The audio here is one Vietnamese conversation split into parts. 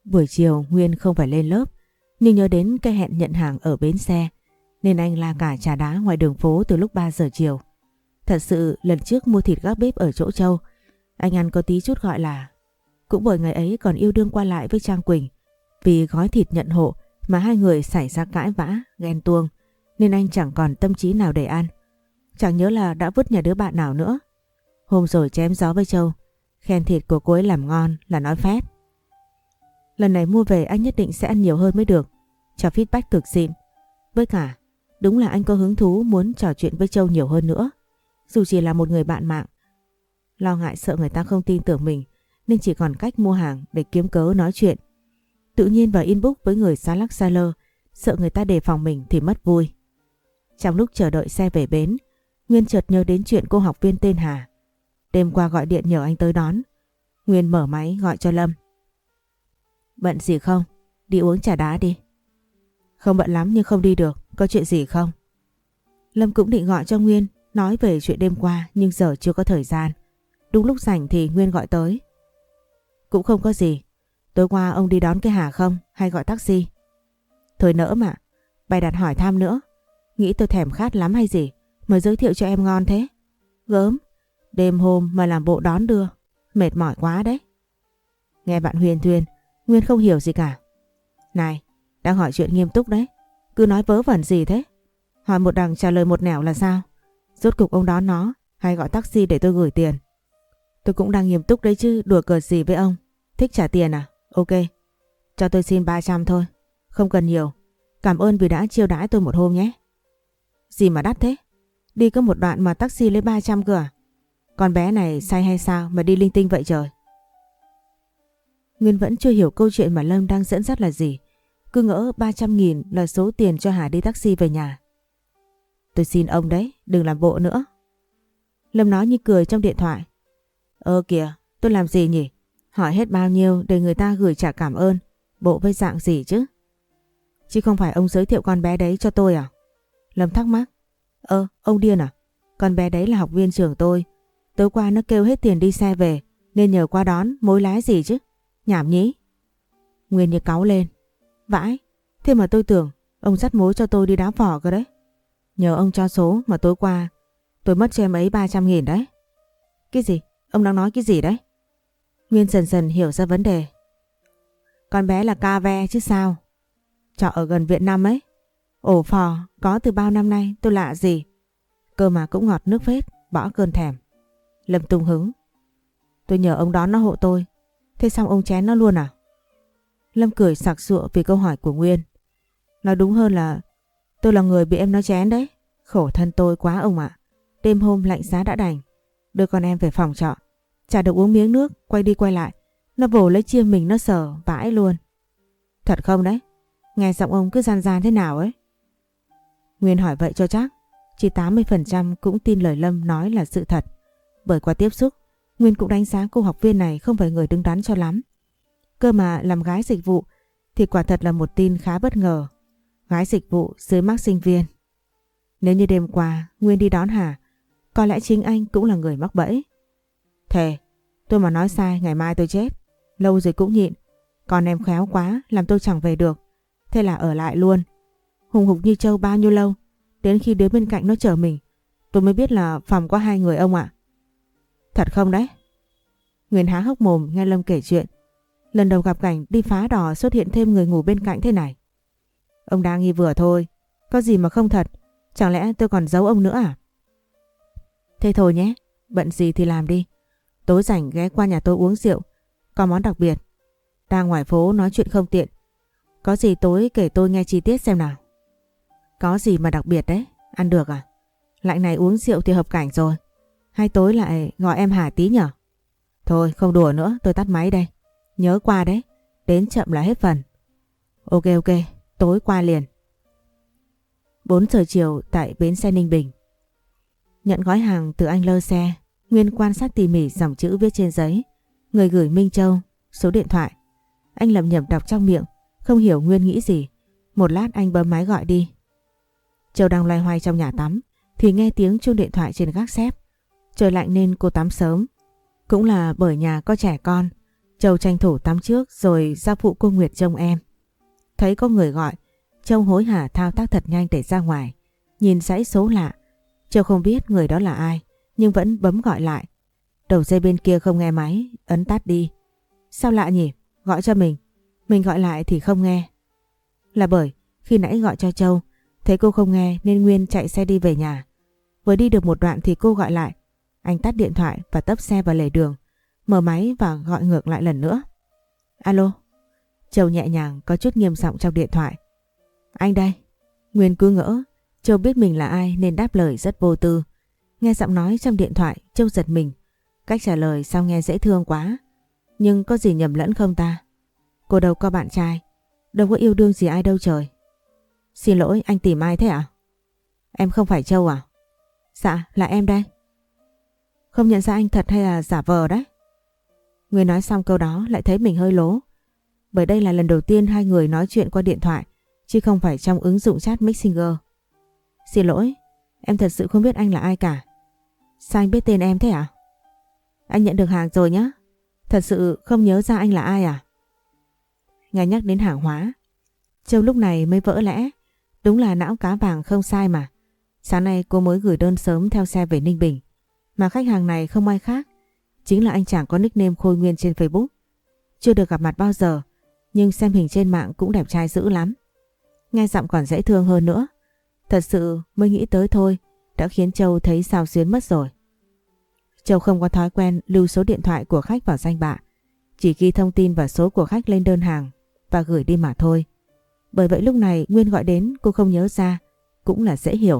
Buổi chiều Nguyên không phải lên lớp, nhưng nhớ đến cái hẹn nhận hàng ở bến xe nên anh la cả trà đá ngoài đường phố từ lúc 3 giờ chiều. Thật sự lần trước mua thịt gác bếp ở chỗ Châu, anh ăn có tí chút gọi là. Cũng bởi ngày ấy còn yêu đương qua lại với Trang Quỳnh, vì gói thịt nhận hộ mà hai người xảy ra cãi vã, ghen tuông, nên anh chẳng còn tâm trí nào để ăn. Chẳng nhớ là đã vứt nhà đứa bạn nào nữa. Hôm rồi chém gió với Châu, khen thịt của cô ấy làm ngon là nói phét. Lần này mua về anh nhất định sẽ ăn nhiều hơn mới được, cho feedback thực xin. Với cả, đúng là anh có hứng thú muốn trò chuyện với Châu nhiều hơn nữa, dù chỉ là một người bạn mạng. Lo ngại sợ người ta không tin tưởng mình nên chỉ còn cách mua hàng để kiếm cớ nói chuyện. Tự nhiên vào inbox với người xa lắc xa lơ, sợ người ta đề phòng mình thì mất vui. Trong lúc chờ đợi xe về bến, Nguyên chợt nhớ đến chuyện cô học viên tên Hà. Đêm qua gọi điện nhờ anh tới đón. Nguyên mở máy gọi cho Lâm. Bận gì không? Đi uống trà đá đi. Không bận lắm nhưng không đi được, có chuyện gì không? Lâm cũng định gọi cho Nguyên nói về chuyện đêm qua nhưng giờ chưa có thời gian. Đúng lúc rảnh thì Nguyên gọi tới. Cũng không có gì. Tối qua ông đi đón cái Hà không hay gọi taxi? Thôi nỡ mà, bày đặt hỏi thăm nữa. Nghĩ tôi thèm khát lắm hay gì mà giới thiệu cho em ngon thế? Gớm, đêm hôm mà làm bộ đón đưa, mệt mỏi quá đấy. Nghe bạn huyền thuyên, Nguyên không hiểu gì cả. Này, đang hỏi chuyện nghiêm túc đấy, cứ nói vớ vẩn gì thế? Hỏi một đằng trả lời một nẻo là sao? Rốt cục ông đón nó hay gọi taxi để tôi gửi tiền? Tôi cũng đang nghiêm túc đấy chứ, đùa cợt gì với ông? Thích trả tiền à? Ok, cho tôi xin 300 thôi, không cần nhiều. Cảm ơn vì đã chiêu đãi tôi một hôm nhé. Gì mà đắt thế? Đi có một đoạn mà taxi lấy 300 cơ à? Con bé này say hay sao mà đi linh tinh vậy trời? Nguyên vẫn chưa hiểu câu chuyện mà Lâm đang dẫn dắt là gì. Cứ ngỡ 300.000 là số tiền cho Hà đi taxi về nhà. Tôi xin ông đấy, đừng làm bộ nữa. Lâm nói như cười trong điện thoại. Kìa, tôi làm gì nhỉ? Hỏi hết bao nhiêu để người ta gửi trả cảm ơn. Bộ với dạng gì chứ? Chứ không phải ông giới thiệu con bé đấy cho tôi à? Lâm thắc mắc. Ông điên à? Con bé đấy là học viên trường tôi. Tối qua nó kêu hết tiền đi xe về nên nhờ qua đón, mối lái gì chứ? Nhảm nhí. Nguyên như cáu lên. Vãi, thế mà tôi tưởng ông dắt mối cho tôi đi đá phỏ cơ đấy. Nhờ ông cho số mà tối qua tôi mất cho em ấy 300.000 đấy. Cái gì? Ông đang nói cái gì đấy? Nguyên dần dần hiểu ra vấn đề. Con bé là ca ve chứ sao? Trọ ở gần Viện Năm ấy. Ổ phò có từ bao năm nay tôi lạ gì. Cơ mà cũng ngọt nước phết, bỏ cơn thèm. Lâm tung hứng. Tôi nhờ ông đón nó hộ tôi. Thế xong ông chén nó luôn à? Lâm cười sặc sụa vì câu hỏi của Nguyên. Nói đúng hơn là tôi là người bị em nói chén đấy. Khổ thân tôi quá ông ạ. Đêm hôm lạnh giá đã đành, đưa con em về phòng trọ, chả được uống miếng nước, quay đi quay lại nó vồ lấy chia mình nó sờ vãi luôn. Thật không đấy? Nghe giọng ông cứ gian gian thế nào ấy. Nguyên hỏi vậy cho chắc. Chỉ 80% cũng tin lời Lâm nói là sự thật. Bởi qua tiếp xúc, Nguyên cũng đánh giá cô học viên này không phải người đứng đắn cho lắm. Cơ mà làm gái dịch vụ thì quả thật là một tin khá bất ngờ. Gái dịch vụ dưới mác sinh viên. Nếu như đêm qua Nguyên đi đón Hà, có lẽ chính anh cũng là người mắc bẫy. Thề, tôi mà nói sai ngày mai tôi chết. Lâu rồi cũng nhịn. Còn em khéo quá làm tôi chẳng về được. Thế là ở lại luôn. Hùng hục như trâu bao nhiêu lâu. Đến khi đứa bên cạnh nó chở mình, tôi mới biết là phòng có 2 người ông ạ. Thật không đấy? Nguyên há hốc mồm nghe Lâm kể chuyện. Lần đầu gặp cảnh đi phá đò xuất hiện thêm người ngủ bên cạnh thế này. Ông đang nghi vừa thôi. Có gì mà không thật. Chẳng lẽ tôi còn giấu ông nữa à? Thế thôi nhé. Bận gì thì làm đi. Tối rảnh ghé qua nhà tôi uống rượu. Có món đặc biệt. Đang ngoài phố nói chuyện không tiện. Có gì tối kể tôi nghe chi tiết xem nào. Có gì mà đặc biệt đấy? Ăn được à? Lạnh này uống rượu thì hợp cảnh rồi. Hay tối lại gọi em Hà tí nhở? Thôi không đùa nữa, tôi tắt máy đây. Nhớ qua đấy. Đến chậm là hết phần. Ok, tối qua liền. 4 giờ chiều tại bến xe Ninh Bình. Nhận gói hàng từ anh lơ xe, Nguyên quan sát tỉ mỉ dòng chữ viết trên giấy. Người gửi Minh Châu, số điện thoại. Anh lẩm nhẩm đọc trong miệng, không hiểu Nguyên nghĩ gì. Một lát anh bấm máy gọi đi. Châu đang loay hoay trong nhà tắm thì nghe tiếng chuông điện thoại trên gác xép. Trời lạnh nên cô tắm sớm. Cũng là bởi nhà có trẻ con Châu tranh thủ tắm trước rồi ra phụ cô Nguyệt trông em. Thấy có người gọi, Châu hối hả thao tác thật nhanh để ra ngoài. Nhìn dãy số lạ, Châu không biết người đó là ai, nhưng vẫn bấm gọi lại. Đầu dây bên kia không nghe máy, ấn tắt đi. Sao lạ nhỉ? Gọi cho mình gọi lại thì không nghe. Là bởi khi nãy gọi cho Châu, thấy cô không nghe nên Nguyên chạy xe đi về nhà. Vừa đi được một đoạn thì cô gọi lại. Anh tắt điện thoại và tấp xe vào lề đường, mở máy và gọi ngược lại lần nữa. Alo? Châu nhẹ nhàng có chút nghiêm giọng trong điện thoại. Anh đây. Nguyên cứ ngỡ Châu biết mình là ai nên đáp lời rất vô tư. Nghe giọng nói trong điện thoại, Châu giật mình. Cách trả lời sao nghe dễ thương quá. Nhưng có gì nhầm lẫn không ta? Cô đâu có bạn trai, đâu có yêu đương gì ai đâu trời. Xin lỗi, anh tìm ai thế ạ? Em không phải Châu à? Dạ, là em đây. Không nhận ra anh thật hay là giả vờ đấy? Nguyên nói xong câu đó lại thấy mình hơi lố. Bởi đây là lần đầu tiên hai người nói chuyện qua điện thoại, chứ không phải trong ứng dụng chat Messenger. Xin lỗi, em thật sự không biết anh là ai cả. Sao anh biết tên em thế ạ? Anh nhận được hàng rồi nhá. Thật sự không nhớ ra anh là ai à? Nghe nhắc đến hàng hóa, Châu lúc này mới vỡ lẽ. Đúng là não cá vàng không sai mà. Sáng nay cô mới gửi đơn sớm theo xe về Ninh Bình. Mà khách hàng này không ai khác, chính là anh chàng có nickname Khôi Nguyên trên Facebook. Chưa được gặp mặt bao giờ, nhưng xem hình trên mạng cũng đẹp trai dữ lắm. Nghe giọng còn dễ thương hơn nữa. Thật sự mới nghĩ tới thôi đã khiến Châu thấy xao xuyến mất rồi. Châu không có thói quen lưu số điện thoại của khách vào danh bạ, chỉ ghi thông tin và số của khách lên đơn hàng và gửi đi mà thôi. Bởi vậy lúc này Nguyên gọi đến cô không nhớ ra, cũng là dễ hiểu.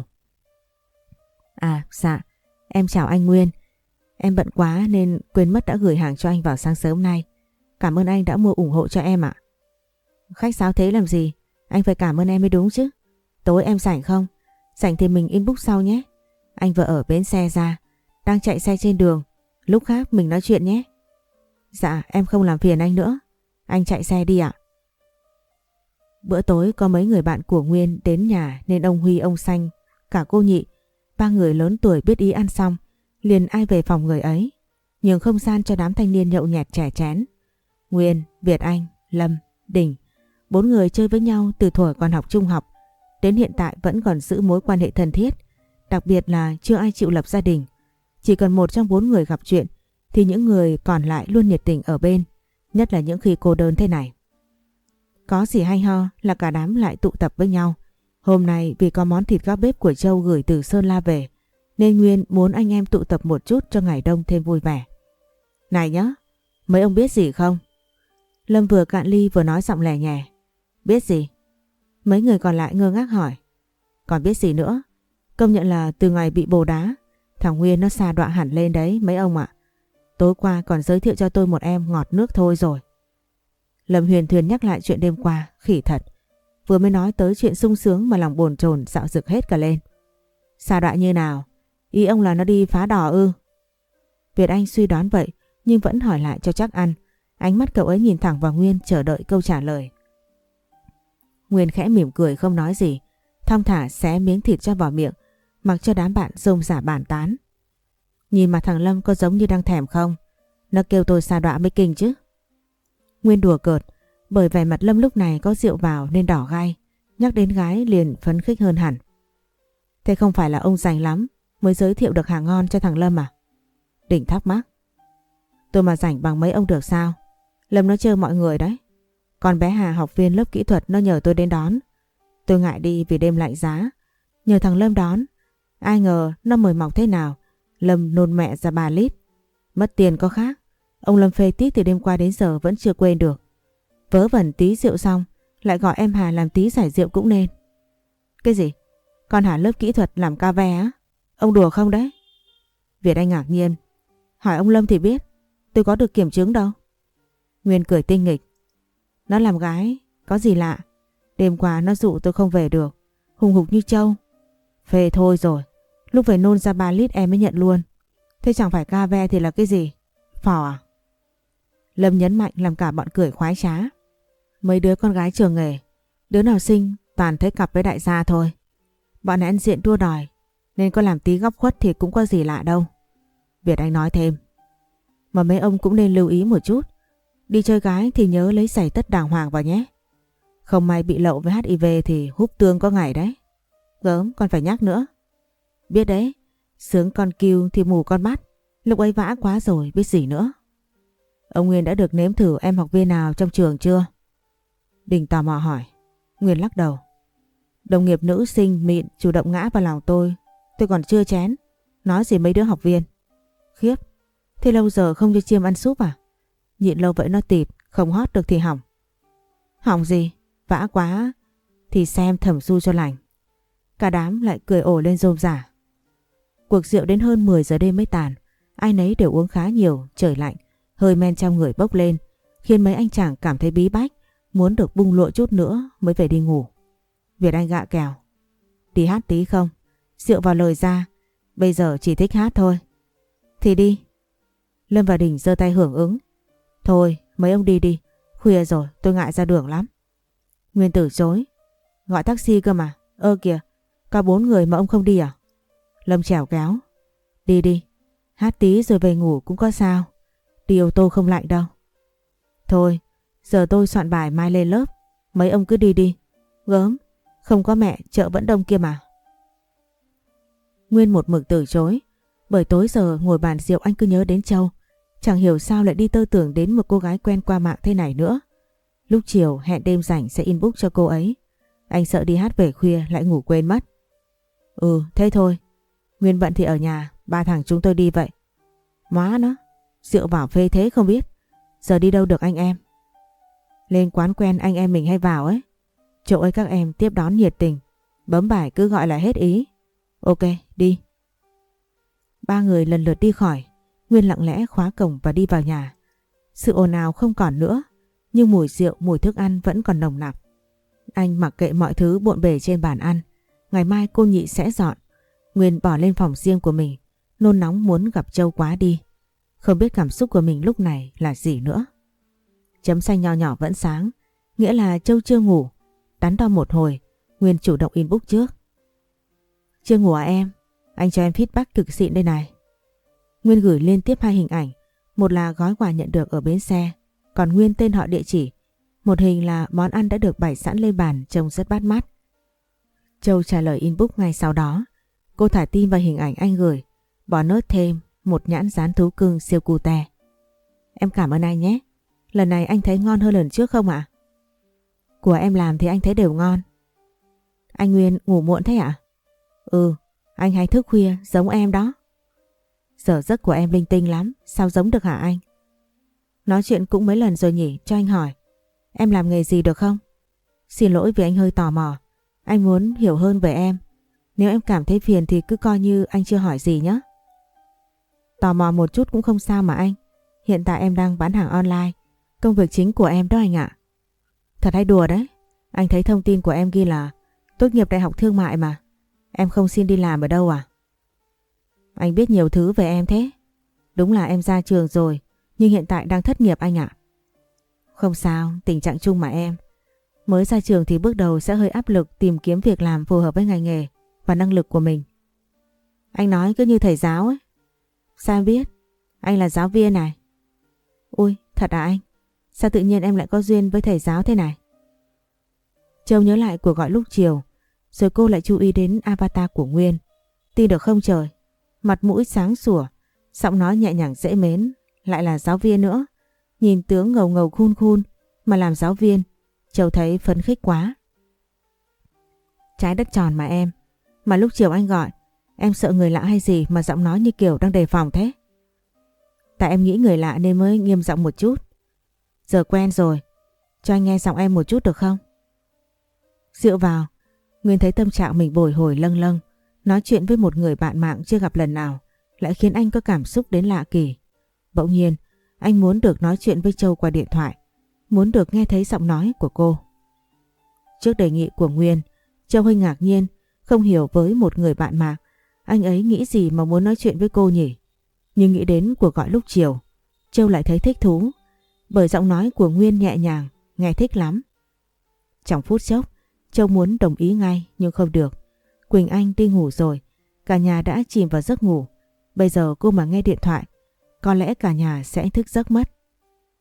À dạ, em chào anh Nguyên. Em bận quá nên quên mất đã gửi hàng cho anh vào sáng sớm nay. Cảm ơn anh đã mua ủng hộ cho em ạ. Khách sáo thế làm gì? Anh phải cảm ơn em mới đúng chứ. Tối em rảnh không? Rảnh thì mình inbox sau nhé. Anh vừa ở bến xe ra, đang chạy xe trên đường. Lúc khác mình nói chuyện nhé. Dạ em không làm phiền anh nữa. Anh chạy xe đi ạ. Bữa tối có mấy người bạn của Nguyên đến nhà nên ông Huy, ông Xanh, cả cô Nhị, ba người lớn tuổi biết ý ăn xong, liền ai về phòng người ấy, nhường không gian cho đám thanh niên nhậu nhẹt chè chén. Nguyên, Việt Anh, Lâm, Đình, bốn người chơi với nhau từ thuở còn học trung học, đến hiện tại vẫn còn giữ mối quan hệ thân thiết, đặc biệt là chưa ai chịu lập gia đình. Chỉ cần một trong bốn người gặp chuyện thì những người còn lại luôn nhiệt tình ở bên, nhất là những khi cô đơn thế này. Có gì hay ho là cả đám lại tụ tập với nhau. Hôm nay vì có món thịt gác bếp của Châu gửi từ Sơn La về, nên Nguyên muốn anh em tụ tập một chút cho ngày đông thêm vui vẻ. Này nhá, mấy ông biết gì không? Lâm vừa cạn ly vừa nói giọng lè nhè. Biết gì? Mấy người còn lại ngơ ngác hỏi. Còn biết gì nữa? Công nhận là từ ngày bị bồ đá, thằng Nguyên nó sa đọa hẳn lên đấy mấy ông ạ. Tối qua còn giới thiệu cho tôi một em ngọt nước thôi rồi. Lâm huyền thuyền nhắc lại chuyện đêm qua, khỉ thật. Vừa mới nói tới chuyện sung sướng mà lòng bồn chồn dạo dực hết cả lên. Sa đọa như nào? Ý ông là nó đi phá đò ư? Việt Anh suy đoán vậy nhưng vẫn hỏi lại cho chắc ăn. Ánh mắt cậu ấy nhìn thẳng vào Nguyên chờ đợi câu trả lời. Nguyên khẽ mỉm cười không nói gì, thong thả xé miếng thịt cho vào miệng, mặc cho đám bạn rôm rả bàn tán. Nhìn mặt thằng Lâm có giống như đang thèm không? Nó kêu tôi sa đọa mới kinh chứ. Nguyên đùa cợt, bởi vẻ mặt Lâm lúc này có rượu vào nên đỏ gai, nhắc đến gái liền phấn khích hơn hẳn. Thế không phải là ông rảnh lắm mới giới thiệu được hàng ngon cho thằng Lâm à? Đỉnh thắc mắc. Tôi mà rảnh bằng mấy ông được sao? Lâm nó chơi mọi người đấy. Còn bé Hà học viên lớp kỹ thuật nó nhờ tôi đến đón. Tôi ngại đi vì đêm lạnh giá, nhờ thằng Lâm đón. Ai ngờ nó mời mọc thế nào, Lâm nôn mẹ ra 3 lít. Mất tiền có khác. Ông Lâm phê tít từ đêm qua đến giờ vẫn chưa quên được. Vớ vẩn tí rượu xong lại gọi em Hà làm tí giải rượu cũng nên. Cái gì? Con Hà lớp kỹ thuật làm ca ve á? Ông đùa không đấy? Việt Anh ngạc nhiên. Hỏi ông Lâm thì biết, tôi có được kiểm chứng đâu. Nguyên cười tinh nghịch. Nó làm gái, có gì lạ. Đêm qua nó dụ tôi không về được, hùng hục như trâu. Phê thôi rồi, lúc về nôn ra 3 lít em mới nhận luôn. Thế chẳng phải ca ve thì là cái gì? Phò à? Lâm nhấn mạnh làm cả bọn cười khoái trá. Mấy đứa con gái trường nghề, đứa nào xinh toàn thấy cặp với đại gia thôi. Bọn này ăn diện đua đòi, nên có làm tí góc khuất thì cũng có gì lạ đâu. Việt Anh nói thêm. Mà mấy ông cũng nên lưu ý một chút. Đi chơi gái thì nhớ lấy giày tất đàng hoàng vào nhé. Không may bị lậu với HIV thì húp tương có ngày đấy. Gớm, con phải nhắc nữa. Biết đấy, sướng con cừu thì mù con mắt. Lúc ấy vã quá rồi, biết gì nữa. Ông Nguyên đã được nếm thử em học viên nào trong trường chưa? Đình tò mò hỏi. Nguyên lắc đầu. Đồng nghiệp nữ xinh mịn chủ động ngã vào lòng tôi còn chưa chén. Nói gì mấy đứa học viên. Khiếp, thế lâu giờ không cho chiêm ăn súp à? Nhịn lâu vậy nó tịt, không hót được thì hỏng. Hỏng gì? Vã quá thì xem thẩm du cho lành. Cả đám lại cười ồ lên rôm rả. Cuộc rượu đến hơn 10 giờ đêm mới tàn. Ai nấy đều uống khá nhiều, trời lạnh, hơi men trong người bốc lên, khiến mấy anh chàng cảm thấy bí bách, muốn được bung lụa chút nữa mới về đi ngủ. Việt Anh gạ kèo. Đi hát tí không? Rượu vào lời ra, bây giờ chỉ thích hát thôi. Thì đi. Lâm và Đình giơ tay hưởng ứng. Thôi, mấy ông đi đi, khuya rồi tôi ngại ra đường lắm. Nguyên từ chối. Gọi taxi cơ mà. Ơ kìa, có 4 người mà ông không đi à? Lâm chèo kéo. Đi đi, hát tí rồi về ngủ cũng có sao. Đi ô tô không lạnh đâu. Thôi, giờ tôi soạn bài mai lên lớp. Mấy ông cứ đi đi. Gớm, không có mẹ chợ vẫn đông kia mà. Nguyên một mực từ chối. Bởi tối giờ ngồi bàn rượu anh cứ nhớ đến Châu. Chẳng hiểu sao lại đi tơ tưởng đến một cô gái quen qua mạng thế này nữa. Lúc chiều hẹn đêm rảnh sẽ inbox cho cô ấy. Anh sợ đi hát về khuya lại ngủ quên mất. Ừ, thế thôi. Nguyên bận thì ở nhà, 3 thằng chúng tôi đi vậy. Má nó, rượu vào phê thế không biết. Giờ đi đâu được anh em? Lên quán quen anh em mình hay vào ấy. Chỗ ấy các em tiếp đón nhiệt tình. Bấm bài cứ gọi là hết ý. Ok, đi. 3 người lần lượt đi khỏi. Nguyên lặng lẽ khóa cổng và đi vào nhà. Sự ồn ào không còn nữa, nhưng mùi rượu, mùi thức ăn vẫn còn nồng nặc. Anh mặc kệ mọi thứ bộn bề trên bàn ăn. Ngày mai cô nhị sẽ dọn. Nguyên bỏ lên phòng riêng của mình, nôn nóng muốn gặp Châu quá đi. Không biết cảm xúc của mình lúc này là gì nữa. Chấm xanh nho nhỏ vẫn sáng, nghĩa là Châu chưa ngủ. Đắn đo một hồi, Nguyên chủ động inbox trước. Chưa ngủ à em? Anh cho em feedback cực xịn đây này. Nguyên gửi liên tiếp 2 hình ảnh. Một là gói quà nhận được ở bến xe, còn Nguyên tên họ địa chỉ. Một hình là món ăn đã được bày sẵn lên bàn trông rất bắt mắt. Châu trả lời inbox ngay sau đó. Cô thả tim vào hình ảnh anh gửi, bỏ nốt thêm một nhãn dán thú cưng siêu cute. Em cảm ơn anh nhé. Lần này anh thấy ngon hơn lần trước không ạ? Của em làm thì anh thấy đều ngon. Anh Nguyên ngủ muộn thế ạ? Ừ, anh hay thức khuya giống em đó. Giờ giấc của em linh tinh lắm, sao giống được hả anh? Nói chuyện cũng mấy lần rồi nhỉ, cho anh hỏi. Em làm nghề gì được không? Xin lỗi vì anh hơi tò mò. Anh muốn hiểu hơn về em. Nếu em cảm thấy phiền thì cứ coi như anh chưa hỏi gì nhé. Tò mò một chút cũng không sao mà anh. Hiện tại em đang bán hàng online. Công việc chính của em đó anh ạ. Thật hay đùa đấy. Anh thấy thông tin của em ghi là tốt nghiệp đại học thương mại mà. Em không xin đi làm ở đâu à? Anh biết nhiều thứ về em thế. Đúng là em ra trường rồi, nhưng hiện tại đang thất nghiệp anh ạ. Không sao, tình trạng chung mà em. Mới ra trường thì bước đầu sẽ hơi áp lực tìm kiếm việc làm phù hợp với ngành nghề và năng lực của mình. Anh nói cứ như thầy giáo ấy. Sao em biết? Anh là giáo viên này. Ui, thật à anh? Sao tự nhiên em lại có duyên với thầy giáo thế này? Châu nhớ lại cuộc gọi lúc chiều, rồi cô lại chú ý đến avatar của Nguyên. Tin được không trời? Mặt mũi sáng sủa, giọng nói nhẹ nhàng dễ mến, lại là giáo viên nữa. Nhìn tướng ngầu ngầu khun khun mà làm giáo viên, Châu thấy phấn khích quá. Trái đất tròn mà em. Mà lúc chiều anh gọi, em sợ người lạ hay gì mà giọng nói như kiểu đang đề phòng thế? Tại em nghĩ người lạ nên mới nghiêm giọng một chút. Giờ quen rồi, cho anh nghe giọng em một chút được không? Rượu vào, Nguyên thấy tâm trạng mình bồi hồi lâng lâng. Nói chuyện với một người bạn mạng chưa gặp lần nào lại khiến anh có cảm xúc đến lạ kỳ. Bỗng nhiên, anh muốn được nói chuyện với Châu qua điện thoại, muốn được nghe thấy giọng nói của cô. Trước đề nghị của Nguyên, Châu hơi ngạc nhiên, không hiểu với một người bạn mạng, anh ấy nghĩ gì mà muốn nói chuyện với cô nhỉ? Nhưng nghĩ đến cuộc gọi lúc chiều, Châu lại thấy thích thú, bởi giọng nói của Nguyên nhẹ nhàng, nghe thích lắm. Trong phút chốc, Châu muốn đồng ý ngay nhưng không được. Quỳnh Anh đi ngủ rồi, cả nhà đã chìm vào giấc ngủ. Bây giờ cô mà nghe điện thoại, có lẽ cả nhà sẽ thức giấc mất.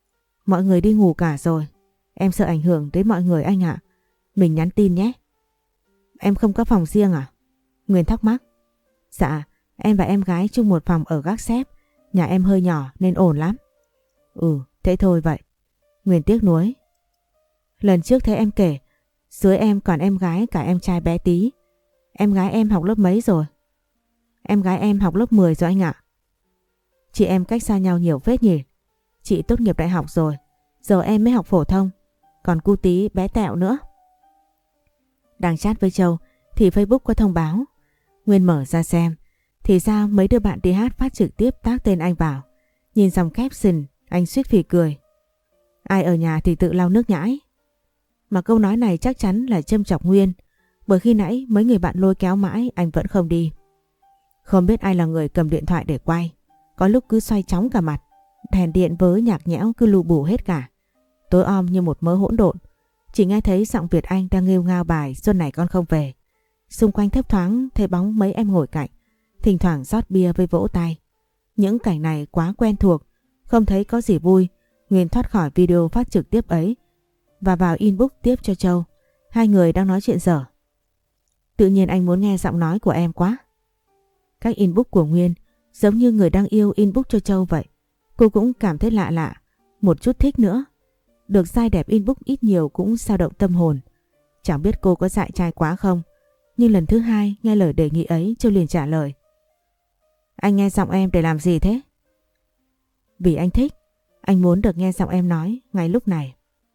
Mọi người đi ngủ cả rồi. Em sợ ảnh hưởng đến mọi người anh ạ. Mình nhắn tin nhé. Em không có phòng riêng à? Nguyên thắc mắc. Dạ, em và em gái chung một phòng ở gác xép. Nhà em hơi nhỏ nên ổn lắm. Ừ, thế thôi vậy. Nguyên tiếc nuối. Lần trước thấy em kể, dưới em còn em gái cả em trai bé tí. Em gái em học lớp mấy rồi? Em gái em học lớp 10 rồi anh ạ. Chị em cách xa nhau nhiều phết nhỉ. Chị tốt nghiệp đại học rồi, giờ em mới học phổ thông. Còn cu tí bé tẹo nữa. Đang chat với Châu thì Facebook có thông báo. Nguyên mở ra xem, thì ra mấy đứa bạn đi hát phát trực tiếp tác tên anh vào. Nhìn dòng caption, anh suýt phì cười. Ai ở nhà thì tự lau nước nhãi. Mà câu nói này chắc chắn là châm chọc Nguyên, bởi khi nãy mấy người bạn lôi kéo mãi anh vẫn không đi. Không biết ai là người cầm điện thoại để quay, có lúc cứ xoay chóng cả mặt. Đèn điện với nhạc nhẽo cứ lù bù hết cả. Tối om như một mớ hỗn độn. Chỉ nghe thấy giọng Việt Anh đang nghêu ngao bài Xuân này con không về. Xung quanh thấp thoáng thấy bóng mấy em ngồi cạnh, thỉnh thoảng rót bia với vỗ tay. Những cảnh này quá quen thuộc, không thấy có gì vui. Nguyên thoát khỏi video phát trực tiếp ấy và vào inbox tiếp cho Châu. Hai người đang nói chuyện dở. Tự nhiên anh muốn nghe giọng nói của em quá. Các inbox của Nguyên giống như người đang yêu inbox cho Châu vậy. Cô cũng cảm thấy lạ lạ, một chút thích nữa. Được giai đẹp inbox ít nhiều cũng dao động tâm hồn. Chẳng biết cô có dại trai quá không, nhưng lần thứ hai nghe lời đề nghị ấy, Châu liền trả lời. Anh nghe giọng em để làm gì thế? Vì anh thích. Anh muốn được nghe giọng em nói ngay lúc này.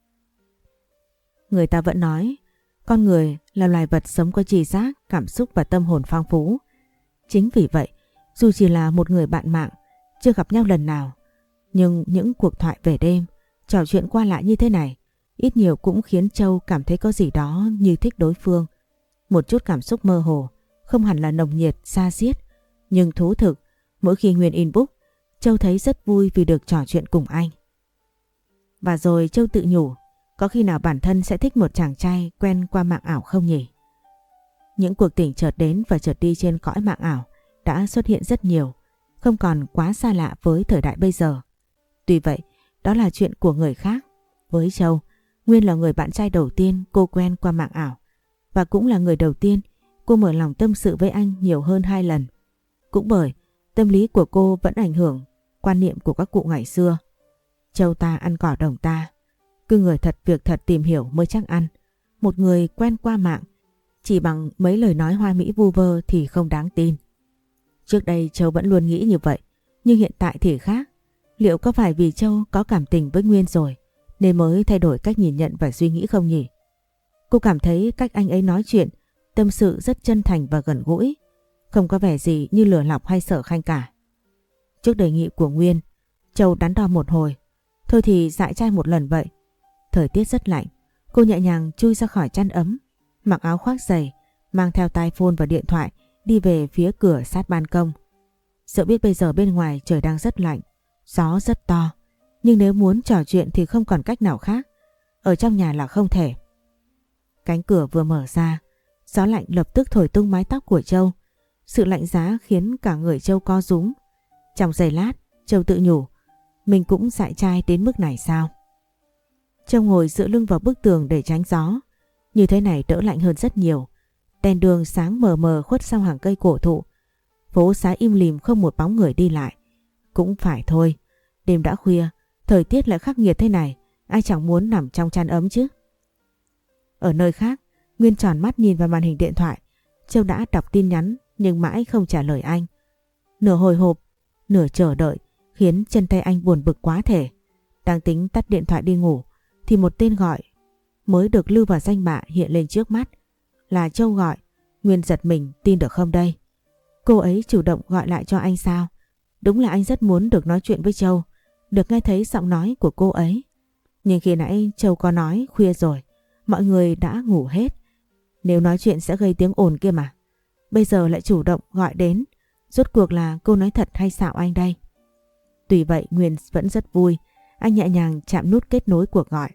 Người ta vẫn nói con người là loài vật sống có tri giác, cảm xúc và tâm hồn phong phú. Chính vì vậy, dù chỉ là một người bạn mạng, chưa gặp nhau lần nào, nhưng những cuộc thoại về đêm, trò chuyện qua lại như thế này, ít nhiều cũng khiến Châu cảm thấy có gì đó như thích đối phương. Một chút cảm xúc mơ hồ, không hẳn là nồng nhiệt, xa xiết, nhưng thú thực, mỗi khi Nguyên inbox, Châu thấy rất vui vì được trò chuyện cùng anh. Và rồi Châu tự nhủ, có khi nào bản thân sẽ thích một chàng trai quen qua mạng ảo không nhỉ? Những cuộc tình chợt đến và chợt đi trên cõi mạng ảo đã xuất hiện rất nhiều, không còn quá xa lạ với thời đại bây giờ. Tuy vậy, đó là chuyện của người khác. Với Châu, Nguyên là người bạn trai đầu tiên cô quen qua mạng ảo, và cũng là người đầu tiên cô mở lòng tâm sự với anh nhiều hơn 2 lần. Cũng bởi tâm lý của cô vẫn ảnh hưởng quan niệm của các cụ ngày xưa. Châu ta ăn cỏ đồng ta, cứ người thật việc thật tìm hiểu mới chắc ăn. Một người quen qua mạng chỉ bằng mấy lời nói hoa mỹ vu vơ thì không đáng tin. Trước đây Châu vẫn luôn nghĩ như vậy, nhưng hiện tại thì khác. Liệu có phải vì Châu có cảm tình với Nguyên rồi nên mới thay đổi cách nhìn nhận và suy nghĩ không nhỉ? Cô cảm thấy cách anh ấy nói chuyện, tâm sự rất chân thành và gần gũi, không có vẻ gì như lừa lọc hay sở khanh cả. Trước đề nghị của Nguyên, Châu đắn đo một hồi. Thôi thì dại trai một lần vậy. Thời tiết rất lạnh, cô nhẹ nhàng chui ra khỏi chăn ấm, mặc áo khoác dày, mang theo tai phone và điện thoại, đi về phía cửa sát ban công. Dẫu biết bây giờ bên ngoài trời đang rất lạnh, gió rất to, nhưng nếu muốn trò chuyện thì không còn cách nào khác. Ở trong nhà là không thể. Cánh cửa vừa mở ra, gió lạnh lập tức thổi tung mái tóc của Châu. Sự lạnh giá khiến cả người Châu co rúm. Trong giây lát, Châu tự nhủ, mình cũng dại trai đến mức này sao? Châu ngồi dựa lưng vào bức tường để tránh gió. Như thế này đỡ lạnh hơn rất nhiều. Đèn đường sáng mờ mờ khuất sau hàng cây cổ thụ. Phố xá im lìm không một bóng người đi lại. Cũng phải thôi, đêm đã khuya, thời tiết lại khắc nghiệt thế này, ai chẳng muốn nằm trong chăn ấm chứ. Ở nơi khác, Nguyên tròn mắt nhìn vào màn hình điện thoại. Châu đã đọc tin nhắn nhưng mãi không trả lời anh. Nửa hồi hộp, nửa chờ đợi khiến chân tay anh buồn bực quá thể. Đang tính tắt điện thoại đi ngủ thì một tên gọi mới được lưu vào danh bạ hiện lên trước mắt. Là Châu gọi. Nguyên giật mình, tin được không đây? Cô ấy chủ động gọi lại cho anh sao? Đúng là anh rất muốn được nói chuyện với Châu, được nghe thấy giọng nói của cô ấy. Nhưng khi nãy Châu có nói khuya rồi, mọi người đã ngủ hết. Nếu nói chuyện sẽ gây tiếng ồn kia mà. Bây giờ lại chủ động gọi đến. Rốt cuộc là cô nói thật hay xạo anh đây? Tuy vậy Nguyên vẫn rất vui. Anh nhẹ nhàng chạm nút kết nối cuộc gọi.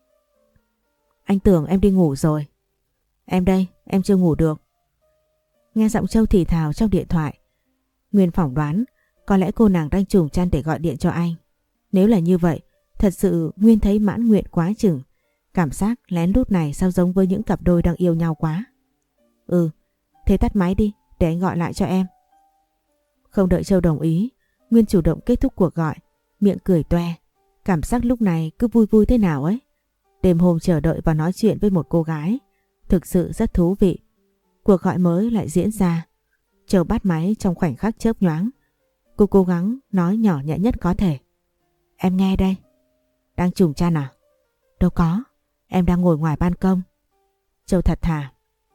Anh tưởng em đi ngủ rồi. Em đây, em chưa ngủ được. Nghe giọng Châu thì thào trong điện thoại, Nguyên phỏng đoán có lẽ cô nàng đang trùng chăn để gọi điện cho anh. Nếu là như vậy Thật sự Nguyên thấy mãn nguyện quá chừng. Cảm giác lén lút này sao giống với những cặp đôi đang yêu nhau quá. Ừ, thế tắt máy đi, để anh gọi lại cho em. Không đợi Châu đồng ý, Nguyên chủ động kết thúc cuộc gọi, miệng cười toe. Cảm giác lúc này cứ vui vui thế nào ấy. Đêm hôm chờ đợi và nói chuyện với một cô gái, thực sự rất thú vị. Cuộc gọi mới lại diễn ra. Châu bắt máy trong khoảnh khắc chớp nhoáng. Cô cố gắng nói nhỏ nhẹ nhất có thể. Em nghe đây. Đang trùng chăn à? Đâu có, em đang ngồi ngoài ban công. Châu thật thà.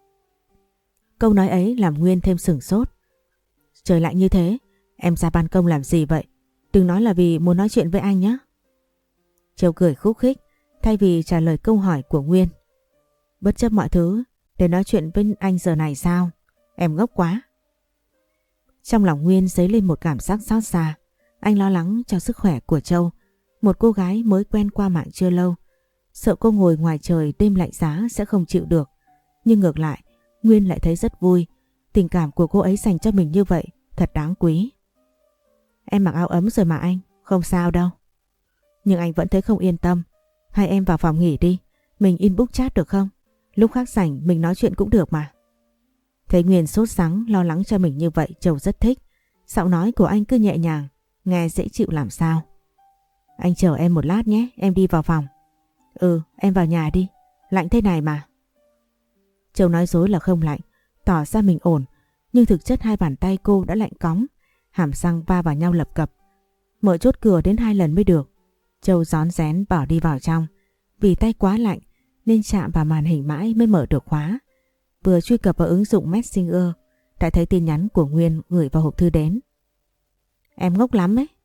Câu nói ấy làm Nguyên thêm sửng sốt. Trời lạnh như thế, em ra ban công làm gì vậy? Đừng nói là vì muốn nói chuyện với anh nhé. Châu cười khúc khích thay vì trả lời câu hỏi của Nguyên. Bất chấp mọi thứ để nói chuyện với anh giờ này sao? Em ngốc quá. Trong lòng Nguyên dấy lên một cảm giác xót xa. Anh lo lắng cho sức khỏe của Châu, một cô gái mới quen qua mạng chưa lâu. Sợ cô ngồi ngoài trời đêm lạnh giá sẽ không chịu được. Nhưng ngược lại, Nguyên lại thấy rất vui. Tình cảm của cô ấy dành cho mình như vậy thật đáng quý. Em mặc áo ấm rồi mà anh, không sao đâu. Nhưng anh vẫn thấy không yên tâm. Hay em vào phòng nghỉ đi, mình inbox chat được không? Lúc khác rảnh mình nói chuyện cũng được mà. Thấy Nguyên sốt sắng lo lắng cho mình như vậy, Châu rất thích. Giọng nói của anh cứ nhẹ nhàng, nghe dễ chịu làm sao. Anh chờ em một lát nhé, em đi vào phòng. Ừ, em vào nhà đi, lạnh thế này mà. Châu nói dối là không lạnh, tỏ ra mình ổn, nhưng thực chất hai bàn tay cô đã lạnh cóng, hàm răng va vào nhau lập cập. Mở chốt cửa đến 2 lần mới được. Châu rón rén bỏ đi vào trong, vì tay quá lạnh nên chạm vào màn hình mãi mới mở được khóa. Vừa truy cập vào ứng dụng Messenger đã thấy tin nhắn của Nguyên gửi vào hộp thư đến. Em ngốc lắm ấy.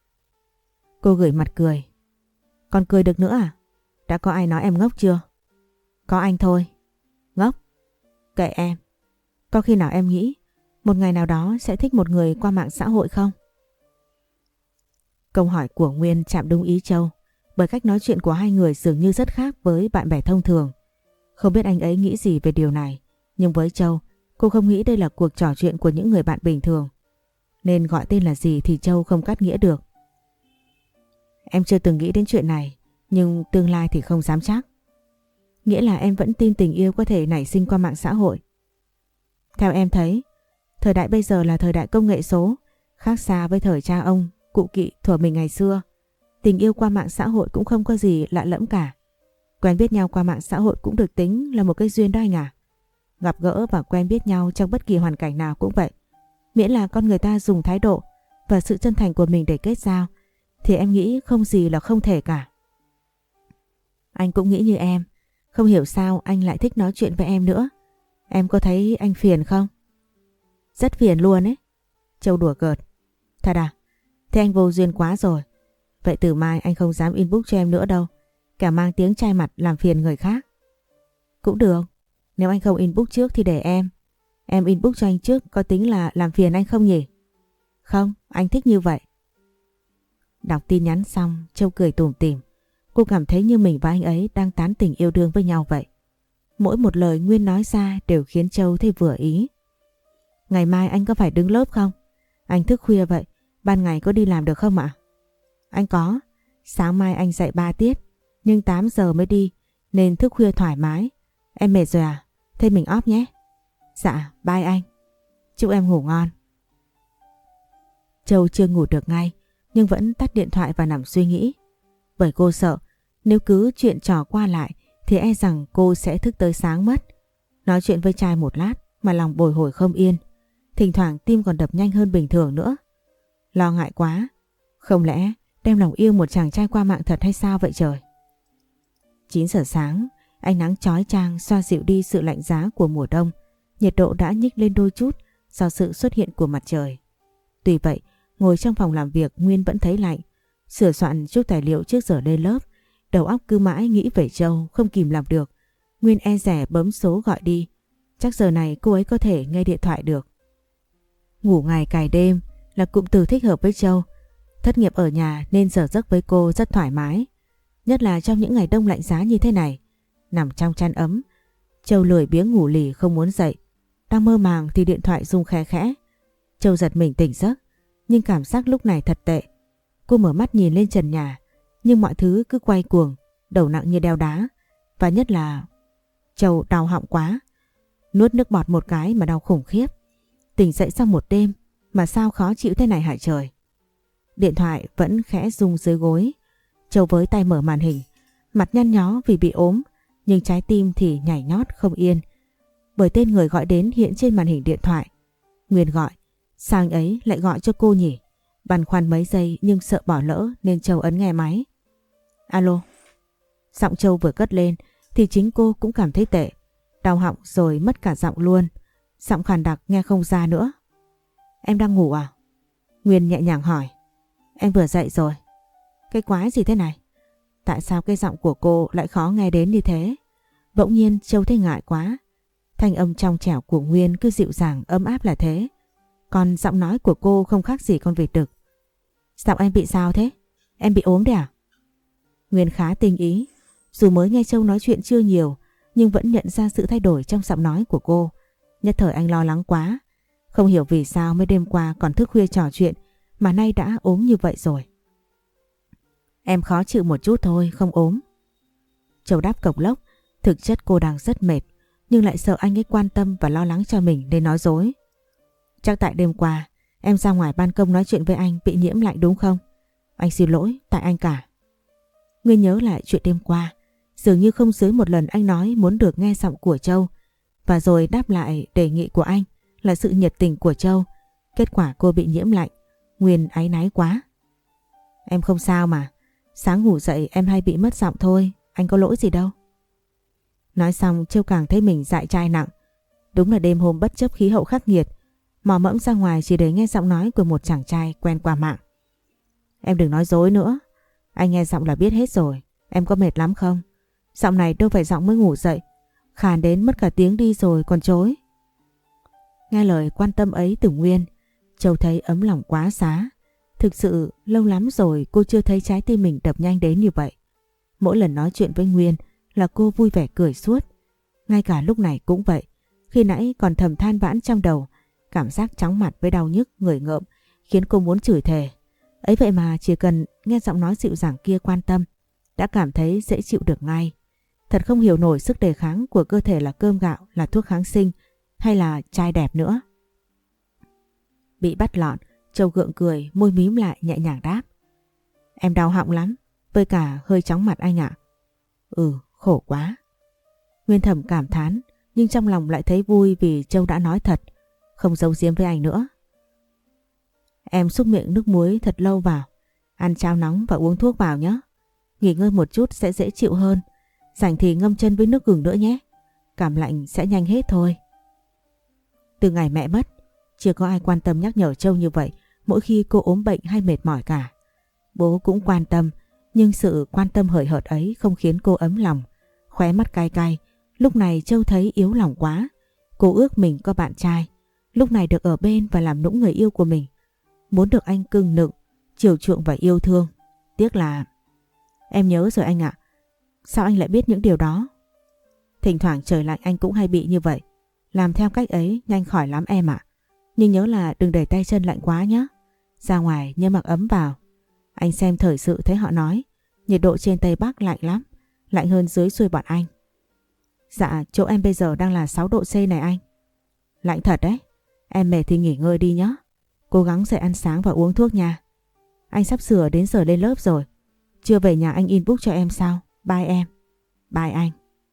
Cô gửi mặt cười. Còn cười được nữa à? Đã có ai nói em ngốc chưa? Có anh thôi. Ngốc? Kệ em. Có khi nào em nghĩ một ngày nào đó sẽ thích một người qua mạng xã hội không? Câu hỏi của Nguyên chạm đúng ý Châu, bởi cách nói chuyện của hai người dường như rất khác với bạn bè thông thường. Không biết anh ấy nghĩ gì về điều này, nhưng với Châu, cô không nghĩ đây là cuộc trò chuyện của những người bạn bình thường. Nên gọi tên là gì thì Châu không cắt nghĩa được. Em chưa từng nghĩ đến chuyện này, nhưng tương lai thì không dám chắc. Nghĩa là em vẫn tin tình yêu có thể nảy sinh qua mạng xã hội. Theo em thấy, thời đại bây giờ là thời đại công nghệ số, khác xa với thời cha ông, cụ kỵ thuở mình ngày xưa. Tình yêu qua mạng xã hội cũng không có gì lạ lẫm cả. Quen biết nhau qua mạng xã hội cũng được tính là một cái duyên đó anh à. Gặp gỡ và quen biết nhau trong bất kỳ hoàn cảnh nào cũng vậy. Miễn là con người ta dùng thái độ và sự chân thành của mình để kết giao, thì em nghĩ không gì là không thể cả. Anh cũng nghĩ như em. Không hiểu sao anh lại thích nói chuyện với em nữa. Em có thấy anh phiền không? Rất phiền luôn ấy. Châu đùa cợt. Thật à? Thế anh vô duyên quá rồi. Vậy từ mai anh không dám inbox cho em nữa đâu. Cả mang tiếng chai mặt làm phiền người khác. Cũng được. Nếu anh không inbox trước thì để em. Em inbox cho anh trước có tính là làm phiền anh không nhỉ? Không, anh thích như vậy. Đọc tin nhắn xong, Châu cười tủm tỉm. Cô cảm thấy như mình và anh ấy đang tán tỉnh yêu đương với nhau vậy. Mỗi một lời Nguyên nói ra đều khiến Châu thấy vừa ý. Ngày mai anh có phải đứng lớp không? Anh thức khuya vậy, ban ngày có đi làm được không ạ? Anh có, sáng mai anh dạy 3 tiết, nhưng 8 giờ mới đi, nên thức khuya thoải mái. Em mệt rồi à? Thế mình off nhé. Dạ, bye anh. Chúc em ngủ ngon. Châu chưa ngủ được ngay, nhưng vẫn tắt điện thoại và nằm suy nghĩ. Bởi cô sợ, nếu cứ chuyện trò qua lại thì e rằng cô sẽ thức tới sáng mất. Nói chuyện với trai một lát mà lòng bồi hồi không yên. Thỉnh thoảng tim còn đập nhanh hơn bình thường nữa. Lo ngại quá. Không lẽ đem lòng yêu một chàng trai qua mạng thật hay sao vậy trời? 9 giờ sáng, ánh nắng chói chang xoa dịu đi sự lạnh giá của mùa đông. Nhiệt độ đã nhích lên đôi chút do sự xuất hiện của mặt trời. Tuy vậy, ngồi trong phòng làm việc Nguyên vẫn thấy lạnh. Sửa soạn chút tài liệu trước giờ lên lớp, đầu óc cứ mãi nghĩ về Châu, không kìm làm được. Nguyên e dè bấm số gọi đi. Chắc giờ này cô ấy có thể nghe điện thoại được. Ngủ ngày cày đêm là cụm từ thích hợp với Châu. Thất nghiệp ở nhà nên giờ giấc với cô rất thoải mái. Nhất là trong những ngày đông lạnh giá như thế này. Nằm trong chăn ấm, Châu lười biếng ngủ lì không muốn dậy. Đang mơ màng thì điện thoại rung khẽ khẽ. Châu giật mình tỉnh giấc, nhưng cảm giác lúc này thật tệ. Cô mở mắt nhìn lên trần nhà, Nhưng mọi thứ cứ quay cuồng, đầu nặng như đeo đá. Và nhất là Châu đau họng quá. Nuốt nước bọt một cái mà đau khủng khiếp. Tỉnh dậy sau một đêm mà sao khó chịu thế này hả trời. Điện thoại vẫn khẽ rung dưới gối. Châu với tay mở màn hình. Mặt nhăn nhó vì bị ốm, nhưng trái tim thì nhảy nhót không yên. Bởi tên người gọi đến hiện trên màn hình điện thoại. Nguyên gọi. Sao anh ấy lại gọi cho cô nhỉ? Băn khoăn mấy giây nhưng sợ bỏ lỡ nên Châu ấn nghe máy. Alo. Giọng Châu vừa cất lên thì chính cô cũng cảm thấy tệ. Đau họng rồi mất cả giọng luôn. Giọng khàn đặc nghe không ra nữa. Em đang ngủ à? Nguyên nhẹ nhàng hỏi. Em vừa dậy rồi. Cái quái gì thế này? Tại sao cái giọng của cô lại khó nghe đến như thế? Bỗng nhiên Châu thấy ngại quá. Thanh âm trong trẻo của Nguyên cứ dịu dàng ấm áp là thế. Còn giọng nói của cô không khác gì con vịt đực. Giọng em bị sao thế? Em bị ốm đấy à? Nguyên khá tinh ý. Dù mới nghe Châu nói chuyện chưa nhiều nhưng vẫn nhận ra sự thay đổi trong giọng nói của cô. Nhất thời anh lo lắng quá. Không hiểu vì sao mấy đêm qua còn thức khuya trò chuyện mà nay đã ốm như vậy rồi. Em khó chịu một chút thôi, không ốm. Châu đáp cộc lốc. Thực chất cô đang rất mệt nhưng lại sợ anh ấy quan tâm và lo lắng cho mình nên nói dối. Chắc tại đêm qua em ra ngoài ban công nói chuyện với anh bị nhiễm lạnh đúng không? Anh xin lỗi, tại anh cả. Nguyên nhớ lại chuyện đêm qua. Dường như không dưới một lần anh nói muốn được nghe giọng của Châu. Và rồi đáp lại đề nghị của anh là sự nhiệt tình của Châu. Kết quả cô bị nhiễm lạnh. Nguyên áy náy quá. Em không sao mà. Sáng ngủ dậy em hay bị mất giọng thôi. Anh có lỗi gì đâu. Nói xong Châu càng thấy mình dại chai nặng. Đúng là đêm hôm bất chấp khí hậu khắc nghiệt, mò mẫm ra ngoài chỉ để nghe giọng nói của một chàng trai quen qua mạng. Em đừng nói dối nữa. Anh nghe giọng là biết hết rồi. Em có mệt lắm không? Giọng này đâu phải giọng mới ngủ dậy. Khàn đến mất cả tiếng đi rồi còn chối. Nghe lời quan tâm ấy từ Nguyên, Châu thấy ấm lòng quá xá. Thực sự lâu lắm rồi cô chưa thấy trái tim mình đập nhanh đến như vậy. Mỗi lần nói chuyện với Nguyên là cô vui vẻ cười suốt. Ngay cả lúc này cũng vậy. Khi nãy còn thầm than vãn trong đầu, cảm giác chóng mặt với đau nhức người ngợm khiến cô muốn chửi thề. Ấy vậy mà chỉ cần nghe giọng nói dịu dàng kia quan tâm đã cảm thấy dễ chịu được ngay. Thật không hiểu nổi sức đề kháng của cơ thể là cơm gạo, là thuốc kháng sinh hay là trai đẹp nữa. Bị bắt lọn, Châu gượng cười, môi mím lại nhẹ nhàng đáp. Em đau họng lắm, với cả hơi chóng mặt anh ạ. Ừ, khổ quá. Nguyên thầm cảm thán, nhưng trong lòng lại thấy vui vì Châu đã nói thật, không giấu giếm với anh nữa. Em xúc miệng nước muối thật lâu vào, ăn cháo nóng và uống thuốc vào nhé. Nghỉ ngơi một chút sẽ dễ chịu hơn, rảnh thì ngâm chân với nước gừng nữa nhé. Cảm lạnh sẽ nhanh hết thôi. Từ ngày mẹ mất, chưa có ai quan tâm nhắc nhở Châu như vậy mỗi khi cô ốm bệnh hay mệt mỏi cả. Bố cũng quan tâm, nhưng sự quan tâm hời hợt ấy không khiến cô ấm lòng. Khóe mắt cay cay, lúc này Châu thấy yếu lòng quá. Cô ước mình có bạn trai, lúc này được ở bên và làm nũng người yêu của mình. Muốn được anh cưng nựng, chiều chuộng và yêu thương. Tiếc là... Em nhớ rồi anh ạ. Sao anh lại biết những điều đó? Thỉnh thoảng trời lạnh anh cũng hay bị như vậy. Làm theo cách ấy nhanh khỏi lắm em ạ. Nhưng nhớ là đừng để tay chân lạnh quá nhé. Ra ngoài nhớ mặc ấm vào. Anh xem thời sự thấy họ nói nhiệt độ trên Tây Bắc lạnh lắm, lạnh hơn dưới xuôi bọn anh. Dạ, chỗ em bây giờ đang là 6 độ C này anh. Lạnh thật đấy. Em mệt thì nghỉ ngơi đi nhé. Cố gắng dậy ăn sáng và uống thuốc nha. Anh sắp sửa đến giờ lên lớp rồi. Chưa về nhà anh inbox cho em sao? Bye em. Bye anh.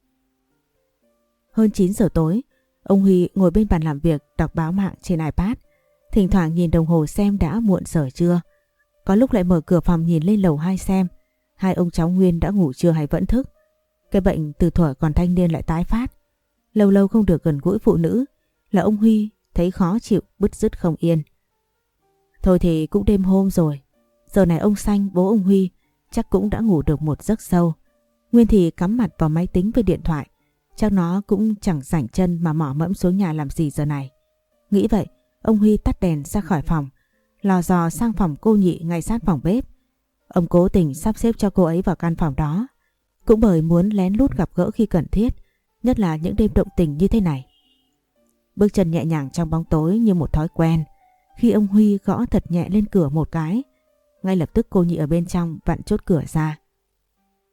Hơn 9 giờ tối, ông Huy ngồi bên bàn làm việc đọc báo mạng trên iPad. Thỉnh thoảng nhìn đồng hồ xem đã muộn giờ chưa. Có lúc lại mở cửa phòng nhìn lên lầu 2 xem hai ông cháu Nguyên đã ngủ chưa hay vẫn thức. Cái bệnh từ thuở còn thanh niên lại tái phát. Lâu lâu không được gần gũi phụ nữ là ông Huy thấy khó chịu, bứt rứt không yên. Thôi thì cũng đêm hôm rồi. Giờ này ông Xanh, bố ông Huy chắc cũng đã ngủ được một giấc sâu. Nguyên thì cắm mặt vào máy tính với điện thoại. Chắc nó cũng chẳng rảnh chân mà mỏ mẫm xuống nhà làm gì giờ này. Nghĩ vậy, ông Huy tắt đèn ra khỏi phòng, lò dò sang phòng cô Nhị ngay sát phòng bếp. Ông cố tình sắp xếp cho cô ấy vào căn phòng đó, cũng bởi muốn lén lút gặp gỡ khi cần thiết, nhất là những đêm động tình như thế này. Bước chân nhẹ nhàng trong bóng tối như một thói quen. Khi ông Huy gõ thật nhẹ lên cửa một cái, ngay lập tức cô Nhị ở bên trong vặn chốt cửa ra.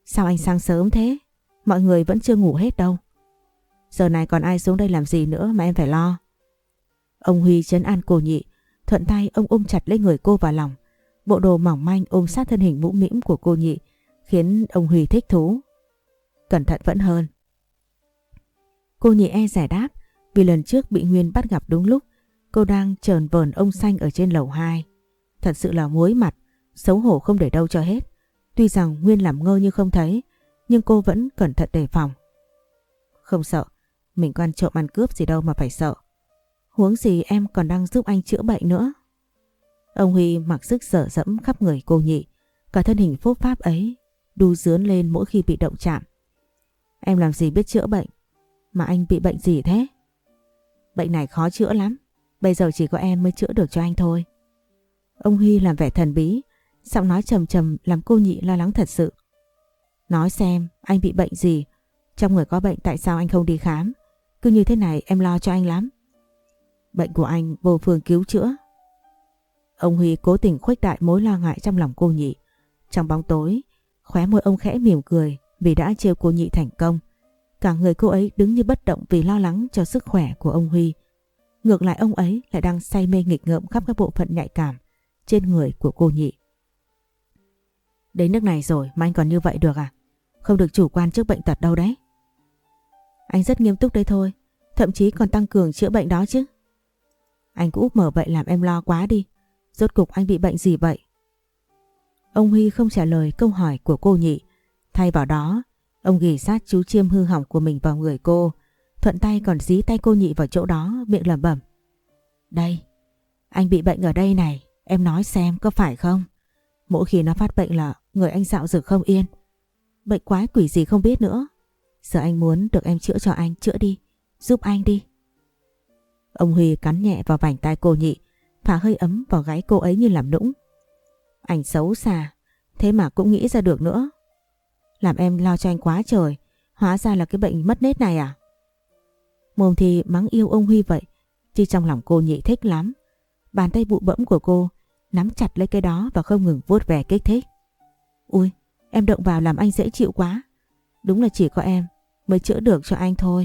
Sao anh sang sớm thế? Mọi người vẫn chưa ngủ hết đâu. Giờ này còn ai xuống đây làm gì nữa mà em phải lo. Ông Huy trấn an cô Nhị, thuận tay ông ôm chặt lấy người cô vào lòng. Bộ đồ mỏng manh ôm sát thân hình mũm mĩm của cô Nhị khiến ông Huy thích thú. Cẩn thận vẫn hơn. Cô Nhị e dè đáp, vì lần trước bị Nguyên bắt gặp đúng lúc cô đang chờn vờn ông Xanh ở trên lầu 2. Thật sự là muối mặt, xấu hổ không để đâu cho hết. Tuy rằng Nguyên làm ngơ như không thấy, nhưng cô vẫn cẩn thận đề phòng. Không sợ, mình có ăn trộm ăn cướp gì đâu mà phải sợ. Huống gì em còn đang giúp anh chữa bệnh nữa. Ông Huy mặc sức dở dẫm khắp người cô Nhị, cả thân hình phốp pháp ấy đu dướn lên mỗi khi bị động chạm. Em làm gì biết chữa bệnh, mà anh bị bệnh gì thế? Bệnh này khó chữa lắm, bây giờ chỉ có em mới chữa được cho anh thôi. Ông Huy làm vẻ thần bí, giọng nói trầm trầm làm cô Nhị lo lắng thật sự. Nói xem anh bị bệnh gì, trong người có bệnh tại sao anh không đi khám? Cứ như thế này em lo cho anh lắm. Bệnh của anh vô phương cứu chữa. Ông Huy cố tình khuếch đại mối lo ngại trong lòng cô Nhị. Trong bóng tối, khóe môi ông khẽ mỉm cười vì đã trêu cô Nhị thành công. Cả người cô ấy đứng như bất động vì lo lắng cho sức khỏe của ông Huy. Ngược lại ông ấy lại đang say mê nghịch ngợm khắp các bộ phận nhạy cảm trên người của cô Nhị. Đến nước này rồi mà anh còn như vậy được à? Không được chủ quan trước bệnh tật đâu đấy. Anh rất nghiêm túc đấy thôi, thậm chí còn tăng cường chữa bệnh đó chứ. Anh cứ úp mở vậy làm em lo quá đi. Rốt cục anh bị bệnh gì vậy? Ông Huy không trả lời câu hỏi của cô Nhị. Thay vào đó, ông ghì sát chú chiêm hư hỏng của mình vào người cô, thuận tay còn dí tay cô Nhị vào chỗ đó, miệng lẩm bẩm. Đây, anh bị bệnh ở đây này, em nói xem có phải không? Mỗi khi nó phát bệnh là người anh dạo dực không yên. Bệnh quái quỷ gì không biết nữa. Giờ anh muốn được em chữa cho anh, chữa đi, giúp anh đi. Ông Huy cắn nhẹ vào vành tai cô Nhị, phả hơi ấm vào gáy cô ấy như làm nũng. Anh xấu xa, thế mà cũng nghĩ ra được nữa. Làm em lo cho anh quá trời, hóa ra là cái bệnh mất nết này à? Mồm thì mắng yêu ông Huy vậy, chứ trong lòng cô Nhị thích lắm. Bàn tay bụ bẫm của cô nắm chặt lấy cái đó và không ngừng vuốt về kích thích. Ui, em động vào làm anh dễ chịu quá. Đúng là chỉ có em mới chữa được cho anh thôi.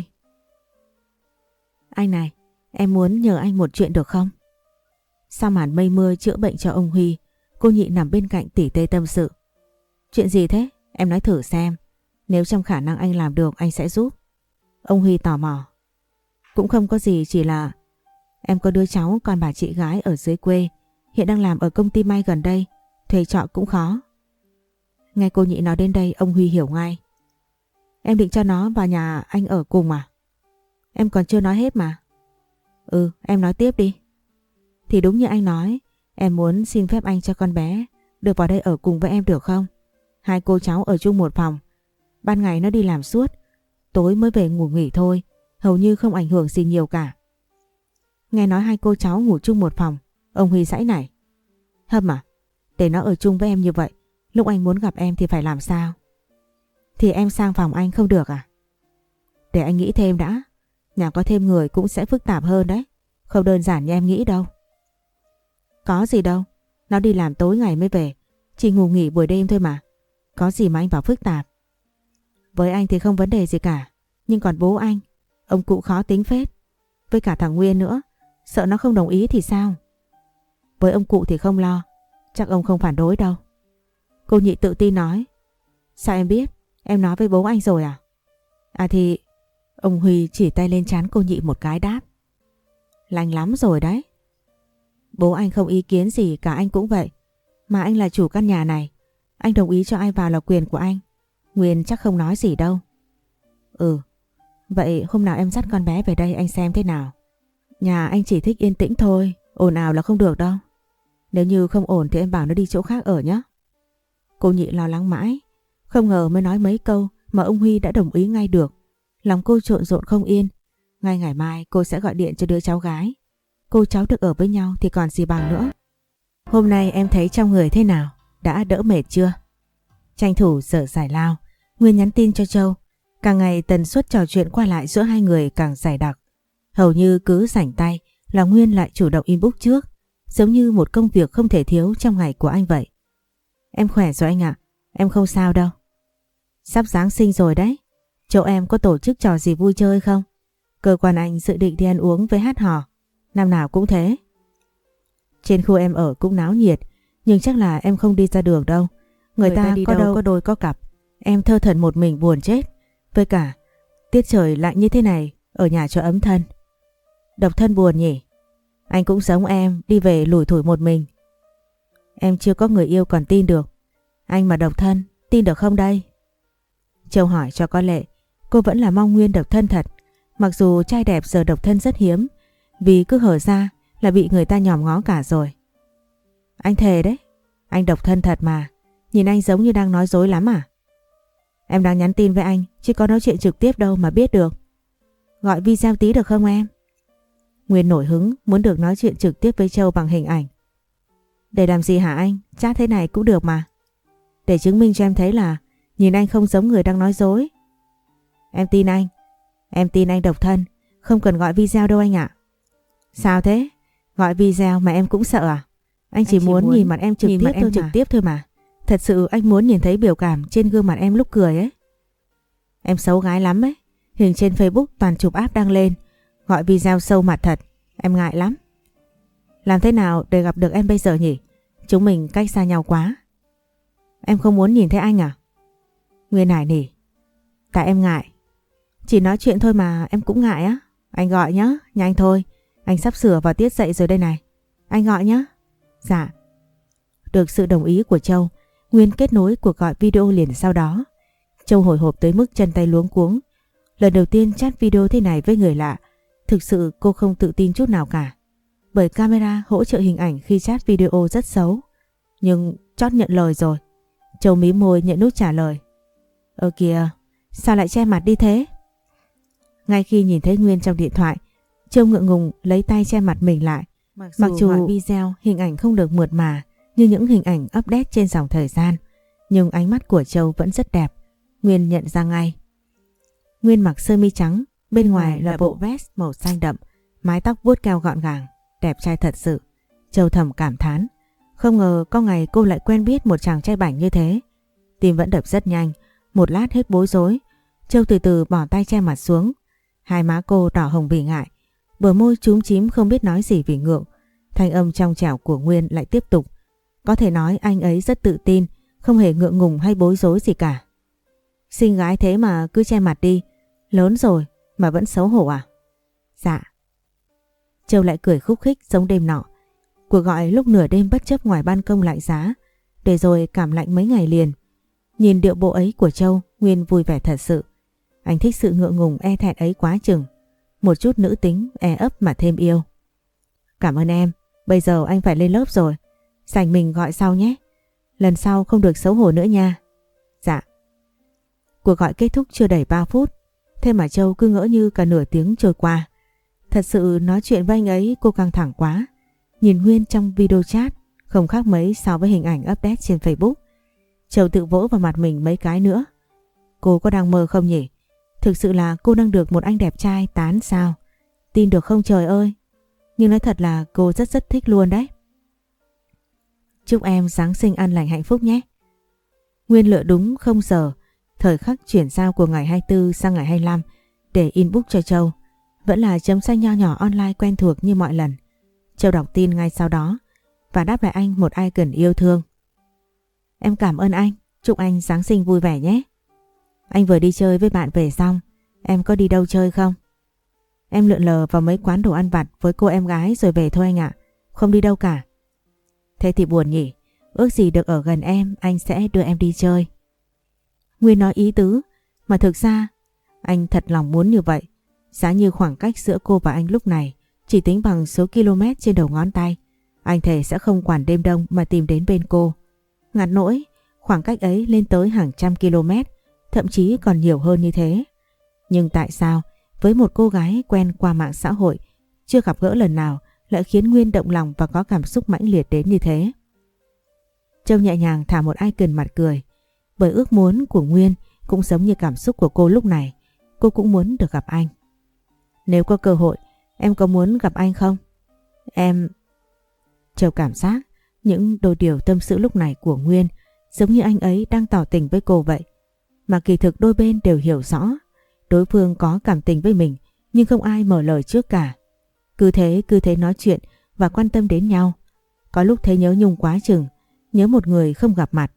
Anh này, em muốn nhờ anh một chuyện được không? Sau màn mây mưa chữa bệnh cho ông Huy, cô Nhị nằm bên cạnh tỉ tê tâm sự. Chuyện gì thế? Em nói thử xem. Nếu trong khả năng anh làm được anh sẽ giúp. Ông Huy tò mò. Cũng không có gì, chỉ là em có đứa cháu con bà chị gái ở dưới quê, hiện đang làm ở công ty may gần đây, thuê trọ cũng khó. Nghe cô Nhị nói đến đây ông Huy hiểu ngay. Em định cho nó vào nhà anh ở cùng à? Em còn chưa nói hết mà. Ừ, em nói tiếp đi. Thì đúng như anh nói, em muốn xin phép anh cho con bé được vào đây ở cùng với em được không? Hai cô cháu ở chung một phòng. Ban ngày nó đi làm suốt, tối mới về ngủ nghỉ thôi, hầu như không ảnh hưởng gì nhiều cả. Nghe nói hai cô cháu ngủ chung một phòng, ông Huy giãy nảy. Hâm à? Để nó ở chung với em như vậy, lúc anh muốn gặp em thì phải làm sao? Thì em sang phòng anh không được à? Để anh nghĩ thêm đã. Nhà có thêm người cũng sẽ phức tạp hơn đấy. Không đơn giản như em nghĩ đâu. Có gì đâu. Nó đi làm tối ngày mới về, chỉ ngủ nghỉ buổi đêm thôi mà. Có gì mà anh bảo phức tạp. Với anh thì không vấn đề gì cả. Nhưng còn bố anh, ông cụ khó tính phết. Với cả thằng Nguyên nữa, sợ nó không đồng ý thì sao? Với ông cụ thì không lo, chắc ông không phản đối đâu. Cô Nhị tự tin nói. Sao em biết? Em nói với bố anh rồi à? À thì... Ông Huy chỉ tay lên trán cô Nhị một cái đáp. Lành lắm rồi đấy. Bố anh không ý kiến gì cả, anh cũng vậy. Mà anh là chủ căn nhà này, anh đồng ý cho ai vào là quyền của anh. Nguyên chắc không nói gì đâu. Ừ, vậy hôm nào em dắt con bé về đây anh xem thế nào. Nhà anh chỉ thích yên tĩnh thôi, ồn ào là không được đâu. Nếu như không ổn thì em bảo nó đi chỗ khác ở nhé. Cô Nhị lo lắng mãi, không ngờ mới nói mấy câu mà ông Huy đã đồng ý ngay được. Lòng cô trộn rộn không yên. Ngay ngày mai cô sẽ gọi điện cho đứa cháu gái. Cô cháu được ở với nhau thì còn gì bằng nữa. Hôm nay em thấy trong người thế nào? Đã đỡ mệt chưa? Tranh thủ giờ giải lao, Nguyên nhắn tin cho Châu. Càng ngày tần suất trò chuyện qua lại giữa hai người càng dày đặc. Hầu như cứ rảnh tay là Nguyên lại chủ động inbox trước, giống như một công việc không thể thiếu trong ngày của anh vậy. Em khỏe rồi anh ạ, em không sao đâu. Sắp Giáng sinh rồi đấy. Chỗ em có tổ chức trò gì vui chơi không? Cơ quan anh dự định đi ăn uống với hát hò. Năm nào cũng thế. Trên khu em ở cũng náo nhiệt, nhưng chắc là em không đi ra đường đâu. Người ta đi đâu có đôi có cặp. Em thơ thẩn một mình buồn chết. Với cả, tiết trời lạnh như thế này, ở nhà cho ấm thân. Độc thân buồn nhỉ? Anh cũng giống em, đi về lủi thủi một mình. Em chưa có người yêu còn tin được. Anh mà độc thân, tin được không đây? Châu hỏi cho có lệ, cô vẫn là mong Nguyên độc thân thật. Mặc dù trai đẹp giờ độc thân rất hiếm, vì cứ hở ra là bị người ta nhòm ngó cả rồi. Anh thề đấy, anh độc thân thật mà. Nhìn anh giống như đang nói dối lắm à? Em đang nhắn tin với anh, chứ có nói chuyện trực tiếp đâu mà biết được. Gọi video tí được không em? Nguyên nổi hứng muốn được nói chuyện trực tiếp với Châu bằng hình ảnh. Để làm gì hả anh? Chat thế này cũng được mà. Để chứng minh cho em thấy là nhìn anh không giống người đang nói dối. Em tin anh. Em tin anh độc thân, không cần gọi video đâu anh ạ. Sao thế? Gọi video mà em cũng sợ à? Anh chỉ muốn nhìn mặt em trực tiếp thôi mà. Thật sự anh muốn nhìn thấy biểu cảm trên gương mặt em lúc cười ấy. Em xấu gái lắm ấy. Hình trên Facebook toàn chụp app đăng lên. Gọi video sâu mặt thật. Em ngại lắm. Làm thế nào để gặp được em bây giờ nhỉ? Chúng mình cách xa nhau quá. Em không muốn nhìn thấy anh à? Nguyên nài nỉ. Tại em ngại. Chỉ nói chuyện thôi mà em cũng ngại á. Anh gọi nhá, nhanh thôi. Anh sắp sửa vào tiết dậy rồi đây này. Anh gọi nhá. Dạ. Được sự đồng ý của Châu, Nguyên kết nối cuộc gọi video liền sau đó. Châu hồi hộp tới mức chân tay luống cuống. Lần đầu tiên chat video thế này với người lạ, thực sự cô không tự tin chút nào cả. Bởi camera hỗ trợ hình ảnh khi chat video rất xấu. Nhưng chót nhận lời rồi. Châu mím môi nhận nút trả lời. Kìa, sao lại che mặt đi thế? Ngay khi nhìn thấy Nguyên trong điện thoại, Châu ngượng ngùng lấy tay che mặt mình lại. Mặc dù gọi video hình ảnh không được mượt mà như những hình ảnh update trên dòng thời gian, nhưng ánh mắt của Châu vẫn rất đẹp. Nguyên nhận ra ngay. Nguyên mặc sơ mi trắng, bên ngoài là bộ vest màu xanh đậm, mái tóc vuốt keo gọn gàng, đẹp trai thật sự. Châu thầm cảm thán, không ngờ có ngày cô lại quen biết một chàng trai bảnh như thế. Tim vẫn đập rất nhanh, một lát hết bối rối. Châu từ từ bỏ tay che mặt xuống. Hai má cô đỏ hồng vì ngại, bờ môi chúm chím không biết nói gì vì ngượng. Thanh âm trong trẻo của Nguyên lại tiếp tục. Có thể nói anh ấy rất tự tin, không hề ngượng ngùng hay bối rối gì cả. Xinh gái thế mà cứ che mặt đi, lớn rồi mà vẫn xấu hổ à? Dạ. Châu lại cười khúc khích giống đêm nọ. Cuộc gọi lúc nửa đêm bất chấp ngoài ban công lạnh giá, để rồi cảm lạnh mấy ngày liền. Nhìn điệu bộ ấy của Châu, Nguyên vui vẻ thật sự. Anh thích sự ngượng ngùng e thẹn ấy quá chừng. Một chút nữ tính e ấp mà thêm yêu. Cảm ơn em, bây giờ anh phải lên lớp rồi. Rảnh mình gọi sau nhé. Lần sau không được xấu hổ nữa nha. Dạ. Cuộc gọi kết thúc chưa đầy 3 phút. Thế mà Châu cứ ngỡ như cả nửa tiếng trôi qua. Thật sự nói chuyện với anh ấy cô căng thẳng quá. Nhìn Nguyên trong video chat không khác mấy so với hình ảnh update trên Facebook. Châu tự vỗ vào mặt mình mấy cái nữa. Cô có đang mơ không nhỉ? Thực sự là cô đang được một anh đẹp trai tán sao? Tin được không trời ơi? Nhưng nói thật là cô rất thích luôn đấy. Chúc em Giáng sinh an lành hạnh phúc nhé. Nguyên lựa đúng 0 giờ, thời khắc chuyển giao của ngày 24 sang ngày 25 để inbox cho Châu. Vẫn là chấm xanh nho nhỏ online quen thuộc như mọi lần. Châu đọc tin ngay sau đó và đáp lại anh một icon yêu thương. Em cảm ơn anh, chúc anh Giáng sinh vui vẻ nhé. Anh vừa đi chơi với bạn về xong, em có đi đâu chơi không? Em lượn lờ vào mấy quán đồ ăn vặt với cô em gái rồi về thôi anh ạ, không đi đâu cả. Thế thì buồn nhỉ, ước gì được ở gần em, anh sẽ đưa em đi chơi. Nguyên nói ý tứ, mà thực ra anh thật lòng muốn như vậy. Giá như khoảng cách giữa cô và anh lúc này chỉ tính bằng số km trên đầu ngón tay, anh thề sẽ không quản đêm đông mà tìm đến bên cô. Ngặt nỗi, khoảng cách ấy lên tới hàng trăm km, thậm chí còn nhiều hơn như thế. Nhưng tại sao với một cô gái quen qua mạng xã hội, chưa gặp gỡ lần nào lại khiến Nguyên động lòng và có cảm xúc mãnh liệt đến như thế? Châu nhẹ nhàng thả một icon mặt cười, bởi ước muốn của Nguyên cũng giống như cảm xúc của cô lúc này. Cô cũng muốn được gặp anh. Nếu có cơ hội, em có muốn gặp anh không? Em... Châu cảm giác những đôi điều tâm sự lúc này của Nguyên giống như anh ấy đang tỏ tình với cô vậy. mà kỳ thực đôi bên đều hiểu rõ đối phương có cảm tình với mình, nhưng không ai mở lời trước cả. Cứ thế nói chuyện và quan tâm đến nhau. Có lúc thấy nhớ Nhung quá chừng, nhớ một người không gặp mặt.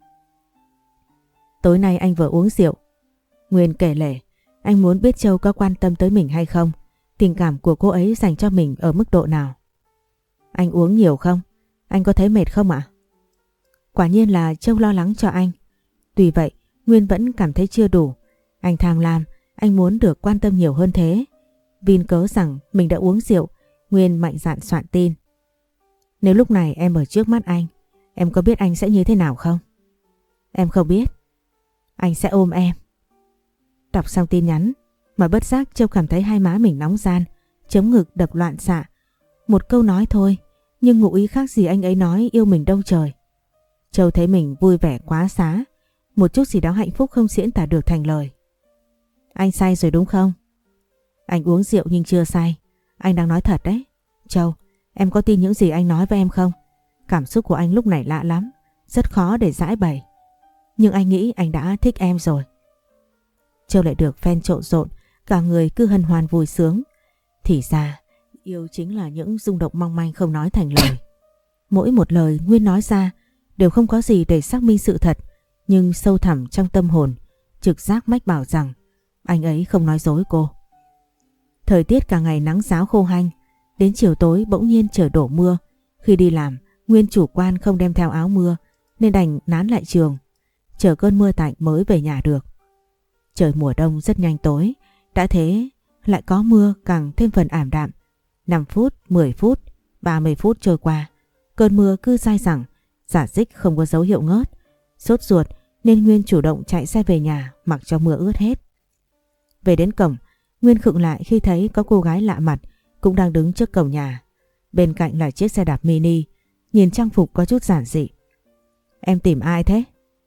Tối nay anh vừa uống rượu. Nguyên kể lể, anh muốn biết Châu có quan tâm tới mình hay không, tình cảm của cô ấy dành cho mình ở mức độ nào. Anh uống nhiều không? Anh có thấy mệt không ạ? Quả nhiên là Châu lo lắng cho anh. Tuy vậy, Nguyên vẫn cảm thấy chưa đủ. Anh tham lam, anh muốn được quan tâm nhiều hơn thế. Vin cớ rằng mình đã uống rượu, Nguyên mạnh dạn soạn tin. Nếu lúc này em ở trước mắt anh, em có biết anh sẽ như thế nào không? Em không biết. Anh sẽ ôm em. Đọc xong tin nhắn mà bất giác Châu cảm thấy hai má mình nóng ran, chống ngực đập loạn xạ. Một câu nói thôi, nhưng ngụ ý khác gì anh ấy nói yêu mình đâu trời. Châu thấy mình vui vẻ quá xá, một chút gì đó hạnh phúc không diễn tả được thành lời. Anh say rồi đúng không? Anh uống rượu nhưng chưa say. Anh đang nói thật đấy. Châu, em có tin những gì anh nói với em không? Cảm xúc của anh lúc này lạ lắm, rất khó để giải bày. Nhưng anh nghĩ anh đã thích em rồi. Châu lại được fan trộn rộn, cả người cứ hân hoan vui sướng. Thì ra, yêu chính là những rung động mong manh không nói thành lời. Mỗi một lời Nguyên nói ra đều không có gì để xác minh sự thật, nhưng sâu thẳm trong tâm hồn, trực giác mách bảo rằng anh ấy không nói dối cô. Thời tiết cả ngày nắng ráo khô hanh, đến chiều tối bỗng nhiên trời đổ mưa. Khi đi làm, Nguyên chủ quan không đem theo áo mưa nên đành nán lại trường, chờ cơn mưa tạnh mới về nhà được. Trời mùa đông rất nhanh tối, đã thế lại có mưa càng thêm phần ảm đạm. 5 phút, 10 phút, 30 phút trôi qua, cơn mưa cứ dai dẳng, rả rích không có dấu hiệu ngớt. Sốt ruột nên Nguyên chủ động chạy xe về nhà mặc cho mưa ướt hết. Về đến cổng, Nguyên khựng lại khi thấy có cô gái lạ mặt cũng đang đứng trước cổng nhà. Bên cạnh là chiếc xe đạp mini, nhìn trang phục có chút giản dị. Em tìm ai thế?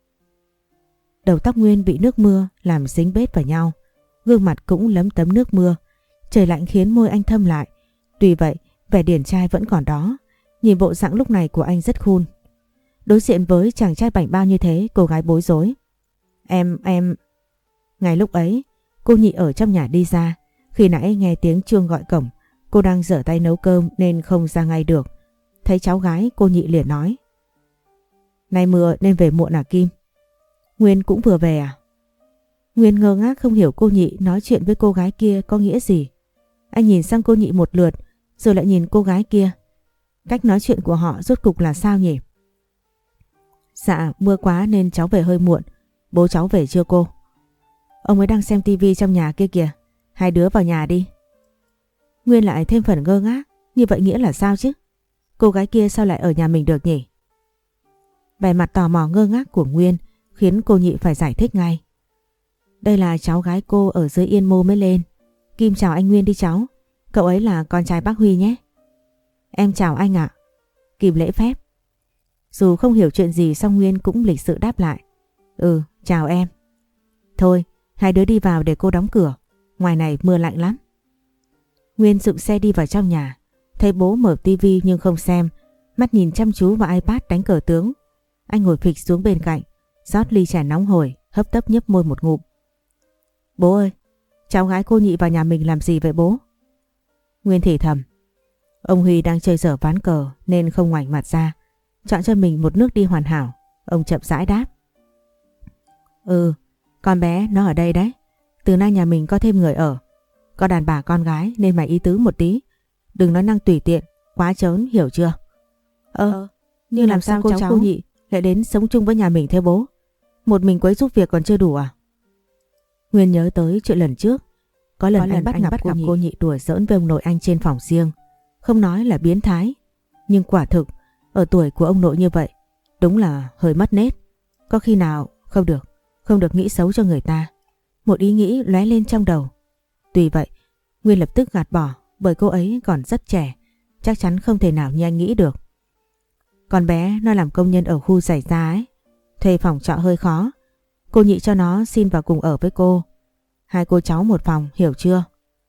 Đầu tóc Nguyên bị nước mưa làm dính bết vào nhau, gương mặt cũng lấm tấm nước mưa. Trời lạnh khiến môi anh thâm lại. Tuy vậy, vẻ điển trai vẫn còn đó. Nhìn bộ dạng lúc này của anh rất cool. Đối diện với chàng trai bảnh bao như thế, cô gái bối rối. Em... Ngay lúc ấy, cô Nhị ở trong nhà đi ra. Khi nãy nghe tiếng chuông gọi cổng, cô đang giở tay nấu cơm nên không ra ngay được. Thấy cháu gái, cô Nhị liền nói. Nay mưa nên về muộn à Kim? Nguyên cũng vừa về à? Nguyên ngơ ngác không hiểu cô Nhị nói chuyện với cô gái kia có nghĩa gì. Anh nhìn sang cô Nhị một lượt rồi lại nhìn cô gái kia. Cách nói chuyện của họ rốt cục là sao nhỉ? Dạ mưa quá nên cháu về hơi muộn. Bố cháu về chưa cô? Ông ấy đang xem tivi trong nhà kia kìa. Hai đứa vào nhà đi. Nguyên lại thêm phần ngơ ngác. Như vậy nghĩa là sao chứ? Cô gái kia sao lại ở nhà mình được nhỉ? Vẻ mặt tò mò ngơ ngác của Nguyên khiến cô Nhị phải giải thích ngay. Đây là cháu gái cô ở dưới Yên Mô mới lên. Kim chào anh Nguyên đi cháu. Cậu ấy là con trai bác Huy nhé. Em chào anh ạ. Kim lễ phép. Dù không hiểu chuyện gì song Nguyên cũng lịch sự đáp lại. Ừ, chào em. Thôi, hai đứa đi vào để cô đóng cửa. Ngoài này mưa lạnh lắm. Nguyên dựng xe đi vào trong nhà. Thấy bố mở tivi nhưng không xem. Mắt nhìn chăm chú vào iPad đánh cờ tướng. Anh ngồi phịch xuống bên cạnh, rót ly trà nóng hổi, hấp tấp nhấp môi một ngụm. Bố ơi, cháu gái cô Nhị vào nhà mình làm gì vậy bố? Nguyên thì thầm. Ông Huy đang chơi dở ván cờ nên không ngoảnh mặt ra, chọn cho mình một nước đi hoàn hảo. Ông chậm rãi đáp. Ừ, con bé nó ở đây đấy. Từ nay nhà mình có thêm người ở. Có đàn bà con gái nên mày ý tứ một tí. Đừng nói năng tùy tiện, quá trớn, hiểu chưa? Nhưng làm sao cháu cô Nhị lại đến sống chung với nhà mình thế bố? Một mình quấy giúp việc còn chưa đủ à? Nguyên nhớ tới chuyện lần trước. Có lần anh bắt gặp cô Nhị đùa giỡn với ông nội anh trên phòng riêng. Không nói là biến thái, nhưng quả thực ở tuổi của ông nội như vậy đúng là hơi mất nết. Có khi nào không được nghĩ xấu cho người ta. Một ý nghĩ lóe lên trong đầu. Tuy vậy Nguyên lập tức gạt bỏ, bởi cô ấy còn rất trẻ, chắc chắn không thể nào như anh nghĩ được. Con bé nó làm công nhân ở khu giải gia ấy, thuê phòng trọ hơi khó. Cô Nhị cho nó xin vào cùng ở với cô. Hai cô cháu một phòng, hiểu chưa?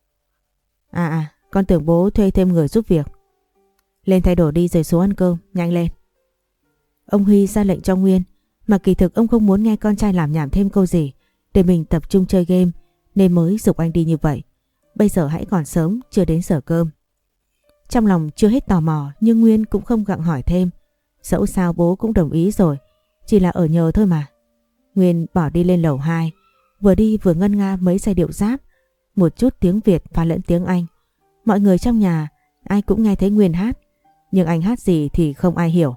Con tưởng bố thuê thêm người giúp việc. Lên thay đồ đi rồi xuống ăn cơm, nhanh lên. Ông Huy ra lệnh cho Nguyên, mà kỳ thực ông không muốn nghe con trai làm nhảm thêm câu gì, để mình tập trung chơi game nên mới giục anh đi như vậy. Bây giờ hãy còn sớm, chưa đến giờ cơm. Trong lòng chưa hết tò mò nhưng Nguyên cũng không gặng hỏi thêm. Dẫu sao bố cũng đồng ý rồi, chỉ là ở nhờ thôi mà. Nguyên bỏ đi lên lầu 2, vừa đi vừa ngân nga mấy giai điệu rap, một chút tiếng Việt và lẫn tiếng Anh. Mọi người trong nhà ai cũng nghe thấy Nguyên hát, nhưng anh hát gì thì không ai hiểu.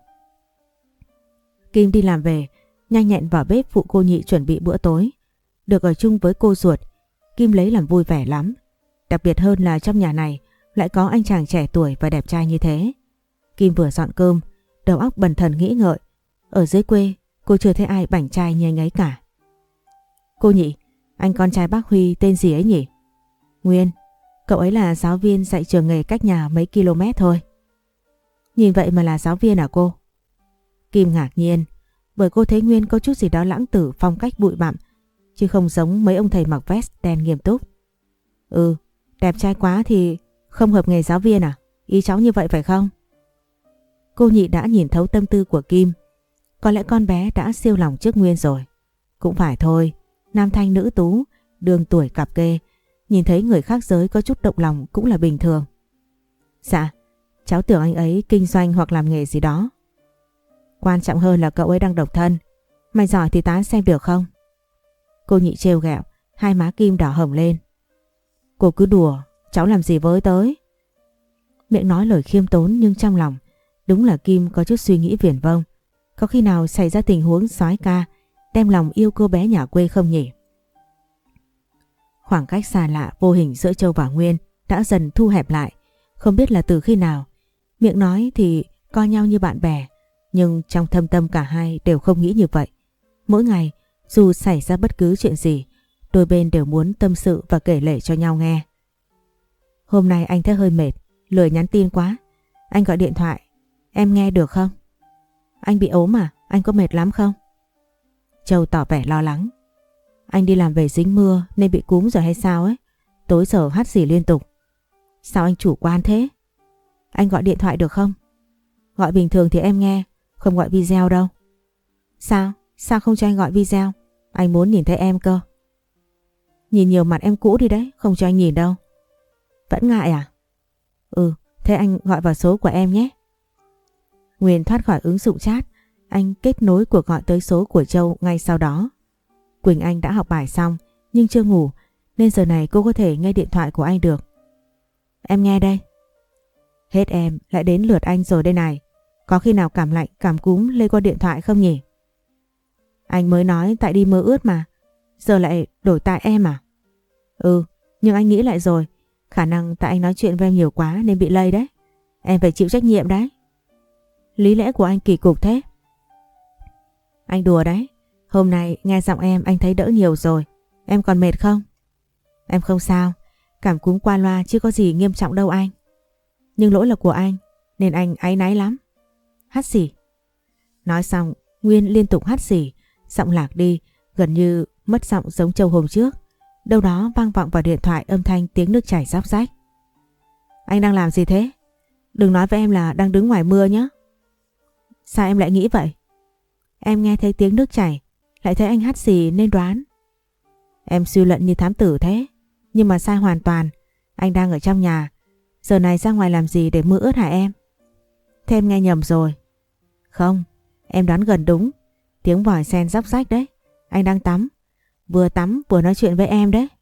Kim đi làm về, nhanh nhẹn vào bếp phụ cô Nhị chuẩn bị bữa tối. Được ở chung với cô ruột, Kim lấy làm vui vẻ lắm. Đặc biệt hơn là trong nhà này lại có anh chàng trẻ tuổi và đẹp trai như thế. Kim vừa dọn cơm, đầu óc bần thần nghĩ ngợi. Ở dưới quê, cô chưa thấy ai bảnh trai như anh ấy cả. Cô Nhị, anh con trai bác Huy tên gì ấy nhỉ? Nguyên, cậu ấy là giáo viên dạy trường nghề cách nhà mấy km thôi. Nhìn vậy mà là giáo viên à cô? Kim ngạc nhiên, bởi cô thấy Nguyên có chút gì đó lãng tử phong cách bụi bặm, chứ không giống mấy ông thầy mặc vest đen nghiêm túc. Ừ, đẹp trai quá thì không hợp nghề giáo viên à? Ý cháu như vậy phải không? Cô Nhị đã nhìn thấu tâm tư của Kim. Có lẽ con bé đã siêu lòng trước Nguyên rồi. Cũng phải thôi, nam thanh nữ tú, đường tuổi cặp kê, nhìn thấy người khác giới có chút động lòng cũng là bình thường. Dạ, cháu tưởng anh ấy kinh doanh hoặc làm nghề gì đó. Quan trọng hơn là cậu ấy đang độc thân. Mày giỏi thì tán xem được không? Cô Nhị trêu ghẹo, hai má Kim đỏ hồng lên. Cô cứ đùa, cháu làm gì với tới? Miệng nói lời khiêm tốn nhưng trong lòng đúng là Kim có chút suy nghĩ viển vông. Có khi nào xảy ra tình huống soái ca đem lòng yêu cô bé nhà quê không nhỉ? Khoảng cách xa lạ vô hình giữa Châu và Nguyên đã dần thu hẹp lại. Không biết là từ khi nào. Miệng nói thì coi nhau như bạn bè, nhưng trong thâm tâm cả hai đều không nghĩ như vậy. Mỗi ngày dù xảy ra bất cứ chuyện gì, đôi bên đều muốn tâm sự và kể lể cho nhau nghe. Hôm nay anh thấy hơi mệt, lười nhắn tin quá. Anh gọi điện thoại, em nghe được không? Anh bị ốm à? Anh có mệt lắm không? Châu tỏ vẻ lo lắng. Anh đi làm về dính mưa nên bị cúm rồi hay sao ấy? Tối giờ hắt xì liên tục. Sao anh chủ quan thế? Anh gọi điện thoại được không? Gọi bình thường thì em nghe, không gọi video đâu. Sao? Sao không cho anh gọi video? Anh muốn nhìn thấy em cơ. Nhìn nhiều mặt em cũ đi đấy, không cho anh nhìn đâu. Vẫn ngại à? Ừ, thế anh gọi vào số của em nhé. Nguyên thoát khỏi ứng dụng chat, anh kết nối cuộc gọi tới số của Châu ngay sau đó. Quỳnh Anh đã học bài xong nhưng chưa ngủ nên giờ này cô có thể nghe điện thoại của anh được. Em nghe đây. Hết em, lại đến lượt anh rồi đây này. Có khi nào cảm lạnh, cảm cúm lây qua điện thoại không nhỉ? Anh mới nói tại đi mưa ướt mà. Giờ lại đổi tại em à? Ừ, nhưng anh nghĩ lại rồi. Khả năng tại anh nói chuyện với em nhiều quá nên bị lây đấy. Em phải chịu trách nhiệm đấy. Lý lẽ của anh kỳ cục thế. Anh đùa đấy. Hôm nay nghe giọng em anh thấy đỡ nhiều rồi. Em còn mệt không? Em không sao. Cảm cúm qua loa chứ có gì nghiêm trọng đâu anh. Nhưng lỗi là của anh nên anh áy náy lắm. Hắt xì. Nói xong Nguyên liên tục hắt xì, giọng lạc đi, gần như mất giọng giống Châu hôm trước. Đâu đó vang vọng vào điện thoại âm thanh tiếng nước chảy róc rách. Anh đang làm gì thế? Đừng nói với em là đang đứng ngoài mưa nhé. Sao em lại nghĩ vậy? Em nghe thấy tiếng nước chảy, lại thấy anh hắt xì nên đoán. Em suy luận như thám tử thế, nhưng mà sai hoàn toàn. Anh đang ở trong nhà, giờ này ra ngoài làm gì để mưa ướt hả em? Thế em nghe nhầm rồi. Không, em đoán gần đúng. Tiếng vòi sen róc rách đấy. Anh đang tắm vừa nói chuyện với em đấy.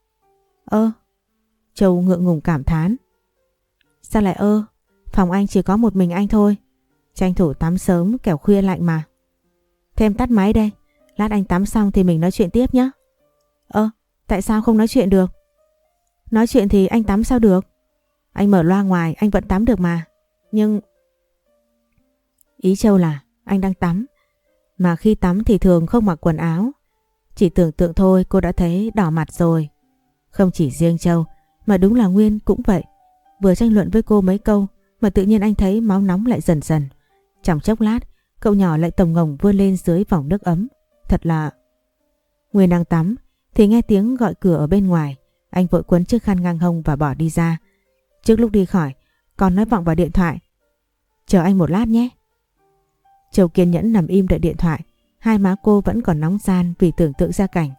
Châu ngượng ngùng cảm thán. Sao lại phòng anh chỉ có một mình anh thôi. Tranh thủ tắm sớm kẻo khuya lạnh mà. Thêm tắt máy đây, lát anh tắm xong thì mình nói chuyện tiếp nhé. Tại sao không nói chuyện được? Nói chuyện thì anh tắm sao được? Anh mở loa ngoài anh vẫn tắm được mà. Nhưng... Ý Châu là anh đang tắm, mà khi tắm thì thường không mặc quần áo. Chỉ tưởng tượng thôi cô đã thấy đỏ mặt rồi. Không chỉ riêng Châu mà đúng là Nguyên cũng vậy. Vừa tranh luận với cô mấy câu mà tự nhiên anh thấy máu nóng lại dần dần. Trong chốc lát cậu nhỏ lại tồng ngồng vươn lên dưới vòng nước ấm. Thật là... Nguyên đang tắm thì nghe tiếng gọi cửa ở bên ngoài. Anh vội quấn chiếc khăn ngang hông và bỏ đi ra. Trước lúc đi khỏi còn nói vọng vào điện thoại. Chờ anh một lát nhé. Châu kiên nhẫn nằm im đợi điện thoại. Hai má cô vẫn còn nóng ran vì tưởng tượng ra cảnh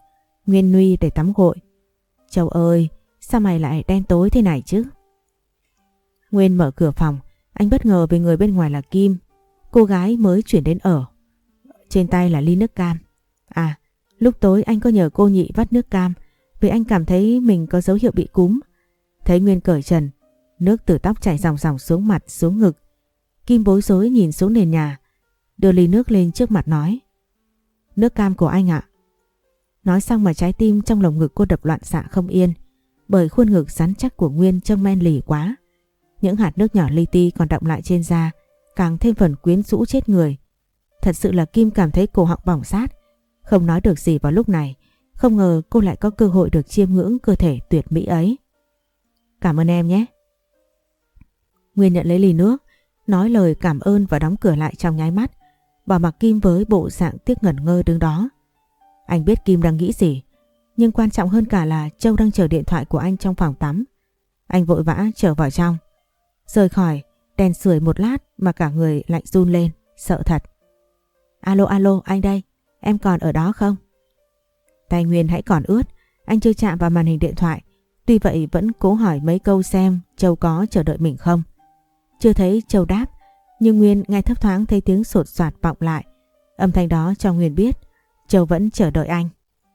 Nguyên nuy để tắm gội. Châu ơi, sao mày lại đen tối thế này chứ? Nguyên mở cửa phòng, anh bất ngờ vì người bên ngoài là Kim, cô gái mới chuyển đến ở. Trên tay là ly nước cam. À, lúc tối anh có nhờ cô nhị vắt nước cam vì anh cảm thấy mình có dấu hiệu bị cúm. Thấy Nguyên cởi trần, nước từ tóc chảy ròng ròng xuống mặt xuống ngực. Kim bối rối nhìn xuống nền nhà, đưa ly nước lên trước mặt nói: Nước cam của anh ạ. Nói xong mà trái tim trong lồng ngực cô đập loạn xạ không yên, bởi khuôn ngực rắn chắc của Nguyên trông men lì quá. Những hạt nước nhỏ li ti còn đọng lại trên da, càng thêm phần quyến rũ chết người. Thật sự là Kim cảm thấy cổ họng bỏng rát, không nói được gì vào lúc này. Không ngờ cô lại có cơ hội được chiêm ngưỡng cơ thể tuyệt mỹ ấy. Cảm ơn em nhé. Nguyên nhận lấy ly nước, nói lời cảm ơn và đóng cửa lại trong nháy mắt, bỏ mặc Kim với bộ dạng tiếc ngẩn ngơ đứng đó. Anh biết Kim đang nghĩ gì, nhưng quan trọng hơn cả là Châu đang chờ điện thoại của anh trong phòng tắm. Anh vội vã trở vào trong. Rời khỏi, đèn sưởi một lát mà cả người lạnh run lên, sợ thật. Alo alo, anh đây, em còn ở đó không? Tay Nguyên hãy còn ướt, anh chưa chạm vào màn hình điện thoại, tuy vậy vẫn cố hỏi mấy câu xem Châu có chờ đợi mình không. Chưa thấy Châu đáp, nhưng Nguyên nghe thấp thoáng thấy tiếng sột soạt vọng lại. Âm thanh đó cho Nguyên biết Châu vẫn chờ đợi anh.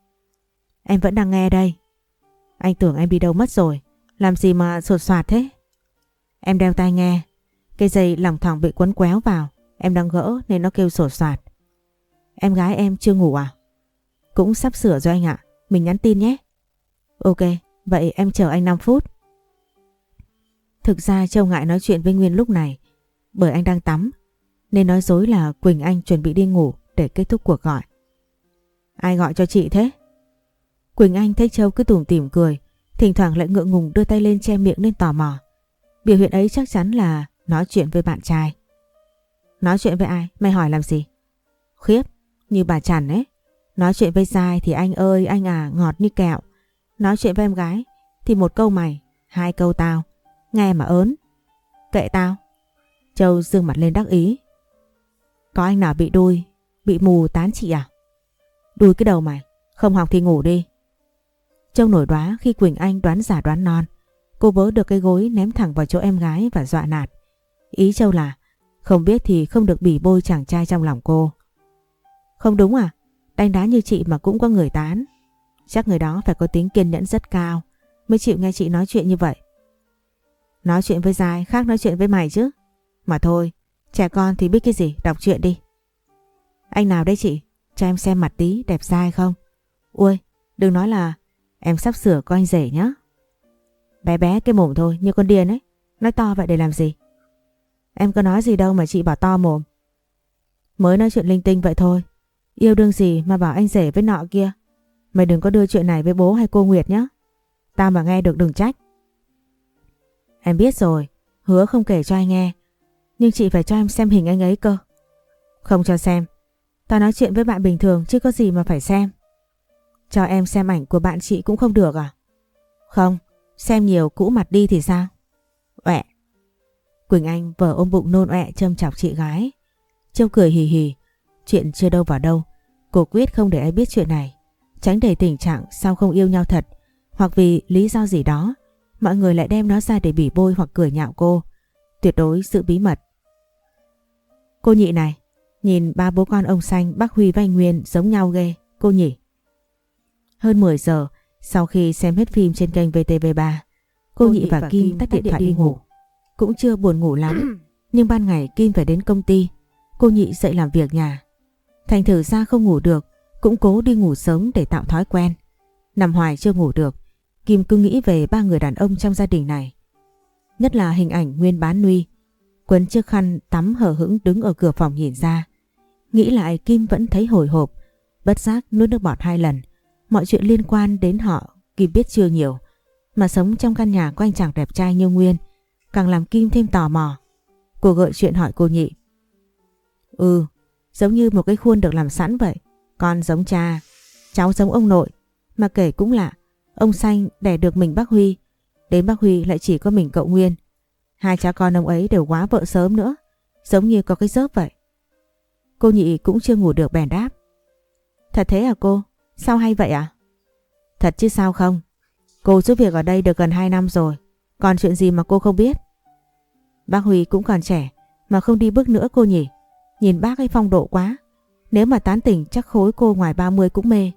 Em vẫn đang nghe đây. Anh tưởng em đi đâu mất rồi, làm gì mà sột soạt thế? Em đeo tai nghe, cái dây lỏng thỏng bị quấn quéo vào, em đang gỡ nên nó kêu sột soạt. Em gái em chưa ngủ à? Cũng sắp sửa rồi anh ạ, mình nhắn tin nhé. Ok, vậy em chờ anh 5 phút. Thực ra Châu ngại nói chuyện với Nguyên lúc này, bởi anh đang tắm, nên nói dối là Quỳnh Anh chuẩn bị đi ngủ để kết thúc cuộc gọi. Ai gọi cho chị thế? Quỳnh Anh thấy Châu cứ tủm tỉm cười, thỉnh thoảng lại ngượng ngùng đưa tay lên che miệng nên tò mò. Biểu hiện ấy chắc chắn là nói chuyện với bạn trai. Nói chuyện với ai? Mày hỏi làm gì? Khiếp, như bà Trần ấy. Nói chuyện với Giai thì anh ơi anh à, ngọt như kẹo. Nói chuyện với em gái thì một câu mày, hai câu tao. Nghe mà ớn. Kệ tao. Châu dương mặt lên đắc ý. Có anh nào bị đuôi, bị mù tán chị à? Đuôi cái đầu mày, không học thì ngủ đi. Châu nổi đoá khi Quỳnh Anh đoán giả đoán non. Cô vớ được cái gối ném thẳng vào chỗ em gái và dọa nạt. Ý Châu là không biết thì không được bỉ bôi chàng trai trong lòng cô. Không đúng à? Đánh đá như chị mà cũng có người tán. Chắc người đó phải có tính kiên nhẫn rất cao mới chịu nghe chị nói chuyện như vậy. Nói chuyện với Giai khác nói chuyện với mày chứ. Mà thôi, trẻ con thì biết cái gì, đọc truyện đi. Anh nào đấy chị? Cho em xem mặt tí, đẹp dai không? Ui, đừng nói là em sắp sửa có anh rể nhá. Bé bé cái mồm thôi, như con điên ấy. Nói to vậy để làm gì? Em có nói gì đâu mà chị bảo to mồm. Mới nói chuyện linh tinh vậy thôi. Yêu đương gì mà bảo anh rể với nọ kia. Mày đừng có đưa chuyện này với bố hay cô Nguyệt nhá. Tao mà nghe được đừng trách. Em biết rồi, hứa không kể cho anh nghe. Nhưng chị phải cho em xem hình anh ấy cơ. Không cho xem. Tao nói chuyện với bạn bình thường chứ có gì mà phải xem. Cho em xem ảnh của bạn chị cũng không được à? Không, xem nhiều cũ mặt đi thì sao? Ọe. Quỳnh Anh vờ ôm bụng nôn ọe châm chọc chị gái. Châu cười hì hì. Chuyện chưa đâu vào đâu. Cô quyết không để ai biết chuyện này, tránh để tình trạng sau không yêu nhau thật, hoặc vì lý do gì đó mọi người lại đem nó ra để bỉ bôi hoặc cười nhạo cô. Tuyệt đối giữ bí mật. Cô nhị này, nhìn ba bố con ông Xanh, bác Huy và anh Nguyên giống nhau ghê, cô nhỉ? Hơn 10 giờ, sau khi xem hết phim trên kênh VTV3, cô nhị và Kim tắt điện thoại đi ngủ. Cũng chưa buồn ngủ lắm, nhưng ban ngày Kim phải đến công ty, cô nhị dậy làm việc nhà. Thành thử ra không ngủ được, cũng cố đi ngủ sớm để tạo thói quen. Nằm hoài chưa ngủ được, Kim cứ nghĩ về ba người đàn ông trong gia đình này. Nhất là hình ảnh Nguyên bán nuôi, quấn chiếc khăn tắm hờ hững đứng ở cửa phòng nhìn ra. Nghĩ lại Kim vẫn thấy hồi hộp, bất giác nuốt nước bọt 2 lần. Mọi chuyện liên quan đến họ Kim biết chưa nhiều, mà sống trong căn nhà của anh chàng đẹp trai như Nguyên càng làm Kim thêm tò mò. Cô gợi chuyện hỏi cô nhị. Giống như một cái khuôn được làm sẵn vậy. Con giống cha, cháu giống ông nội. Mà kể cũng lạ, ông Xanh đẻ được mình bác Huy, đến bác Huy lại chỉ có mình cậu Nguyên. Hai cha con ông ấy đều quá vợ sớm nữa, giống như có cái xớp vậy. Cô nhị cũng chưa ngủ được bèn đáp. Thật thế à cô? Sao hay vậy ạ? Thật chứ sao không? Cô giúp việc ở đây được gần 2 năm rồi. Còn chuyện gì mà cô không biết? Bác Huy cũng còn trẻ mà không đi bước nữa cô nhỉ? Nhìn bác ấy phong độ quá. Nếu mà tán tỉnh chắc khối cô ngoài 30 cũng mê.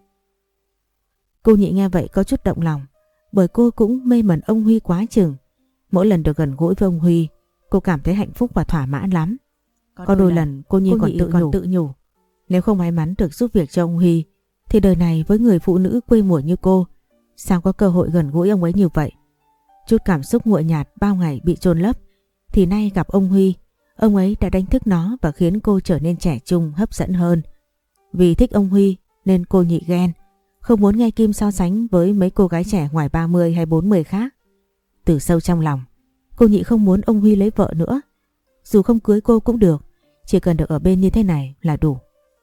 Cô Nhị nghe vậy có chút động lòng. Bởi cô cũng mê mẩn ông Huy quá chừng. Mỗi lần được gần gũi với ông Huy, cô cảm thấy hạnh phúc và thỏa mãn lắm. Có đôi lần cô Nhi còn tự nhủ. Nếu không may mắn được giúp việc cho ông Huy thì đời này với người phụ nữ quê mùa như cô sao có cơ hội gần gũi ông ấy như vậy. Chút cảm xúc nguội nhạt bao ngày bị chôn lấp thì nay gặp ông Huy, ông ấy đã đánh thức nó và khiến cô trở nên trẻ trung hấp dẫn hơn. Vì thích ông Huy nên cô Nhị ghen, không muốn nghe Kim so sánh với mấy cô gái trẻ ngoài 30 hay 40 khác. Từ sâu trong lòng, cô Nhị không muốn ông Huy lấy vợ nữa. Dù không cưới cô cũng được, chỉ cần được ở bên như thế này là đủ.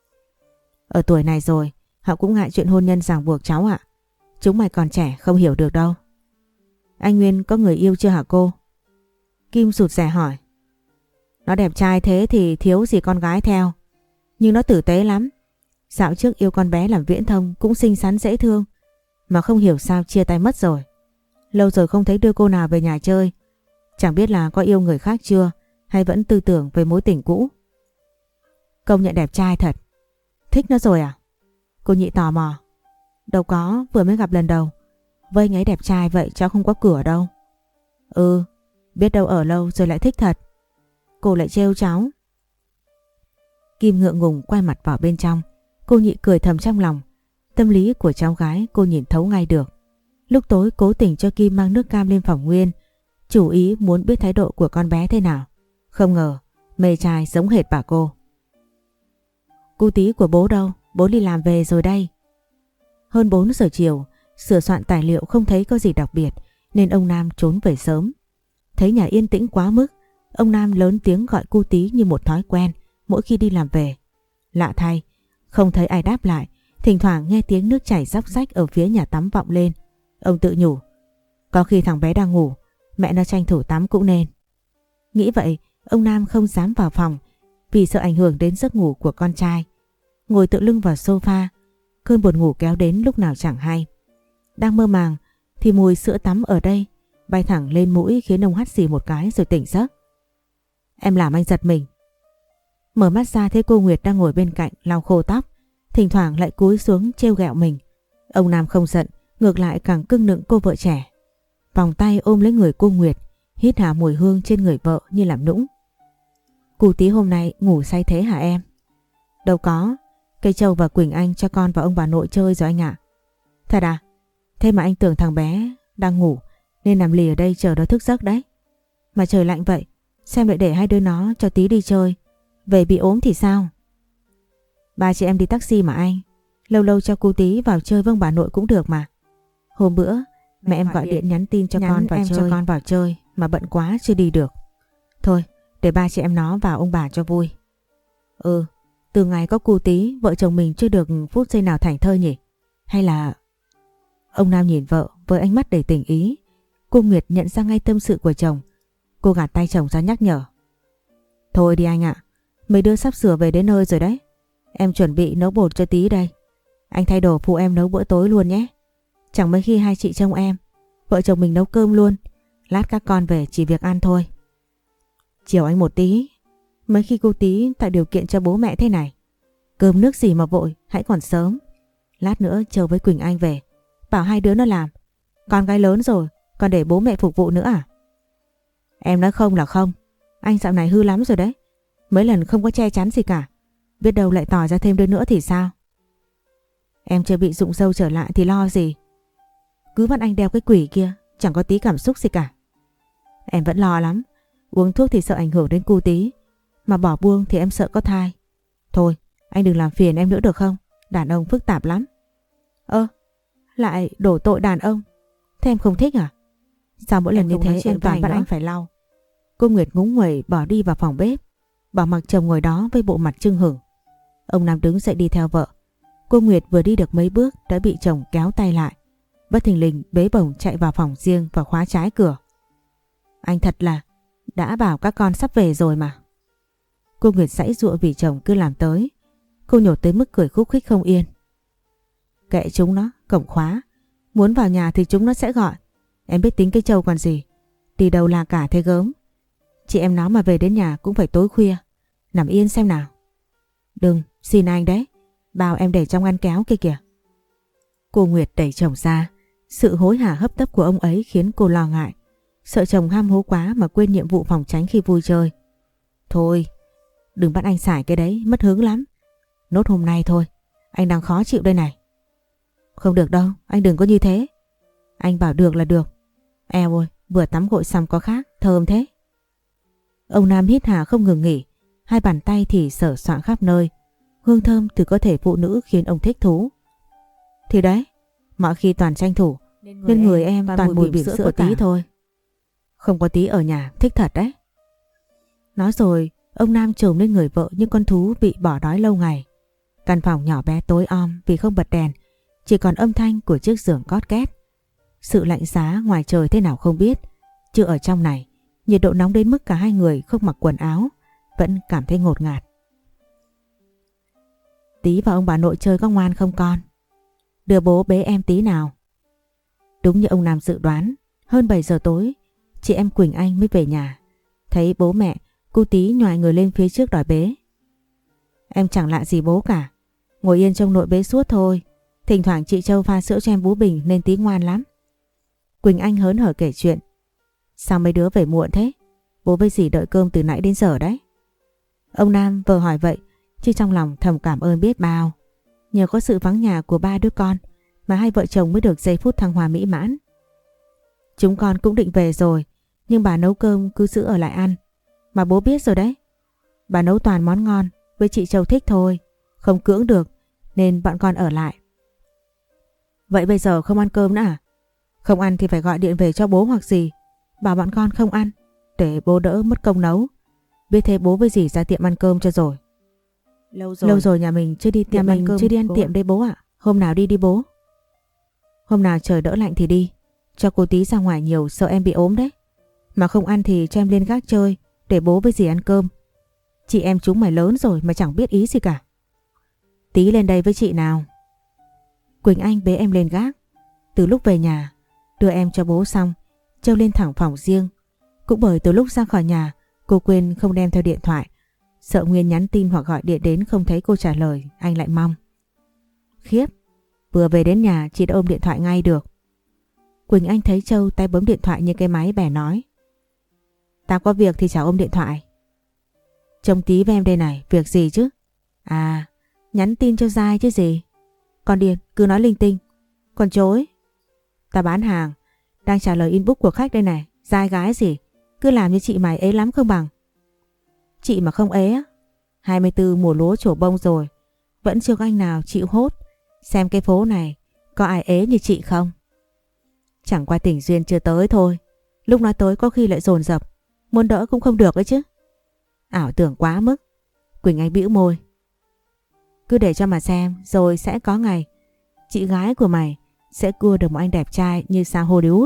Ở tuổi này rồi, họ cũng ngại chuyện hôn nhân ràng buộc cháu ạ. Chúng mày còn trẻ không hiểu được đâu. Anh Nguyên có người yêu chưa hả cô? Kim rụt rè hỏi. Nó đẹp trai thế thì thiếu gì con gái theo. Nhưng nó tử tế lắm. Dạo trước yêu con bé làm viễn thông cũng xinh xắn dễ thương. Mà không hiểu sao chia tay mất rồi. Lâu rồi không thấy đưa cô nào về nhà chơi. Chẳng biết là có yêu người khác chưa hay vẫn tư tưởng về mối tình cũ. Công nhận đẹp trai thật. Thích nó rồi à? Cô Nhị tò mò. Đâu có, vừa mới gặp lần đầu. Với anh ấy đẹp trai vậy cháu không có cửa đâu. Ừ, biết đâu ở lâu rồi lại thích thật. Cô lại trêu cháu. Kim ngượng ngùng quay mặt vào bên trong. Cô Nhị cười thầm trong lòng. Tâm lý của cháu gái cô nhìn thấu ngay được. Lúc tối cố tình cho Kim mang nước cam lên phòng Nguyên, chủ ý muốn biết thái độ của con bé thế nào. Không ngờ mê trai giống hệt bà cô. Cu tí của bố đâu? Bố đi làm về rồi đây. Hơn 4 giờ chiều, sửa soạn tài liệu không thấy có gì đặc biệt nên ông Nam trốn về sớm. Thấy nhà yên tĩnh quá mức, ông Nam lớn tiếng gọi cu tí như một thói quen mỗi khi đi làm về. Lạ thay, không thấy ai đáp lại, thỉnh thoảng nghe tiếng nước chảy róc rách ở phía nhà tắm vọng lên. Ông tự nhủ, có khi thằng bé đang ngủ, mẹ nó tranh thủ tắm cũng nên. Nghĩ vậy, ông Nam không dám vào phòng vì sợ ảnh hưởng đến giấc ngủ của con trai. Ngồi tựa lưng vào sofa, cơn buồn ngủ kéo đến lúc nào chẳng hay. Đang mơ màng thì mùi sữa tắm ở đây bay thẳng lên mũi khiến ông hắt xì một cái rồi tỉnh giấc. Em làm anh giật mình. Mở mắt ra thấy cô Nguyệt đang ngồi bên cạnh lau khô tóc, thỉnh thoảng lại cúi xuống trêu ghẹo mình. Ông Nam không giận, ngược lại càng cưng nựng cô vợ trẻ. Vòng tay ôm lấy người cô Nguyệt, hít hà mùi hương trên người vợ như làm nũng. Cu tí hôm nay ngủ say thế hả em? Đâu có, Cây Châu và Quỳnh Anh cho con và ông bà nội chơi rồi anh ạ. Thật à? Thế mà anh tưởng thằng bé đang ngủ nên nằm lì ở đây chờ nó thức giấc đấy. Mà trời lạnh vậy, xem lại để hai đứa nó cho tí đi chơi. Về bị ốm thì sao? Ba chị em đi taxi mà anh. Lâu lâu cho cô tí vào chơi với ông bà nội cũng được mà. Hôm bữa mẹ em gọi điện nhắn tin cho con vào chơi mà bận quá chưa đi được. Thôi để ba chị em nó vào ông bà cho vui. Ừ, từ ngày có cô tí vợ chồng mình chưa được phút giây nào thảnh thơi nhỉ? Hay là... Ông Nam nhìn vợ với ánh mắt đầy tình ý. Cô Nguyệt nhận ra ngay tâm sự của chồng. Cô gạt tay chồng ra nhắc nhở. Thôi đi anh ạ, mấy đứa sắp sửa về đến nơi rồi đấy. Em chuẩn bị nấu bột cho tí đây. Anh thay đồ phụ em nấu bữa tối luôn nhé. Chẳng mấy khi hai chị trông em, vợ chồng mình nấu cơm luôn. Lát các con về chỉ việc ăn thôi. Chiều anh một tí. Mấy khi cô tí tạo điều kiện cho bố mẹ thế này. Cơm nước gì mà vội, hãy còn sớm. Lát nữa Châu với Quỳnh Anh về, bảo hai đứa nó làm. Con gái lớn rồi, còn để bố mẹ phục vụ nữa à? Em nói không là không. Anh dạo này hư lắm rồi đấy. Mấy lần không có che chắn gì cả. Biết đâu lại tỏ ra thêm đứa nữa thì sao? Em chưa bị rụng râu trở lại thì lo gì. Cứ bắt anh đeo cái quỷ kia, chẳng có tí cảm xúc gì cả. Em vẫn lo lắm. Uống thuốc thì sợ ảnh hưởng đến cu tí, mà bỏ buông thì em sợ có thai. Thôi anh đừng làm phiền em nữa được không? Đàn ông phức tạp lắm. Lại đổ tội đàn ông. Thế em không thích à? Sao mỗi lần như thế em toàn bắt anh phải lau? Cô Nguyệt ngúng nguẩy bỏ đi vào phòng bếp, bỏ mặc chồng ngồi đó với bộ mặt chưng hửng. Ông Nam đứng dậy đi theo vợ. Cô Nguyệt vừa đi được mấy bước đã bị chồng kéo tay lại. Bất thình lình bế bổng chạy vào phòng riêng và khóa trái cửa. Anh thật là đã bảo các con sắp về rồi mà. Cô Nguyệt giãy giụa vì chồng cứ làm tới. Cô nhột tới mức cười khúc khích không yên. Kệ chúng nó, cổng khóa. Muốn vào nhà thì chúng nó sẽ gọi. Em biết tính cái Châu còn gì. Đi đâu là cả thế gớm. Chị em nó mà về đến nhà cũng phải tối khuya. Nằm yên xem nào. Đừng, xin anh đấy. Bao em để trong ngăn kéo kia kìa. Cô Nguyệt đẩy chồng ra. Sự hối hả hấp tấp của ông ấy khiến cô lo ngại. Sợ chồng ham hố quá mà quên nhiệm vụ phòng tránh khi vui chơi. Thôi, đừng bắt anh xài cái đấy, mất hứng lắm. Nốt hôm nay thôi, anh đang khó chịu đây này. Không được đâu, anh đừng có như thế. Anh bảo được là được. Eo ơi, vừa tắm gội xong có khác, thơm thế. Ông Nam hít hà không ngừng nghỉ, hai bàn tay thì sờ soạng khắp nơi. Hương thơm từ cơ thể phụ nữ khiến ông thích thú. Thì đấy, mọi khi toàn tranh thủ, nên người em toàn mùi bỉm sữa của Tí thôi. Không có Tí ở nhà, thích thật đấy. Nói rồi, ông Nam chồm lên người vợ như con thú bị bỏ đói lâu ngày. Căn phòng nhỏ bé tối om vì không bật đèn, chỉ còn âm thanh của chiếc giường cót két. Sự lạnh giá ngoài trời thế nào không biết, chứ ở trong này, nhiệt độ nóng đến mức cả hai người không mặc quần áo, vẫn cảm thấy ngột ngạt. Tí và ông bà nội chơi có ngoan không con? Đưa bố bế em tí nào. Đúng như ông Nam dự đoán, hơn 7 giờ tối, chị em Quỳnh Anh mới về nhà. Thấy bố mẹ, cô Tí nhoài người lên phía trước đòi bế. Em chẳng lạ gì bố cả, ngồi yên trông nội bế suốt thôi. Thỉnh thoảng chị Châu pha sữa cho em bú bình nên Tí ngoan lắm. Quỳnh Anh hớn hở kể chuyện. Sao mấy đứa về muộn thế? Bố với dì đợi cơm từ nãy đến giờ đấy. Ông Nam vừa hỏi vậy, chứ trong lòng thầm cảm ơn biết bao. Nhờ có sự vắng nhà của ba đứa con mà hai vợ chồng mới được giây phút thăng hoa mỹ mãn. Chúng con cũng định về rồi, nhưng bà nấu cơm cứ giữ ở lại ăn. Mà bố biết rồi đấy, bà nấu toàn món ngon, với chị Châu thích thôi, không cưỡng được, nên bọn con ở lại. Vậy bây giờ không ăn cơm nữa à? Không ăn thì phải gọi điện về cho bố hoặc gì, bảo bọn con không ăn, để bố đỡ mất công nấu. Biết thế bố với dì ra tiệm ăn cơm cho rồi. Lâu rồi nhà mình chưa đi tiệm ăn cơm, chưa đi ăn tiệm đấy bố ạ. Hôm nào đi đi bố. Hôm nào trời đỡ lạnh thì đi, cho cô Tí ra ngoài nhiều sợ em bị ốm đấy. Mà không ăn thì cho em lên gác chơi, để bố với dì ăn cơm. Chị em chúng mày lớn rồi mà chẳng biết ý gì cả. Tí lên đây với chị nào. Quỳnh Anh bế em lên gác. Từ lúc về nhà, đưa em cho bố xong, Châu lên thẳng phòng riêng. Cũng bởi từ lúc ra khỏi nhà, cô quên không đem theo điện thoại. Sợ Nguyên nhắn tin hoặc gọi điện đến không thấy cô trả lời, anh lại mong. Khiếp, vừa về đến nhà chị đã ôm điện thoại ngay được. Quỳnh Anh thấy Châu tay bấm điện thoại như cái máy bẻ nói. Tao có việc thì chả ôm điện thoại. Trông Tí với em đây này, việc gì chứ? À, nhắn tin cho dai chứ gì. Con điên, cứ nói linh tinh. Còn chối. Tao bán hàng, đang trả lời inbox của khách đây này, dai gái gì. Cứ làm như chị mày ế lắm không bằng. Chị mà không ế á, 24 mùa lúa trổ bông rồi, vẫn chưa có anh nào chịu hốt. Xem cái phố này, có ai ế như chị không? Chẳng qua tình duyên chưa tới thôi. Lúc nói tới có khi lại dồn dập, muốn đỡ cũng không được ấy chứ. Ảo tưởng quá mức. Quỳnh Anh bĩu môi. Cứ để cho mà xem, rồi sẽ có ngày chị gái của mày sẽ cua được một anh đẹp trai như sao Hollywood.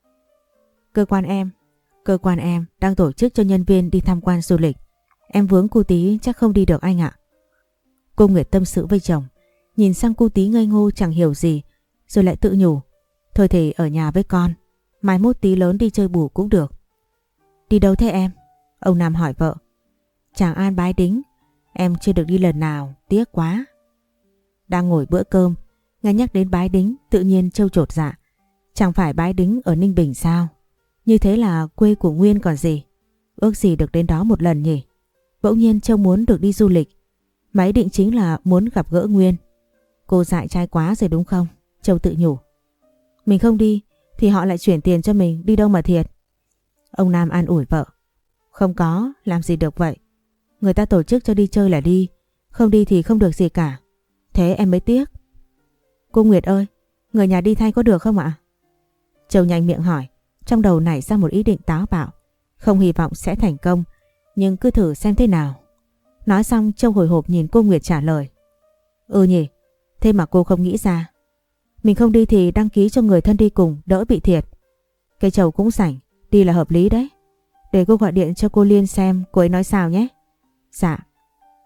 Cơ quan em đang tổ chức cho nhân viên đi tham quan du lịch. Em vướng cô Tí chắc không đi được anh ạ. Cô Nguyệt tâm sự với chồng, nhìn sang cô Tí ngây ngô chẳng hiểu gì, rồi lại tự nhủ. Thôi thì ở nhà với con, mai mốt Tí lớn đi chơi bù cũng được. Đi đâu thế em? Ông Nam hỏi vợ. Tràng An Bái Đính, em chưa được đi lần nào, tiếc quá. Đang ngồi bữa cơm, nghe nhắc đến Bái Đính, tự nhiên Châu chột dạ. Chẳng phải Bái Đính ở Ninh Bình sao? Như thế là quê của Nguyên còn gì. Ước gì được đến đó một lần nhỉ. Bỗng nhiên Châu muốn được đi du lịch, mà ý định chính là muốn gặp gỡ Nguyên. Cô dại trai quá rồi đúng không? Châu tự nhủ. Mình không đi thì họ lại chuyển tiền cho mình, đi đâu mà thiệt. Ông Nam an ủi vợ. Không có, làm gì được vậy. Người ta tổ chức cho đi chơi là đi, không đi thì không được gì cả. Thế em mới tiếc. Cô Nguyệt ơi, người nhà đi thay có được không ạ? Châu nhanh miệng hỏi, trong đầu nảy ra một ý định táo bạo. Không hy vọng sẽ thành công, nhưng cứ thử xem thế nào. Nói xong Châu hồi hộp nhìn cô Nguyệt trả lời. Ừ nhỉ, thế mà cô không nghĩ ra. Mình không đi thì đăng ký cho người thân đi cùng, đỡ bị thiệt. Cái Châu cũng rảnh, đi là hợp lý đấy. Để cô gọi điện cho cô Liên xem cô ấy nói sao nhé. Dạ.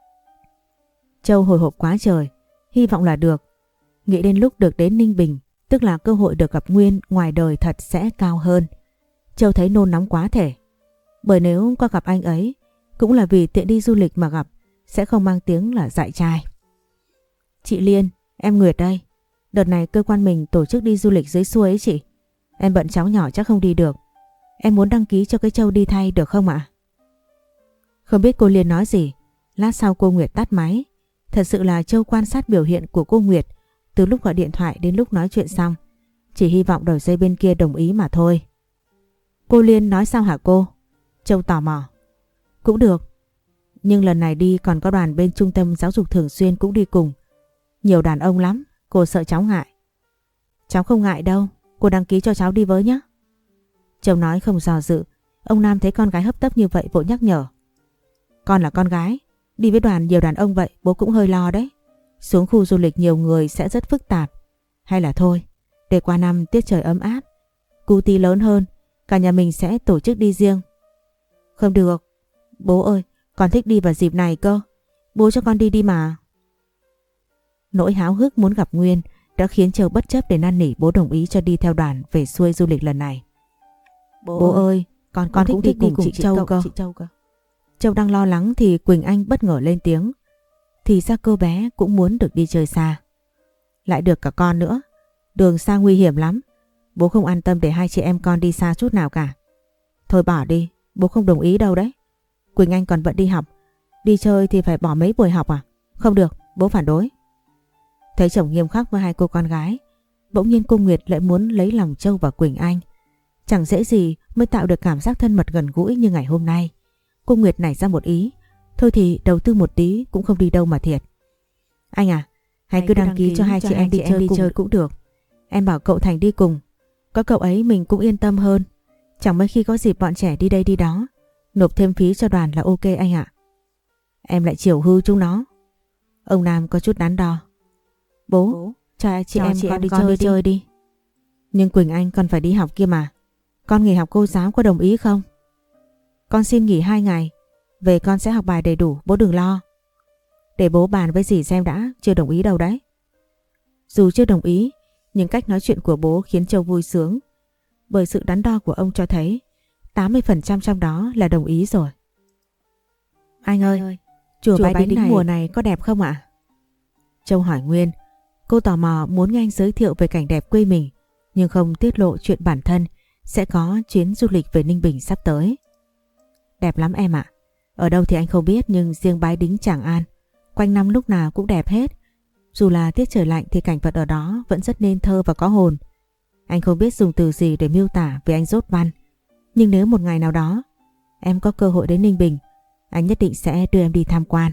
Châu hồi hộp quá trời, hy vọng là được. Nghĩ đến lúc được đến Ninh Bình, tức là cơ hội được gặp Nguyên ngoài đời thật sẽ cao hơn. Châu thấy nôn nóng quá thể. Bởi nếu có gặp anh ấy, cũng là vì tiện đi du lịch mà gặp, sẽ không mang tiếng là dại trai. Chị Liên, em Nguyệt đây. Đợt này cơ quan mình tổ chức đi du lịch dưới xuôi ấy chị. Em bận cháu nhỏ chắc không đi được. Em muốn đăng ký cho cái Châu đi thay được không ạ? Không biết cô Liên nói gì. Lát sau cô Nguyệt tắt máy. Thật sự là Châu quan sát biểu hiện của cô Nguyệt từ lúc gọi điện thoại đến lúc nói chuyện xong. Chỉ hy vọng đầu dây bên kia đồng ý mà thôi. Cô Liên nói sao hả cô? Châu tò mò. Cũng được. Nhưng lần này đi còn có đoàn bên trung tâm giáo dục thường xuyên cũng đi cùng. Nhiều đàn ông lắm. Cô sợ cháu ngại. Cháu không ngại đâu. Cô đăng ký cho cháu đi với nhé. Châu nói không dò dự. Ông Nam thấy con gái hấp tấp như vậy vội nhắc nhở. Con là con gái. Đi với đoàn nhiều đàn ông vậy bố cũng hơi lo đấy. Xuống khu du lịch nhiều người sẽ rất phức tạp. Hay là thôi, để qua năm tiết trời ấm áp, cu tí lớn hơn, cả nhà mình sẽ tổ chức đi riêng. Không được. Bố ơi, con thích đi vào dịp này cơ. Bố cho con đi đi mà. Nỗi háo hức muốn gặp Nguyên đã khiến Châu bất chấp để năn nỉ bố đồng ý cho đi theo đoàn về xuôi du lịch lần này. Bố ơi, con cũng thích đi cùng chị Châu cơ. Châu đang lo lắng thì Quỳnh Anh bất ngờ lên tiếng. Thì ra cô bé cũng muốn được đi chơi xa. Lại được cả con nữa. Đường xa nguy hiểm lắm. Bố không an tâm để hai chị em con đi xa chút nào cả. Thôi bỏ đi, bố không đồng ý đâu đấy. Quỳnh Anh còn bận đi học. Đi chơi thì phải bỏ mấy buổi học à? Không được, bố phản đối. Thấy chồng nghiêm khắc với hai cô con gái, bỗng nhiên cô Nguyệt lại muốn lấy lòng Châu và Quỳnh Anh. Chẳng dễ gì mới tạo được cảm giác thân mật gần gũi như ngày hôm nay. Cô Nguyệt nảy ra một ý. Thôi thì đầu tư một tí cũng không đi đâu mà thiệt. Anh à, hãy cứ đăng ký cho hai chị em đi chơi cũng được. Em bảo cậu Thành đi cùng. Có cậu ấy mình cũng yên tâm hơn. Chẳng mấy khi có dịp bọn trẻ đi đây đi đó. Nộp thêm phí cho đoàn là ok anh ạ. Em lại chiều hư chúng nó. Ông Nam có chút đắn đo. Bố, cho chị em con đi chơi đi. Nhưng Quỳnh Anh còn phải đi học kia mà. Con nghỉ học cô giáo có đồng ý không? Con xin nghỉ 2 ngày. Về con sẽ học bài đầy đủ, bố đừng lo. Để bố bàn với dì xem đã, chưa đồng ý đâu đấy. Dù chưa đồng ý, nhưng cách nói chuyện của bố khiến Châu vui sướng. Bởi sự đắn đo của ông cho thấy 80% trong đó là đồng ý rồi. Anh ơi, chùa Bái Đính mùa này có đẹp không ạ? Châu hỏi Nguyên. Cô tò mò muốn nghe anh giới thiệu về cảnh đẹp quê mình, nhưng không tiết lộ chuyện bản thân sẽ có chuyến du lịch về Ninh Bình sắp tới. Đẹp lắm em ạ. Ở đâu thì anh không biết, nhưng riêng Bái Đính Tràng An quanh năm lúc nào cũng đẹp hết. Dù là tiết trời lạnh thì cảnh vật ở đó vẫn rất nên thơ và có hồn. Anh không biết dùng từ gì để miêu tả vì anh dốt văn. Nhưng nếu một ngày nào đó em có cơ hội đến Ninh Bình, anh nhất định sẽ đưa em đi tham quan.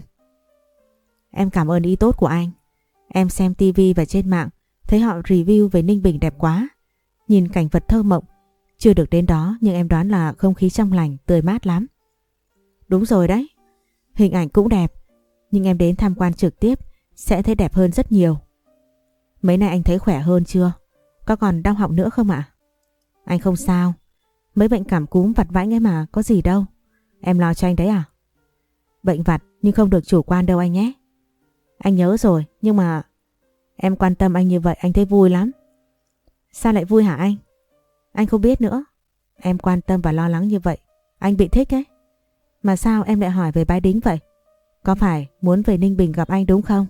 Em cảm ơn ý tốt của anh. Em xem tivi và trên mạng thấy họ review về Ninh Bình đẹp quá. Nhìn cảnh vật thơ mộng. Chưa được đến đó nhưng em đoán là không khí trong lành, tươi mát lắm. Đúng rồi đấy. Hình ảnh cũng đẹp. Nhưng em đến tham quan trực tiếp sẽ thấy đẹp hơn rất nhiều. Mấy nay anh thấy khỏe hơn chưa? Có còn đau họng nữa không ạ? Anh không sao. Mấy bệnh cảm cúm vặt vãnh ấy mà, có gì đâu. Em lo cho anh đấy à? Bệnh vặt nhưng không được chủ quan đâu anh nhé. Anh nhớ rồi, nhưng mà em quan tâm anh như vậy anh thấy vui lắm. Sao lại vui hả anh? Anh không biết nữa. Em quan tâm và lo lắng như vậy anh bị thích ấy. Mà sao em lại hỏi về Bái Đính vậy? Có phải muốn về Ninh Bình gặp anh đúng không?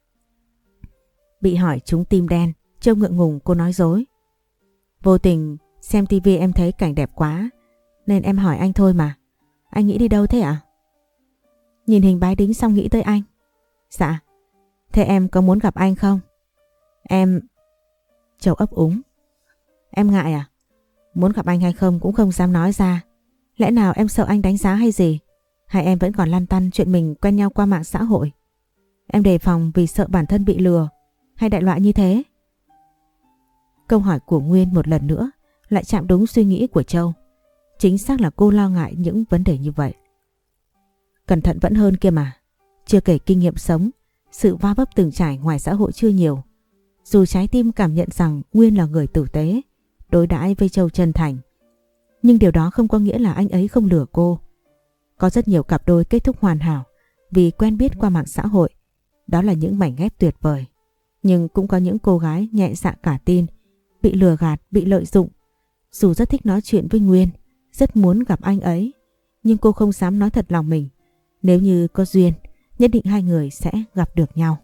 Bị hỏi trúng tim đen, Châu ngượng ngùng cô nói dối. Vô tình xem tivi em thấy cảnh đẹp quá nên em hỏi anh thôi mà. Anh nghĩ đi đâu thế ạ? Nhìn hình Bái Đính xong nghĩ tới anh. Dạ. Thế em có muốn gặp anh không? Em... Châu ấp úng. Em ngại à? Muốn gặp anh hay không cũng không dám nói ra. Lẽ nào em sợ anh đánh giá hay gì? Hay em vẫn còn lăn tăn chuyện mình quen nhau qua mạng xã hội? Em đề phòng vì sợ bản thân bị lừa hay đại loại như thế? Câu hỏi của Nguyên một lần nữa lại chạm đúng suy nghĩ của Châu. Chính xác là cô lo ngại những vấn đề như vậy. Cẩn thận vẫn hơn kia mà. Chưa kể kinh nghiệm sống, sự va vấp từng trải ngoài xã hội chưa nhiều. Dù trái tim cảm nhận rằng Nguyên là người tử tế, đối đãi với Châu chân thành, nhưng điều đó không có nghĩa là anh ấy không lừa cô. Có rất nhiều cặp đôi kết thúc hoàn hảo vì quen biết qua mạng xã hội. Đó là những mảnh ghép tuyệt vời. Nhưng cũng có những cô gái nhẹ dạ cả tin bị lừa gạt, bị lợi dụng. Dù rất thích nói chuyện với Nguyên, rất muốn gặp anh ấy, nhưng cô không dám nói thật lòng mình. Nếu như có duyên, nhất định hai người sẽ gặp được nhau.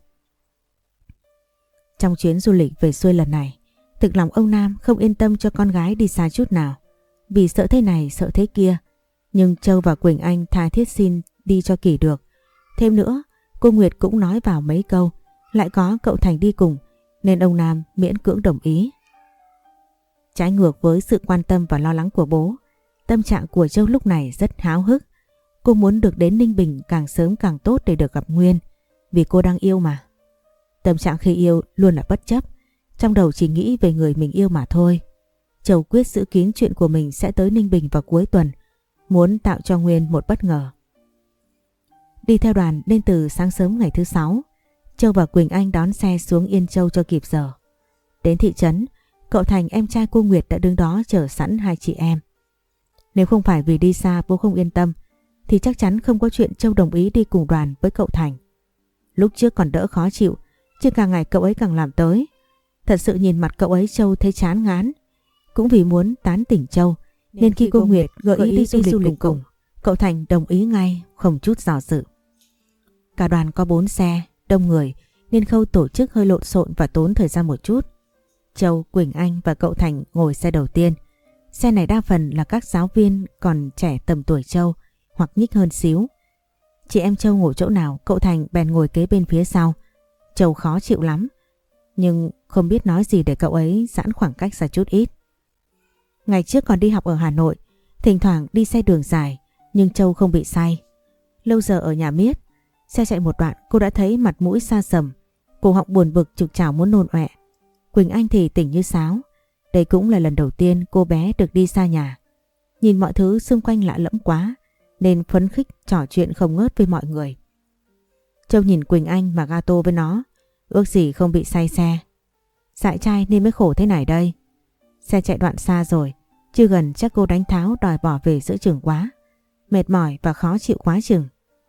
Trong chuyến du lịch về xuôi lần này, thực lòng ông Nam không yên tâm cho con gái đi xa chút nào, vì sợ thế này sợ thế kia. Nhưng Châu và Quỳnh Anh tha thiết xin đi cho kỹ được. Thêm nữa, cô Nguyệt cũng nói vào mấy câu, lại có cậu Thành đi cùng, nên ông Nam miễn cưỡng đồng ý. Trái ngược với sự quan tâm và lo lắng của bố, tâm trạng của Châu lúc này rất háo hức. Cô muốn được đến Ninh Bình càng sớm càng tốt để được gặp Nguyên, vì cô đang yêu mà. Tâm trạng khi yêu luôn là bất chấp, trong đầu chỉ nghĩ về người mình yêu mà thôi. Châu quyết giữ kín chuyện của mình sẽ tới Ninh Bình vào cuối tuần, muốn tạo cho Nguyên một bất ngờ. Đi theo đoàn lên từ sáng sớm ngày thứ 6, Châu và Quỳnh Anh đón xe xuống Yên Châu cho kịp giờ. Đến thị trấn, cậu Thành em trai cô Nguyệt đã đứng đó chờ sẵn hai chị em. Nếu không phải vì đi xa bố không yên tâm, thì chắc chắn không có chuyện Châu đồng ý đi cùng đoàn với cậu Thành. Lúc trước còn đỡ khó chịu, chứ càng ngày cậu ấy càng làm tới. Thật sự nhìn mặt cậu ấy Châu thấy chán ngán. Cũng vì muốn tán tỉnh Châu, nên khi cô Nguyệt gợi ý đi du lịch cùng, cậu Thành đồng ý ngay, không chút dò dự. Cả đoàn có 4 xe, đông người nên khâu tổ chức hơi lộn xộn và tốn thời gian một chút. Châu, Quỳnh Anh và cậu Thành ngồi xe đầu tiên. Xe này đa phần là các giáo viên còn trẻ tầm tuổi Châu hoặc nhích hơn xíu. Chị em Châu ngồi chỗ nào, cậu Thành bèn ngồi kế bên phía sau. Châu khó chịu lắm, nhưng không biết nói gì để cậu ấy giãn khoảng cách ra chút ít. Ngày trước còn đi học ở Hà Nội, thỉnh thoảng đi xe đường dài, nhưng Châu không bị say. Lâu giờ ở nhà miết, xe chạy một đoạn cô đã thấy mặt mũi xa sầm, cổ họng buồn bực trục trào muốn nôn ọe. Quỳnh Anh thì tỉnh như sáo. Đây cũng là lần đầu tiên cô bé được đi xa nhà. Nhìn mọi thứ xung quanh lạ lẫm quá, nên phấn khích trò chuyện không ngớt với mọi người. Châu nhìn Quỳnh Anh mà gato với nó, ước gì không bị say xe. Dại trai nên mới khổ thế này đây. Xe chạy đoạn xa rồi, chưa gần chắc cô đánh tháo đòi bỏ về giữa chừng quá. Mệt mỏi và khó chịu quá chừng.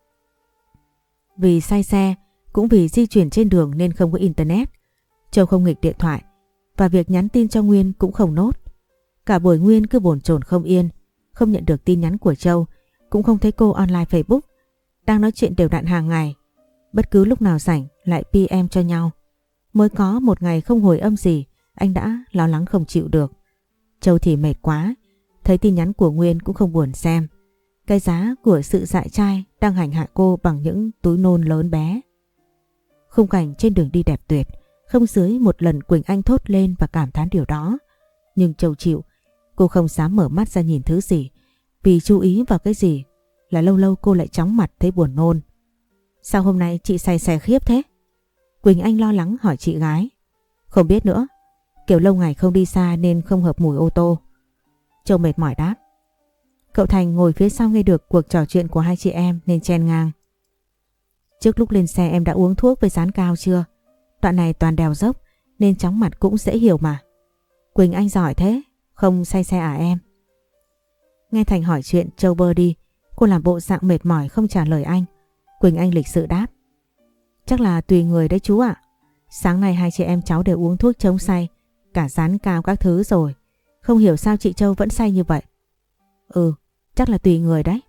Vì say xe, cũng vì di chuyển trên đường nên không có internet. Châu không nghịch điện thoại, và việc nhắn tin cho Nguyên cũng không nốt. Cả buổi Nguyên cứ bồn chồn không yên, không nhận được tin nhắn của Châu, cũng không thấy cô online Facebook. Đang nói chuyện đều đặn hàng ngày, bất cứ lúc nào rảnh lại PM cho nhau. Mới có một ngày không hồi âm gì, anh đã lo lắng không chịu được. Châu thì mệt quá, thấy tin nhắn của Nguyên cũng không buồn xem. Cái giá của sự dại trai đang hành hạ cô bằng những túi nôn lớn bé. Khung cảnh trên đường đi đẹp tuyệt, không dưới một lần Quỳnh Anh thốt lên và cảm thán điều đó. Nhưng Châu chịu, cô không dám mở mắt ra nhìn thứ gì, vì chú ý vào cái gì là lâu lâu cô lại chóng mặt thấy buồn nôn. Sao hôm nay chị say xe khiếp thế? Quỳnh Anh lo lắng hỏi chị gái. Không biết nữa, kiểu lâu ngày không đi xa nên không hợp mùi ô tô. Châu mệt mỏi đáp. Cậu Thành ngồi phía sau nghe được cuộc trò chuyện của hai chị em nên chen ngang. Trước lúc lên xe em đã uống thuốc với dán cao chưa? Đoạn này toàn đèo dốc nên chóng mặt cũng dễ hiểu mà. Quỳnh Anh giỏi thế, không say xe à em? Nghe Thành hỏi chuyện, Châu bơ đi. Cô làm bộ dạng mệt mỏi không trả lời anh. Quỳnh Anh lịch sự đáp. Chắc là tùy người đấy chú ạ. Sáng nay hai chị em cháu đều uống thuốc chống say, cả dán cao các thứ rồi. Không hiểu sao chị Châu vẫn say như vậy. Ừ, chắc là tùy người đấy.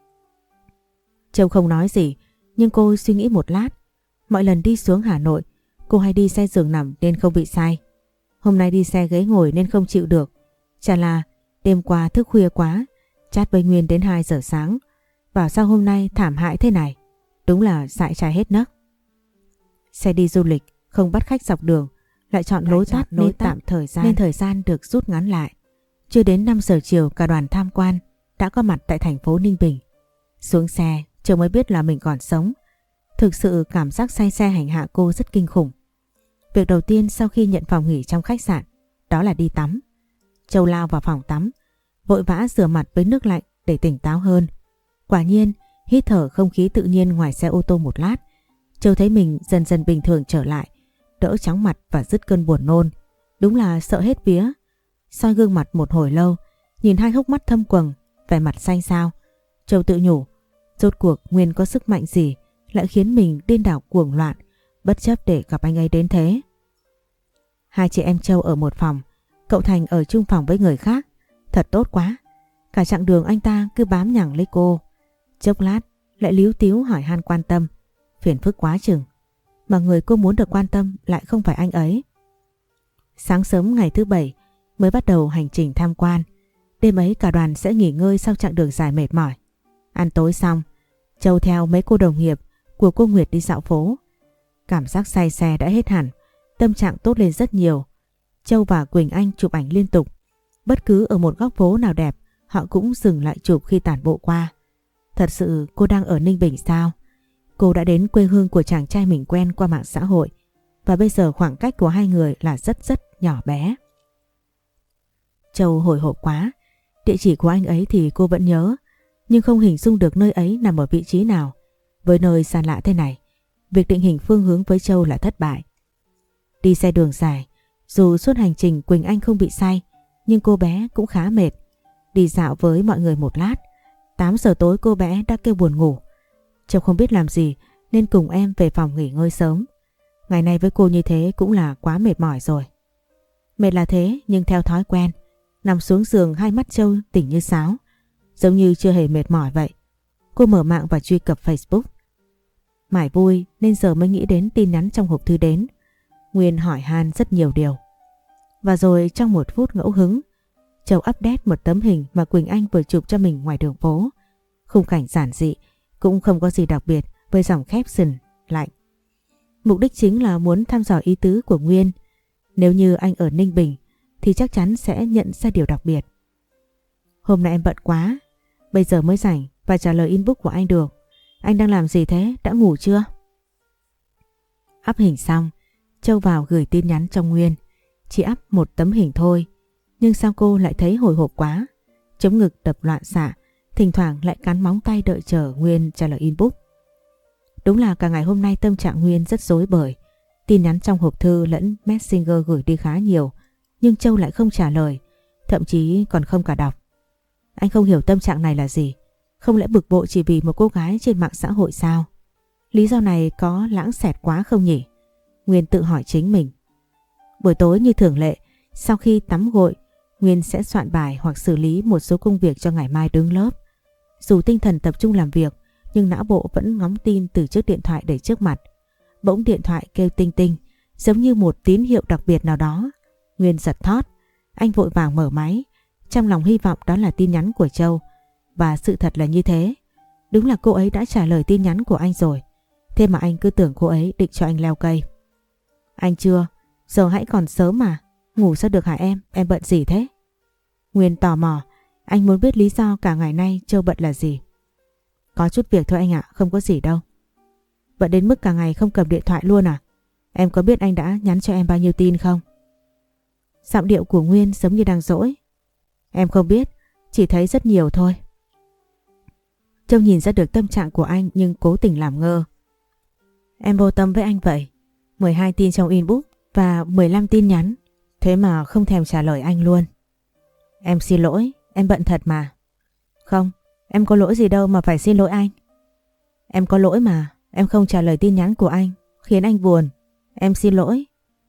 Châu không nói gì, nhưng cô suy nghĩ một lát. Mọi lần đi xuống Hà Nội, cô hay đi xe giường nằm nên không bị say. Hôm nay đi xe ghế ngồi nên không chịu được. Chả là đêm qua thức khuya quá, chat với Nguyên đến 2 giờ sáng. Bảo sao hôm nay thảm hại thế này. Đúng là dại trai hết nấc. Xe đi du lịch, không bắt khách dọc đường, lại chọn lối tắt nên thời gian được rút ngắn lại. Chưa đến 5 giờ chiều cả đoàn tham quan đã có mặt tại thành phố Ninh Bình. Xuống xe, Châu mới biết là mình còn sống. Thực sự cảm giác say xe hành hạ cô rất kinh khủng. Việc đầu tiên sau khi nhận phòng nghỉ trong khách sạn đó là đi tắm. Châu lao vào phòng tắm, vội vã rửa mặt với nước lạnh để tỉnh táo hơn. Quả nhiên, hít thở không khí tự nhiên ngoài xe ô tô một lát, Châu thấy mình dần dần bình thường trở lại, đỡ chóng mặt và dứt cơn buồn nôn. Đúng là sợ hết vía. Soi gương mặt một hồi lâu, nhìn hai hốc mắt thâm quầng, vẻ mặt xanh xao, Châu tự nhủ, rốt cuộc Nguyên có sức mạnh gì lại khiến mình điên đảo cuồng loạn, bất chấp để gặp anh ấy đến thế. Hai chị em Châu ở một phòng, Cậu Thành ở chung phòng với người khác. Thật tốt quá. Cả chặng đường anh ta cứ bám nhằng lấy cô. Chốc lát lại líu tíu hỏi han quan tâm. Phiền phức quá chừng. Mà người cô muốn được quan tâm lại không phải anh ấy. Sáng sớm ngày thứ Bảy mới bắt đầu hành trình tham quan. Đêm ấy cả đoàn sẽ nghỉ ngơi sau chặng đường dài mệt mỏi. Ăn tối xong, Châu theo mấy cô đồng nghiệp của cô Nguyệt đi dạo phố. Cảm giác say xe đã hết hẳn, tâm trạng tốt lên rất nhiều. Châu và Quỳnh Anh chụp ảnh liên tục. Bất cứ ở một góc phố nào đẹp, họ cũng dừng lại chụp khi tản bộ qua. Thật sự cô đang ở Ninh Bình sao? Cô đã đến quê hương của chàng trai mình quen qua mạng xã hội. Và bây giờ khoảng cách của hai người là rất nhỏ bé. Châu hồi hộp quá. Địa chỉ của anh ấy thì cô vẫn nhớ, nhưng không hình dung được nơi ấy nằm ở vị trí nào. Với nơi xa lạ thế này, việc định hình phương hướng với Châu là thất bại. Đi xe đường dài, dù suốt hành trình Quỳnh Anh không bị say, nhưng cô bé cũng khá mệt. Đi dạo với mọi người một lát, 8 giờ tối cô bé đã kêu buồn ngủ. Châu không biết làm gì nên cùng em về phòng nghỉ ngơi sớm. Ngày nay với cô như thế cũng là quá mệt mỏi rồi. Mệt là thế, nhưng theo thói quen, nằm xuống giường hai mắt Châu tỉnh như sáo, giống như chưa hề mệt mỏi vậy. Cô mở mạng và truy cập Facebook. Mải vui nên giờ mới nghĩ đến tin nhắn trong hộp thư đến. Nguyên hỏi han rất nhiều điều. Và rồi trong một phút ngẫu hứng, Châu update một tấm hình mà Quỳnh Anh vừa chụp cho mình ngoài đường phố. Khung cảnh giản dị, cũng không có gì đặc biệt với dòng caption lạnh. Mục đích chính là muốn thăm dò ý tứ của Nguyên. Nếu như anh ở Ninh Bình thì chắc chắn sẽ nhận ra điều đặc biệt. Hôm nay em bận quá, bây giờ mới rảnh và trả lời inbox của anh được. Anh đang làm gì thế? Đã ngủ chưa? Up hình xong, Châu vào gửi tin nhắn cho Nguyên. Chỉ up một tấm hình thôi, nhưng sao cô lại thấy hồi hộp quá. Chống ngực đập loạn xạ, thỉnh thoảng lại cắn móng tay đợi chờ Nguyên trả lời inbox. Đúng là cả ngày hôm nay tâm trạng Nguyên rất rối bời. Tin nhắn trong hộp thư lẫn Messenger gửi đi khá nhiều, nhưng Châu lại không trả lời, thậm chí còn không cả đọc. Anh không hiểu tâm trạng này là gì. Không lẽ bực bội chỉ vì một cô gái trên mạng xã hội sao? Lý do này có lãng xẹt quá không nhỉ? Nguyên tự hỏi chính mình. Buổi tối như thường lệ, sau khi tắm gội, Nguyên sẽ soạn bài hoặc xử lý một số công việc cho ngày mai đứng lớp. Dù tinh thần tập trung làm việc, nhưng não bộ vẫn ngóng tin từ chiếc điện thoại để trước mặt. Bỗng điện thoại kêu tinh tinh, giống như một tín hiệu đặc biệt nào đó. Nguyên giật thót, anh vội vàng mở máy, trong lòng hy vọng đó là tin nhắn của Châu. Và sự thật là như thế. Đúng là cô ấy đã trả lời tin nhắn của anh rồi. Thế mà anh cứ tưởng cô ấy định cho anh leo cây. Anh chưa, giờ hãy còn sớm mà. Ngủ sao được hả em bận gì thế? Nguyên tò mò, anh muốn biết lý do cả ngày nay Châu bận là gì. Có chút việc thôi anh ạ, không có gì đâu. Bận đến mức cả ngày không cầm điện thoại luôn à? Em có biết anh đã nhắn cho em bao nhiêu tin không? Giọng điệu của Nguyên giống như đang dỗi. Em không biết, chỉ thấy rất nhiều thôi. Châu nhìn ra được tâm trạng của anh nhưng cố tình làm ngơ. Em vô tâm với anh vậy. 12 tin trong inbox và 15 tin nhắn, thế mà không thèm trả lời anh luôn. Em xin lỗi, em bận thật mà. Không, em có lỗi gì đâu mà phải xin lỗi anh. Em có lỗi mà, em không trả lời tin nhắn của anh, khiến anh buồn. Em xin lỗi.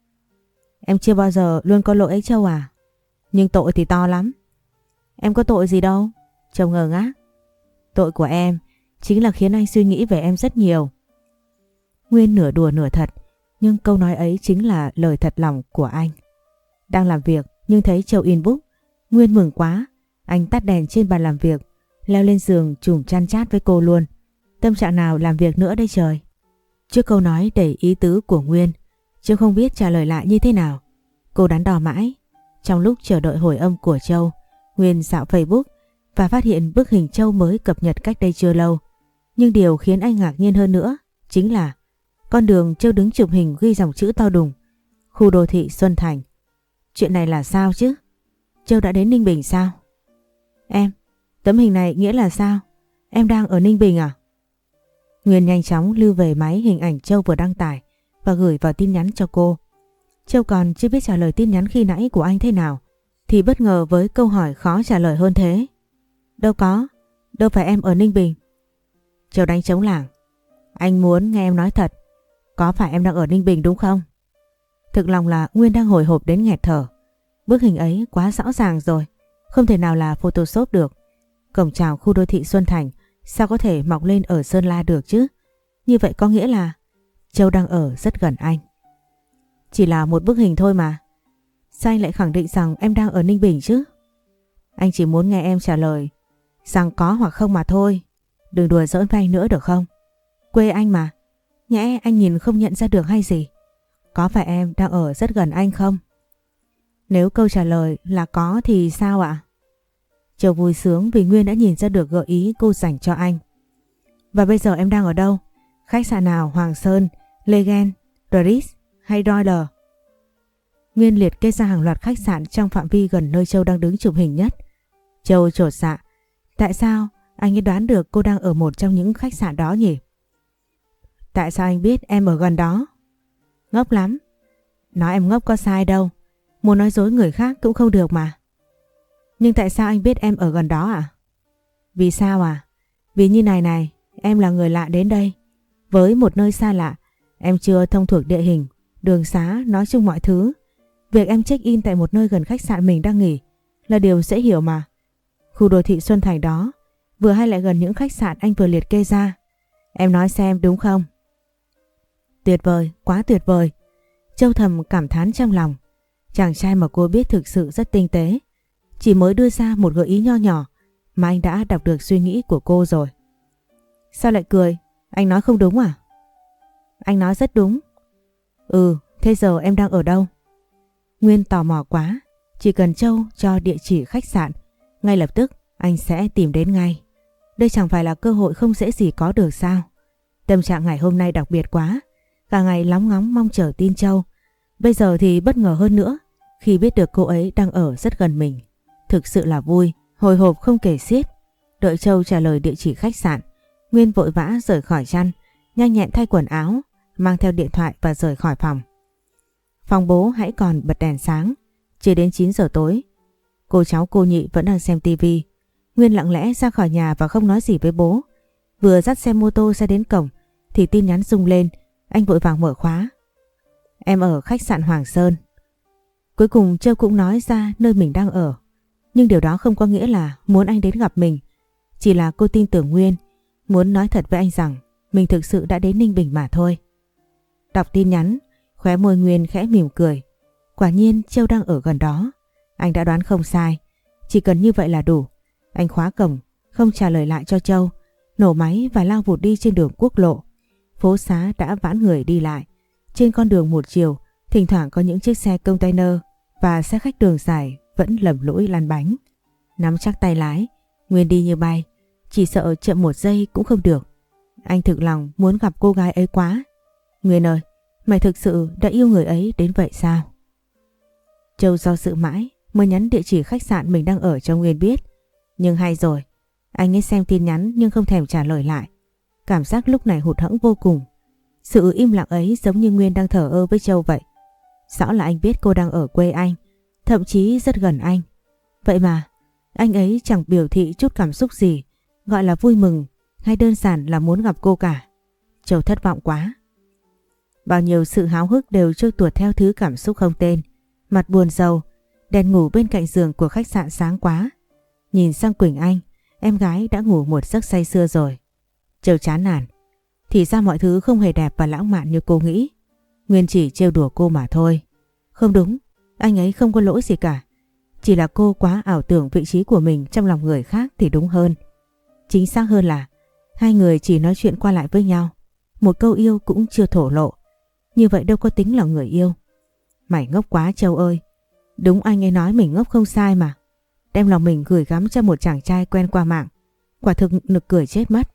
Em chưa bao giờ luôn có lỗi ấy Châu à? Nhưng tội thì to lắm. Em có tội gì đâu. Châu ngờ ngác. Tội của em chính là khiến anh suy nghĩ về em rất nhiều. Nguyên nửa đùa nửa thật, nhưng câu nói ấy chính là lời thật lòng của anh. Đang làm việc nhưng thấy Châu inbox, Nguyên mừng quá. Anh tắt đèn trên bàn làm việc, leo lên giường trùm chăn chát với cô luôn. Tâm trạng nào làm việc nữa đây trời? Trước câu nói đầy ý tứ của Nguyên, Châu không biết trả lời lại như thế nào. Cô đắn đo mãi. Trong lúc chờ đợi hồi âm của Châu, Nguyên dạo Facebook và phát hiện bức hình Châu mới cập nhật cách đây chưa lâu. Nhưng điều khiến anh ngạc nhiên hơn nữa chính là con đường Châu đứng chụp hình ghi dòng chữ to đùng: khu đô thị Xuân Thành. Chuyện này là sao chứ? Châu đã đến Ninh Bình sao? Em, tấm hình này nghĩa là sao? Em đang ở Ninh Bình à? Nguyên nhanh chóng lưu về máy hình ảnh Châu vừa đăng tải và gửi vào tin nhắn cho cô. Châu còn chưa biết trả lời tin nhắn khi nãy của anh thế nào thì bất ngờ với câu hỏi khó trả lời hơn thế. Đâu có, đâu phải em ở Ninh Bình. Châu đánh trống lảng. Anh muốn nghe em nói thật. Có phải em đang ở Ninh Bình đúng không? Thực lòng là Nguyên đang hồi hộp đến nghẹt thở. Bức hình ấy quá rõ ràng rồi, không thể nào là Photoshop được. Cổng chào khu đô thị Xuân Thành sao có thể mọc lên ở Sơn La được chứ? Như vậy có nghĩa là Châu đang ở rất gần anh. Chỉ là một bức hình thôi mà. Sao anh lại khẳng định rằng em đang ở Ninh Bình chứ? Anh chỉ muốn nghe em trả lời rằng có hoặc không mà thôi. Đừng đùa giỡn với anh nữa được không? Quê anh mà. Nhẽ anh nhìn không nhận ra được hay gì? Có phải em đang ở rất gần anh không? Nếu câu trả lời là có thì sao ạ? Châu vui sướng vì Nguyên đã nhìn ra được gợi ý cô dành cho anh. Và bây giờ em đang ở đâu? Khách sạn nào? Hoàng Sơn, Legend, The Ritz hay Royal? Nguyên liệt kê ra hàng loạt khách sạn trong phạm vi gần nơi Châu đang đứng chụp hình nhất. Châu chột dạ. Tại sao anh ấy đoán được cô đang ở một trong những khách sạn đó nhỉ? Tại sao anh biết em ở gần đó? Ngốc lắm. Nói em ngốc có sai đâu. Muốn nói dối người khác cũng không được mà. Nhưng tại sao anh biết em ở gần đó à? Vì sao à? Vì như này, em là người lạ đến đây. Với một nơi xa lạ, em chưa thông thuộc địa hình, đường xá, nói chung mọi thứ. Việc em check in tại một nơi gần khách sạn mình đang nghỉ là điều dễ hiểu mà. Khu đô thị Xuân Thành đó vừa hay lại gần những khách sạn anh vừa liệt kê ra. Em nói xem đúng không? Tuyệt vời, quá tuyệt vời. Châu thầm cảm thán trong lòng. Chàng trai mà cô biết thực sự rất tinh tế. Chỉ mới đưa ra một gợi ý nho nhỏ mà anh đã đọc được suy nghĩ của cô rồi. Sao lại cười? Anh nói không đúng à? Anh nói rất đúng. Thế giờ em đang ở đâu? Nguyên tò mò quá. Chỉ cần Châu cho địa chỉ khách sạn, ngay lập tức anh sẽ tìm đến ngay. Đây chẳng phải là cơ hội không dễ gì có được sao? Tâm trạng ngày hôm nay đặc biệt quá. Cả ngày lóng ngóng mong chờ tin Châu. Bây giờ thì bất ngờ hơn nữa khi biết được cô ấy đang ở rất gần mình. Thực sự là vui, hồi hộp không kể xiết. Đợi Châu trả lời địa chỉ khách sạn, Nguyên vội vã rời khỏi chăn, nhanh nhẹn thay quần áo, mang theo điện thoại và rời khỏi phòng. Phòng bố hãy còn bật đèn sáng, chưa đến 9 giờ tối. Cô cháu cô Nhị vẫn đang xem tivi. Nguyên lặng lẽ ra khỏi nhà và không nói gì với bố. Vừa dắt xe mô tô ra đến cổng thì tin nhắn rung lên. Anh vội vàng mở khóa. Em ở khách sạn Hoàng Sơn. Cuối cùng Châu cũng nói ra nơi mình đang ở. Nhưng điều đó không có nghĩa là muốn anh đến gặp mình. Chỉ là cô tin tưởng Nguyên, muốn nói thật với anh rằng mình thực sự đã đến Ninh Bình mà thôi. Đọc tin nhắn, khóe môi Nguyên khẽ mỉm cười. Quả nhiên Châu đang ở gần đó. Anh đã đoán không sai. Chỉ cần như vậy là đủ. Anh khóa cổng, không trả lời lại cho Châu, nổ máy và lao vụt đi trên đường quốc lộ. Phố xá đã vãn người đi lại. Trên con đường một chiều, thỉnh thoảng có những chiếc xe container và xe khách đường dài vẫn lầm lũi lăn bánh. Nắm chắc tay lái, Nguyên đi như bay, chỉ sợ chậm một giây cũng không được. Anh thực lòng muốn gặp cô gái ấy quá. Nguyên ơi, mày thực sự đã yêu người ấy đến vậy sao? Châu do dự mãi mới nhắn địa chỉ khách sạn mình đang ở cho Nguyên biết. Nhưng hay rồi, anh ấy xem tin nhắn nhưng không thèm trả lời lại. Cảm giác lúc này hụt hẫng vô cùng. Sự im lặng ấy giống như Nguyên đang thờ ơ với Châu vậy. Rõ là anh biết cô đang ở quê anh, thậm chí rất gần anh. Vậy mà anh ấy chẳng biểu thị chút cảm xúc gì, gọi là vui mừng hay đơn giản là muốn gặp cô cả. Châu thất vọng quá. Bao nhiêu sự háo hức đều trôi tuột theo thứ cảm xúc không tên. Mặt buồn rầu, đèn ngủ bên cạnh giường của khách sạn sáng quá. Nhìn sang Quỳnh Anh, em gái đã ngủ một giấc say sưa rồi. Châu chán nản. Thì ra mọi thứ không hề đẹp và lãng mạn như cô nghĩ. Nguyên chỉ trêu đùa cô mà thôi. Không đúng, anh ấy không có lỗi gì cả. Chỉ là cô quá ảo tưởng vị trí của mình trong lòng người khác thì đúng hơn. Chính xác hơn là hai người chỉ nói chuyện qua lại với nhau. Một câu yêu cũng chưa thổ lộ. Như vậy đâu có tính là người yêu. Mày ngốc quá Châu ơi. Đúng anh ấy nói mình ngốc không sai mà. Đem lòng mình gửi gắm cho một chàng trai quen qua mạng. Quả thực nực cười chết mất.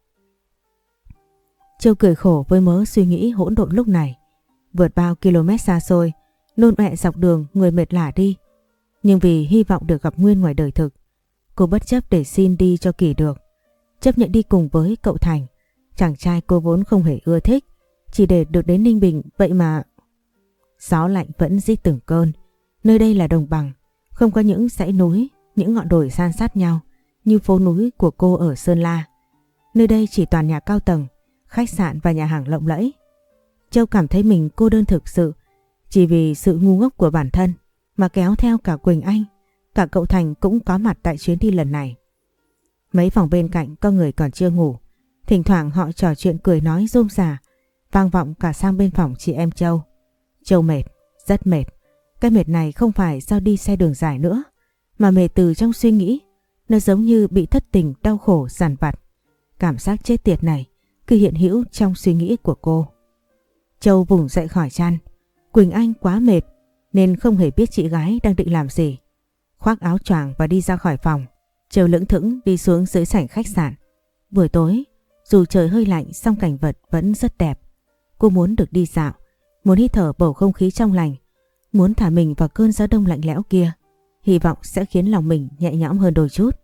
Châu cười khổ với mớ suy nghĩ hỗn độn lúc này. Vượt bao km xa xôi, nôn ọe dọc đường người mệt lả đi. Nhưng vì hy vọng được gặp Nguyên ngoài đời thực, cô bất chấp để xin đi cho kỳ được. Chấp nhận đi cùng với cậu Thành, chàng trai cô vốn không hề ưa thích, chỉ để được đến Ninh Bình. Vậy mà gió lạnh vẫn rít từng cơn. Nơi đây là đồng bằng, không có những dãy núi, những ngọn đồi san sát nhau như phố núi của cô ở Sơn La. Nơi đây chỉ toàn nhà cao tầng, khách sạn và nhà hàng lộng lẫy. Châu cảm thấy mình cô đơn thực sự, chỉ vì sự ngu ngốc của bản thân mà kéo theo cả Quỳnh Anh, cả cậu Thành cũng có mặt tại chuyến đi lần này. Mấy phòng bên cạnh có người còn chưa ngủ, thỉnh thoảng họ trò chuyện cười nói rôm rả, vang vọng cả sang bên phòng chị em Châu. Châu mệt, rất mệt. Cái mệt này không phải do đi xe đường dài nữa, mà mệt từ trong suy nghĩ. Nó giống như bị thất tình, đau khổ, dằn vặt. Cảm giác chết tiệt này cứ hiện hữu trong suy nghĩ của cô. Châu vùng dậy khỏi chăn. Quỳnh Anh quá mệt nên không hề biết chị gái đang định làm gì. Khoác áo choàng và đi ra khỏi phòng. Châu lững thững đi xuống dưới sảnh khách sạn. Buổi tối, dù trời hơi lạnh song cảnh vật vẫn rất đẹp. Cô muốn được đi dạo, muốn hít thở bầu không khí trong lành, muốn thả mình vào cơn gió đông lạnh lẽo kia, hy vọng sẽ khiến lòng mình nhẹ nhõm hơn đôi chút.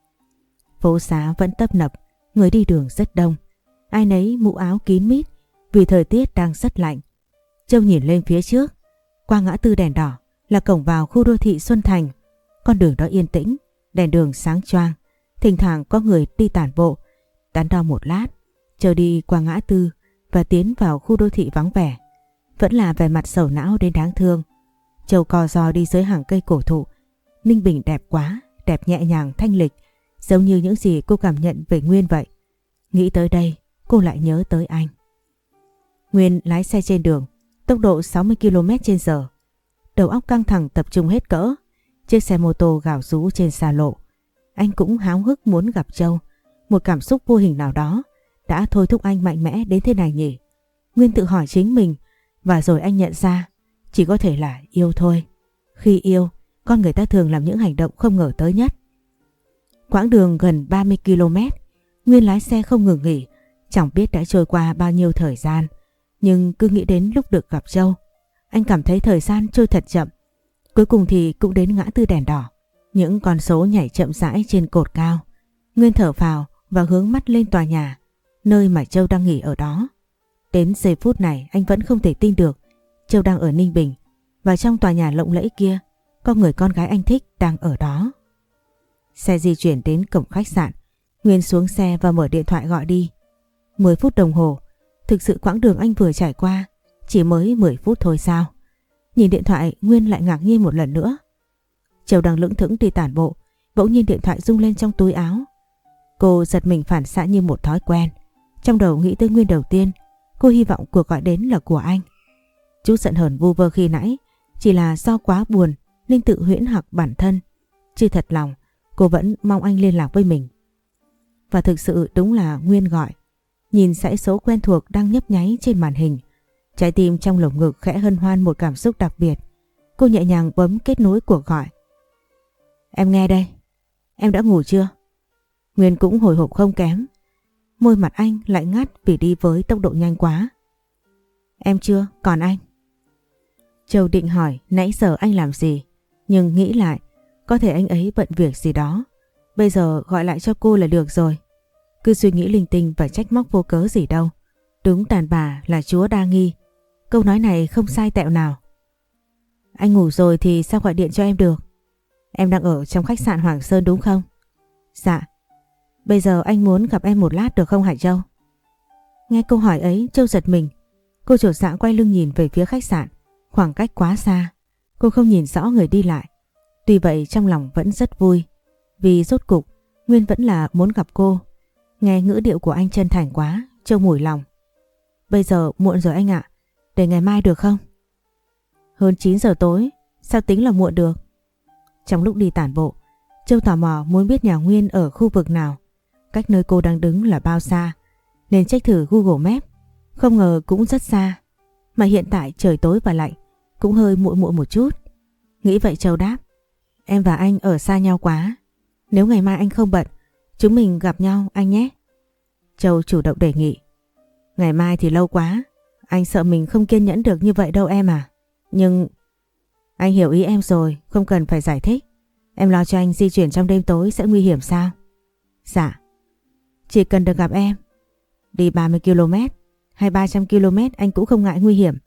Phố xá vẫn tấp nập, người đi đường rất đông, ai nấy mũ áo kín mít vì thời tiết đang rất lạnh. Châu nhìn lên phía trước, qua ngã tư đèn đỏ là cổng vào khu đô thị Xuân Thành. Con đường đó yên tĩnh, đèn đường sáng choang, thỉnh thoảng có người đi tản bộ. Đắn đo một lát, Châu đi qua ngã tư và tiến vào khu đô thị vắng vẻ. Vẫn là vẻ mặt sầu não đến đáng thương. Châu co ro đi dưới hàng cây cổ thụ. Ninh Bình đẹp quá, đẹp nhẹ nhàng thanh lịch, giống như những gì cô cảm nhận về Nguyên vậy. Nghĩ tới đây, cô lại nhớ tới anh. Nguyên lái xe trên đường, tốc độ 60 km/h. Đầu óc căng thẳng tập trung hết cỡ. Chiếc xe mô tô gào rú trên xa lộ. Anh cũng háo hức muốn gặp Châu. Một cảm xúc vô hình nào đó đã thôi thúc anh mạnh mẽ đến thế này nhỉ? Nguyên tự hỏi chính mình, và rồi anh nhận ra chỉ có thể là yêu thôi. Khi yêu, con người ta thường làm những hành động không ngờ tới nhất. Quãng đường gần 30 km, Nguyên lái xe không ngừng nghỉ. Chẳng biết đã trôi qua bao nhiêu thời gian, nhưng cứ nghĩ đến lúc được gặp Châu, anh cảm thấy thời gian trôi thật chậm. Cuối cùng thì cũng đến ngã tư đèn đỏ. Những con số nhảy chậm rãi trên cột cao. Nguyên thở phào và hướng mắt lên tòa nhà, nơi mà Châu đang nghỉ ở đó. Đến giây phút này anh vẫn không thể tin được Châu đang ở Ninh Bình, và trong tòa nhà lộng lẫy kia có người con gái anh thích đang ở đó. Xe di chuyển đến cổng khách sạn. Nguyên xuống xe và mở điện thoại gọi đi. 10 phút đồng hồ. Thực sự quãng đường anh vừa trải qua chỉ mới 10 phút thôi sao? Nhìn điện thoại, Nguyên lại ngạc nhiên một lần nữa. Châu đang lững thững đi tản bộ, bỗng nhiên điện thoại rung lên trong túi áo. Cô giật mình phản xạ như một thói quen. Trong đầu nghĩ tới Nguyên đầu tiên, cô hy vọng cuộc gọi đến là của anh. Chút giận hờn vu vơ khi nãy chỉ là do quá buồn nên tự huyễn hoặc bản thân, chứ thật lòng cô vẫn mong anh liên lạc với mình. Và thực sự đúng là Nguyên gọi. Nhìn dãy số quen thuộc đang nhấp nháy trên màn hình, trái tim trong lồng ngực khẽ hân hoan một cảm xúc đặc biệt. Cô nhẹ nhàng bấm kết nối cuộc gọi. Em nghe đây. Em đã ngủ chưa? Nguyên cũng hồi hộp không kém. Môi mặt anh lại ngắt vì đi với tốc độ nhanh quá. Em chưa, còn anh? Châu định hỏi nãy giờ anh làm gì, nhưng nghĩ lại có thể anh ấy bận việc gì đó. Bây giờ gọi lại cho cô là được rồi. Cứ suy nghĩ linh tinh và trách móc vô cớ gì đâu. Đúng đàn bà là chúa đa nghi. Câu nói này không sai tẹo nào. Anh ngủ rồi thì sao gọi điện cho em được? Em đang ở trong khách sạn Hoàng Sơn đúng không? Dạ. Bây giờ anh muốn gặp em một lát được không hả Châu? Nghe câu hỏi ấy, Châu giật mình. Cô chột dạ quay lưng nhìn về phía khách sạn. Khoảng cách quá xa, cô không nhìn rõ người đi lại. Tuy vậy trong lòng vẫn rất vui, vì rốt cục Nguyên vẫn là muốn gặp cô. Nghe ngữ điệu của anh chân thành quá, Châu mủi lòng. Bây giờ muộn rồi anh ạ, để ngày mai được không? Hơn 9 giờ tối, sao tính là muộn được? Trong lúc đi tản bộ, Châu tò mò muốn biết nhà Nguyên ở khu vực nào, cách nơi cô đang đứng là bao xa, nên check thử Google Maps. Không ngờ cũng rất xa, mà hiện tại trời tối và lạnh, cũng hơi muộn muộn một chút. Nghĩ vậy Châu đáp. Em và anh ở xa nhau quá, nếu ngày mai anh không bận, chúng mình gặp nhau anh nhé. Châu chủ động đề nghị. Ngày mai thì lâu quá, anh sợ mình không kiên nhẫn được như vậy đâu em à. Nhưng anh hiểu ý em rồi, không cần phải giải thích. Em lo cho anh di chuyển trong đêm tối sẽ nguy hiểm sao? Dạ. Chỉ cần được gặp em, đi 30 km hay 300 km anh cũng không ngại nguy hiểm.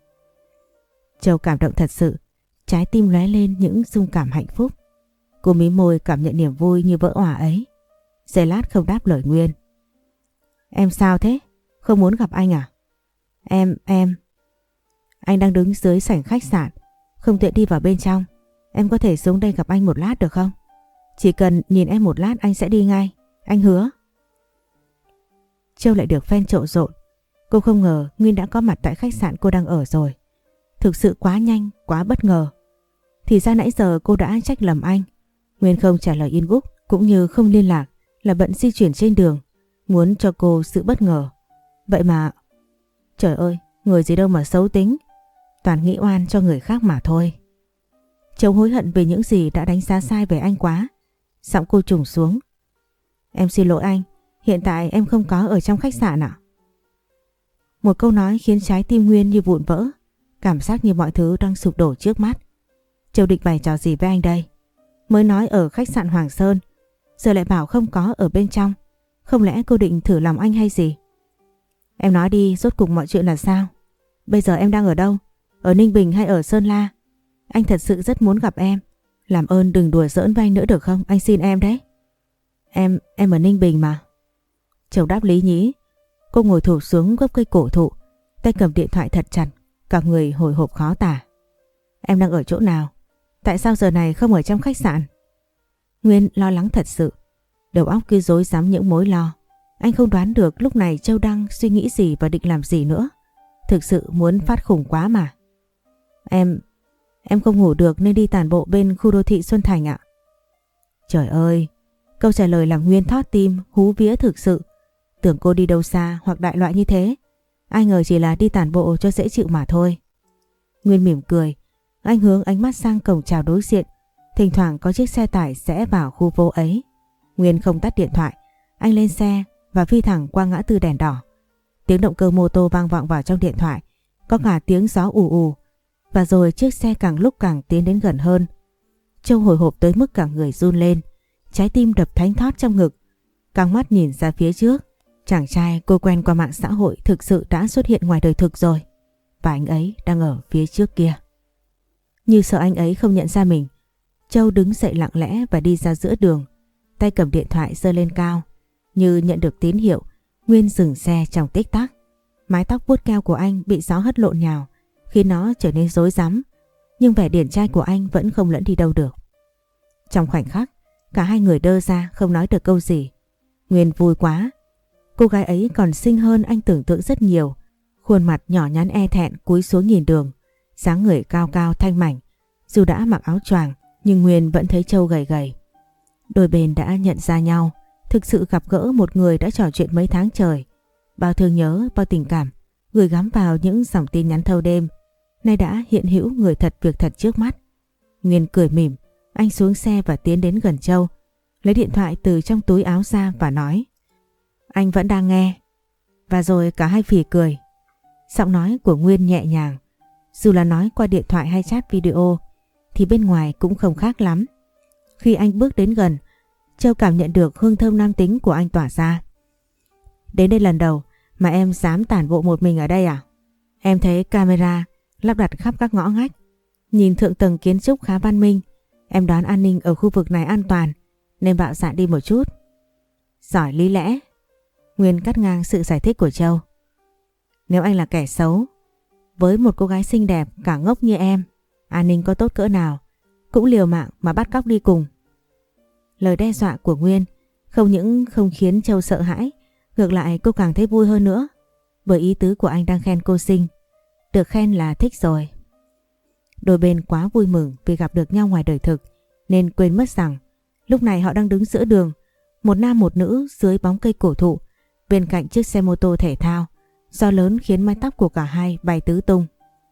Châu cảm động thật sự, trái tim lóe lên những xung cảm hạnh phúc. Cô mím môi cảm nhận niềm vui như vỡ òa ấy. Giây lát không đáp lời Nguyên. Em sao thế? Không muốn gặp anh à? Em... Anh đang đứng dưới sảnh khách sạn, không tiện đi vào bên trong. Em có thể xuống đây gặp anh một lát được không? Chỉ cần nhìn em một lát anh sẽ đi ngay. Anh hứa. Châu lại được phen trộn rộn. Cô không ngờ Nguyên đã có mặt tại khách sạn cô đang ở rồi. Thực sự quá nhanh, quá bất ngờ. Thì ra nãy giờ cô đã trách lầm anh. Nguyên không trả lời inbox cũng như không liên lạc là bận di chuyển trên đường, muốn cho cô sự bất ngờ. Vậy mà... Trời ơi, người gì đâu mà xấu tính. Toàn nghĩ oan cho người khác mà thôi. Châu hối hận vì những gì đã đánh giá sai về anh quá. Giọng cô trùng xuống. Em xin lỗi anh, hiện tại em không có ở trong khách sạn ạ. Một câu nói khiến trái tim Nguyên như vụn vỡ. Cảm giác như mọi thứ đang sụp đổ trước mắt. Châu định bày trò gì với anh đây? Mới nói ở khách sạn Hoàng Sơn, giờ lại bảo không có ở bên trong. Không lẽ cô định thử lòng anh hay gì? Em nói đi, rốt cuộc mọi chuyện là sao? Bây giờ em đang ở đâu? Ở Ninh Bình hay ở Sơn La? Anh thật sự rất muốn gặp em. Làm ơn đừng đùa giỡn với anh nữa được không? Anh xin em đấy. Em ở Ninh Bình mà. Châu đáp lý nhí. Cô ngồi thụp xuống gốc cây cổ thụ, tay cầm điện thoại thật chặt, cả người hồi hộp khó tả. Em đang ở chỗ nào? Tại sao giờ này không ở trong khách sạn? Nguyên lo lắng thật sự. Đầu óc cứ rối rắm những mối lo. Anh không đoán được lúc này Châu đang suy nghĩ gì và định làm gì nữa. Thực sự muốn phát khủng quá mà. Em không ngủ được nên đi tản bộ bên khu đô thị Xuân Thành ạ. Trời ơi, câu trả lời làm Nguyên thót tim, hú vía thực sự. Tưởng cô đi đâu xa hoặc đại loại như thế. Ai ngờ chỉ là đi tản bộ cho dễ chịu mà thôi. Nguyên mỉm cười. Anh hướng ánh mắt sang cổng chào đối diện. Thỉnh thoảng có chiếc xe tải sẽ vào khu phố ấy. Nguyên không tắt điện thoại. Anh lên xe và phi thẳng qua ngã tư đèn đỏ. Tiếng động cơ mô tô vang vọng vào trong điện thoại. Có cả tiếng gió ù ù. Và rồi chiếc xe càng lúc càng tiến đến gần hơn. Châu hồi hộp tới mức cả người run lên. Trái tim đập thánh thót trong ngực. Căng mắt nhìn ra phía trước. Chàng trai cô quen qua mạng xã hội thực sự đã xuất hiện ngoài đời thực rồi. Và anh ấy đang ở phía trước kia. Như sợ anh ấy không nhận ra mình, Châu đứng dậy lặng lẽ và đi ra giữa đường. Tay cầm điện thoại giơ lên cao. Như nhận được tín hiệu, Nguyên dừng xe trong tích tắc. Mái tóc vuốt keo của anh bị gió hất lộn nhào, khiến nó trở nên rối rắm. Nhưng vẻ điển trai của anh vẫn không lẫn đi đâu được. Trong khoảnh khắc, cả hai người đơ ra không nói được câu gì. Nguyên vui quá. Cô gái ấy còn xinh hơn anh tưởng tượng rất nhiều. Khuôn mặt nhỏ nhắn e thẹn cúi xuống nhìn đường. Dáng người cao cao thanh mảnh. Dù đã mặc áo choàng nhưng Nguyên vẫn thấy Châu gầy gầy. Đôi bên đã nhận ra nhau. Thực sự gặp gỡ một người đã trò chuyện mấy tháng trời. Bao thương nhớ, bao tình cảm gửi gắm vào những dòng tin nhắn thâu đêm, nay đã hiện hữu người thật việc thật trước mắt. Nguyên cười mỉm. Anh xuống xe và tiến đến gần Châu, lấy điện thoại từ trong túi áo ra và nói: Anh vẫn đang nghe. Và rồi cả hai phì cười. Giọng nói của Nguyên nhẹ nhàng. Dù là nói qua điện thoại hay chat video thì bên ngoài cũng không khác lắm. Khi anh bước đến gần, Châu cảm nhận được hương thơm nam tính của anh tỏa ra. Đến đây lần đầu mà em dám tản bộ một mình ở đây à? Em thấy camera lắp đặt khắp các ngõ ngách. Nhìn thượng tầng kiến trúc khá văn minh. Em đoán an ninh ở khu vực này an toàn nên bạo dạn đi một chút. Giỏi lý lẽ. Nguyên cắt ngang sự giải thích của Châu. Nếu anh là kẻ xấu, với một cô gái xinh đẹp cả ngốc như em, an ninh có tốt cỡ nào cũng liều mạng mà bắt cóc đi cùng. Lời đe dọa của Nguyên không những không khiến Châu sợ hãi, ngược lại cô càng thấy vui hơn nữa. Bởi ý tứ của anh đang khen cô xinh. Được khen là thích rồi. Đôi bên quá vui mừng vì gặp được nhau ngoài đời thực nên quên mất rằng lúc này họ đang đứng giữa đường, một nam một nữ dưới bóng cây cổ thụ, bên cạnh chiếc xe mô tô thể thao. Gió lớn khiến mái tóc của cả hai bay tứ tung.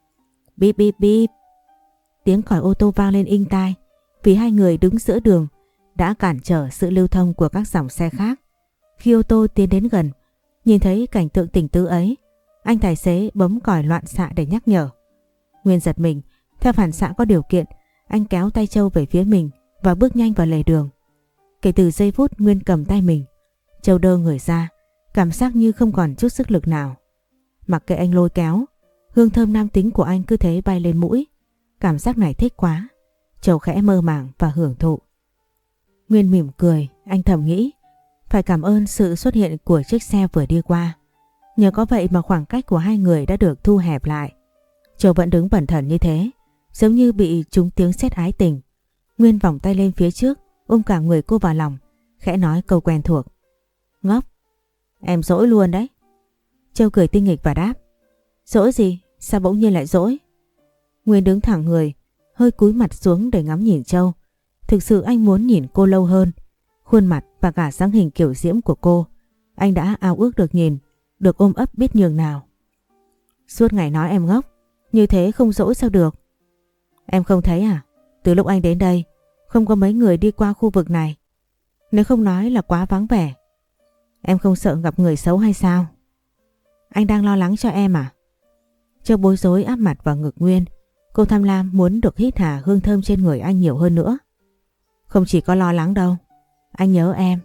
Bíp bíp bíp. Tiếng còi ô tô vang lên inh tai vì hai người đứng giữa đường đã cản trở sự lưu thông của các dòng xe khác. Khi ô tô tiến đến gần, nhìn thấy cảnh tượng tình tứ ấy, anh tài xế bấm còi loạn xạ để nhắc nhở. Nguyên giật mình, theo phản xạ có điều kiện, anh kéo tay Châu về phía mình và bước nhanh vào lề đường. Kể từ giây phút Nguyên cầm tay mình, Châu đơ người ra, cảm giác như không còn chút sức lực nào. Mặc kệ anh lôi kéo, hương thơm nam tính của anh cứ thế bay lên mũi. Cảm giác này thích quá. Châu khẽ mơ màng và hưởng thụ. Nguyên mỉm cười, anh thầm nghĩ, phải cảm ơn sự xuất hiện của chiếc xe vừa đi qua. Nhờ có vậy mà khoảng cách của hai người đã được thu hẹp lại. Châu vẫn đứng bần thần như thế, giống như bị trúng tiếng sét ái tình. Nguyên vòng tay lên phía trước, ôm cả người cô vào lòng, khẽ nói câu quen thuộc. Ngốc, em dỗi luôn đấy. Châu cười tinh nghịch và đáp. Dỗi gì? Sao bỗng nhiên lại dỗi? Nguyên đứng thẳng người, hơi cúi mặt xuống để ngắm nhìn Châu. Thực sự anh muốn nhìn cô lâu hơn. Khuôn mặt và cả dáng hình kiểu diễm của cô, anh đã ao ước được nhìn, được ôm ấp biết nhường nào. Suốt ngày nói em ngốc, như thế không dỗi sao được? Em không thấy à? Từ lúc anh đến đây, không có mấy người đi qua khu vực này. Nếu không nói là quá vắng vẻ. Em không sợ gặp người xấu hay sao? Anh đang lo lắng cho em à? Châu bối rối áp mặt vào ngực Nguyên. Cô tham lam muốn được hít hà hương thơm trên người anh nhiều hơn nữa. Không chỉ có lo lắng đâu, anh nhớ em.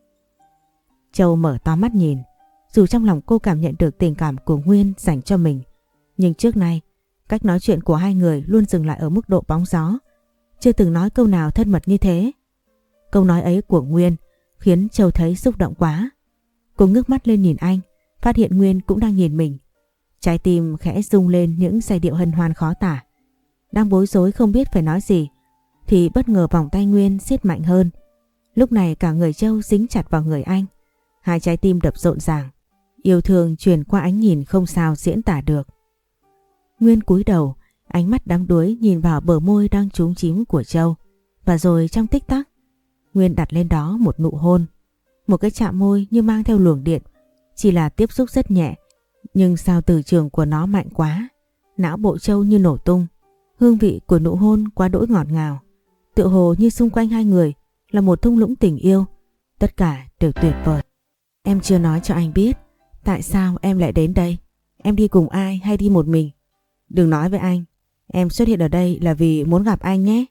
Châu mở to mắt nhìn. Dù trong lòng cô cảm nhận được tình cảm của Nguyên dành cho mình, nhưng trước nay cách nói chuyện của hai người luôn dừng lại ở mức độ bóng gió, chưa từng nói câu nào thân mật như thế. Câu nói ấy của Nguyên khiến Châu thấy xúc động quá. Cô ngước mắt lên nhìn anh, phát hiện Nguyên cũng đang nhìn mình. Trái tim khẽ rung lên những giai điệu hân hoan khó tả. Đang bối rối không biết phải nói gì, thì bất ngờ vòng tay Nguyên siết mạnh hơn. Lúc này cả người Châu dính chặt vào người anh. Hai trái tim đập rộn ràng. Yêu thương truyền qua ánh nhìn không sao diễn tả được. Nguyên cúi đầu, ánh mắt đắm đuối nhìn vào bờ môi đang chúm chím của Châu. Và rồi trong tích tắc, Nguyên đặt lên đó một nụ hôn. Một cái chạm môi như mang theo luồng điện. Chỉ là tiếp xúc rất nhẹ, nhưng sao từ trường của nó mạnh quá. Não bộ Châu như nổ tung. Hương vị của nụ hôn quá đỗi ngọt ngào. Tựa hồ như xung quanh hai người là một thung lũng tình yêu. Tất cả đều tuyệt vời. Em chưa nói cho anh biết tại sao em lại đến đây. Em đi cùng ai hay đi một mình? Đừng nói với anh. Em xuất hiện ở đây là vì muốn gặp anh nhé.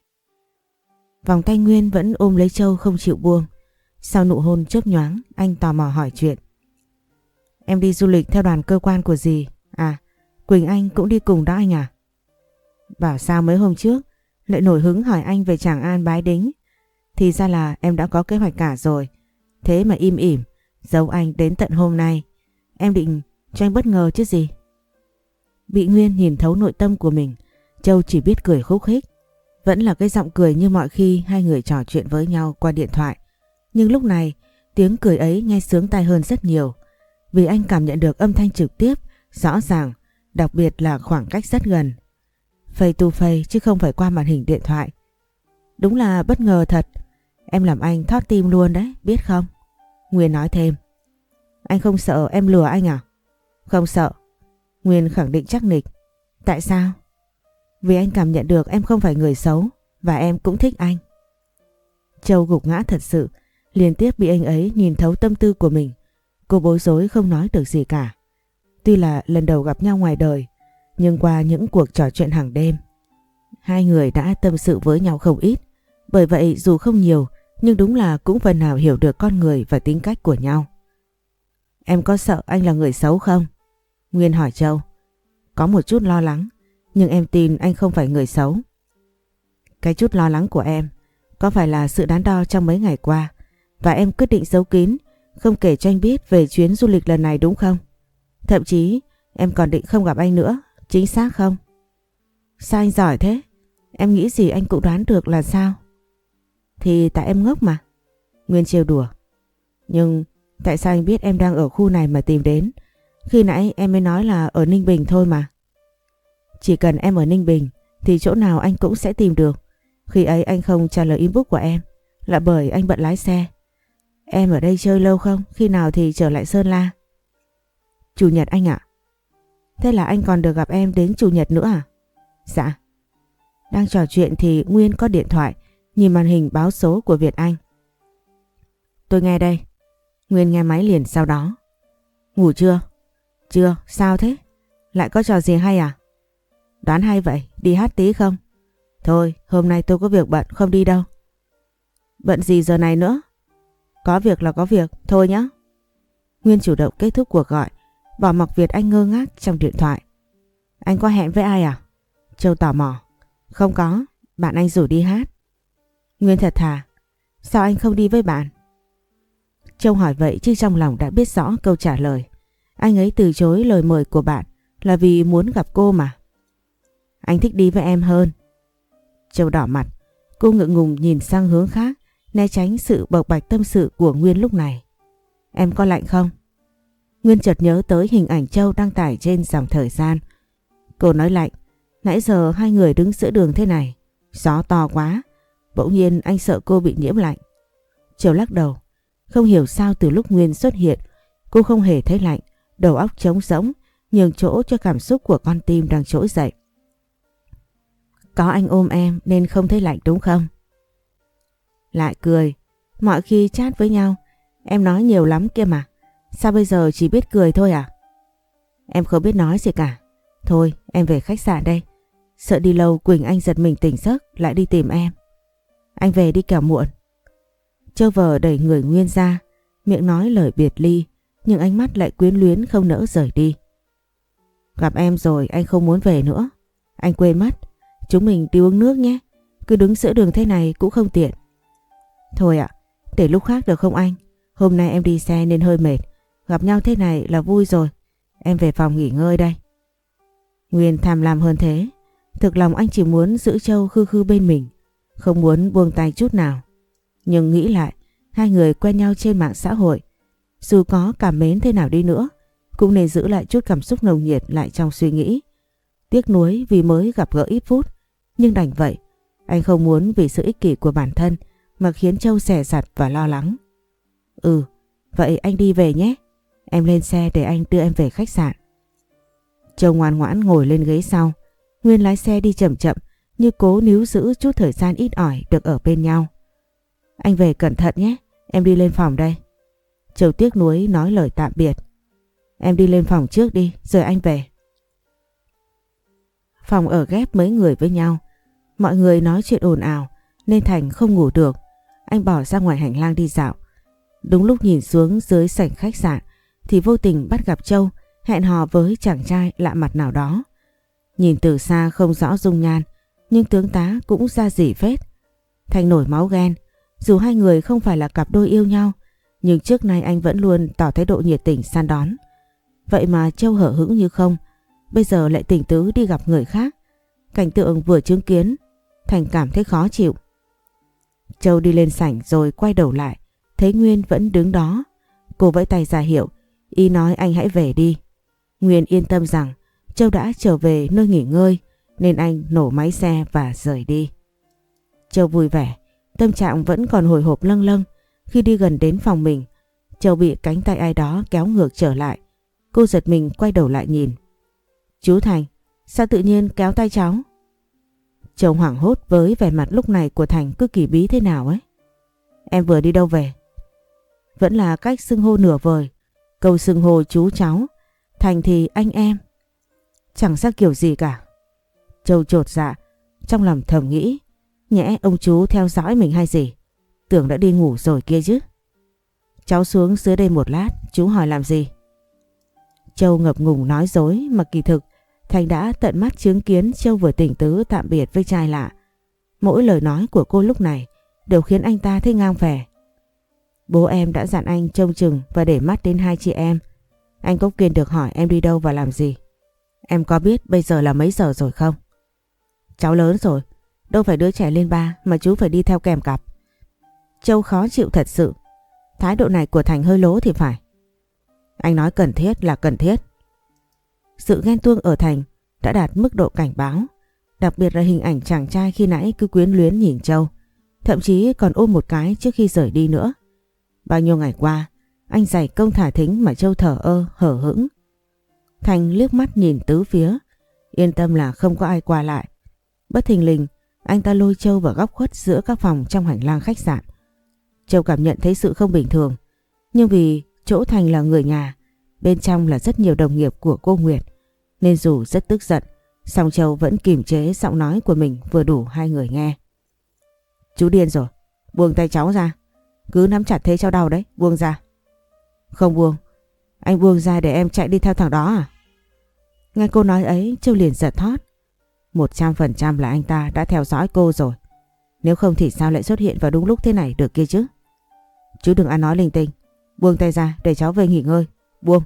Vòng tay Nguyên vẫn ôm lấy Châu không chịu buông. Sau nụ hôn chớp nhoáng, anh tò mò hỏi chuyện. Em đi du lịch theo đoàn cơ quan của dì. À, Quỳnh Anh cũng đi cùng đó anh à? Bảo sao mấy hôm trước lại nổi hứng hỏi anh về Tràng An Bái Đính. Thì ra là em đã có kế hoạch cả rồi. Thế mà im ỉm giấu anh đến tận hôm nay. Em định cho anh bất ngờ chứ gì. Bị Nguyên nhìn thấu nội tâm của mình, Châu chỉ biết cười khúc khích. Vẫn là cái giọng cười như mọi khi hai người trò chuyện với nhau qua điện thoại. Nhưng lúc này tiếng cười ấy nghe sướng tai hơn rất nhiều. Vì anh cảm nhận được âm thanh trực tiếp, rõ ràng, đặc biệt là khoảng cách rất gần. Face to face chứ không phải qua màn hình điện thoại. Đúng là bất ngờ thật. Em làm anh thót tim luôn đấy, biết không? Nguyên nói thêm. Anh không sợ em lừa anh à? Không sợ. Nguyên khẳng định chắc nịch. Tại sao? Vì anh cảm nhận được em không phải người xấu và em cũng thích anh. Châu gục ngã thật sự, liên tiếp bị anh ấy nhìn thấu tâm tư của mình. Cô bối rối không nói được gì cả. Tuy là lần đầu gặp nhau ngoài đời, nhưng qua những cuộc trò chuyện hàng đêm, hai người đã tâm sự với nhau không ít. Bởi vậy dù không nhiều, nhưng đúng là cũng phần nào hiểu được con người và tính cách của nhau. Em có sợ anh là người xấu không? Nguyên hỏi Châu. Có một chút lo lắng, nhưng em tin anh không phải người xấu. Cái chút lo lắng của em có phải là sự đắn đo trong mấy ngày qua và em quyết định giấu kín, không kể cho anh biết về chuyến du lịch lần này đúng không? Thậm chí em còn định không gặp anh nữa, chính xác không? Sao anh giỏi thế? Em nghĩ gì anh cũng đoán được là sao? Thì tại em ngốc mà. Nguyên trêu đùa. Nhưng tại sao anh biết em đang ở khu này mà tìm đến? Khi nãy em mới nói là ở Ninh Bình thôi mà. Chỉ cần em ở Ninh Bình thì chỗ nào anh cũng sẽ tìm được. Khi ấy anh không trả lời inbox của em là bởi anh bận lái xe. Em ở đây chơi lâu không? Khi nào thì trở lại Sơn La? Chủ nhật anh ạ. Thế là anh còn được gặp em đến chủ nhật nữa à? Dạ. Đang trò chuyện thì Nguyên có điện thoại, nhìn màn hình báo số của Việt Anh. Tôi nghe đây. Nguyên nghe máy liền sau đó. Ngủ chưa? Chưa, sao thế? Lại có trò gì hay à? Đoán hay vậy, đi hát tí không? Thôi, hôm nay tôi có việc bận không đi đâu. Bận gì giờ này nữa? Có việc là có việc, thôi nhá. Nguyên chủ động kết thúc cuộc gọi, bỏ mặc Việt Anh ngơ ngác trong điện thoại. Anh có hẹn với ai à? Châu tò mò. Không có, bạn anh rủ đi hát. Nguyên thật thà. Sao anh không đi với bạn? Châu hỏi vậy chứ trong lòng đã biết rõ câu trả lời. Anh ấy từ chối lời mời của bạn là vì muốn gặp cô mà. Anh thích đi với em hơn. Châu đỏ mặt. Cô ngượng ngùng nhìn sang hướng khác, né tránh sự bộc bạch tâm sự của Nguyên lúc này. Em có lạnh không? Nguyên chợt nhớ tới hình ảnh Châu đăng tải trên dòng thời gian. Cô nói lạnh. Nãy giờ hai người đứng giữa đường thế này, gió to quá, bỗng nhiên anh sợ cô bị nhiễm lạnh. Châu lắc đầu. Không hiểu sao từ lúc Nguyên xuất hiện, cô không hề thấy lạnh, đầu óc trống rỗng, nhường chỗ cho cảm xúc của con tim đang trỗi dậy. Có anh ôm em nên không thấy lạnh đúng không? Lại cười. Mọi khi chat với nhau, em nói nhiều lắm kia mà. Sao bây giờ chỉ biết cười thôi à? Em không biết nói gì cả. Thôi em về khách sạn đây. Sợ đi lâu Quỳnh Anh giật mình tỉnh giấc lại đi tìm em. Anh về đi kẻo muộn. Châu vờ đẩy người Nguyên ra, miệng nói lời biệt ly, nhưng ánh mắt lại quyến luyến không nỡ rời đi. Gặp em rồi anh không muốn về nữa. Anh quên mất, chúng mình đi uống nước nhé. Cứ đứng giữa đường thế này cũng không tiện. Thôi ạ, để lúc khác được không anh? Hôm nay em đi xe nên hơi mệt. Gặp nhau thế này là vui rồi. Em về phòng nghỉ ngơi đây. Nguyên tham lam hơn thế. Thực lòng anh chỉ muốn giữ Châu khư khư bên mình, không muốn buông tay chút nào. Nhưng nghĩ lại, hai người quen nhau trên mạng xã hội, dù có cảm mến thế nào đi nữa, cũng nên giữ lại chút cảm xúc nồng nhiệt lại trong suy nghĩ. Tiếc nuối vì mới gặp gỡ ít phút, nhưng đành vậy. Anh không muốn vì sự ích kỷ của bản thân mà khiến Châu dè dặt và lo lắng. Ừ, vậy anh đi về nhé. Em lên xe để anh đưa em về khách sạn. Châu ngoan ngoãn ngồi lên ghế sau. Nguyên lái xe đi chậm chậm như cố níu giữ chút thời gian ít ỏi được ở bên nhau. Anh về cẩn thận nhé, em đi lên phòng đây. Châu tiếc nuối nói lời tạm biệt. Em đi lên phòng trước đi, rồi anh về. Phòng ở ghép mấy người với nhau. Mọi người nói chuyện ồn ào nên Thành không ngủ được. Anh bỏ ra ngoài hành lang đi dạo. Đúng lúc nhìn xuống dưới sảnh khách sạn thì vô tình bắt gặp Châu hẹn hò với chàng trai lạ mặt nào đó. Nhìn từ xa không rõ dung nhan, nhưng tướng tá cũng ra dỉ phết. Thành nổi máu ghen. Dù hai người không phải là cặp đôi yêu nhau, nhưng trước nay anh vẫn luôn tỏ thái độ nhiệt tình săn đón. Vậy mà Châu hở hững như không, bây giờ lại tình tứ đi gặp người khác. Cảnh tượng vừa chứng kiến, Thành cảm thấy khó chịu. Châu đi lên sảnh rồi quay đầu lại, thấy Nguyên vẫn đứng đó. Cô vẫy tay ra hiệu, ý nói anh hãy về đi. Nguyên yên tâm rằng Châu đã trở về nơi nghỉ ngơi, nên anh nổ máy xe và rời đi. Châu vui vẻ, tâm trạng vẫn còn hồi hộp lâng lâng. Khi đi gần đến phòng mình, Châu bị cánh tay ai đó kéo ngược trở lại. Cô giật mình quay đầu lại nhìn. Chú Thành, sao tự nhiên kéo tay cháu? Châu hoảng hốt với vẻ mặt lúc này của Thành cứ kỳ bí thế nào ấy. Em vừa đi đâu về? Vẫn là cách xưng hô nửa vời. Câu xưng hô chú cháu, Thành thì anh em. Chẳng ra kiểu gì cả. Châu chột dạ, trong lòng thầm nghĩ, nhẽ ông chú theo dõi mình hay gì? Tưởng đã đi ngủ rồi kia chứ. Cháu xuống dưới đây một lát, chú hỏi làm gì? Châu ngập ngừng nói dối mà kỳ thực Thành đã tận mắt chứng kiến Châu vừa tình tứ tạm biệt với trai lạ. Mỗi lời nói của cô lúc này đều khiến anh ta thấy ngang vẻ. Bố em đã dặn anh trông chừng và để mắt đến hai chị em. Anh có quyền được hỏi em đi đâu và làm gì. Em có biết bây giờ là mấy giờ rồi không? Cháu lớn rồi, đâu phải đứa trẻ lên ba mà chú phải đi theo kèm cặp. Châu khó chịu thật sự. Thái độ này của Thành hơi lố thì phải. Anh nói cần thiết là cần thiết. Sự ghen tuông ở Thành đã đạt mức độ cảnh báo. Đặc biệt là hình ảnh chàng trai khi nãy cứ quyến luyến nhìn Châu, thậm chí còn ôm một cái trước khi rời đi nữa. Bao nhiêu ngày qua anh dày công thả thính mà Châu thờ ơ hở hững. Thành liếc mắt nhìn tứ phía, yên tâm là không có ai qua lại. Bất thình lình anh ta lôi Châu vào góc khuất giữa các phòng trong hành lang khách sạn. Châu cảm nhận thấy sự không bình thường, nhưng vì chỗ Thành là người nhà, bên trong là rất nhiều đồng nghiệp của cô Nguyệt, nên dù rất tức giận, song Châu vẫn kiềm chế giọng nói của mình vừa đủ hai người nghe. Chú điên rồi, buông tay cháu ra. Cứ nắm chặt thế cháu đau đấy, buông ra. Không buông. Anh buông ra để em chạy đi theo thằng đó à? Nghe cô nói ấy, Châu liền giật thót. 100% là anh ta đã theo dõi cô rồi. Nếu không thì sao lại xuất hiện vào đúng lúc thế này được kia chứ? Chú đừng ăn nói linh tinh. Buông tay ra để cháu về nghỉ ngơi. Buông.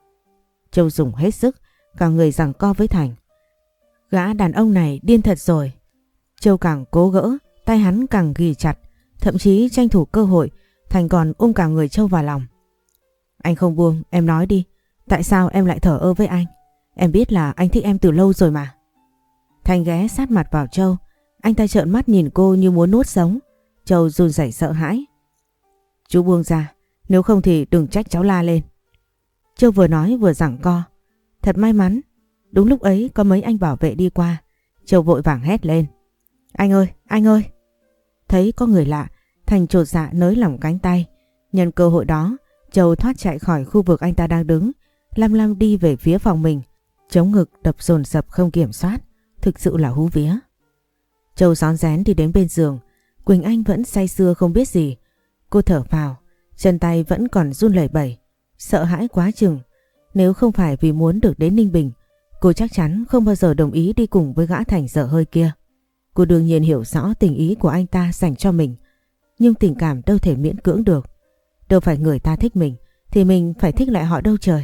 Châu dùng hết sức, cả người giằng co với Thành. Gã đàn ông này điên thật rồi. Châu càng cố gỡ tay hắn càng ghì chặt, thậm chí tranh thủ cơ hội, Thành còn ôm cả người Châu vào lòng. Anh không buông, em nói đi, tại sao em lại thờ ơ với anh? Em biết là anh thích em từ lâu rồi mà. Thành ghé sát mặt vào Châu, anh ta trợn mắt nhìn cô như muốn nuốt sống. Châu run rẩy sợ hãi. Chú buông ra, nếu không thì đừng trách cháu la lên. Châu vừa nói vừa giằng co. Thật may mắn, đúng lúc ấy có mấy anh bảo vệ đi qua. Châu vội vàng hét lên. Anh ơi, anh ơi! Thấy có người lạ, Thành chột dạ nới lỏng cánh tay. Nhân cơ hội đó, Châu thoát chạy khỏi khu vực anh ta đang đứng, lăm lăm đi về phía phòng mình, chống ngực đập dồn dập không kiểm soát, thực sự là hú vía. Châu rón rén đi đến bên giường, Quỳnh Anh vẫn say sưa không biết gì. Cô thở phào, chân tay vẫn còn run lẩy bẩy, sợ hãi quá chừng. Nếu không phải vì muốn được đến Ninh Bình, cô chắc chắn không bao giờ đồng ý đi cùng với gã Thành dở hơi kia. Cô đương nhiên hiểu rõ tình ý của anh ta dành cho mình, nhưng tình cảm đâu thể miễn cưỡng được. Đâu phải người ta thích mình thì mình phải thích lại họ đâu trời.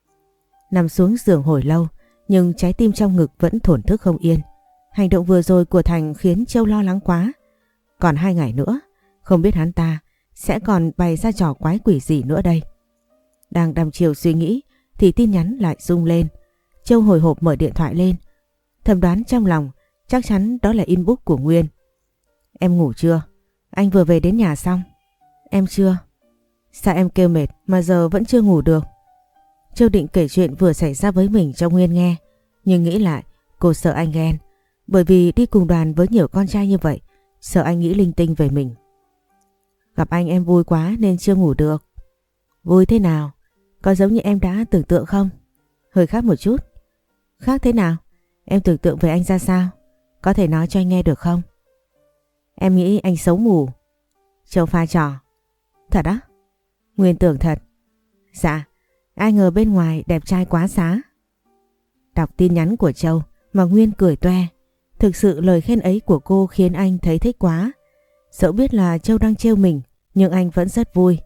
Nằm xuống giường hồi lâu, nhưng trái tim trong ngực vẫn thổn thức không yên. Hành động vừa rồi của Thành khiến Châu lo lắng quá. Còn 2 ngày nữa, không biết hắn ta sẽ còn bày ra trò quái quỷ gì nữa đây. Đang đăm chiều suy nghĩ thì tin nhắn lại rung lên. Châu hồi hộp mở điện thoại lên, thầm đoán trong lòng chắc chắn đó là inbox của Nguyên. Em ngủ chưa? Anh vừa về đến nhà xong. Em chưa. Sao em kêu mệt mà giờ vẫn chưa ngủ được? Châu định kể chuyện vừa xảy ra với mình cho Nguyên nghe, nhưng nghĩ lại cô sợ anh ghen, bởi vì đi cùng đoàn với nhiều con trai như vậy, sợ anh nghĩ linh tinh về mình. Gặp anh em vui quá nên chưa ngủ được. Vui thế nào? Có giống như em đã tưởng tượng không? Hơi khác một chút. Khác thế nào? Em tưởng tượng về anh ra sao? Có thể nói cho anh nghe được không? Em nghĩ anh xấu mù. Châu pha trò. Thật á? Nguyên tưởng thật. Dạ, ai ngờ bên ngoài đẹp trai quá xá. Đọc tin nhắn của Châu mà Nguyên cười toe. Thực sự lời khen ấy của cô khiến anh thấy thích quá. Dẫu biết là Châu đang trêu mình, nhưng anh vẫn rất vui.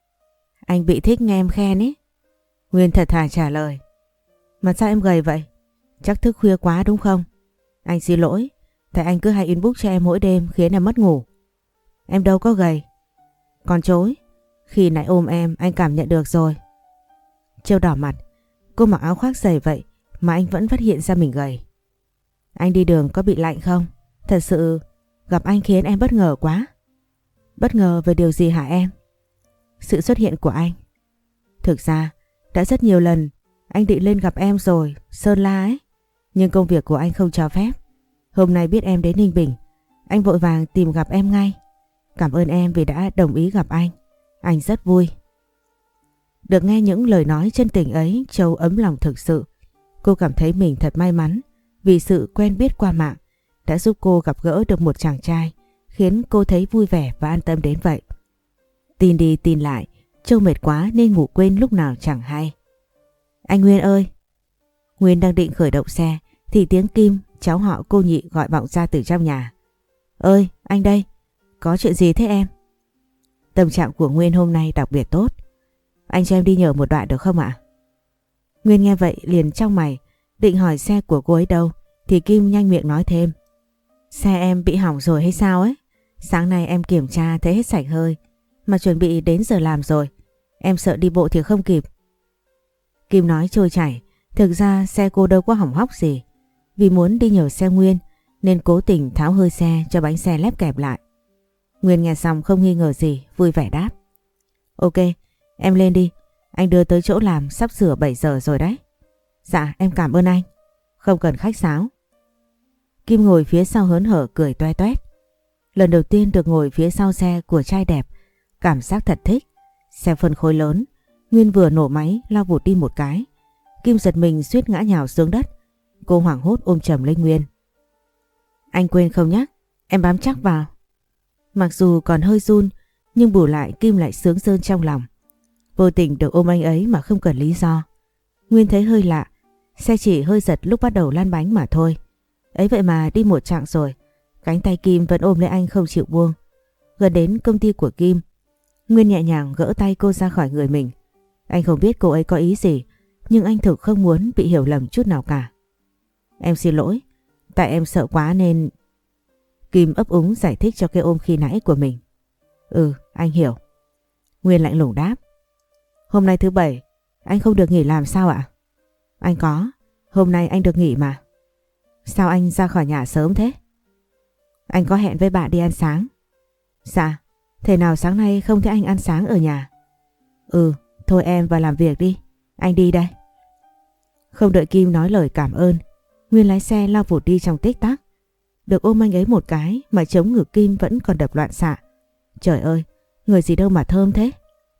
Anh bị thích nghe em khen ấy. Nguyên thật thà trả lời. Mà sao em gầy vậy? Chắc thức khuya quá đúng không? Anh xin lỗi, tại anh cứ hay inbox cho em mỗi đêm khiến em mất ngủ. Em đâu có gầy. Còn chối, khi nãy ôm em anh cảm nhận được rồi. Châu đỏ mặt, cô mặc áo khoác dày vậy mà anh vẫn phát hiện ra mình gầy. Anh đi đường có bị lạnh không? Thật sự gặp anh khiến em bất ngờ quá. Bất ngờ về điều gì hả em? Sự xuất hiện của anh. Thực ra đã rất nhiều lần anh định lên gặp em rồi, Sơn La ấy, nhưng công việc của anh không cho phép. Hôm nay biết em đến Ninh Bình, anh vội vàng tìm gặp em ngay. Cảm ơn em vì đã đồng ý gặp anh rất vui. Được nghe những lời nói chân tình ấy, Châu ấm lòng thực sự. Cô cảm thấy mình thật may mắn vì sự quen biết qua mạng đã giúp cô gặp gỡ được một chàng trai khiến cô thấy vui vẻ và an tâm đến vậy. Tin đi tin lại, Châu mệt quá nên ngủ quên lúc nào chẳng hay. Anh Nguyên ơi! Nguyên đang định khởi động xe thì tiếng Kim, cháu họ cô Nhị gọi vọng ra từ trong nhà. Ơi, anh đây! Có chuyện gì thế em? Tâm trạng của Nguyên hôm nay đặc biệt tốt. Anh cho em đi nhờ một đoạn được không ạ? Nguyên nghe vậy liền chau mày, định hỏi xe của cô ấy đâu thì Kim nhanh miệng nói thêm. Xe em bị hỏng rồi hay sao ấy? Sáng nay em kiểm tra thấy hết sạch hơi, mà chuẩn bị đến giờ làm rồi. Em sợ đi bộ thì không kịp. Kim nói trôi chảy, thực ra xe cô đâu có hỏng hóc gì. Vì muốn đi nhờ xe Nguyên nên cố tình tháo hơi xe cho bánh xe lép kẹp lại. Nguyên nghe xong không nghi ngờ gì, vui vẻ đáp. Ok, em lên đi, anh đưa tới chỗ làm sắp sửa 7 giờ rồi đấy. Dạ em cảm ơn anh. Không cần khách sáo. Kim ngồi phía sau hớn hở cười toe toét. Lần đầu tiên được ngồi phía sau xe của trai đẹp, cảm giác thật thích. Xe phân khối lớn, Nguyên vừa nổ máy lao vụt đi một cái. Kim giật mình suýt ngã nhào xuống đất. Cô hoảng hốt ôm chầm lấy Nguyên. Anh quên không nhắc, em bám chắc vào. Mặc dù còn hơi run, nhưng bù lại Kim lại sướng rơn trong lòng. Vô tình được ôm anh ấy mà không cần lý do. Nguyên thấy hơi lạ, xe chỉ hơi giật lúc bắt đầu lăn bánh mà thôi. Ấy vậy mà đi một chặng rồi, cánh tay Kim vẫn ôm lấy anh không chịu buông. Gần đến công ty của Kim, Nguyên nhẹ nhàng gỡ tay cô ra khỏi người mình. Anh không biết cô ấy có ý gì, nhưng anh thực không muốn bị hiểu lầm chút nào cả. Em xin lỗi, tại em sợ quá nên... Kim ấp úng giải thích cho cái ôm khi nãy của mình. Ừ, anh hiểu. Nguyên lạnh lùng đáp. Hôm nay thứ bảy, anh không được nghỉ làm sao ạ? Anh có, hôm nay anh được nghỉ mà. Sao anh ra khỏi nhà sớm thế? Anh có hẹn với bạn đi ăn sáng. Dạ, thế nào sáng nay không thấy anh ăn sáng ở nhà? Ừ, thôi em vào làm việc đi, anh đi đây. Không đợi Kim nói lời cảm ơn, Nguyên lái xe lao vụt đi trong tích tắc. Được ôm anh ấy một cái mà trống ngực Kim vẫn còn đập loạn xạ. Trời ơi, người gì đâu mà thơm thế.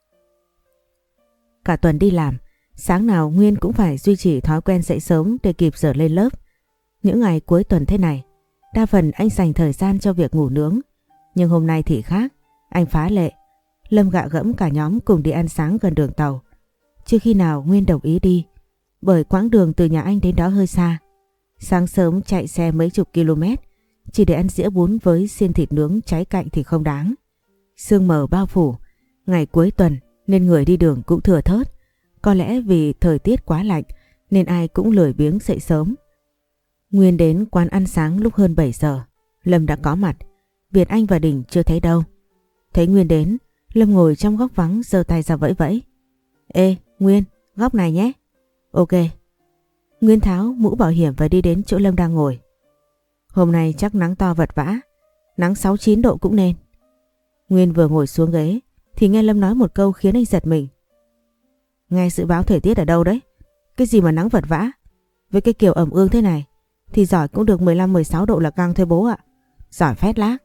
Cả tuần đi làm, sáng nào Nguyên cũng phải duy trì thói quen dậy sớm để kịp giờ lên lớp. Những ngày cuối tuần thế này, đa phần anh dành thời gian cho việc ngủ nướng. Nhưng hôm nay thì khác, anh phá lệ. Lâm gạ gẫm cả nhóm cùng đi ăn sáng gần đường tàu. Chưa khi nào Nguyên đồng ý đi, bởi quãng đường từ nhà anh đến đó hơi xa. Sáng sớm chạy xe mấy chục km, chỉ để ăn dĩa bún với xiên thịt nướng cháy cạnh thì không đáng. Sương mờ bao phủ, ngày cuối tuần nên người đi đường cũng thừa thớt. Có lẽ vì thời tiết quá lạnh nên ai cũng lười biếng dậy sớm. Nguyên đến quán ăn sáng lúc hơn 7 giờ. Lâm đã có mặt, Việt Anh và Đình chưa thấy đâu. Thấy Nguyên đến, Lâm ngồi trong góc vắng giơ tay ra vẫy vẫy. Ê, Nguyên, góc này nhé. Ok. Nguyên tháo mũ bảo hiểm và đi đến chỗ Lâm đang ngồi. Hôm nay chắc nắng to vật vã, nắng 6-9 độ cũng nên. Nguyên vừa ngồi xuống ghế thì nghe Lâm nói một câu khiến anh giật mình. Nghe dự báo thời tiết ở đâu đấy? Cái gì mà nắng vật vã? Với cái kiểu ẩm ương thế này thì giỏi cũng được 15-16 độ là căng thôi bố ạ. Giỏi phét lác.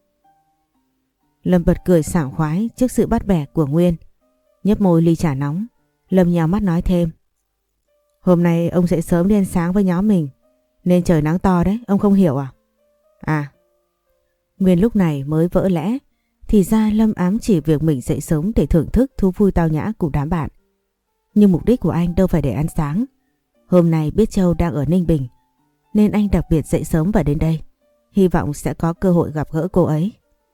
Lâm bật cười sảng khoái trước sự bắt bẻ của Nguyên. Nhấp môi ly trà nóng, Lâm nhào mắt nói thêm. Hôm nay ông dậy sớm đi ăn sáng với nhóm mình nên trời nắng to đấy, ông không hiểu à? À. Nguyên lúc này mới vỡ lẽ. Thì ra Lâm ám chỉ việc mình dậy sớm để thưởng thức thú vui tao nhã cùng đám bạn. Nhưng mục đích của anh đâu phải để ăn sáng. Hôm nay biết Châu đang ở Ninh Bình nên anh đặc biệt dậy sớm và đến đây. Hy vọng sẽ có cơ hội gặp gỡ cô ấy.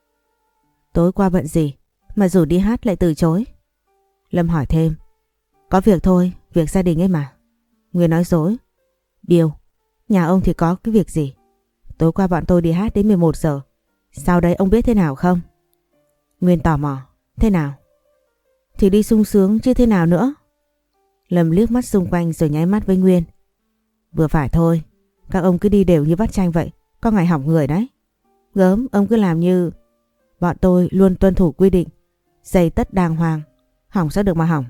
Tối qua bận gì mà rủ đi hát lại từ chối? Lâm hỏi thêm. Có việc thôi, việc gia đình ấy mà. Nguyên nói dối. Điều, nhà ông thì có cái việc gì? Tối qua bọn tôi đi hát đến 11 giờ. Sao đấy ông biết thế nào không? Nguyên tò mò. Thế nào? Thì đi sung sướng chứ thế nào nữa? Lâm liếc mắt xung quanh rồi nháy mắt với Nguyên. Vừa phải thôi, các ông cứ đi đều như vắt chanh vậy, có ngày hỏng người đấy. Gớm, ông cứ làm như... Bọn tôi luôn tuân thủ quy định, giày tất đàng hoàng, hỏng sao được mà hỏng.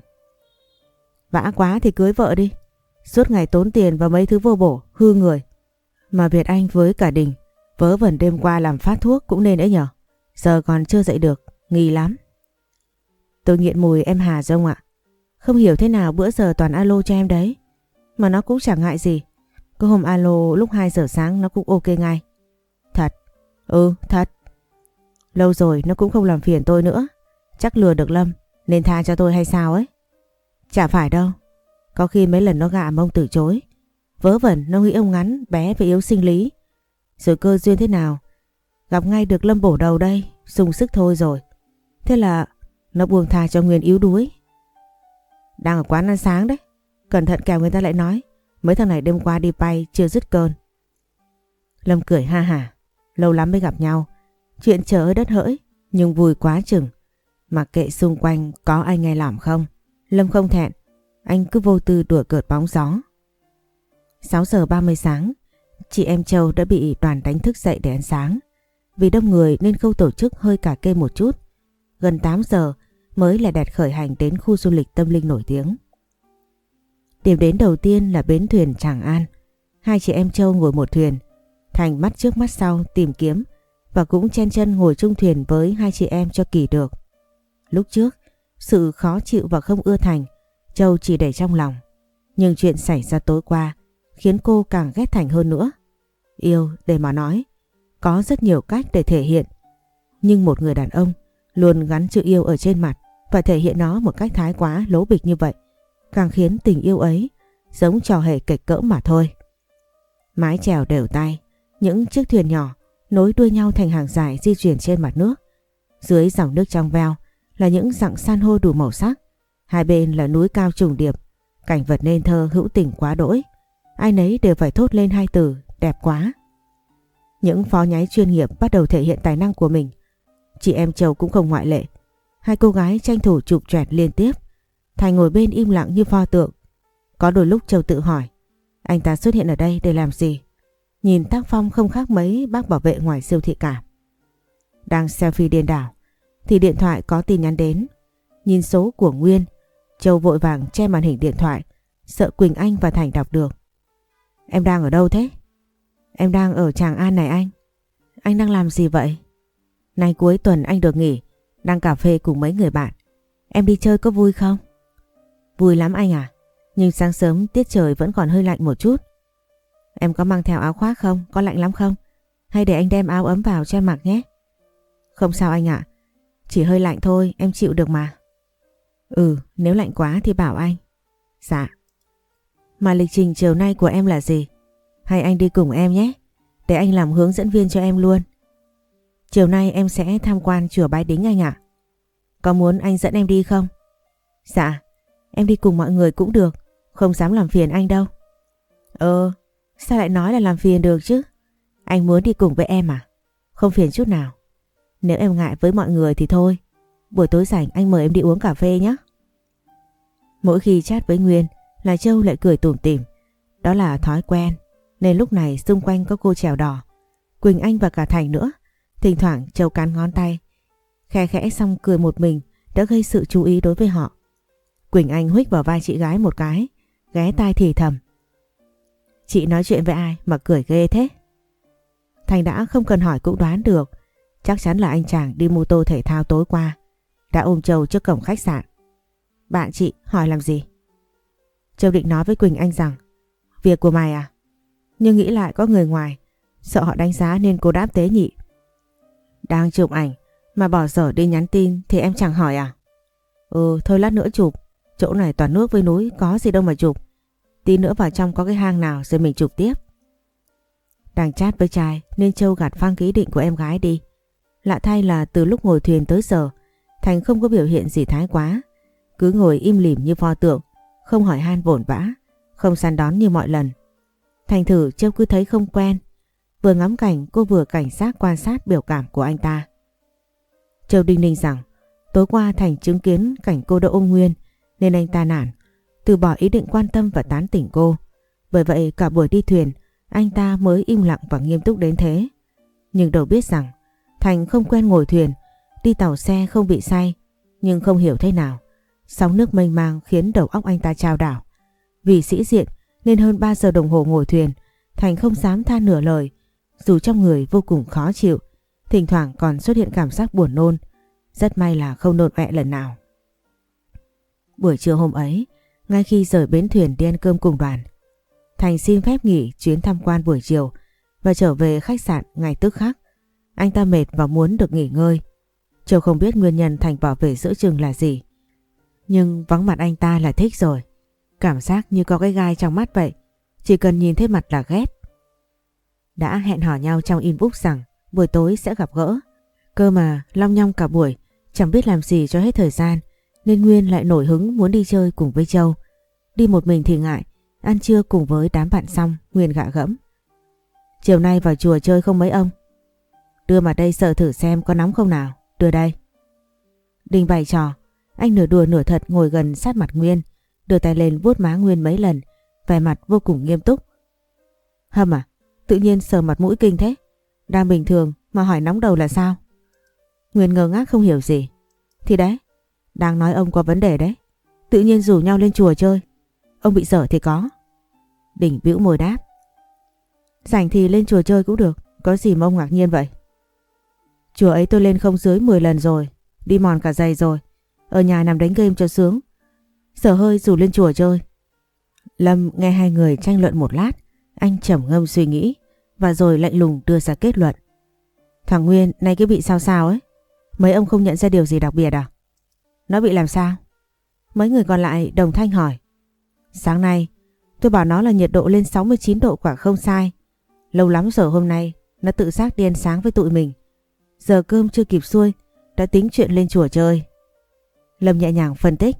Vã quá thì cưới vợ đi, suốt ngày tốn tiền vào mấy thứ vô bổ, hư người. Mà Việt Anh với cả Đình vớ vẩn đêm qua làm phát thuốc cũng nên ấy nhở. Giờ còn chưa dậy được, nghi lắm. Tôi nghiện mùi em Hà rồi ông ạ. Không hiểu thế nào bữa giờ toàn alo cho em đấy. Mà nó cũng chẳng ngại gì. Có hôm alo lúc 2 giờ sáng nó cũng ok ngay. Thật? Ừ, thật. Lâu rồi nó cũng không làm phiền tôi nữa. Chắc lừa được Lâm nên tha cho tôi hay sao ấy. Chả phải đâu. Có khi mấy lần nó gạ mà ông từ chối. Vớ vẩn nó nghĩ ông ngắn, bé và yếu sinh lý. Rồi cơ duyên thế nào gặp ngay được Lâm bổ đầu đây, dùng sức thôi rồi. Thế là nó buông tha cho Nguyên yếu đuối. Đang ở quán ăn sáng đấy, cẩn thận kẻo người ta lại nói mấy thằng này đêm qua đi bay chưa dứt cơn. Lâm cười ha hả. Lâu lắm mới gặp nhau, chuyện trời ơi đất hỡi, nhưng vui quá chừng. Mặc kệ xung quanh có ai nghe làm không, Lâm không thẹn. Anh cứ vô tư đùa cợt bóng gió. 6 giờ 30 sáng, chị em Châu đã bị đoàn đánh thức dậy để ăn sáng. Vì đông người nên khâu tổ chức hơi cả kê một chút. Gần 8 giờ mới là đặt khởi hành đến khu du lịch tâm linh nổi tiếng. Điểm đến đầu tiên là bến thuyền Tràng An. Hai chị em Châu ngồi một thuyền. Thành mắt trước mắt sau tìm kiếm và cũng chen chân ngồi chung thuyền với hai chị em cho kỳ được. Lúc trước, sự khó chịu và không ưa Thành, Châu chỉ để trong lòng. Nhưng chuyện xảy ra tối qua khiến cô càng ghét Thành hơn nữa. Yêu để mà nói, có rất nhiều cách để thể hiện. Nhưng một người đàn ông luôn gắn chữ yêu ở trên mặt và thể hiện nó một cách thái quá lố bịch như vậy, càng khiến tình yêu ấy giống trò hề kịch cỡm mà thôi. Mái chèo đều tay, những chiếc thuyền nhỏ nối đuôi nhau thành hàng dài di chuyển trên mặt nước. Dưới dòng nước trong veo là những dặng san hô đủ màu sắc. Hai bên là núi cao trùng điệp, cảnh vật nên thơ hữu tình quá đỗi. Ai nấy đều phải thốt lên hai từ đẹp quá. Những phó nháy chuyên nghiệp bắt đầu thể hiện tài năng của mình. Chị em Châu cũng không ngoại lệ. Hai cô gái tranh thủ chụp choẹt liên tiếp. Thành ngồi bên im lặng như pho tượng. Có đôi lúc Châu tự hỏi, anh ta xuất hiện ở đây để làm gì? Nhìn tác phong không khác mấy bác bảo vệ ngoài siêu thị cả. Đang selfie điên đảo thì điện thoại có tin nhắn đến. Nhìn số của Nguyên, Châu vội vàng che màn hình điện thoại, sợ Quỳnh Anh và Thành đọc được. Em đang ở đâu thế? Em đang ở Tràng An này anh. Anh đang làm gì vậy? Nay cuối tuần anh được nghỉ, đang cà phê cùng mấy người bạn. Em đi chơi có vui không? Vui lắm anh à, nhưng sáng sớm tiết trời vẫn còn hơi lạnh một chút. Em có mang theo áo khoác không? Có lạnh lắm không? Hay để anh đem áo ấm vào cho em mặc nhé? Không sao anh ạ, chỉ hơi lạnh thôi, em chịu được mà. Nếu lạnh quá thì bảo anh. Dạ. Mà lịch trình chiều nay của em là gì? Hay anh đi cùng em nhé, để anh làm hướng dẫn viên cho em luôn. Chiều nay em sẽ tham quan chùa Bái Đính anh ạ. Có muốn anh dẫn em đi không? Dạ, em đi cùng mọi người cũng được, không dám làm phiền anh đâu. Sao lại nói là làm phiền được chứ? Anh muốn đi cùng với em à? Không phiền chút nào. Nếu em ngại với mọi người thì thôi, buổi tối rảnh anh mời em đi uống cà phê nhé. Mỗi khi chat với Nguyên là Châu lại cười tủm tỉm. Đó là thói quen, nên lúc này xung quanh có cô Trèo Đỏ, Quỳnh Anh và cả Thành nữa. Thỉnh thoảng Châu cắn ngón tay, khe khẽ xong cười một mình đã gây sự chú ý đối với họ. Quỳnh Anh huých vào vai chị gái một cái, ghé tai thì thầm. Chị nói chuyện với ai mà cười ghê thế? Thành đã không cần hỏi cũng đoán được, chắc chắn là anh chàng đi mô tô thể thao tối qua đã ôm Châu trước cổng khách sạn. Bạn chị hỏi làm gì? Châu định nói với Quỳnh Anh rằng việc của mày à, nhưng nghĩ lại có người ngoài, sợ họ đánh giá nên cô đáp tế nhị. Đang chụp ảnh mà bỏ dở đi nhắn tin thì em chẳng hỏi à? Thôi lát nữa chụp, chỗ này toàn nước với núi, có gì đâu mà chụp. Tí nữa vào trong có cái hang nào rồi mình chụp tiếp. Đang chat với trai nên Châu gạt phăng cái ý định của em gái đi. Lạ thay là từ lúc ngồi thuyền tới giờ, Thành không có biểu hiện gì thái quá, cứ ngồi im lìm như pho tượng, không hỏi han vồn vã, không săn đón như mọi lần. Thành thử Châu cứ thấy không quen, vừa ngắm cảnh cô vừa cảnh giác quan sát biểu cảm của anh ta. Châu đinh ninh rằng tối qua Thành chứng kiến cảnh cô đã ôm Nguyên nên anh ta nản, từ bỏ ý định quan tâm và tán tỉnh cô. Bởi vậy cả buổi đi thuyền anh ta mới im lặng và nghiêm túc đến thế. Nhưng đâu biết rằng Thành không quen ngồi thuyền, đi tàu xe không bị say, nhưng không hiểu thế nào sóng nước mênh mang khiến đầu óc anh ta chao đảo. Vì sĩ diện nên hơn 3 giờ đồng hồ ngồi thuyền, Thành không dám than nửa lời, dù trong người vô cùng khó chịu, thỉnh thoảng còn xuất hiện cảm giác buồn nôn. Rất may là không nôn ọe lần nào. Buổi trưa hôm ấy, ngay khi rời bến thuyền đi ăn cơm cùng đoàn, Thành xin phép nghỉ chuyến tham quan buổi chiều và trở về khách sạn ngay tức khắc. Anh ta mệt và muốn được nghỉ ngơi. Châu không biết nguyên nhân Thành bỏ về giữa chừng là gì, nhưng vắng mặt anh ta là thích rồi. Cảm giác như có cái gai trong mắt vậy, chỉ cần nhìn thấy mặt là ghét. Đã hẹn hò nhau trong inbox rằng buổi tối sẽ gặp gỡ. Cơ mà long nhong cả buổi, chẳng biết làm gì cho hết thời gian, nên Nguyên lại nổi hứng muốn đi chơi cùng với Châu. Đi một mình thì ngại, ăn trưa cùng với đám bạn xong, Nguyên gạ gẫm. Chiều nay vào chùa chơi không mấy ông? Đưa mà đây sợ thử xem có nóng không nào, đưa đây. Đình bày trò, anh nửa đùa nửa thật ngồi gần sát mặt Nguyên, đưa tay lên vuốt má Nguyên mấy lần, vẻ mặt vô cùng nghiêm túc. Hâm à, tự nhiên sờ mặt mũi kinh thế, đang bình thường mà hỏi nóng đầu là sao? Nguyên ngơ ngác không hiểu gì. Thì đấy, đang nói ông có vấn đề đấy, tự nhiên rủ nhau lên chùa chơi, ông bị dở thì có. Đình bĩu môi đáp. Rảnh thì lên chùa chơi cũng được, có gì mà ông ngạc nhiên vậy? Chùa ấy tôi lên không dưới 10 lần rồi, đi mòn cả giày rồi, ở nhà nằm đánh game cho sướng, sở hơi rủ lên chùa chơi. Lâm nghe hai người tranh luận một lát, anh trầm ngâm suy nghĩ và rồi lạnh lùng đưa ra kết luận. Thằng Nguyên nay cứ bị sao sao ấy, mấy ông không nhận ra điều gì đặc biệt à? Nó bị làm sao? Mấy người còn lại đồng thanh hỏi. Sáng nay tôi bảo nó là nhiệt độ lên 69 độ quả không sai. Lâu lắm rồi hôm nay nó tự giác đi ăn sáng với tụi mình, giờ cơm chưa kịp xuôi đã tính chuyện lên chùa chơi. Lâm nhẹ nhàng phân tích.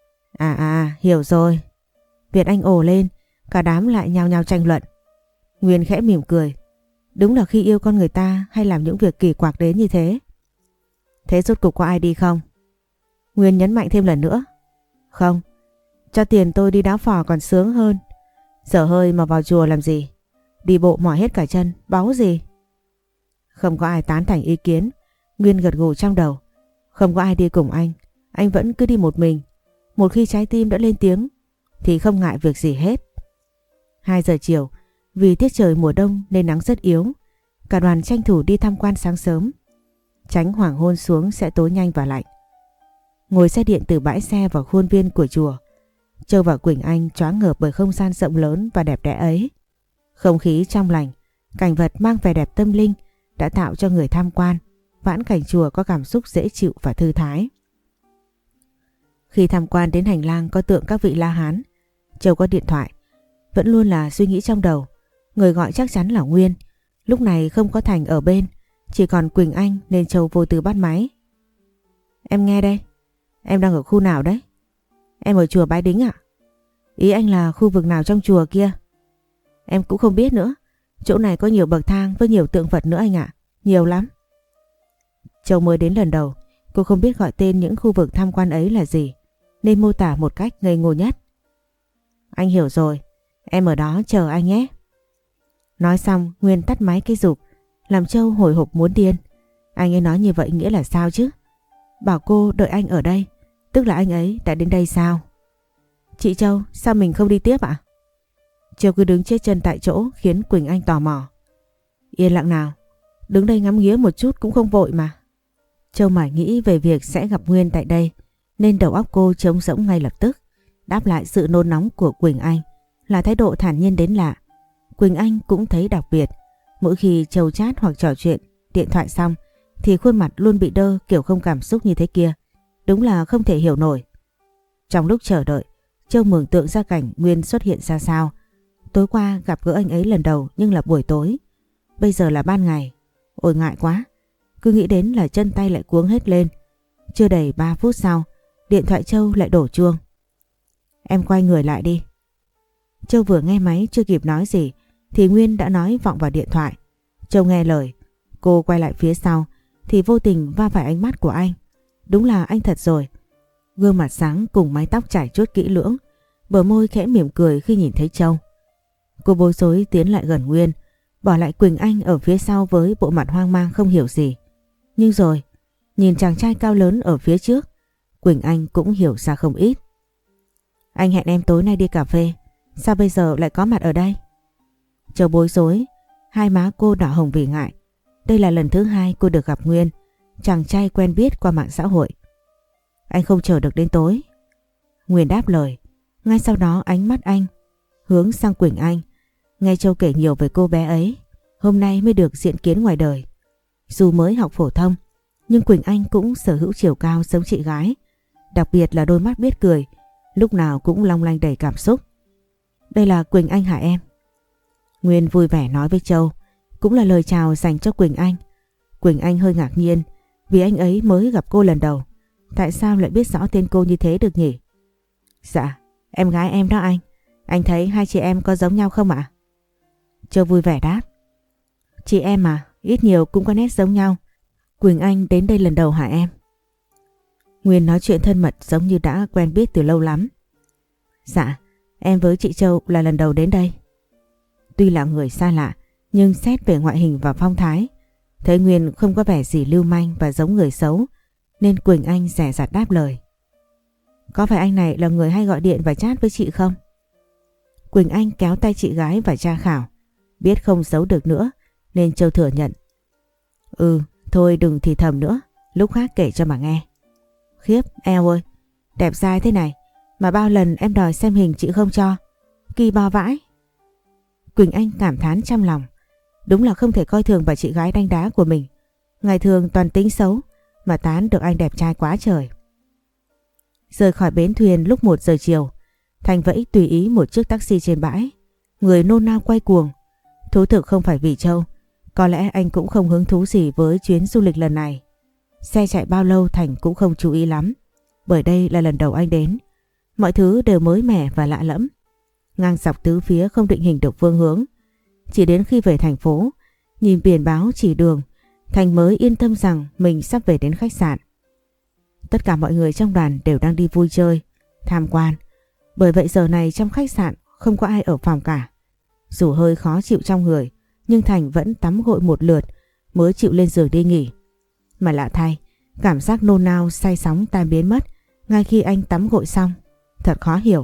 Hiểu rồi. Việt Anh ồ lên, cả đám lại nhao nhao tranh luận. Nguyên khẽ mỉm cười. Đúng là khi yêu con người ta hay làm những việc kỳ quặc đến như thế. Thế rốt cuộc có ai đi không? Nguyên nhấn mạnh thêm lần nữa. Không, cho tiền tôi đi đá phò còn sướng hơn. Dở hơi mà vào chùa làm gì? Đi bộ mỏi hết cả chân, báu gì? Không có ai tán thành ý kiến. Nguyên gật gù trong đầu. Không có ai đi cùng anh vẫn cứ đi một mình. Một khi trái tim đã lên tiếng thì không ngại việc gì hết. 2 giờ chiều, vì tiết trời mùa đông nên nắng rất yếu. Cả đoàn tranh thủ đi tham quan sáng sớm, tránh hoàng hôn xuống sẽ tối nhanh và lạnh. Ngồi xe điện từ bãi xe vào khuôn viên của chùa, Châu và Quỳnh Anh choáng ngợp bởi không gian rộng lớn và đẹp đẽ ấy. Không khí trong lành, cảnh vật mang vẻ đẹp tâm linh đã tạo cho người tham quan vãn cảnh chùa có cảm xúc dễ chịu và thư thái. Khi tham quan đến hành lang có tượng các vị La Hán, Châu có điện thoại. Vẫn luôn là suy nghĩ trong đầu, người gọi chắc chắn là Nguyên. Lúc này không có Thành ở bên, chỉ còn Quỳnh Anh nên Châu vô tư bắt máy. Em nghe đây. Em đang ở khu nào đấy? Em ở chùa Bái Đính ạ. Ý anh là khu vực nào trong chùa kia? Em cũng không biết nữa. Chỗ này có nhiều bậc thang với nhiều tượng Phật nữa anh ạ. Nhiều lắm. Châu mới đến lần đầu, cô không biết gọi tên những khu vực tham quan ấy là gì, nên mô tả một cách ngây ngô nhất. Anh hiểu rồi, em ở đó chờ anh nhé. Nói xong Nguyên tắt máy cái rụp, làm Châu hồi hộp muốn điên. Anh ấy nói như vậy nghĩa là sao chứ? Bảo cô đợi anh ở đây, tức là anh ấy đã đến đây sao? Chị Châu, sao mình không đi tiếp ạ? Châu cứ đứng chết chân tại chỗ khiến Quỳnh Anh tò mò. Yên lặng nào, đứng đây ngắm nghía một chút cũng không vội mà. Châu mải nghĩ về việc sẽ gặp Nguyên tại đây nên đầu óc cô trống rỗng ngay lập tức. Đáp lại sự nôn nóng của Quỳnh Anh là thái độ thản nhiên đến lạ. Quỳnh Anh cũng thấy đặc biệt. Mỗi khi Châu chat hoặc trò chuyện điện thoại xong thì khuôn mặt luôn bị đơ kiểu không cảm xúc như thế kia. Đúng là không thể hiểu nổi. Trong lúc chờ đợi, Châu mường tượng ra cảnh Nguyên xuất hiện ra sao. Tối qua gặp gỡ anh ấy lần đầu nhưng là buổi tối. Bây giờ là ban ngày. Ôi ngại quá. Cứ nghĩ đến là chân tay lại cuống hết lên. Chưa đầy 3 phút sau, điện thoại Châu lại đổ chuông. Em quay người lại đi. Châu vừa nghe máy chưa kịp nói gì thì Nguyên đã nói vọng vào điện thoại. Châu nghe lời. Cô quay lại phía sau thì vô tình va phải ánh mắt của anh. Đúng là anh thật rồi. Gương mặt sáng cùng mái tóc chải chuốt kỹ lưỡng, bờ môi khẽ mỉm cười khi nhìn thấy Châu. Cô bối rối tiến lại gần Nguyên, bỏ lại Quỳnh Anh ở phía sau với bộ mặt hoang mang không hiểu gì. Nhưng rồi, nhìn chàng trai cao lớn ở phía trước, Quỳnh Anh cũng hiểu ra không ít. Anh hẹn em tối nay đi cà phê, sao bây giờ lại có mặt ở đây? Châu bối rối, hai má cô đỏ hồng vì ngại. Đây là lần thứ 2 cô được gặp Nguyên, chàng trai quen biết qua mạng xã hội. Anh không chờ được đến tối. Nguyên đáp lời. Ngay sau đó ánh mắt anh hướng sang Quỳnh Anh. Nghe Châu kể nhiều về cô bé ấy, hôm nay mới được diện kiến ngoài đời. Dù mới học phổ thông, nhưng Quỳnh Anh cũng sở hữu chiều cao giống chị gái. Đặc biệt là đôi mắt biết cười, lúc nào cũng long lanh đầy cảm xúc. Đây là Quỳnh Anh hả em? Nguyên vui vẻ nói với Châu, cũng là lời chào dành cho Quỳnh Anh. Quỳnh Anh hơi ngạc nhiên vì anh ấy mới gặp cô lần đầu. Tại sao lại biết rõ tên cô như thế được nhỉ? Dạ, em gái em đó anh. Anh thấy hai chị em có giống nhau không ạ? Châu vui vẻ đáp. Chị em mà, ít nhiều cũng có nét giống nhau. Quỳnh Anh đến đây lần đầu hả em? Nguyên nói chuyện thân mật giống như đã quen biết từ lâu lắm. Dạ, em với chị Châu là lần đầu đến đây. Tuy là người xa lạ, nhưng xét về ngoại hình và phong thái, thấy Nguyên không có vẻ gì lưu manh và giống người xấu, nên Quỳnh Anh dè dặt đáp lời. Có phải anh này là người hay gọi điện và chat với chị không? Quỳnh Anh kéo tay chị gái và tra khảo. Biết không giấu được nữa nên Châu thừa nhận. Thôi đừng thì thầm nữa, lúc khác kể cho mà nghe. Khiếp, eo ơi, đẹp dai thế này mà bao lần em đòi xem hình chị không cho. Kỳ bo vãi. Quỳnh Anh cảm thán trong lòng. Đúng là không thể coi thường bà chị gái đanh đá của mình. Ngày thường toàn tính xấu mà tán được anh đẹp trai quá trời. Rời khỏi bến thuyền lúc 1 giờ chiều, Thành vẫy tùy ý một chiếc taxi trên bãi. Người nôn nao quay cuồng. Thú thực không phải vì Châu, có lẽ anh cũng không hứng thú gì với chuyến du lịch lần này. Xe chạy bao lâu Thành cũng không chú ý lắm, bởi đây là lần đầu anh đến. Mọi thứ đều mới mẻ và lạ lẫm. Ngang dọc tứ phía không định hình được phương hướng. Chỉ đến khi về thành phố Nhìn biển báo chỉ đường, Thành mới yên tâm rằng mình sắp về đến khách sạn. Tất cả mọi người trong đoàn đều đang đi vui chơi, tham quan. Bởi vậy giờ này trong khách sạn không có ai ở phòng cả. Dù hơi khó chịu trong người, nhưng Thành vẫn tắm gội một lượt mới chịu lên giường đi nghỉ. Mà lạ thay, cảm giác nôn nao say sóng tan biến mất ngay khi anh tắm gội xong. Thật khó hiểu.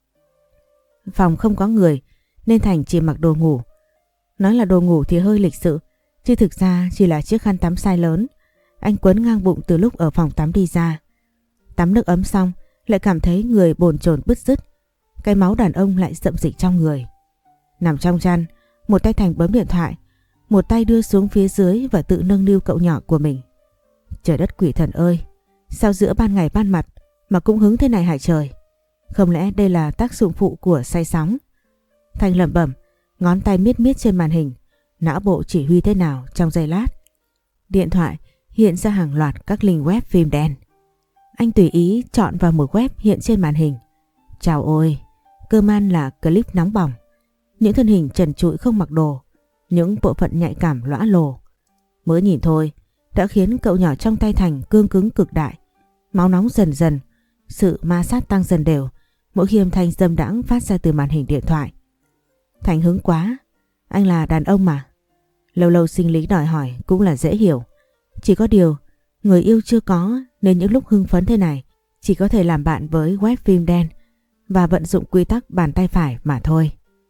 Phòng không có người nên Thành chỉ mặc đồ ngủ. Nói là đồ ngủ thì hơi lịch sự, chứ thực ra chỉ là chiếc khăn tắm size lớn. Anh quấn ngang bụng từ lúc ở phòng tắm đi ra. Tắm nước ấm xong lại cảm thấy người bồn chồn bứt rứt. Cái máu đàn ông lại rậm rịch trong người. Nằm trong chăn, một tay Thành bấm điện thoại, một tay đưa xuống phía dưới và tự nâng niu cậu nhỏ của mình. Trời đất quỷ thần ơi, sao giữa ban ngày ban mặt mà cũng hứng thế này hả trời? Không lẽ đây là tác dụng phụ của say sóng? Thành lẩm bẩm, ngón tay miết miết trên màn hình, não bộ chỉ huy thế nào trong giây lát. Điện thoại hiện ra hàng loạt các link web phim đen. Anh tùy ý chọn vào một web hiện trên màn hình. Chào ôi, cơm ăn là clip nóng bỏng. Những thân hình trần trụi không mặc đồ, những bộ phận nhạy cảm lõa lồ. Mới nhìn thôi đã khiến cậu nhỏ trong tay Thành cương cứng cực đại. Máu nóng dần dần, sự ma sát tăng dần đều mỗi khi âm thanh dâm đãng phát ra từ màn hình điện thoại. Thành hứng quá, anh là đàn ông mà. Lâu lâu sinh lý đòi hỏi cũng là dễ hiểu. Chỉ có điều, người yêu chưa có nên những lúc hưng phấn thế này chỉ có thể làm bạn với web phim đen và vận dụng quy tắc bàn tay phải mà thôi.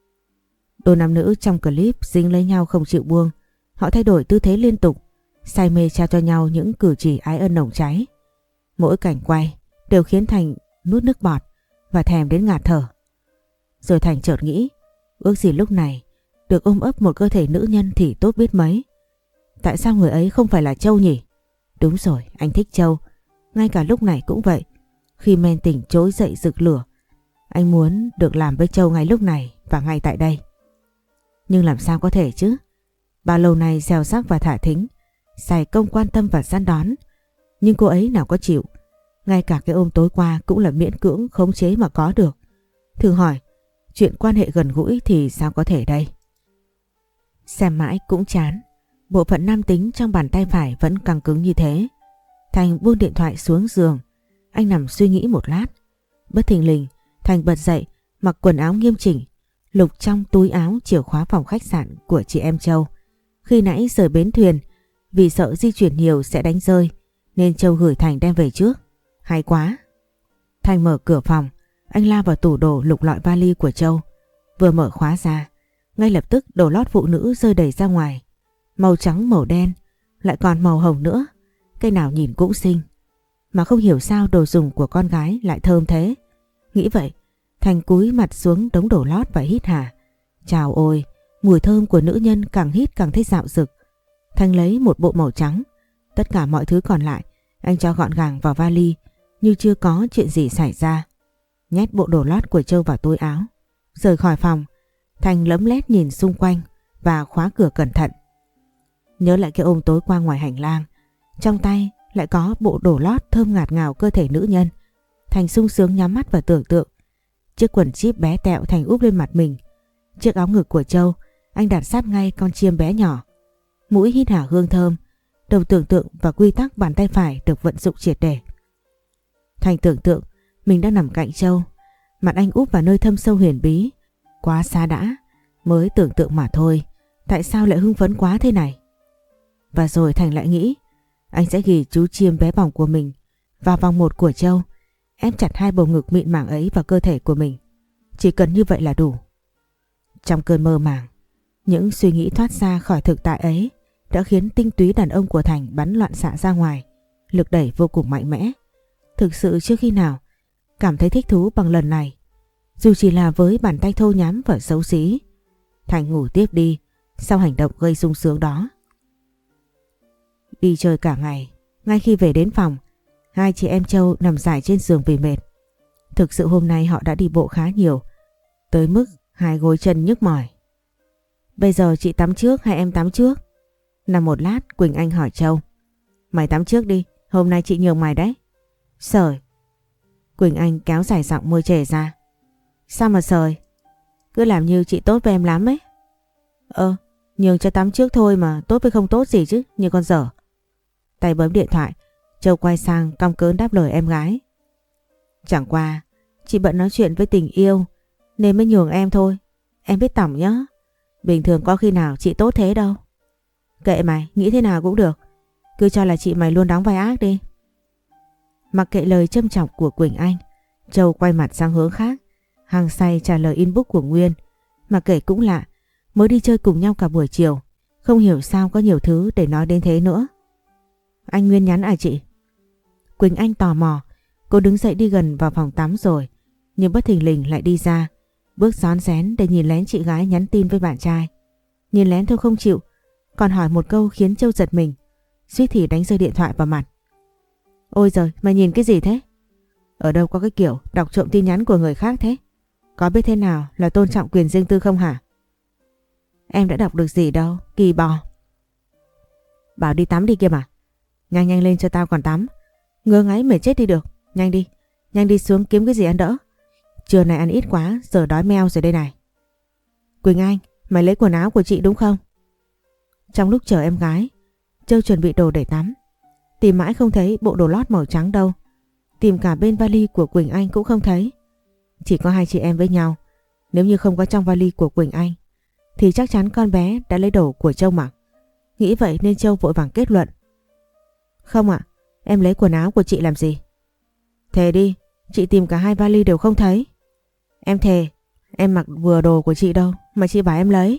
Đôi nam nữ trong clip dính lấy nhau không chịu buông. Họ thay đổi tư thế liên tục, say mê trao cho nhau những cử chỉ ái ân nồng cháy. Mỗi cảnh quay đều khiến Thành nuốt nước bọt và thèm đến ngạt thở. Rồi Thành chợt nghĩ, ước gì lúc này được ôm ấp một cơ thể nữ nhân thì tốt biết mấy. Tại sao người ấy không phải là Châu nhỉ? Đúng rồi, anh thích Châu. Ngay cả lúc này cũng vậy. Khi men tình trỗi dậy rực lửa, anh muốn được làm với Châu ngay lúc này và ngay tại đây. Nhưng làm sao có thể chứ? Bao lâu nay gieo rắc và thả thính, xài công quan tâm và săn đón, nhưng cô ấy nào có chịu. Ngay cả cái ôm tối qua cũng là miễn cưỡng khống chế mà có được. Thử hỏi, chuyện quan hệ gần gũi thì sao có thể đây? Xem mãi cũng chán. Bộ phận nam tính trong bàn tay phải vẫn căng cứng như thế. Thành buông điện thoại xuống giường. Anh nằm suy nghĩ một lát. Bất thình lình, Thành bật dậy, mặc quần áo nghiêm chỉnh, lục trong túi áo chìa khóa phòng khách sạn của chị em Châu. Khi nãy rời bến thuyền, vì sợ di chuyển nhiều sẽ đánh rơi, nên Châu gửi Thành đem về trước. Hay quá! Thành mở cửa phòng, anh lao vào tủ đồ lục lọi vali của Châu. Vừa mở khóa ra, ngay lập tức đồ lót phụ nữ rơi đầy ra ngoài. Màu trắng, màu đen, lại còn màu hồng nữa. Cái nào nhìn cũng xinh. Mà không hiểu sao đồ dùng của con gái lại thơm thế. Nghĩ vậy, Thành cúi mặt xuống đống đồ lót và hít hà. Chào ôi, mùi thơm của nữ nhân càng hít càng thấy dạo dực. Thành lấy một bộ màu trắng. Tất cả mọi thứ còn lại anh cho gọn gàng vào vali như chưa có chuyện gì xảy ra. Nhét bộ đồ lót của Châu vào túi áo. Rời khỏi phòng, Thành lấm lét nhìn xung quanh và khóa cửa cẩn thận. Nhớ lại cái ôm tối qua ngoài hành lang, trong tay lại có bộ đồ lót thơm ngạt ngào cơ thể nữ nhân. Thành sung sướng nhắm mắt và tưởng tượng chiếc quần jean bé tẹo Thành úp lên mặt mình. Chiếc áo ngực của Châu anh đặt sát ngay con chim bé nhỏ. Mũi hít hà hương thơm, đầu tưởng tượng và quy tắc bàn tay phải được vận dụng triệt để. Thành tưởng tượng mình đang nằm cạnh Châu, mặt anh úp vào nơi thâm sâu huyền bí. Quá xa đã, mới tưởng tượng mà thôi, tại sao lại hưng phấn quá thế này? Và rồi Thành lại nghĩ anh sẽ ghi chú chim bé bỏng của mình vào vòng một của Châu, ép chặt hai bầu ngực mịn màng ấy vào cơ thể của mình. Chỉ cần như vậy là đủ. Trong cơn mơ màng, những suy nghĩ thoát ra khỏi thực tại ấy đã khiến tinh túy đàn ông của Thành bắn loạn xạ ra ngoài, lực đẩy vô cùng mạnh mẽ. Thực sự chưa khi nào cảm thấy thích thú bằng lần này, dù chỉ là với bàn tay thô nhám và xấu xí. Thành ngủ tiếp đi sau hành động gây sung sướng đó. Đi chơi cả ngày, ngay khi về đến phòng, hai chị em Châu nằm dài trên giường vì mệt. Thực sự hôm nay họ đã đi bộ khá nhiều, tới mức hai gối chân nhức mỏi. Bây giờ chị tắm trước hay em tắm trước? Nằm một lát, Quỳnh Anh hỏi Châu. Mày tắm trước đi, hôm nay chị nhường mày đấy. Sởi. Quỳnh Anh kéo dài giọng môi trề ra. Sao mà sởi? Cứ làm như chị tốt với em lắm ấy. Nhường cho tắm trước thôi mà tốt với không tốt gì chứ, như con dở. Tay bấm điện thoại, Châu quay sang cong cớn đáp lời em gái. Chẳng qua, chị bận nói chuyện với tình yêu nên mới nhường em thôi. Em biết tỏng nhá. Bình thường có khi nào chị tốt thế đâu. Kệ mày, nghĩ thế nào cũng được. Cứ cho là chị mày luôn đóng vai ác đi. Mặc kệ lời châm chọc của Quỳnh Anh, Châu quay mặt sang hướng khác, hăng say trả lời inbox của Nguyên. Mà kể cũng lạ, mới đi chơi cùng nhau cả buổi chiều, không hiểu sao có nhiều thứ để nói đến thế nữa. Anh Nguyên nhắn à chị? Quỳnh Anh tò mò, cô đứng dậy đi gần vào phòng tắm rồi, nhưng bất thình lình lại đi ra, bước rón rén để nhìn lén chị gái nhắn tin với bạn trai. Nhìn lén thôi không chịu, còn hỏi một câu khiến Châu giật mình, suýt thì đánh rơi điện thoại vào mặt. Ôi giời, mày nhìn cái gì thế? Ở đâu có cái kiểu đọc trộm tin nhắn của người khác thế? Có biết thế nào là tôn trọng quyền riêng tư không hả? Em đã đọc được gì đâu, kỳ bò. Bảo đi tắm đi kia mà. Nhanh nhanh lên cho tao còn tắm. Ngứa ngáy mệt chết đi được. Nhanh đi xuống kiếm cái gì ăn đỡ. Trưa này ăn ít quá, giờ đói meo rồi đây này. Quỳnh Anh, mày lấy quần áo của chị đúng không? Trong lúc chờ em gái, Châu chuẩn bị đồ để tắm. Tìm mãi không thấy bộ đồ lót màu trắng đâu. Tìm cả bên vali của Quỳnh Anh cũng không thấy. Chỉ có hai chị em với nhau. Nếu như không có trong vali của Quỳnh Anh thì chắc chắn con bé đã lấy đồ của Châu mặc. Nghĩ vậy nên Châu vội vàng kết luận. Không ạ, em lấy quần áo của chị làm gì? Thề đi, chị tìm cả hai vali đều không thấy. Em thề, em mặc vừa đồ của chị đâu mà chị bảo em lấy.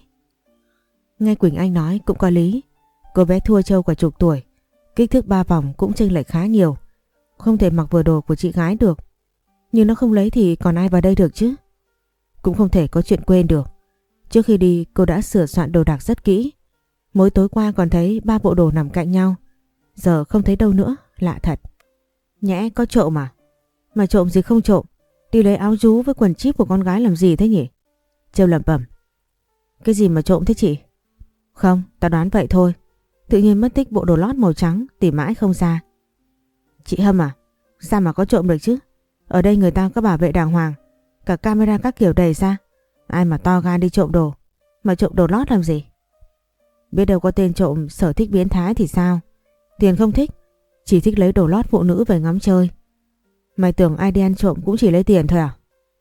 Nghe Quỳnh Anh nói cũng có lý. Cô bé thua Châu cả chục tuổi, kích thước 3 vòng cũng chênh lệch khá nhiều. Không thể mặc vừa đồ của chị gái được. Nhưng nó không lấy thì còn ai vào đây được chứ? Cũng không thể có chuyện quên được. Trước khi đi cô đã sửa soạn đồ đạc rất kỹ. Mới tối qua còn thấy 3 bộ đồ nằm cạnh nhau. Giờ không thấy đâu nữa, lạ thật. Nhẽ có trộm à? Mà trộm gì không trộm, đi lấy áo rú với quần chip của con gái làm gì thế nhỉ? Châu lẩm bẩm. Cái gì mà trộm thế chị? Không, tao đoán vậy thôi. Tự nhiên mất tích bộ đồ lót màu trắng, tìm mãi không ra. Chị Hâm à? Sao mà có trộm được chứ? Ở đây người ta có bảo vệ đàng hoàng, cả camera các kiểu đầy ra. Ai mà to gan đi trộm đồ? Mà trộm đồ lót làm gì? Biết đâu có tên trộm sở thích biến thái thì sao? Tiền không thích, chỉ thích lấy đồ lót phụ nữ về ngắm chơi. Mày tưởng ai đi ăn trộm cũng chỉ lấy tiền thôi à?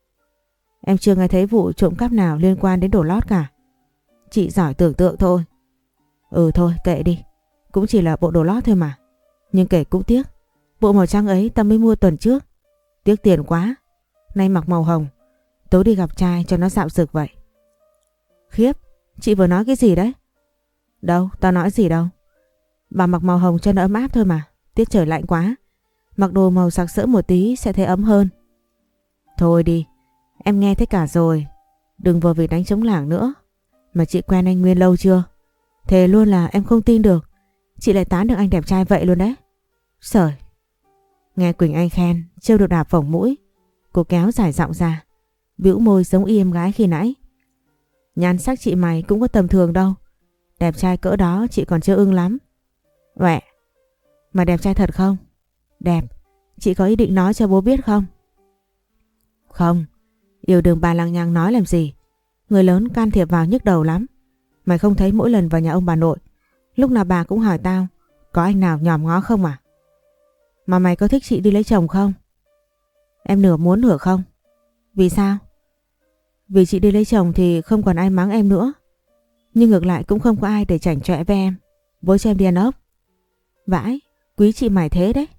Em chưa nghe thấy vụ trộm cắp nào liên quan đến đồ lót cả. Chị giỏi tưởng tượng thôi. Ừ thôi kệ đi, cũng chỉ là bộ đồ lót thôi mà. Nhưng kể cũng tiếc, bộ màu trắng ấy tao mới mua tuần trước. Tiếc tiền quá. Nay mặc màu hồng, tối đi gặp trai cho nó dạo rực vậy. Khiếp, chị vừa nói cái gì đấy? Đâu, tao nói gì đâu. Bà mặc màu hồng cho nó ấm áp thôi mà. Tiết trời lạnh quá, mặc đồ màu sặc sỡ một tí sẽ thấy ấm hơn. Thôi đi, em nghe thấy cả rồi. Đừng vờ vì đánh trống lảng nữa. Mà chị quen anh Nguyên lâu chưa? Thề luôn là em không tin được chị lại tán được anh đẹp trai vậy luôn đấy. Sởi. Nghe Quỳnh Anh khen, Châu được đạp phồng mũi. Cô kéo dài giọng ra, bĩu môi giống y em gái khi nãy. Nhan sắc chị mày cũng có tầm thường đâu. Đẹp trai cỡ đó chị còn chưa ưng lắm. Uẹ. Mà đẹp trai thật không? Đẹp. Chị có ý định nói cho bố biết không? Không. Yêu đương bà lằng nhằng nói làm gì? Người lớn can thiệp vào nhức đầu lắm. Mày không thấy mỗi lần vào nhà ông bà nội, lúc nào bà cũng hỏi tao có anh nào nhòm ngó không à? Mà mày có thích chị đi lấy chồng không? Em nửa muốn nửa không. Vì sao? Vì chị đi lấy chồng thì không còn ai mắng em nữa. Nhưng ngược lại cũng không có ai để chảnh chọe với em, với cho em đi ăn ốc. Vãi, quý chị mày thế đấy.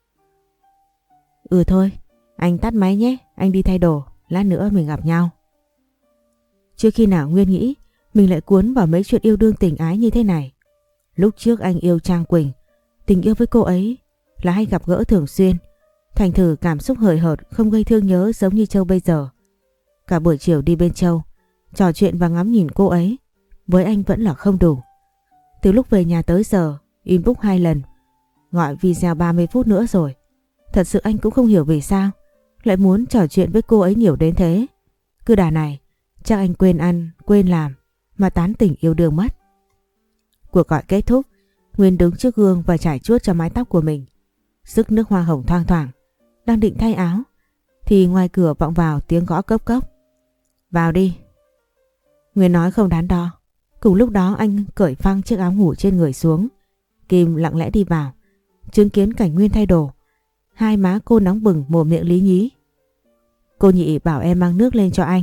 Ừ thôi, anh tắt máy nhé, anh đi thay đồ, lát nữa mình gặp nhau. Chưa khi nào Nguyên nghĩ mình lại cuốn vào mấy chuyện yêu đương tình ái như thế này. Lúc trước anh yêu Trang Quỳnh, tình yêu với cô ấy là hay gặp gỡ thường xuyên, thành thử cảm xúc hời hợt không gây thương nhớ giống như Châu bây giờ. Cả buổi chiều đi bên Châu, trò chuyện và ngắm nhìn cô ấy, với anh vẫn là không đủ. Từ lúc về nhà tới giờ, inbox 2 lần, gọi video 30 phút nữa rồi. Thật sự anh cũng không hiểu vì sao lại muốn trò chuyện với cô ấy nhiều đến thế. Cứ đà này, chắc anh quên ăn, quên làm mà tán tỉnh yêu đương mất. Cuộc gọi kết thúc, Nguyên đứng trước gương và chải chuốt cho mái tóc của mình. Sức nước hoa hồng thoang thoảng, đang định thay áo thì ngoài cửa vọng vào tiếng gõ cốc cốc. Vào đi. Nguyên nói không đắn đo. Cùng lúc đó anh cởi phăng chiếc áo ngủ trên người xuống. Kim lặng lẽ đi vào, chứng kiến cảnh Nguyên thay đồ. Hai má cô nóng bừng, mồm miệng lý nhí. Cô nhị bảo em mang nước lên cho anh.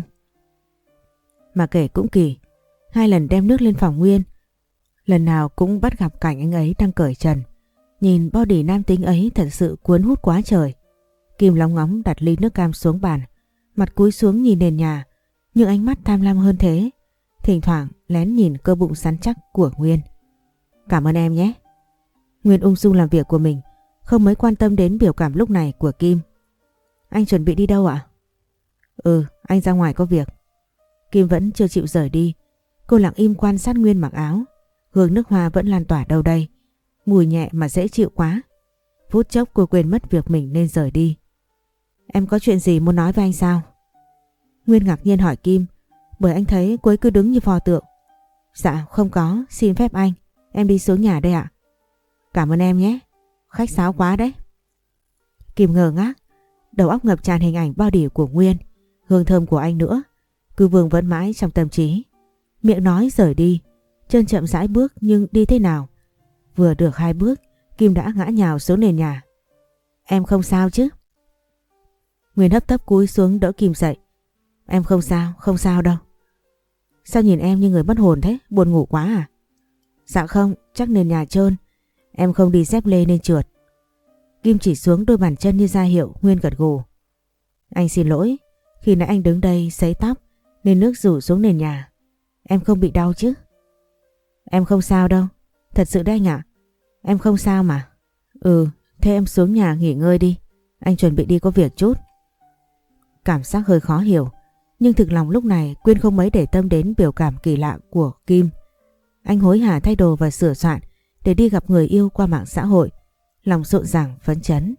Mà kể cũng kỳ, 2 lần đem nước lên phòng Nguyên, lần nào cũng bắt gặp cảnh anh ấy đang cởi trần. Nhìn body nam tính ấy thật sự cuốn hút quá trời. Kim lóng ngóng đặt ly nước cam xuống bàn, mặt cúi xuống nhìn nền nhà, nhưng ánh mắt tham lam hơn thế. Thỉnh thoảng lén nhìn cơ bụng rắn chắc của Nguyên. Cảm ơn em nhé. Nguyên ung dung làm việc của mình, không mấy quan tâm đến biểu cảm lúc này của Kim. Anh chuẩn bị đi đâu ạ? Anh ra ngoài có việc. Kim vẫn chưa chịu rời đi. Cô lặng im quan sát Nguyên mặc áo. Hương nước hoa vẫn lan tỏa đâu đây, mùi nhẹ mà dễ chịu quá. Phút chốc cô quên mất việc mình nên rời đi. Em có chuyện gì muốn nói với anh sao? Nguyên ngạc nhiên hỏi Kim, bởi anh thấy cô ấy cứ đứng như pho tượng. Dạ không có, xin phép anh, em đi xuống nhà đây ạ. Cảm ơn em nhé, khách sáo quá đấy. Kim ngơ ngác, đầu óc ngập tràn hình ảnh body của Nguyên, hương thơm của anh nữa, cứ vương vấn mãi trong tâm trí. Miệng nói rời đi, chân chậm rãi bước nhưng đi thế nào? Vừa được 2 bước, Kim đã ngã nhào xuống nền nhà. Em không sao chứ? Nguyên hấp tấp cúi xuống đỡ Kim dậy. Em không sao đâu. Sao nhìn em như người mất hồn thế, buồn ngủ quá à? Dạ không, chắc nền nhà trơn, em không đi dép lê nên trượt. Kim chỉ xuống đôi bàn chân như ra hiệu. Nguyên gật gù. Anh xin lỗi, khi nãy anh đứng đây sấy tóc nên nước rủ xuống nền nhà. Em không bị đau chứ? Em không sao đâu, thật sự đấy anh ạ. Em không sao mà. Thế em xuống nhà nghỉ ngơi đi, anh chuẩn bị đi có việc chút. Cảm giác hơi khó hiểu, nhưng thực lòng lúc này Quyên không mấy để tâm đến biểu cảm kỳ lạ của Kim. Anh hối hả thay đồ và sửa soạn để đi gặp người yêu qua mạng xã hội, lòng rộn ràng phấn chấn.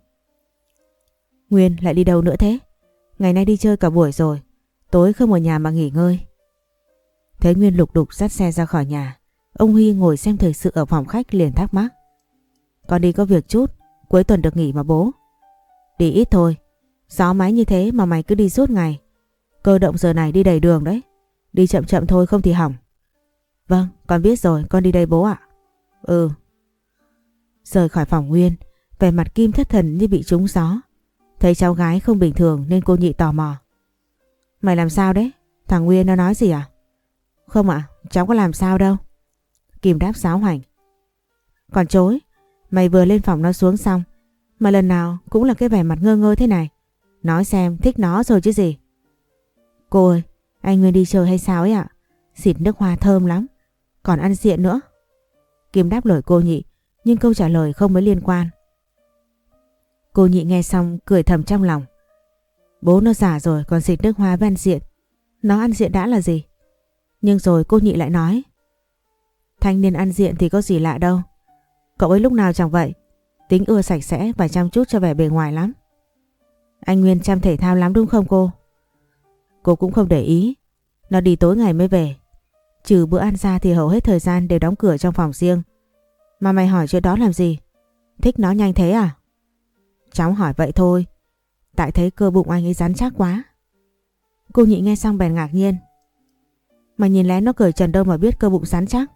Nguyên lại đi đâu nữa thế? Ngày nay đi chơi cả buổi rồi, tối không ở nhà mà nghỉ ngơi. Thấy Nguyên lục đục dắt xe ra khỏi nhà, ông Huy ngồi xem thời sự ở phòng khách liền thắc mắc. Con đi có việc chút, cuối tuần được nghỉ mà bố. Đi ít thôi, gió máy như thế mà mày cứ đi suốt ngày. Cơ động giờ này đi đầy đường đấy, đi chậm chậm thôi không thì hỏng. Vâng, con biết rồi, con đi đây bố ạ. Rời khỏi phòng Nguyên, vẻ mặt Kim thất thần như bị trúng gió. Thấy cháu gái không bình thường nên cô nhị tò mò. Mày làm sao đấy? Thằng Nguyên nó nói gì à? Không ạ, cháu có làm sao đâu. Kim đáp sáo hoành. Còn chối, mày vừa lên phòng nó xuống xong mà lần nào cũng là cái vẻ mặt ngơ ngơ thế này. Nói xem thích nó rồi chứ gì. Cô ơi, anh Nguyên đi chơi hay sao ấy ạ? Xịt nước hoa thơm lắm, còn ăn diện nữa. Kim đáp lời cô nhị, nhưng câu trả lời không mấy liên quan. Cô nhị nghe xong cười thầm trong lòng. Bố nó già rồi còn xịt nước hoa với ăn diện. Nó ăn diện đã là gì? Nhưng rồi cô nhị lại nói. Thanh niên ăn diện thì có gì lạ đâu. Cậu ấy lúc nào chẳng vậy, tính ưa sạch sẽ và chăm chút cho vẻ bề ngoài lắm. Anh Nguyên chăm thể thao lắm đúng không cô? Cô cũng không để ý, nó đi tối ngày mới về. Trừ bữa ăn ra thì hầu hết thời gian đều đóng cửa trong phòng riêng. Mà mày hỏi chuyện đó làm gì? Thích nó nhanh thế à? Cháu hỏi vậy thôi, tại thấy cơ bụng anh ấy rắn chắc quá. Cô nhị nghe xong bèn ngạc nhiên. Mà nhìn lén nó cởi trần đâu mà biết cơ bụng rắn chắc.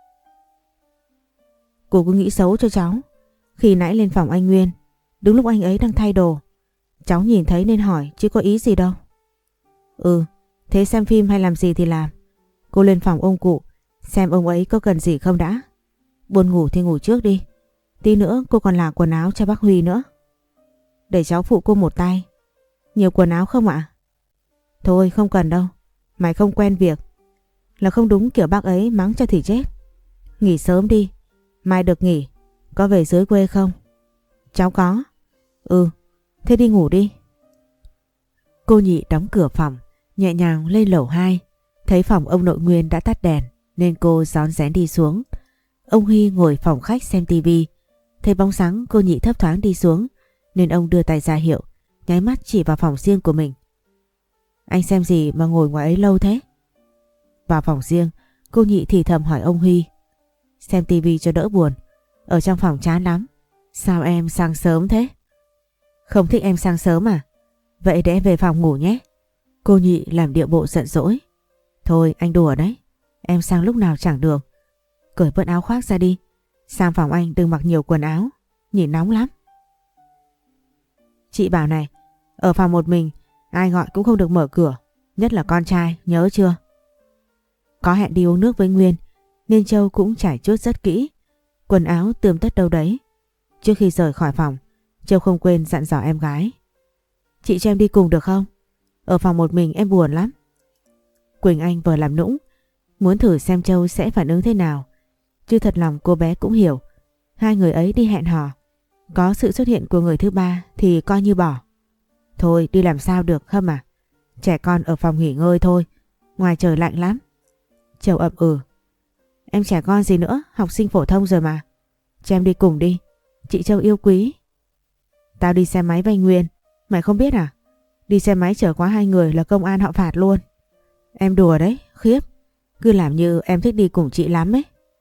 Cô cứ nghĩ xấu cho cháu. Khi nãy lên phòng anh Nguyên, đúng lúc anh ấy đang thay đồ, cháu nhìn thấy nên hỏi chứ có ý gì đâu. Thế xem phim hay làm gì thì làm. Cô lên phòng ông cụ, xem ông ấy có cần gì không đã. Buồn ngủ thì ngủ trước đi. Tí nữa cô còn là quần áo cho bác Huy nữa. Để cháu phụ cô một tay. Nhiều quần áo không ạ? Thôi không cần đâu, mày không quen việc là không đúng kiểu bác ấy mắng cho thì chết. Nghỉ sớm đi, mai được nghỉ. Có về dưới quê không? Cháu có. Thế đi ngủ đi. Cô nhị đóng cửa phòng, nhẹ nhàng lên lầu 2. Thấy phòng ông nội Nguyên đã tắt đèn nên cô rón rén đi xuống. Ông Huy ngồi phòng khách xem tivi. Thấy bóng dáng cô nhị thấp thoáng đi xuống nên ông đưa tay ra hiệu, nháy mắt chỉ vào phòng riêng của mình. Anh xem gì mà ngồi ngoài ấy lâu thế? Vào phòng riêng, cô nhị thì thầm hỏi ông Huy. Xem tivi cho đỡ buồn, ở trong phòng chán lắm. Sao em sang sớm thế? Không thích em sang sớm à? Vậy để em về phòng ngủ nhé. Cô nhị làm điệu bộ giận dỗi. Thôi anh đùa đấy, Em sang lúc nào chẳng được. Cởi bớt áo khoác ra đi. Sang phòng anh đừng mặc nhiều quần áo, nhìn nóng lắm. Chị bảo này, ở phòng một mình ai gọi cũng không được mở cửa, nhất là con trai, nhớ chưa? Có hẹn đi uống nước với Nguyên nên Châu cũng trải chuốt rất kỹ, quần áo tươm tất đâu đấy. Trước khi rời khỏi phòng, Châu không quên dặn dò em gái. Chị cho em đi cùng được không? Ở phòng một mình em buồn lắm. Quỳnh Anh vừa làm nũng, muốn thử xem Châu sẽ phản ứng thế nào. Chứ thật lòng cô bé cũng hiểu, hai người ấy đi hẹn hò, có sự xuất hiện của người thứ ba thì coi như bỏ. Thôi đi làm sao được Hâm à? Trẻ con ở phòng nghỉ ngơi thôi, ngoài trời lạnh lắm. Châu ậm ừ. Em trẻ con gì nữa, học sinh phổ thông rồi mà. Cho em đi cùng đi, chị Châu yêu quý. Tao đi xe máy với anh Nguyên, mày không biết à? Đi xe máy chở quá hai người là công an họ phạt luôn. Em đùa đấy, khiếp. Cứ làm như em thích đi cùng chị lắm ấy.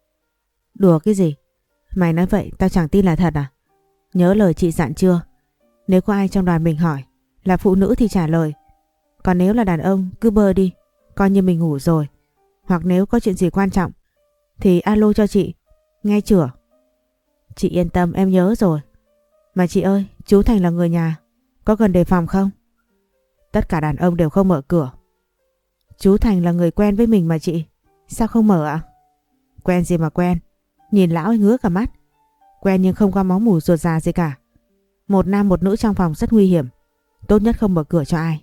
Đùa cái gì? Mày nói vậy tao chẳng tin là thật à? Nhớ lời chị dặn chưa? Nếu có ai trong đoàn mình hỏi là phụ nữ thì trả lời. Còn nếu là đàn ông cứ bơ đi, coi như mình ngủ rồi. Hoặc nếu có chuyện gì quan trọng thì alo cho chị, nghe chưa? Chị yên tâm, em nhớ rồi. Mà chị ơi, chú Thành là người nhà, có cần đề phòng không? Tất cả đàn ông đều không mở cửa. Chú Thành là người quen với mình mà chị, sao không mở ạ? Quen gì mà quen, nhìn lão ấy ngứa cả mắt. Quen nhưng không có máu mủ ruột già gì cả. Một nam một nữ trong phòng rất nguy hiểm, tốt nhất không mở cửa cho ai.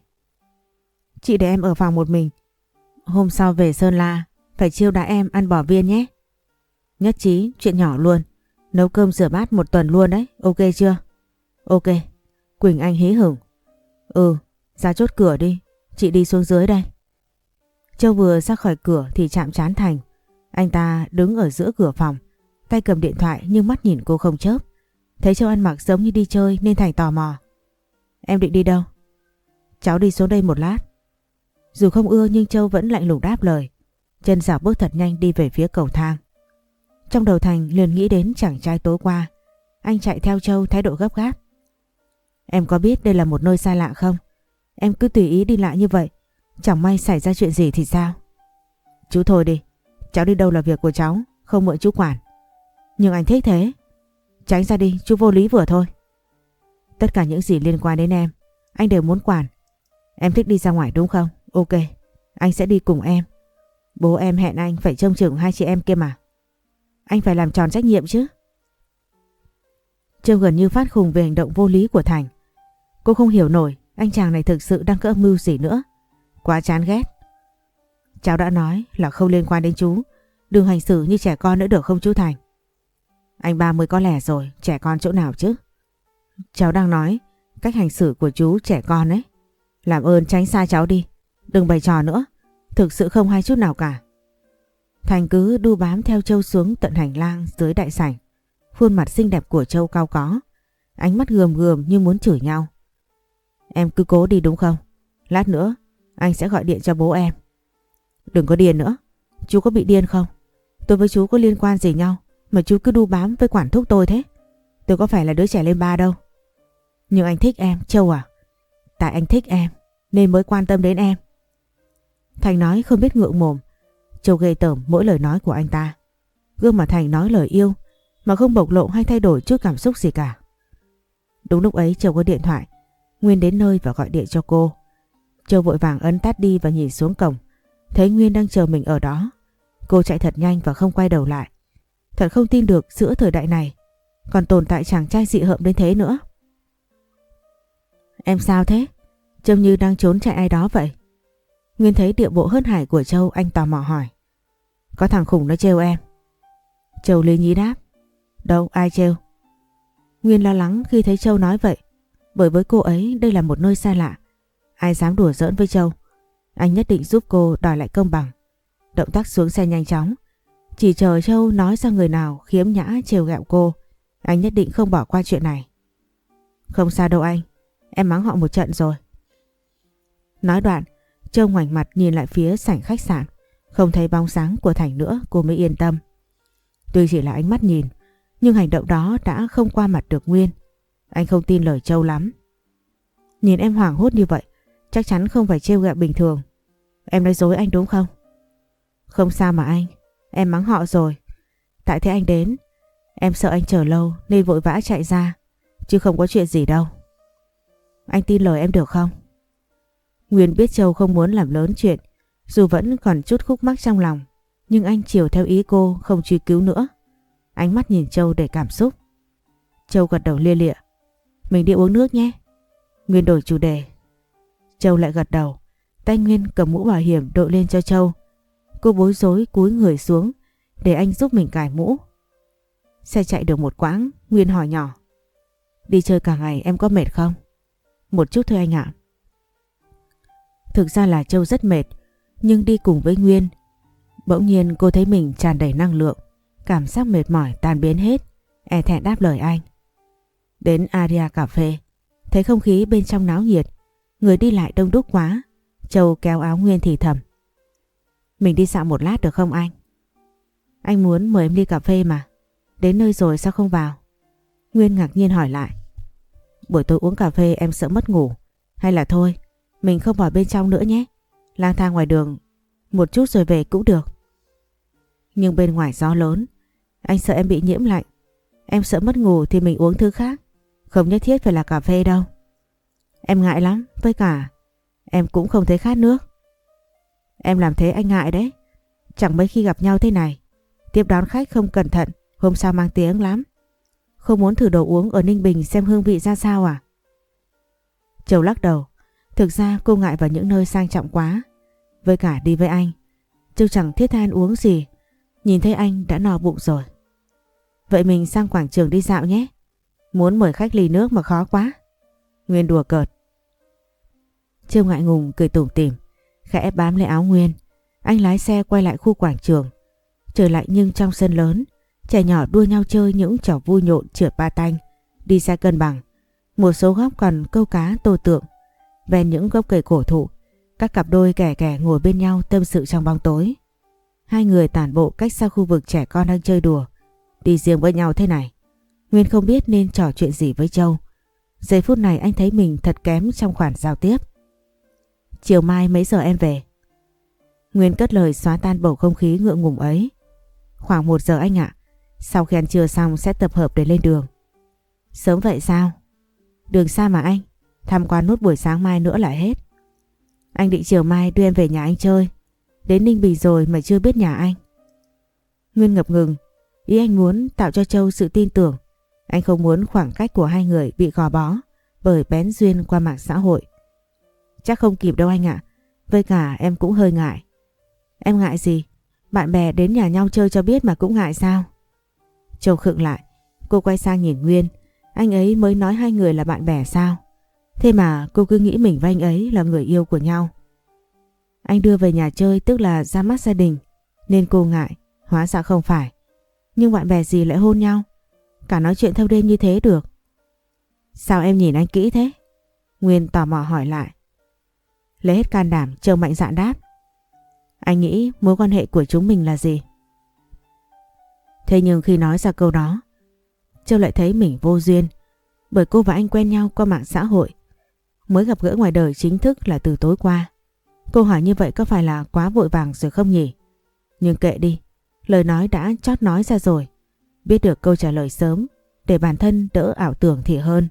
Chị để em ở phòng một mình. Hôm sau về Sơn La phải chiêu đãi em ăn bò viên nhé. Nhất trí, chuyện nhỏ luôn. Nấu cơm rửa bát một tuần luôn đấy, ok chưa? Ok. Quỳnh Anh hí hửng. Ừ, ra chốt cửa đi, chị đi xuống dưới đây. Châu vừa ra khỏi cửa thì chạm trán Thành. Anh ta đứng ở giữa cửa phòng, tay cầm điện thoại nhưng mắt nhìn cô không chớp. Thấy Châu ăn mặc giống như đi chơi nên Thành tò mò. Em định đi đâu? Cháu đi xuống đây một lát. Dù không ưa nhưng Châu vẫn lạnh lùng đáp lời. Chân dạo bước thật nhanh đi về phía cầu thang. Trong đầu Thành liền nghĩ đến chàng trai tối qua. Anh chạy theo Châu thái độ gấp gáp. Em có biết đây là một nơi xa lạ không? Em cứ tùy ý đi lại như vậy, chẳng may xảy ra chuyện gì thì sao? Chú thôi đi, cháu đi đâu là việc của cháu, không mượn chú quản. Nhưng anh thích thế. Tránh ra đi, chú vô lý vừa thôi. Tất cả những gì liên quan đến em, anh đều muốn quản. Em thích đi ra ngoài đúng không? Ok, anh sẽ đi cùng em. Bố em hẹn anh phải trông chừng hai chị em kia mà. Anh phải làm tròn trách nhiệm chứ. Châu gần như phát khùng về hành động vô lý của Thành. Cô không hiểu nổi anh chàng này thực sự đang có âm mưu gì nữa. Quá chán ghét. Cháu đã nói là không liên quan đến chú, đừng hành xử như trẻ con nữa được không chú Thành? Anh 30 có lẻ rồi, trẻ con chỗ nào chứ? Cháu đang nói cách hành xử của chú trẻ con ấy. Làm ơn tránh xa cháu đi, đừng bày trò nữa, thực sự không hay chút nào cả. Thành cứ đu bám theo Châu xuống tận hành lang dưới đại sảnh. Khuôn mặt xinh đẹp của Châu cau có, ánh mắt gườm gườm như muốn chửi nhau. Em cứ cố đi đúng không? Lát nữa anh sẽ gọi điện cho bố em. Đừng có điên nữa. Chú có bị điên không? Tôi với chú có liên quan gì nhau mà chú cứ đu bám với quản thúc tôi thế? Tôi có phải là đứa trẻ lên ba đâu. Nhưng anh thích em, Châu à? Tại anh thích em nên mới quan tâm đến em. Thành nói không biết ngượng mồm. Châu ghê tởm mỗi lời nói của anh ta. Gương mặt Thành nói lời yêu mà không bộc lộ hay thay đổi chút cảm xúc gì cả. Đúng lúc ấy Châu có điện thoại. Nguyên đến nơi và gọi điện cho cô. Châu vội vàng ấn tắt đi và nhìn xuống cổng. Thấy Nguyên đang chờ mình ở đó. Cô chạy thật nhanh và không quay đầu lại. Thật không tin được giữa thời đại này còn tồn tại chàng trai dị hợm đến thế nữa. Em sao thế? Trông như đang trốn chạy ai đó vậy. Nguyên thấy điệu bộ hớt hải của Châu, anh tò mò hỏi. Có thằng khủng nó trêu em. Châu lý nhí đáp. Đâu, ai trêu? Nguyên lo lắng khi thấy Châu nói vậy. Bởi với cô ấy đây là một nơi xa lạ. Ai dám đùa giỡn với Châu. Anh nhất định giúp cô đòi lại công bằng. Động tác xuống xe nhanh chóng. Chỉ chờ Châu nói ra người nào khiếm nhã trêu ghẹo cô. Anh nhất định không bỏ qua chuyện này. Không sao đâu anh. Em mắng họ một trận rồi. Nói đoạn, Châu ngoảnh mặt nhìn lại phía sảnh khách sạn. Không thấy bóng dáng của Thành nữa cô mới yên tâm. Tuy chỉ là ánh mắt nhìn, nhưng hành động đó đã không qua mặt được Nguyên. Anh không tin lời Châu lắm. Nhìn em hoảng hốt như vậy, chắc chắn không phải trêu ghẹo bình thường. Em nói dối anh đúng không? Không sao mà anh, em mắng họ rồi. Tại thế anh đến, em sợ anh chờ lâu nên vội vã chạy ra, chứ không có chuyện gì đâu. Anh tin lời em được không? Nguyên biết Châu không muốn làm lớn chuyện, dù vẫn còn chút khúc mắc trong lòng, nhưng anh chiều theo ý cô không truy cứu nữa. Ánh mắt nhìn Châu đầy cảm xúc. Châu gật đầu lia lịa. Mình đi uống nước nhé. Nguyên đổi chủ đề. Châu lại gật đầu. Tay Nguyên cầm mũ bảo hiểm đội lên cho Châu. Cô bối rối cúi người xuống để anh giúp mình cài mũ. Xe chạy được một quãng, Nguyên hỏi nhỏ. Đi chơi cả ngày em có mệt không? Một chút thôi anh ạ. Thực ra là Châu rất mệt, nhưng đi cùng với Nguyên, bỗng nhiên cô thấy mình tràn đầy năng lượng, cảm giác mệt mỏi tan biến hết, e thẹn đáp lời anh. Đến Aria cà phê, thấy không khí bên trong náo nhiệt, người đi lại đông đúc quá, Châu kéo áo Nguyên thì thầm. Mình đi dạo một lát được không anh? Anh muốn mời em đi cà phê mà, đến nơi rồi sao không vào? Nguyên ngạc nhiên hỏi lại. Buổi tối uống cà phê em sợ mất ngủ, hay là thôi, mình không vào bên trong nữa nhé, lang thang ngoài đường một chút rồi về cũng được. Nhưng bên ngoài gió lớn, anh sợ em bị nhiễm lạnh. Em sợ mất ngủ thì mình uống thứ khác, không nhất thiết phải là cà phê đâu. Em ngại lắm, với cả em cũng không thấy khát nước. Em làm thế anh ngại đấy. Chẳng mấy khi gặp nhau thế này, tiếp đón khách không cẩn thận, hôm sau mang tiếng lắm. Không muốn thử đồ uống ở Ninh Bình xem hương vị ra sao à? Châu lắc đầu. Thực ra cô ngại vào những nơi sang trọng quá. Với cả đi với anh, Châu chẳng thiết than uống gì. Nhìn thấy anh đã no bụng rồi. Vậy mình sang quảng trường đi dạo nhé. Muốn mời khách ly nước mà khó quá. Nguyên đùa cợt. Châu ngại ngùng cười tủm tỉm, khẽ bám lấy áo Nguyên. Anh lái xe quay lại khu quảng trường. Trời lạnh nhưng trong sân lớn, trẻ nhỏ đua nhau chơi những trò vui nhộn trượt ba tanh, đi xe cân bằng. Một số góc còn câu cá tô tượng. Ven những gốc cây cổ thụ, các cặp đôi kẻ kẻ ngồi bên nhau tâm sự trong bóng tối. Hai người tản bộ cách xa khu vực trẻ con đang chơi đùa. Đi riêng với nhau thế này, Nguyên không biết nên trò chuyện gì với Châu. Giây phút này anh thấy mình thật kém trong khoản giao tiếp. Chiều mai mấy giờ em về? Nguyên cất lời xóa tan bầu không khí ngượng ngùng ấy. Khoảng 1 giờ anh ạ. Sau khi ăn trưa xong sẽ tập hợp để lên đường. Sớm vậy sao? Đường xa mà anh, tham quan nốt buổi sáng mai nữa là hết. Anh định chiều mai đưa em về nhà anh chơi. Đến Ninh Bình rồi mà chưa biết nhà anh. Nguyên ngập ngừng. Ý anh muốn tạo cho Châu sự tin tưởng. Anh không muốn khoảng cách của hai người bị gò bó bởi bén duyên qua mạng xã hội. Chắc không kịp đâu anh ạ. Với cả em cũng hơi ngại. Em ngại gì? Bạn bè đến nhà nhau chơi cho biết mà cũng ngại sao? Châu khựng lại. Cô quay sang nhìn Nguyên. Anh ấy mới nói hai người là bạn bè sao? Thế mà cô cứ nghĩ mình và anh ấy là người yêu của nhau. Anh đưa về nhà chơi tức là ra mắt gia đình, nên cô ngại. Hóa ra không phải. Nhưng bạn bè gì lại hôn nhau? Cả nói chuyện thâu đêm như thế được. Sao em nhìn anh kỹ thế? Nguyên tò mò hỏi lại. Lấy hết can đảm, Châu mạnh dạn đáp. Anh nghĩ mối quan hệ của chúng mình là gì? Thế nhưng khi nói ra câu đó, Châu lại thấy mình vô duyên. Bởi cô và anh quen nhau qua mạng xã hội, mới gặp gỡ ngoài đời chính thức là từ tối qua. Cô hỏi như vậy có phải là quá vội vàng rồi không nhỉ? Nhưng kệ đi, lời nói đã chót nói ra rồi. Biết được câu trả lời sớm để bản thân đỡ ảo tưởng thì hơn.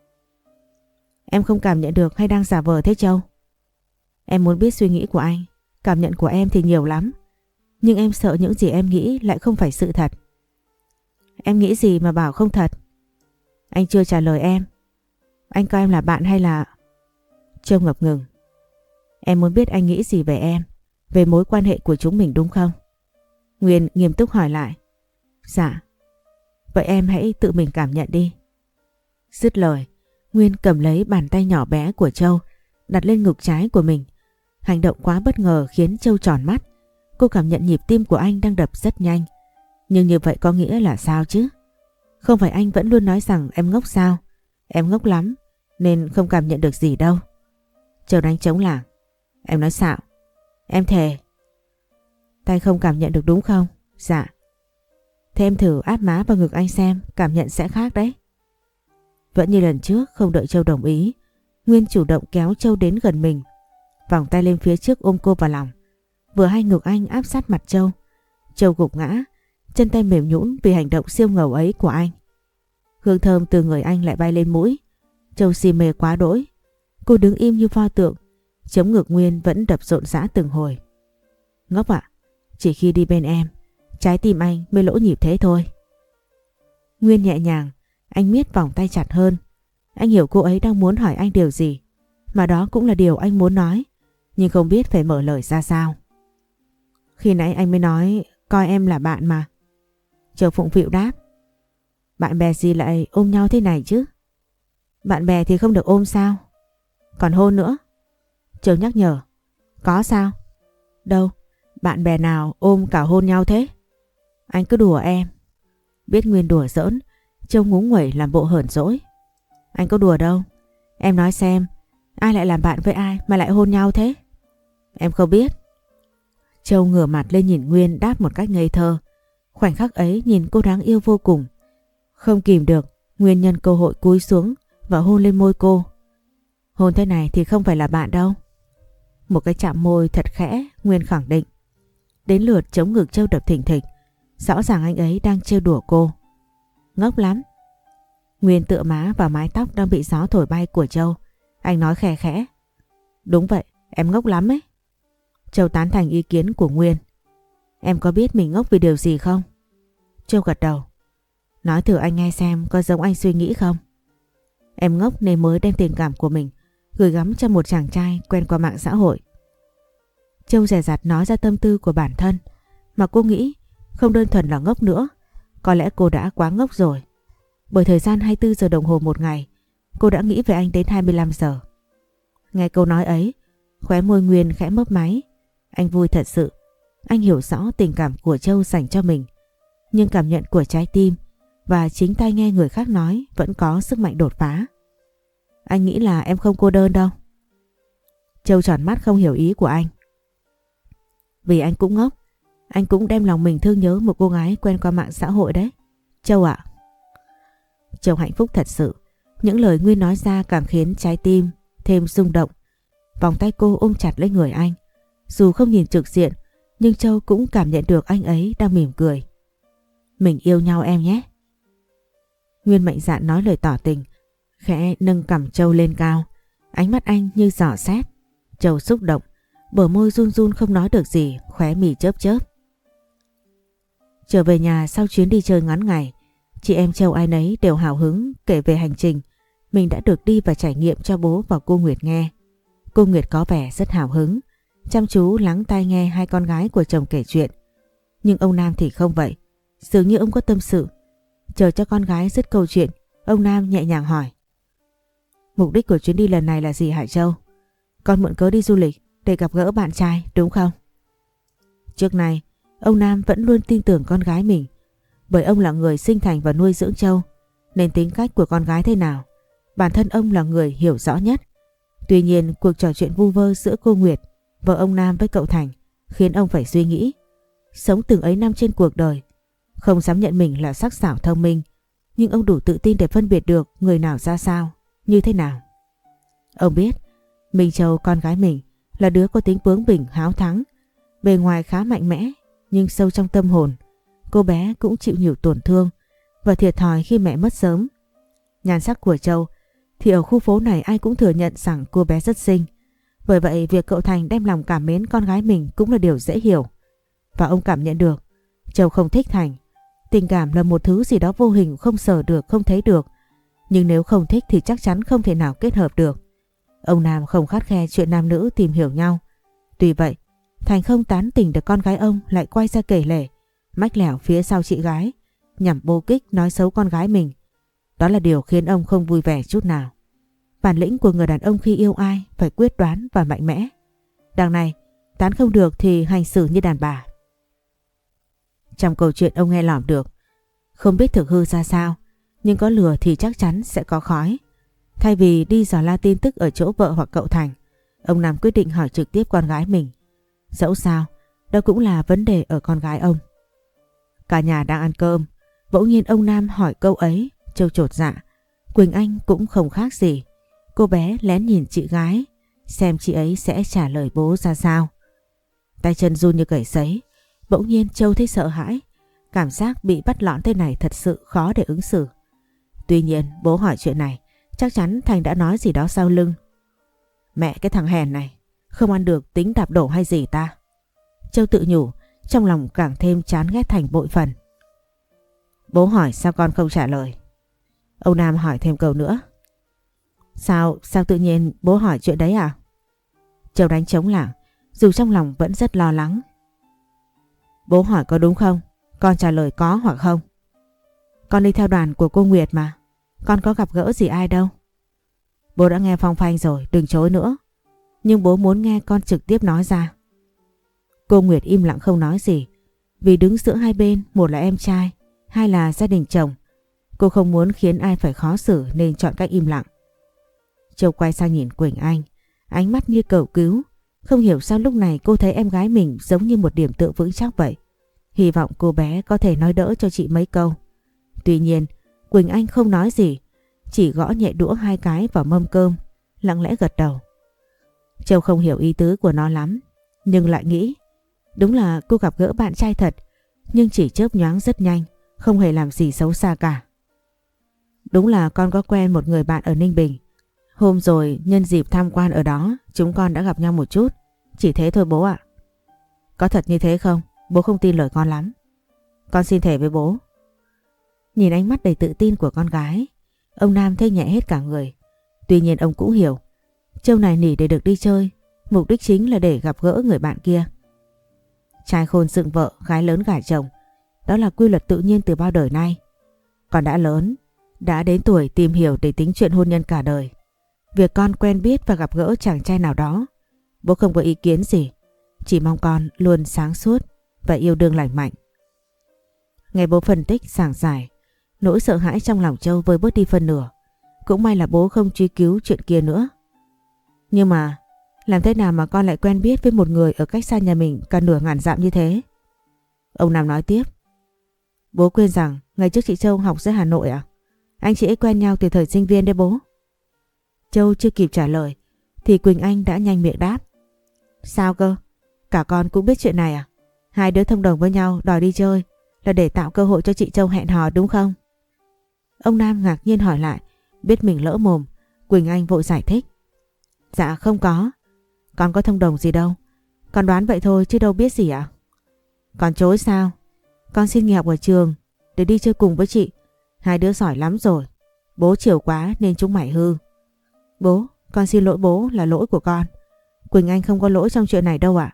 Em không cảm nhận được hay đang giả vờ thế Châu? Em muốn biết suy nghĩ của anh. Cảm nhận của em thì nhiều lắm, nhưng em sợ những gì em nghĩ lại không phải sự thật. Em nghĩ gì mà bảo không thật? Anh chưa trả lời em. Anh coi em là bạn hay là... Châu ngập ngừng. Em muốn biết anh nghĩ gì về em, về mối quan hệ của chúng mình đúng không? Nguyên nghiêm túc hỏi lại. Dạ. Vậy em hãy tự mình cảm nhận đi. Dứt lời, Nguyên cầm lấy bàn tay nhỏ bé của Châu, đặt lên ngực trái của mình. Hành động quá bất ngờ khiến Châu tròn mắt. Cô cảm nhận nhịp tim của anh đang đập rất nhanh. Nhưng như vậy có nghĩa là sao chứ? Không phải anh vẫn luôn nói rằng em ngốc sao? Em ngốc lắm nên không cảm nhận được gì đâu. Châu đánh trống lảng. Em nói xạo. Em thề. Tay không cảm nhận được đúng không? Dạ. Thế em thử áp má vào ngực anh xem, cảm nhận sẽ khác đấy. Vẫn như lần trước, không đợi Châu đồng ý, Nguyên chủ động kéo Châu đến gần mình, vòng tay lên phía trước ôm cô vào lòng. vừa hay ngực anh áp sát mặt Châu. Châu gục ngã, chân tay mềm nhũn vì hành động siêu ngầu ấy của anh. Hương thơm từ người anh lại bay lên mũi. Châu si mê quá đỗi. Cô đứng im như pho tượng, chống ngực Nguyên vẫn đập rộn rã từng hồi. Ngốc ạ, chỉ khi đi bên em, trái tim anh mới lỗ nhịp thế thôi. Nguyên nhẹ nhàng, anh miết vòng tay chặt hơn. Anh hiểu cô ấy đang muốn hỏi anh điều gì, mà đó cũng là điều anh muốn nói, nhưng không biết phải mở lời ra sao. Khi nãy anh mới nói coi em là bạn mà. Châu phụng phịu đáp. Bạn bè gì lại ôm nhau thế này chứ? Bạn bè thì không được ôm sao? Còn hôn nữa. Châu nhắc nhở. Có sao? Đâu, bạn bè nào ôm cả hôn nhau thế? Anh cứ đùa em. Biết Nguyên đùa giỡn, Châu ngúng nguẩy làm bộ hờn dỗi. Anh có đùa đâu. Em nói xem, ai lại làm bạn với ai mà lại hôn nhau thế? Em không biết. Châu ngửa mặt lên nhìn Nguyên đáp một cách ngây thơ. Khoảnh khắc ấy nhìn cô đáng yêu vô cùng. Không kìm được, Nguyên nhân cơ hội cúi xuống và hôn lên môi cô. Hôn thế này thì không phải là bạn đâu. Một cái chạm môi thật khẽ, Nguyên khẳng định. Đến lượt chống ngực Châu đập thình thịch. Rõ ràng anh ấy đang trêu đùa cô. Ngốc lắm. Nguyên tựa má vào mái tóc đang bị gió thổi bay của Châu. Anh nói khẽ khẽ. Đúng vậy, em ngốc lắm ấy. Châu tán thành ý kiến của Nguyên. Em có biết mình ngốc vì điều gì không? Châu gật đầu. Nói thử anh nghe xem có giống anh suy nghĩ không? Em ngốc nên mới đem tình cảm của mình gửi gắm cho một chàng trai quen qua mạng xã hội. Châu dè dặt nói ra tâm tư của bản thân mà cô nghĩ không đơn thuần là ngốc nữa. Có lẽ cô đã quá ngốc rồi. Bởi thời gian 24 giờ đồng hồ một ngày, cô đã nghĩ về anh đến 25 giờ. Nghe câu nói ấy, khóe môi Nguyên khẽ mấp máy. Anh vui thật sự. Anh hiểu rõ tình cảm của Châu dành cho mình. Nhưng cảm nhận của trái tim và chính tai nghe người khác nói vẫn có sức mạnh đột phá. Anh nghĩ là em không cô đơn đâu. Châu tròn mắt không hiểu ý của anh. Vì anh cũng ngốc. Anh cũng đem lòng mình thương nhớ một cô gái quen qua mạng xã hội đấy. Châu ạ. Châu hạnh phúc thật sự. Những lời Nguyên nói ra càng khiến trái tim thêm rung động. Vòng tay cô ôm chặt lấy người anh. Dù không nhìn trực diện, nhưng Châu cũng cảm nhận được anh ấy đang mỉm cười. Mình yêu nhau em nhé. Nguyên mạnh dạn nói lời tỏ tình, khẽ nâng cằm Châu lên cao. Ánh mắt anh như giỏ sét. Châu xúc động, bờ môi run run không nói được gì, khóe mì chớp chớp. Trở về nhà sau chuyến đi chơi ngắn ngày, chị em Châu ai nấy đều hào hứng kể về hành trình mình đã được đi và trải nghiệm cho bố và cô Nguyệt nghe. Cô Nguyệt có vẻ rất hào hứng, chăm chú lắng tai nghe hai con gái của chồng kể chuyện. Nhưng ông Nam thì không vậy, dường như ông có tâm sự. Chờ cho con gái dứt câu chuyện, ông Nam nhẹ nhàng hỏi. Mục đích của chuyến đi lần này là gì hả Châu? Con mượn cớ đi du lịch để gặp gỡ bạn trai đúng không? Trước này, ông Nam vẫn luôn tin tưởng con gái mình. Bởi ông là người sinh thành và nuôi dưỡng Châu, nên tính cách của con gái thế nào, bản thân ông là người hiểu rõ nhất. Tuy nhiên, cuộc trò chuyện vu vơ giữa cô Nguyệt, vợ ông Nam với cậu Thành khiến ông phải suy nghĩ. Sống từng ấy năm trên cuộc đời, không dám nhận mình là sắc sảo thông minh, nhưng ông đủ tự tin để phân biệt được người nào ra sao, như thế nào. Ông biết Minh Châu con gái mình là đứa có tính bướng bỉnh háo thắng, bề ngoài khá mạnh mẽ, nhưng sâu trong tâm hồn cô bé cũng chịu nhiều tổn thương và thiệt thòi khi mẹ mất sớm. Nhan sắc của Châu thì ở khu phố này ai cũng thừa nhận rằng cô bé rất xinh. Bởi vậy việc cậu Thành đem lòng cảm mến con gái mình cũng là điều dễ hiểu. Và ông cảm nhận được Châu không thích Thành. Tình cảm là một thứ gì đó vô hình, không sờ được, không thấy được. Nhưng nếu không thích thì chắc chắn không thể nào kết hợp được. Ông Nam không khắt khe chuyện nam nữ tìm hiểu nhau. Tuy vậy, Thành không tán tỉnh được con gái ông lại quay ra kể lể, mách lẻo phía sau chị gái, nhằm bô kích nói xấu con gái mình. Đó là điều khiến ông không vui vẻ chút nào. Bản lĩnh của người đàn ông khi yêu ai phải quyết đoán và mạnh mẽ. Đằng này, tán không được thì hành xử như đàn bà. Trong câu chuyện ông nghe lỏm được, không biết thực hư ra sao, nhưng có lửa thì chắc chắn sẽ có khói. Thay vì đi dò la tin tức ở chỗ vợ hoặc cậu Thành, ông Nam quyết định hỏi trực tiếp con gái mình. Dẫu sao, đó cũng là vấn đề ở con gái ông. Cả nhà đang ăn cơm, bỗng nhiên ông Nam hỏi câu ấy. Châu chột dạ. Quỳnh Anh cũng không khác gì. Cô bé lén nhìn chị gái, xem chị ấy sẽ trả lời bố ra sao. Tay chân run như cầy sấy. Bỗng nhiên Châu thấy sợ hãi. Cảm giác bị bắt lọn thế này thật sự khó để ứng xử. Tuy nhiên bố hỏi chuyện này, chắc chắn Thành đã nói gì đó sau lưng. Mẹ cái thằng hèn này, không ăn được tính đạp đổ hay gì ta? Châu tự nhủ, trong lòng càng thêm chán ghét Thành bội phần. Bố hỏi sao con không trả lời? Ông Nam hỏi thêm câu nữa. Sao tự nhiên bố hỏi chuyện đấy à? Châu đánh trống lảng, dù trong lòng vẫn rất lo lắng. Bố hỏi có đúng không? Con trả lời có hoặc không. Con đi theo đoàn của cô Nguyệt mà. Con có gặp gỡ gì ai đâu. Bố đã nghe phong phanh rồi, đừng chối nữa. Nhưng bố muốn nghe con trực tiếp nói ra. Cô Nguyệt im lặng không nói gì. Vì đứng giữa hai bên, một là em trai, hai là gia đình chồng. Cô không muốn khiến ai phải khó xử nên chọn cách im lặng. Châu quay sang nhìn Quỳnh Anh, ánh mắt như cầu cứu. Không hiểu sao lúc này cô thấy em gái mình giống như một điểm tựa vững chắc vậy. Hy vọng cô bé có thể nói đỡ cho chị mấy câu. Tuy nhiên, Quỳnh Anh không nói gì, chỉ gõ nhẹ đũa hai cái vào mâm cơm, lặng lẽ gật đầu. Châu không hiểu ý tứ của nó lắm, nhưng lại nghĩ đúng là cô gặp gỡ bạn trai thật, nhưng chỉ chớp nhoáng rất nhanh, không hề làm gì xấu xa cả. Đúng là con có quen một người bạn ở Ninh Bình. Hôm rồi nhân dịp tham quan ở đó, chúng con đã gặp nhau một chút. Chỉ thế thôi bố ạ. Có thật như thế không? Bố không tin lời con lắm. Con xin thề với bố. Nhìn ánh mắt đầy tự tin của con gái, ông Nam thấy nhẹ hết cả người. Tuy nhiên ông cũng hiểu, Châu này nỉ để được đi chơi, mục đích chính là để gặp gỡ người bạn kia. Trai khôn dựng vợ, gái lớn gả chồng, đó là quy luật tự nhiên từ bao đời nay. Con đã lớn, đã đến tuổi tìm hiểu để tính chuyện hôn nhân cả đời. Việc con quen biết và gặp gỡ chàng trai nào đó, bố không có ý kiến gì. Chỉ mong con luôn sáng suốt và yêu đương lành mạnh. Nghe bố phân tích giảng giải, nỗi sợ hãi trong lòng Châu vơi bớt đi phần nửa. Cũng may là bố không truy cứu chuyện kia nữa. Nhưng mà làm thế nào mà con lại quen biết với một người ở cách xa nhà mình cả nửa ngàn dặm như thế? Ông Nam nói tiếp. Bố quên rằng ngày trước chị Châu học dưới Hà Nội à? Anh chị ấy quen nhau từ thời sinh viên đấy bố. Châu chưa kịp trả lời thì Quỳnh Anh đã nhanh miệng đáp. Sao cơ? Cả con cũng biết chuyện này à? Hai đứa thông đồng với nhau đòi đi chơi là để tạo cơ hội cho chị Châu hẹn hò đúng không? Ông Nam ngạc nhiên hỏi lại, biết mình lỡ mồm, Quỳnh Anh vội giải thích. Dạ không có, con có thông đồng gì đâu, con đoán vậy thôi chứ đâu biết gì ạ. Con chối sao? Con xin nghỉ học ở trường để đi chơi cùng với chị, hai đứa giỏi lắm rồi. Bố chiều quá nên chúng mày hư. Bố, con xin lỗi bố, là lỗi của con. Quỳnh Anh không có lỗi trong chuyện này đâu ạ.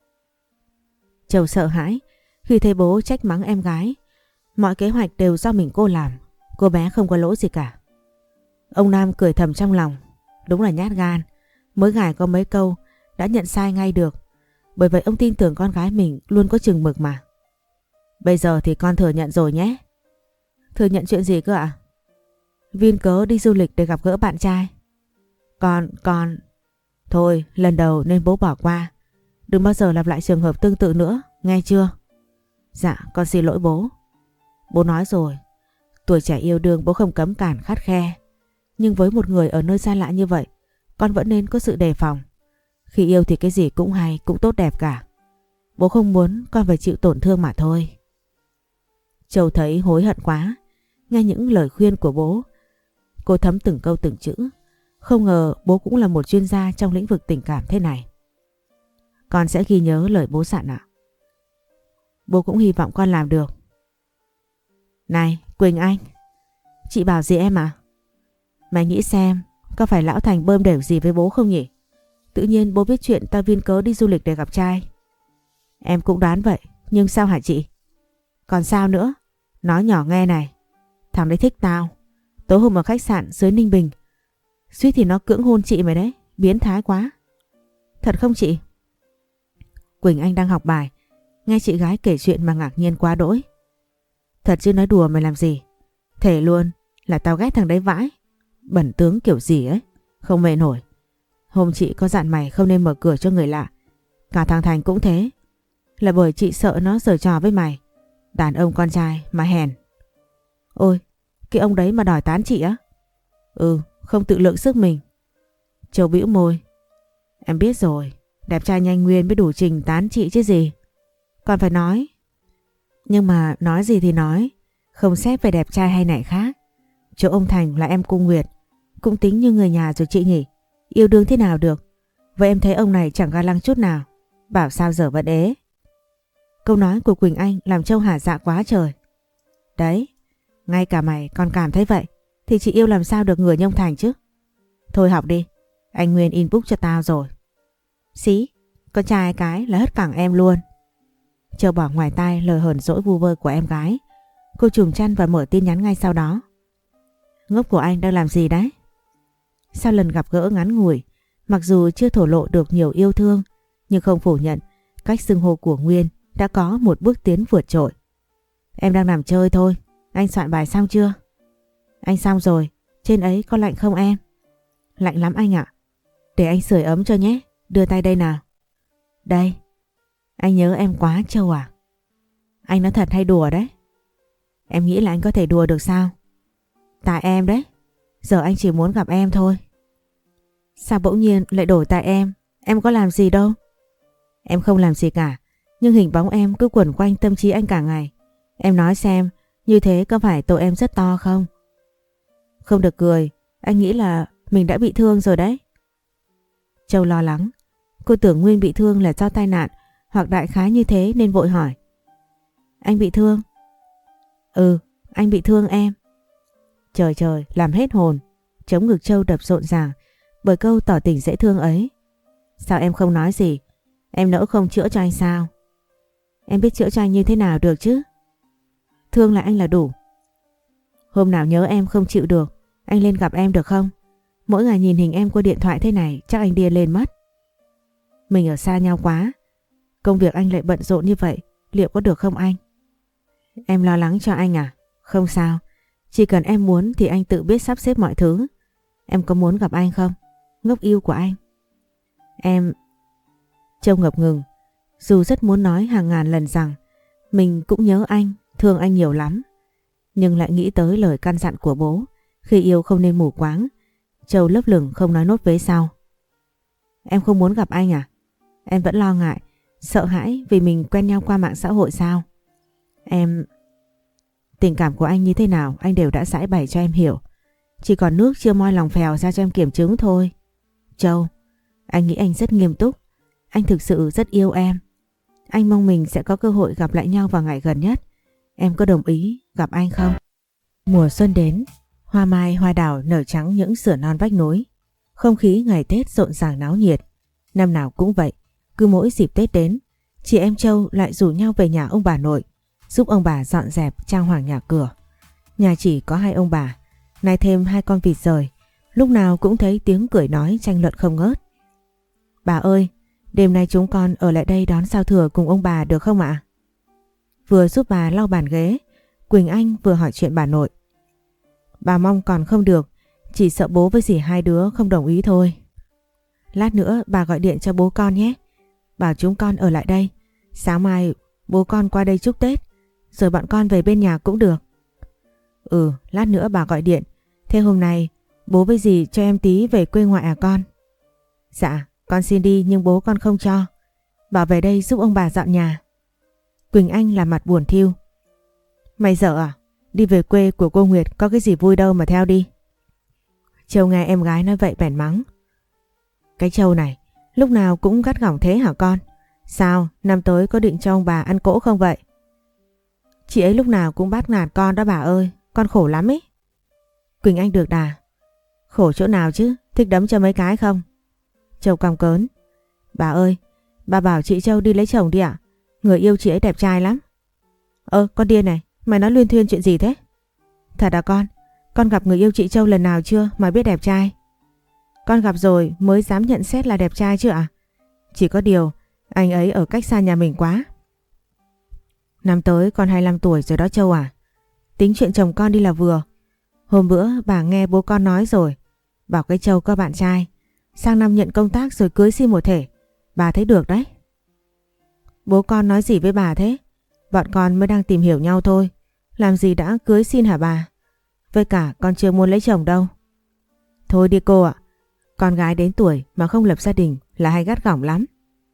Châu sợ hãi khi thấy bố trách mắng em gái. Mọi kế hoạch đều do mình cô làm, cô bé không có lỗi gì cả. Ông Nam cười thầm trong lòng, đúng là nhát gan, mới gài có mấy câu đã nhận sai ngay được. Bởi vậy ông tin tưởng con gái mình luôn có chừng mực mà. Bây giờ thì con thừa nhận rồi nhé. Thừa nhận chuyện gì cơ ạ? Vin cớ đi du lịch để gặp gỡ bạn trai. Con... Thôi, lần đầu nên bố bỏ qua. Đừng bao giờ lặp lại trường hợp tương tự nữa, nghe chưa? Dạ, con xin lỗi bố. Bố nói rồi, tuổi trẻ yêu đương bố không cấm cản khắt khe. Nhưng với một người ở nơi xa lạ như vậy, con vẫn nên có sự đề phòng. Khi yêu thì cái gì cũng hay, cũng tốt đẹp cả. Bố không muốn con phải chịu tổn thương mà thôi. Châu thấy hối hận quá, nghe những lời khuyên của bố. Cô thấm từng câu từng chữ. Không ngờ bố cũng là một chuyên gia trong lĩnh vực tình cảm thế này. Con sẽ ghi nhớ lời bố dặn ạ. Bố cũng hy vọng con làm được. Này Quỳnh Anh, chị bảo gì em à? Mày nghĩ xem, có phải lão Thành bơm đều gì với bố không nhỉ? Tự nhiên bố biết chuyện tao viên cớ đi du lịch để gặp trai. Em cũng đoán vậy, nhưng sao hả chị? Còn sao nữa? Nói nhỏ nghe này. Thằng đấy thích tao. Tối hôm ở khách sạn dưới Ninh Bình, suýt thì nó cưỡng hôn chị mày đấy, biến thái quá. Thật không chị? Quỳnh Anh đang học bài, nghe chị gái kể chuyện mà ngạc nhiên quá đỗi. Thật chứ nói đùa mày làm gì? Thề luôn là tao ghét thằng đấy vãi. Bẩn tướng kiểu gì ấy, không mê nổi. Hôm chị có dặn mày không nên mở cửa cho người lạ. Cả thằng Thành cũng thế. Là bởi chị sợ nó giở trò với mày. Đàn ông con trai mà hèn. Ôi, cái ông đấy mà đòi tán chị á? Ừ, không tự lượng sức mình. Châu bĩu môi. Em biết rồi, Đẹp trai nhanh Nguyên mới đủ trình tán chị chứ gì. Còn phải nói. Nhưng mà nói gì thì nói, không xét về đẹp trai hay nải khác. Chỗ ông Thành là em cô Nguyệt, cũng tính như người nhà rồi chị nhỉ. Yêu đương thế nào được. Vậy em thấy ông này chẳng ga lăng chút nào. Bảo sao giờ vẫn ế. Câu nói của Quỳnh Anh làm Châu hả dạ quá trời. Đấy, ngay cả mày còn cảm thấy vậy thì chị yêu làm sao được người như ông Thành chứ. Thôi học đi, anh Nguyên inbox cho tao rồi. Xí, con trai cái là hất cẳng em luôn. Châu bỏ ngoài tai lời hờn dỗi vu vơ của em gái. Cô trùm chăn và mở tin nhắn ngay sau đó. Ngốc của anh đang làm gì đấy? Sau lần gặp gỡ ngắn ngủi, mặc dù chưa thổ lộ được nhiều yêu thương, nhưng không phủ nhận cách xưng hô của Nguyên đã có một bước tiến vượt trội. Em đang nằm chơi thôi. Anh soạn bài xong chưa? Anh xong rồi. Trên ấy có lạnh không em? Lạnh lắm anh ạ. Để anh sưởi ấm cho nhé. Đưa tay đây nào. Đây. Anh nhớ em quá Châu à? Anh nói thật hay đùa đấy? Em nghĩ là anh có thể đùa được sao? Tại em đấy. Giờ anh chỉ muốn gặp em thôi. Sao bỗng nhiên lại đổi tại em? Em có làm gì đâu. Em không làm gì cả. Nhưng hình bóng em cứ quẩn quanh tâm trí anh cả ngày. Em nói xem, như thế có phải tội em rất to không? Không được cười. Anh nghĩ là mình đã bị thương rồi đấy. Châu lo lắng. Cô tưởng Nguyên bị thương là do tai nạn hoặc đại khái như thế nên vội hỏi. Anh bị thương? Ừ, anh bị thương em. Trời trời, làm hết hồn. Trống ngực Châu đập rộn ràng bởi câu tỏ tình dễ thương ấy. Sao em không nói gì? Em nỡ không chữa cho anh sao? Em biết chữa cho anh như thế nào được chứ? Thương là anh là đủ. Hôm nào nhớ em không chịu được, anh lên gặp em được không? Mỗi ngày nhìn hình em qua điện thoại thế này chắc anh điên lên mất. Mình ở xa nhau quá. Công việc anh lại bận rộn như vậy, liệu có được không anh? Em lo lắng cho anh à? Không sao. Chỉ cần em muốn thì anh tự biết sắp xếp mọi thứ. Em có muốn gặp anh không? Ngốc yêu của anh. Em... Châu ngập ngừng. Dù rất muốn nói hàng ngàn lần rằng mình cũng nhớ anh, thương anh nhiều lắm, nhưng lại nghĩ tới lời căn dặn của bố khi yêu không nên mù quáng. Châu lấp lửng không nói nốt vế sau. Em không muốn gặp anh à? Em vẫn lo ngại, sợ hãi vì mình quen nhau qua mạng xã hội sao? Em... Tình cảm của anh như thế nào anh đều đã giải bày cho em hiểu. Chỉ còn nước chưa moi lòng phèo ra cho em kiểm chứng thôi. Châu, anh nghĩ anh rất nghiêm túc. Anh thực sự rất yêu em. Anh mong mình sẽ có cơ hội gặp lại nhau vào ngày gần nhất. Em có đồng ý gặp anh không? Mùa xuân đến, hoa mai hoa đào nở trắng những sửa non vách núi. Không khí ngày Tết rộn ràng náo nhiệt. Năm nào cũng vậy, cứ mỗi dịp Tết đến, chị em Châu lại rủ nhau về nhà ông bà nội, giúp ông bà dọn dẹp trang hoàng nhà cửa. Nhà chỉ có hai ông bà, nay thêm hai con vịt rời, lúc nào cũng thấy tiếng cười nói tranh luận không ngớt. Bà ơi, đêm nay chúng con ở lại đây đón giao thừa cùng ông bà được không ạ? Vừa giúp bà lau bàn ghế, Quỳnh Anh vừa hỏi chuyện bà nội. Bà mong còn không được, chỉ sợ bố với dì hai đứa không đồng ý thôi. Lát nữa bà gọi điện cho bố con nhé, bảo chúng con ở lại đây. Sáng mai bố con qua đây chúc Tết, rồi bọn con về bên nhà cũng được. Ừ, lát nữa bà gọi điện. Thế hôm nay bố với dì cho em tí về quê ngoại à con? Dạ, con xin đi nhưng bố con không cho. Bảo về đây giúp ông bà dọn nhà. Quỳnh Anh làm mặt buồn thiu. Mày dở à? Đi về quê của cô Nguyệt có cái gì vui đâu mà theo đi. Châu nghe em gái nói vậy bèn mắng. Cái Châu này, lúc nào cũng gắt gỏng thế hả con? Sao, năm tới có định cho ông bà ăn cỗ không vậy? Chị ấy lúc nào cũng bắt nạt con đó bà ơi, con khổ lắm ấy. Quỳnh Anh được đà. Khổ chỗ nào chứ, thích đấm cho mấy cái không? Châu cong cớn. Bà ơi, bà bảo chị Châu đi lấy chồng đi ạ. Người yêu chị ấy đẹp trai lắm. Con điên này, mày nói luyên thuyên chuyện gì thế? Thật à con gặp người yêu chị Châu lần nào chưa mà biết đẹp trai? Con gặp rồi mới dám nhận xét là đẹp trai chứ ạ? Chỉ có điều, anh ấy ở cách xa nhà mình quá. Năm tới con 25 tuổi rồi đó Châu à. Tính chuyện chồng con đi là vừa. Hôm bữa bà nghe bố con nói rồi, bảo cái Châu có bạn trai, sang năm nhận công tác rồi cưới xin một thể. Bà thấy được đấy. Bố con nói gì với bà thế? Bọn con mới đang tìm hiểu nhau thôi, làm gì đã cưới xin hả bà? Với cả con chưa muốn lấy chồng đâu. Thôi đi cô ạ. Con gái đến tuổi mà không lập gia đình là hay gắt gỏng lắm.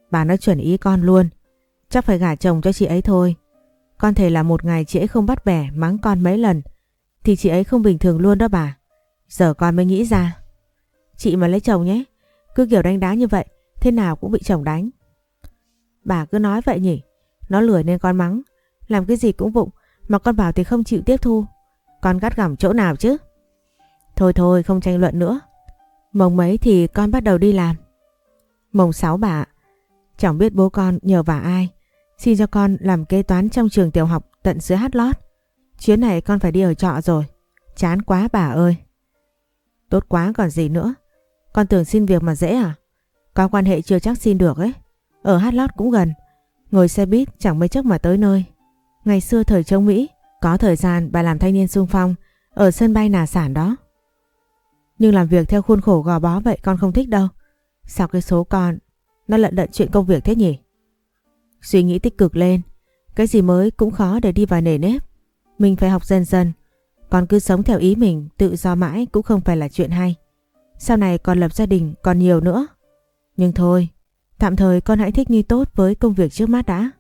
Bà nói chuẩn ý con luôn. Chắc phải gả chồng cho chị ấy thôi. Con thề là một ngày chị ấy không bắt bẻ mắng con mấy lần thì chị ấy không bình thường luôn đó bà. Giờ con mới nghĩ ra. Chị mà lấy chồng nhé, cứ kiểu đánh đá như vậy, thế nào cũng bị chồng đánh. Bà cứ nói vậy nhỉ. Nó lười nên con mắng. Làm cái gì cũng vụng, mà con bảo thì không chịu tiếp thu. Con gắt gỏng chỗ nào chứ? Thôi thôi, không tranh luận nữa. Mồng mấy thì con bắt đầu đi làm? Mồng 6 bà ạ. Chẳng biết bố con nhờ vả ai xin cho con làm kế toán trong trường tiểu học tận dưới hát lót. Chuyến này con phải đi ở trọ rồi. Chán quá bà ơi. Tốt quá còn gì nữa. Con tưởng xin việc mà dễ à? Có quan hệ chưa chắc xin được ấy. Ở hát lót cũng gần. Ngồi xe buýt chẳng mấy chốc mà tới nơi. Ngày xưa thời chống Mỹ, có thời gian bà làm thanh niên xung phong ở sân bay Nà Sản đó. Nhưng làm việc theo khuôn khổ gò bó vậy con không thích đâu. Sao cái số con nó lận đận chuyện công việc thế nhỉ? Suy nghĩ tích cực lên. Cái gì mới cũng khó để đi vào nề nếp. Mình phải học dần dần. Còn cứ sống theo ý mình tự do mãi cũng không phải là chuyện hay. Sau này còn lập gia đình còn nhiều nữa. Nhưng thôi, tạm thời con hãy thích nghi tốt với công việc trước mắt đã.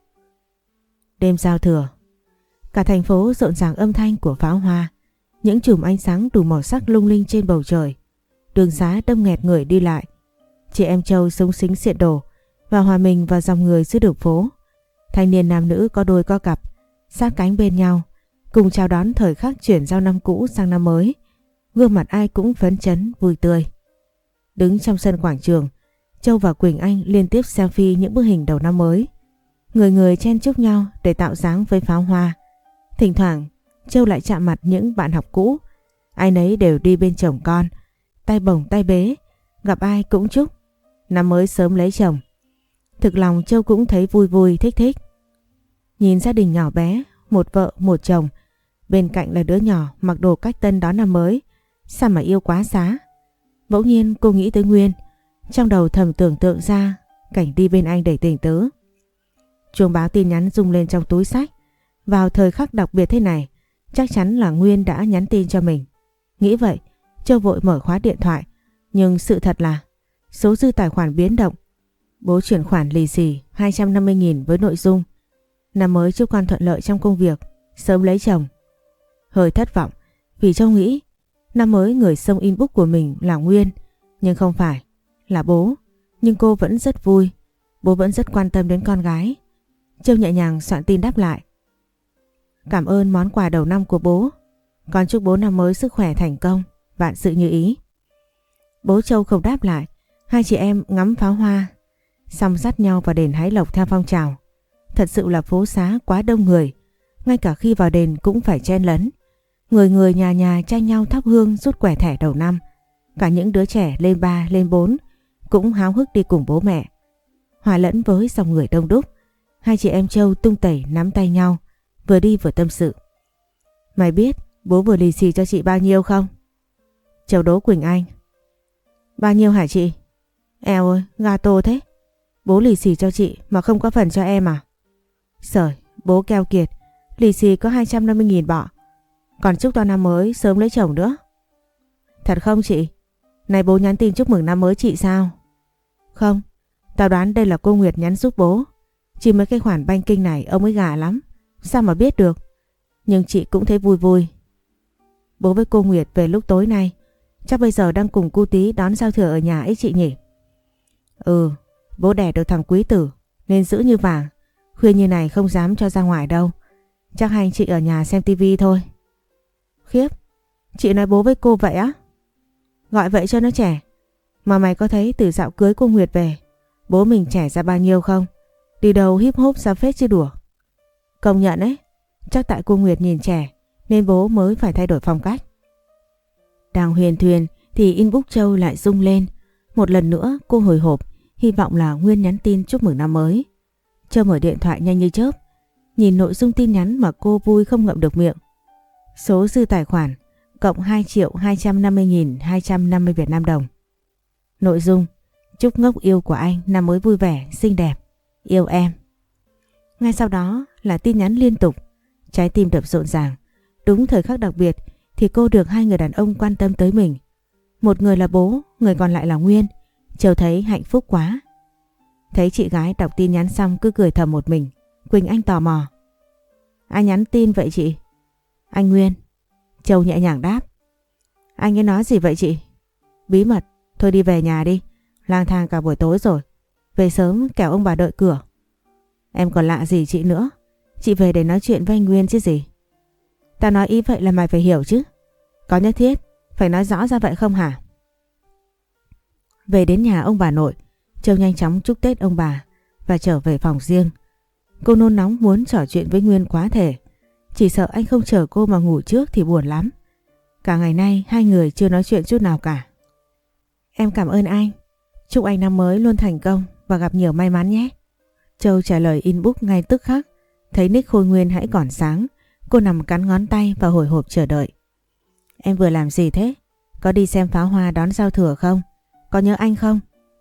Đêm giao thừa, cả thành phố rộn ràng âm thanh của pháo hoa. Những chùm ánh sáng đủ màu sắc lung linh trên bầu trời. Đường xá đông nghẹt người đi lại. Chị em Châu xúng xính xiện đồ và hòa mình vào dòng người giữa đường phố. Thanh niên nam nữ có đôi có cặp sát cánh bên nhau, cùng chào đón thời khắc chuyển giao năm cũ sang năm mới. Gương mặt ai cũng phấn chấn vui tươi. Đứng trong sân quảng trường, Châu và Quỳnh Anh liên tiếp selfie những bức hình đầu năm mới. Người người chen chúc nhau để tạo dáng với pháo hoa. Thỉnh thoảng Châu lại chạm mặt những bạn học cũ. Ai nấy đều đi bên chồng con, tay bồng tay bế. Gặp ai cũng chúc năm mới sớm lấy chồng. Thực lòng Châu cũng thấy vui vui thích thích. Nhìn gia đình nhỏ bé, một vợ một chồng, bên cạnh là đứa nhỏ mặc đồ cách tân đón năm mới. Sao mà yêu quá xá. Bỗng nhiên cô nghĩ tới Nguyên. Trong đầu thầm tưởng tượng ra cảnh đi bên anh để tình tứ. Chuông báo tin nhắn rung lên trong túi xách. Vào thời khắc đặc biệt thế này, chắc chắn là Nguyên đã nhắn tin cho mình. Nghĩ vậy, Châu vội mở khóa điện thoại. Nhưng sự thật là số dư tài khoản biến động. Bố chuyển khoản lì xì 250.000 với nội dung: năm mới chúc con thuận lợi trong công việc, sớm lấy chồng. Hơi thất vọng vì Châu nghĩ năm mới người xông inbox của mình là Nguyên, nhưng không phải, là bố. Nhưng cô vẫn rất vui. Bố vẫn rất quan tâm đến con gái. Châu nhẹ nhàng soạn tin đáp lại: cảm ơn món quà đầu năm của bố. Con chúc bố năm mới sức khỏe thành công, vạn sự như ý. Bố Châu không đáp lại. Hai chị em ngắm pháo hoa xong dắt nhau vào đền hái lộc theo phong trào. Thật sự là phố xá quá đông người. Ngay cả khi vào đền cũng phải chen lấn. Người người nhà nhà tranh nhau thắp hương rút quẻ thẻ đầu năm. Cả những đứa trẻ lên 3 lên 4 cũng háo hức đi cùng bố mẹ. Hòa lẫn với dòng người đông đúc, hai chị em Châu tung tẩy nắm tay nhau, vừa đi vừa tâm sự. Mày biết bố vừa lì xì cho chị bao nhiêu không? Châu đố Quỳnh Anh. Bao nhiêu hả chị? Eo ơi, gato thế. Bố lì xì cho chị mà không có phần cho em à? Sởi, bố keo kiệt, lì xì có 250.000 bọ. Còn chúc tao năm mới sớm lấy chồng nữa. Thật không chị? Này bố nhắn tin chúc mừng năm mới chị sao? Không, tao đoán đây là cô Nguyệt nhắn giúp bố. Chỉ mấy cái khoản banh kinh này ông ấy gà lắm. Sao mà biết được? Nhưng chị cũng thấy vui vui. Bố với cô Nguyệt về lúc tối nay chắc bây giờ đang cùng cu Tí đón giao thừa ở nhà ấy chị nhỉ? Ừ, bố đẻ được thằng Quý Tử nên giữ như vàng. Khuya như này không dám cho ra ngoài đâu. Chắc hai anh chị ở nhà xem tivi thôi. Khiếp, chị nói bố với cô vậy á? Gọi vậy cho nó trẻ. Mà mày có thấy từ dạo cưới cô Nguyệt về bố mình trẻ ra bao nhiêu không? Đi đâu hip hop ra phết chứ đùa. Công nhận ấy, chắc tại cô Nguyệt nhìn trẻ nên bố mới phải thay đổi phong cách. Đang huyền thuyền thì inbox Châu lại rung lên. Một lần nữa cô hồi hộp, hy vọng là Nguyên nhắn tin chúc mừng năm mới. Châu mở điện thoại nhanh như chớp, nhìn nội dung tin nhắn mà cô vui không ngậm được miệng. Số dư tài khoản cộng 2.250.250 Việt Nam đồng. Nội dung: chúc ngốc yêu của anh năm mới vui vẻ, xinh đẹp, yêu em. Ngay sau đó là tin nhắn liên tục. Trái tim đập rộn ràng. Đúng thời khắc đặc biệt thì cô được hai người đàn ông quan tâm tới mình. Một người là bố, người còn lại là Nguyên. Châu thấy hạnh phúc quá. Thấy chị gái đọc tin nhắn xong cứ cười thầm một mình. Quỳnh Anh tò mò. Ai nhắn tin vậy chị? Anh Nguyên. Châu nhẹ nhàng đáp. Anh ấy nói gì vậy chị? Bí mật. Thôi đi về nhà đi. Lang thang cả buổi tối rồi. Về sớm kẻo ông bà đợi cửa. Em còn lạ gì chị nữa. Chị về để nói chuyện với anh Nguyên chứ gì. Tao nói ý vậy là mày phải hiểu chứ. Có nhất thiết phải nói rõ ra vậy không hả? Về đến nhà ông bà nội, Châu nhanh chóng chúc Tết ông bà và trở về phòng riêng. Cô nôn nóng muốn trò chuyện với Nguyên quá thể. Chỉ sợ anh không chờ cô mà ngủ trước thì buồn lắm. Cả ngày nay hai người chưa nói chuyện chút nào cả. Em cảm ơn anh. Chúc anh năm mới luôn thành công và gặp nhiều may mắn nhé. Châu trả lời inbox ngay tức khắc. Thấy nick Khôi Nguyên hãy còn sáng. Cô nằm cắn ngón tay và hồi hộp chờ đợi. Em vừa làm gì thế? Có đi xem pháo hoa đón giao thừa không? Có nhớ anh không?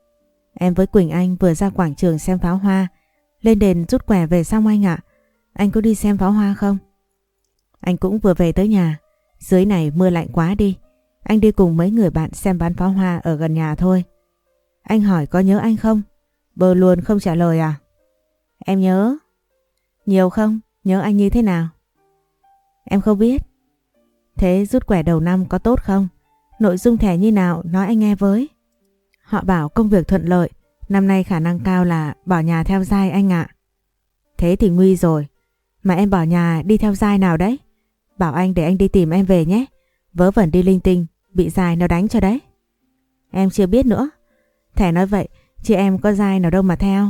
Em với Quỳnh Anh vừa ra quảng trường xem pháo hoa. Lên đền rút quẻ về xong anh ạ. Anh có đi xem pháo hoa không? Anh cũng vừa về tới nhà. Dưới này mưa lạnh quá đi. Anh đi cùng mấy người bạn xem bắn pháo hoa ở gần nhà thôi. Anh hỏi có nhớ anh không? Bơ luôn không trả lời à? Em nhớ. Nhiều không? Nhớ anh như thế nào? Em không biết. Thế rút quẻ đầu năm có tốt không? Nội dung thẻ như nào nói anh nghe với. Họ bảo công việc thuận lợi. Năm nay khả năng cao là bỏ nhà theo giai anh ạ. Thế thì nguy rồi. Mà em bỏ nhà đi theo giai nào đấy? Bảo anh để anh đi tìm em về nhé. Vớ vẩn đi linh tinh, bị giai nó đánh cho đấy. Em chưa biết nữa. Thẻ nói vậy, chị em có giai nào đâu mà theo.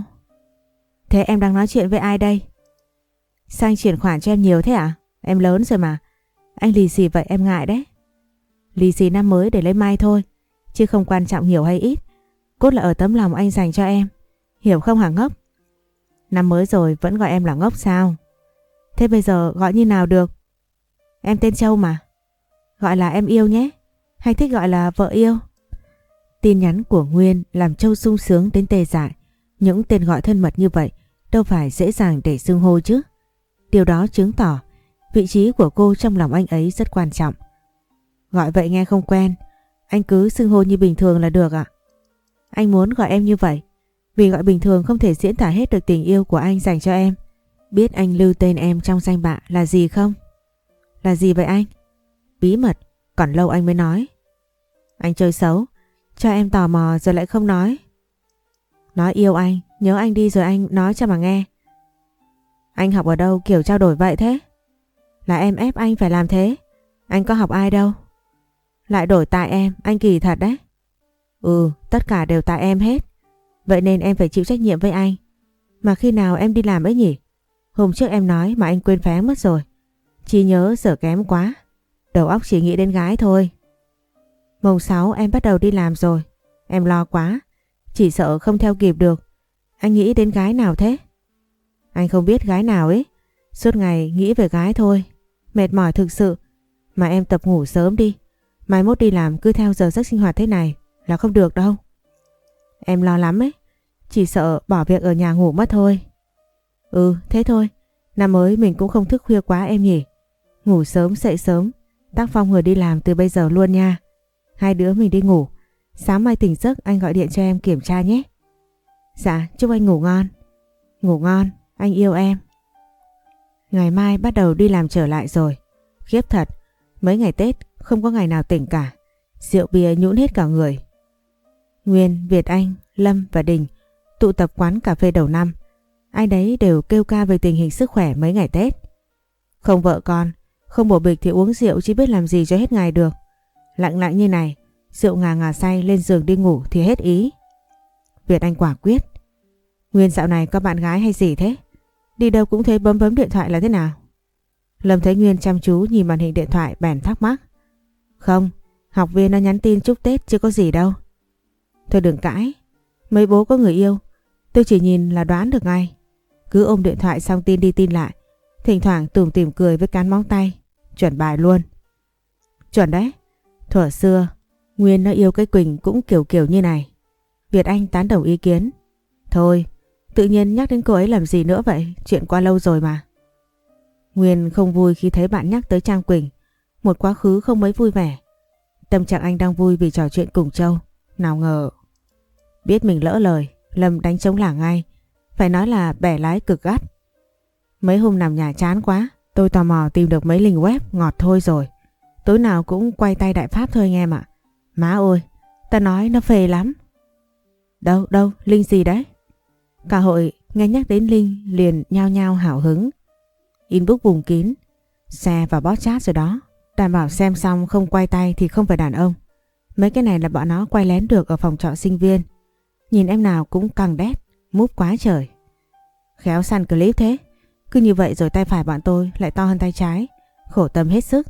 Thế em đang nói chuyện với ai đây? Sao anh chuyển khoản cho em nhiều thế ạ? Em lớn rồi mà. Anh lì xì vậy em ngại đấy. Lì xì năm mới để lấy may thôi. Chứ không quan trọng nhiều hay ít. Cốt là ở tấm lòng anh dành cho em. Hiểu không hả ngốc? Năm mới rồi vẫn gọi em là ngốc sao? Thế bây giờ gọi như nào được? Em tên Châu mà. Gọi là em yêu nhé. Hay thích gọi là vợ yêu? Tin nhắn của Nguyên làm Châu sung sướng đến tê dại. Những tên gọi thân mật như vậy đâu phải dễ dàng để xưng hô chứ. Điều đó chứng tỏ vị trí của cô trong lòng anh ấy rất quan trọng. Gọi vậy nghe không quen. Anh cứ xưng hô như bình thường là được ạ. Anh muốn gọi em như vậy vì gọi bình thường không thể diễn tả hết được tình yêu của anh dành cho em. Biết anh lưu tên em trong danh bạ là gì không? Là gì vậy anh? Bí mật, còn lâu anh mới nói. Anh chơi xấu, cho em tò mò rồi lại không nói. Nói yêu anh, nhớ anh đi rồi anh nói cho mà nghe. Anh học ở đâu kiểu trao đổi vậy thế? Là em ép anh phải làm thế. Anh có học ai đâu. Lại đổi tại em, anh kỳ thật đấy. Ừ, tất cả đều tại em hết. Vậy nên em phải chịu trách nhiệm với anh. Mà khi nào em đi làm ấy nhỉ? Hôm trước em nói mà anh quên phé mất rồi. Trí nhớ giờ kém quá. Đầu óc chỉ nghĩ đến gái thôi. Mùng 6 em bắt đầu đi làm rồi. Em lo quá. Chỉ sợ không theo kịp được. Anh nghĩ đến gái nào thế? Anh không biết gái nào ấy. Suốt ngày nghĩ về gái thôi. Mệt mỏi thực sự. Mà em tập ngủ sớm đi. Mai mốt đi làm cứ theo giờ giấc sinh hoạt thế này là không được đâu. Em lo lắm ấy. Chỉ sợ bỏ việc ở nhà ngủ mất thôi. Ừ thế thôi. Năm mới mình cũng không thức khuya quá em nhỉ. Ngủ sớm dậy sớm. Tác phong người đi làm từ bây giờ luôn nha. Hai đứa mình đi ngủ. Sáng mai tỉnh giấc anh gọi điện cho em kiểm tra nhé. Dạ chúc anh ngủ ngon. Ngủ ngon, anh yêu em. Ngày mai bắt đầu đi làm trở lại rồi. Khiếp thật. Mấy ngày Tết không có ngày nào tỉnh cả. Rượu bia nhũn hết cả người. Nguyên, Việt Anh, Lâm và Đình tụ tập quán cà phê đầu năm. Ai đấy đều kêu ca về tình hình sức khỏe mấy ngày Tết. Không vợ con, không bổ bịch thì uống rượu chứ biết làm gì cho hết ngày được. Lạnh lạnh như này, rượu ngà ngà say lên giường đi ngủ thì hết ý. Việt Anh quả quyết. Nguyên dạo này có bạn gái hay gì thế? Đi đâu cũng thấy bấm bấm điện thoại là thế nào? Lâm thấy Nguyên chăm chú nhìn màn hình điện thoại bèn thắc mắc. Không, học viên nó nhắn tin chúc Tết chứ có gì đâu. Thôi đừng cãi. Mấy bố có người yêu, tôi chỉ nhìn là đoán được ngay. Cứ ôm điện thoại xong tin đi tin lại. Thỉnh thoảng tủm tỉm cười với cán móng tay. Chuẩn bài luôn. Chuẩn đấy. Thuở xưa Nguyên nó yêu cái Quỳnh cũng kiểu kiểu như này. Việt Anh tán đồng ý kiến. Thôi tự nhiên nhắc đến cô ấy làm gì nữa vậy? Chuyện qua lâu rồi mà. Nguyên không vui khi thấy bạn nhắc tới Trang Quỳnh. Một quá khứ không mấy vui vẻ. Tâm trạng anh đang vui vì trò chuyện cùng Châu. Nào ngờ biết mình lỡ lời Lâm đánh trống lảng ngay. Phải nói là bẻ lái cực gắt. Mấy hôm nằm nhà chán quá, tôi tò mò tìm được mấy link web ngọt thôi rồi. Tối nào cũng quay tay đại pháp thôi anh em ạ. Má ơi, ta nói nó phê lắm. Đâu, link gì đấy? Cả hội nghe nhắc đến link liền nhao nhao hào hứng. Inbox vùng kín, share vào bot chat rồi đó. Đảm bảo xem xong không quay tay thì không phải đàn ông. Mấy cái này là bọn nó quay lén được ở phòng trọ sinh viên. Nhìn em nào cũng căng đét, múp quá trời. Khéo săn clip thế. Cứ như vậy rồi tay phải bọn tôi lại to hơn tay trái. Khổ tâm hết sức.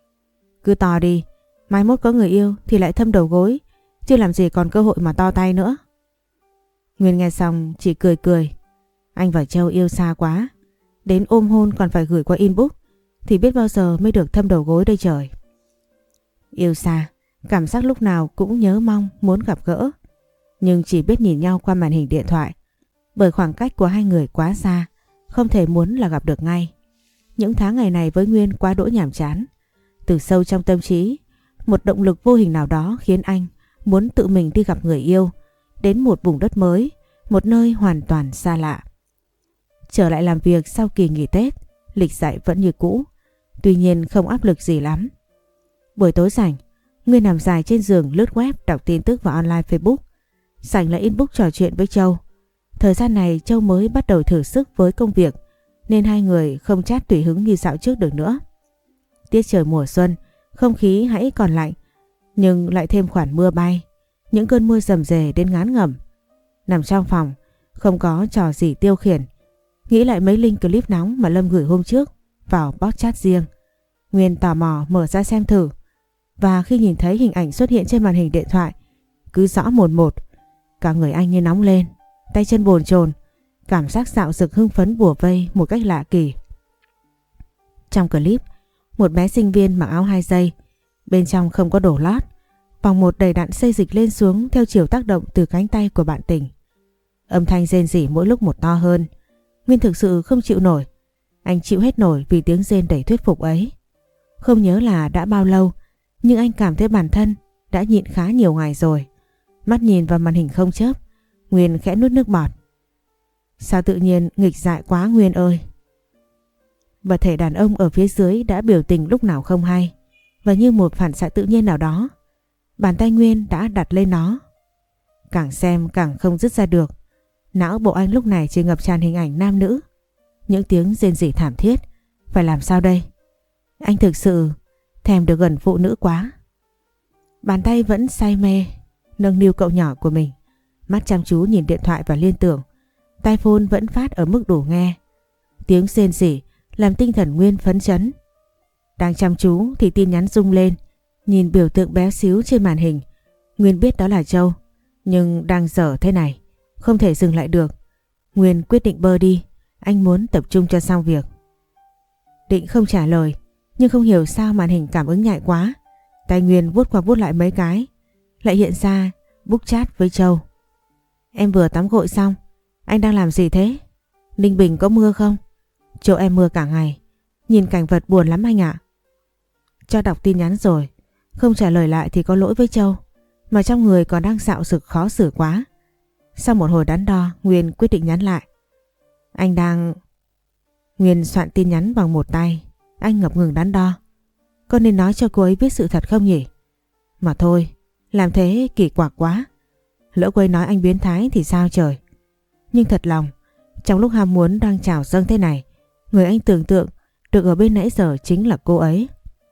Cứ to đi, mai mốt có người yêu thì lại thâm đầu gối, chứ làm gì còn cơ hội mà to tay nữa. Nguyên nghe xong chỉ cười cười. Anh và Châu yêu xa quá. Đến ôm hôn còn phải gửi qua inbox, thì biết bao giờ mới được thâm đầu gối đây trời. Yêu xa, cảm giác lúc nào cũng nhớ mong muốn gặp gỡ, nhưng chỉ biết nhìn nhau qua màn hình điện thoại. Bởi khoảng cách của hai người quá xa, không thể muốn là gặp được ngay. Những tháng ngày này với Nguyên quá đỗi nhàm chán. Từ sâu trong tâm trí, một động lực vô hình nào đó khiến anh muốn tự mình đi gặp người yêu, đến một vùng đất mới, một nơi hoàn toàn xa lạ. Trở lại làm việc sau kỳ nghỉ Tết, lịch dạy vẫn như cũ, tuy nhiên không áp lực gì lắm. Buổi tối rảnh, Nguyên nằm dài trên giường lướt web đọc tin tức và online Facebook. Rảnh lại inbox trò chuyện với Châu. Thời gian này Châu mới bắt đầu thử sức với công việc, nên hai người không chat tùy hứng như dạo trước được nữa. Tiết trời mùa xuân, không khí hãy còn lạnh, nhưng lại thêm khoản mưa bay. Những cơn mưa rầm rề đến ngán ngẩm. Nằm trong phòng, không có trò gì tiêu khiển. Nghĩ lại mấy link clip nóng mà Lâm gửi hôm trước vào bot chat riêng. Nguyên tò mò mở ra xem thử. Và khi nhìn thấy hình ảnh xuất hiện trên màn hình điện thoại, cứ rõ một một, cả người anh như nóng lên, tay chân bồn chồn, cảm giác dạo dực hưng phấn bủa vây một cách lạ kỳ. Trong clip, một bé sinh viên mặc áo 2 giây, bên trong không có đồ lót, vòng một đầy đặn xê dịch lên xuống theo chiều tác động từ cánh tay của bạn tình. Âm thanh rên rỉ mỗi lúc một to hơn. Nguyên thực sự không chịu nổi. Anh chịu hết nổi vì tiếng rên đầy thuyết phục ấy. Không nhớ là đã bao lâu, nhưng anh cảm thấy bản thân đã nhịn khá nhiều ngày rồi. Mắt nhìn vào màn hình không chớp, Nguyên khẽ nuốt nước bọt. Sao tự nhiên nghịch dại quá Nguyên ơi. Vật thể đàn ông ở phía dưới đã biểu tình lúc nào không hay, và như một phản xạ tự nhiên nào đó, bàn tay Nguyên đã đặt lên nó. Càng xem càng không dứt ra được. Não bộ anh lúc này chỉ ngập tràn hình ảnh nam nữ, những tiếng rên rỉ thảm thiết. Phải làm sao đây? Anh thực sự thèm được gần phụ nữ quá. Bàn tay vẫn say mê nâng niu cậu nhỏ của mình, mắt chăm chú nhìn điện thoại và liên tưởng. Tai phone vẫn phát ở mức đủ nghe. Tiếng rên rỉ làm tinh thần Nguyên phấn chấn. Đang chăm chú thì tin nhắn rung lên. Nhìn biểu tượng bé xíu trên màn hình, Nguyên biết đó là Châu, nhưng đang dở thế này không thể dừng lại được. Nguyên quyết định bơ đi. Anh muốn tập trung cho xong việc. Định không trả lời, nhưng không hiểu sao màn hình cảm ứng nhạy quá. Tay Nguyên vuốt qua vuốt lại mấy cái, lại hiện ra book chat với Châu. Em vừa tắm gội xong. Anh đang làm gì thế? Ninh Bình có mưa không? Chỗ em mưa cả ngày. Nhìn cảnh vật buồn lắm anh ạ. Cho đọc tin nhắn rồi, không trả lời lại thì có lỗi với Châu, mà trong người còn đang dạo dực khó xử quá. Sau một hồi đắn đo, Nguyên quyết định nhắn lại. Anh đang... Nguyên soạn tin nhắn bằng một tay. Anh ngập ngừng đắn đo. Có nên nói cho cô ấy biết sự thật không nhỉ? Mà thôi, làm thế kỳ quặc quá. Lỡ cô ấy nói anh biến thái thì sao trời? Nhưng thật lòng, trong lúc ham muốn đang trào dâng thế này, người anh tưởng tượng được ở bên nãy giờ chính là cô ấy.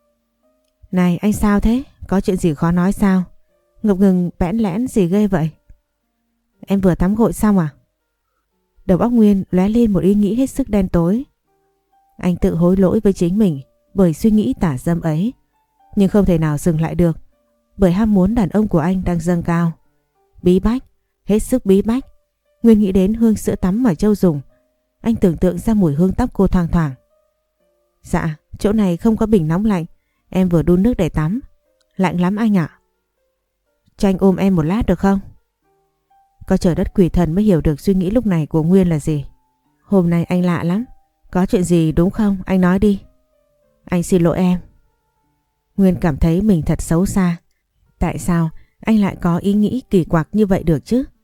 Này anh sao thế? Có chuyện gì khó nói sao? Ngập ngừng bẽn lẽn gì ghê vậy? Em vừa tắm gội xong à? Đầu óc Nguyên lóe lên một ý nghĩ hết sức đen tối. Anh tự hối lỗi với chính mình bởi suy nghĩ tả dâm ấy, nhưng không thể nào dừng lại được, bởi ham muốn đàn ông của anh đang dâng cao. Bí bách, hết sức bí bách. Nguyên nghĩ đến hương sữa tắm mà Châu dùng. Anh tưởng tượng ra mùi hương tóc cô thoang thoảng. Dạ, chỗ này không có bình nóng lạnh, em vừa đun nước để tắm. Lạnh lắm anh ạ. Cho anh ôm em một lát được không? Có trời đất quỷ thần mới hiểu được suy nghĩ lúc này của Nguyên là gì. Hôm nay anh lạ lắm. Có chuyện gì đúng không? Anh nói đi. Anh xin lỗi em. Nguyên cảm thấy mình thật xấu xa. Tại sao anh lại có ý nghĩ kỳ quặc như vậy được chứ?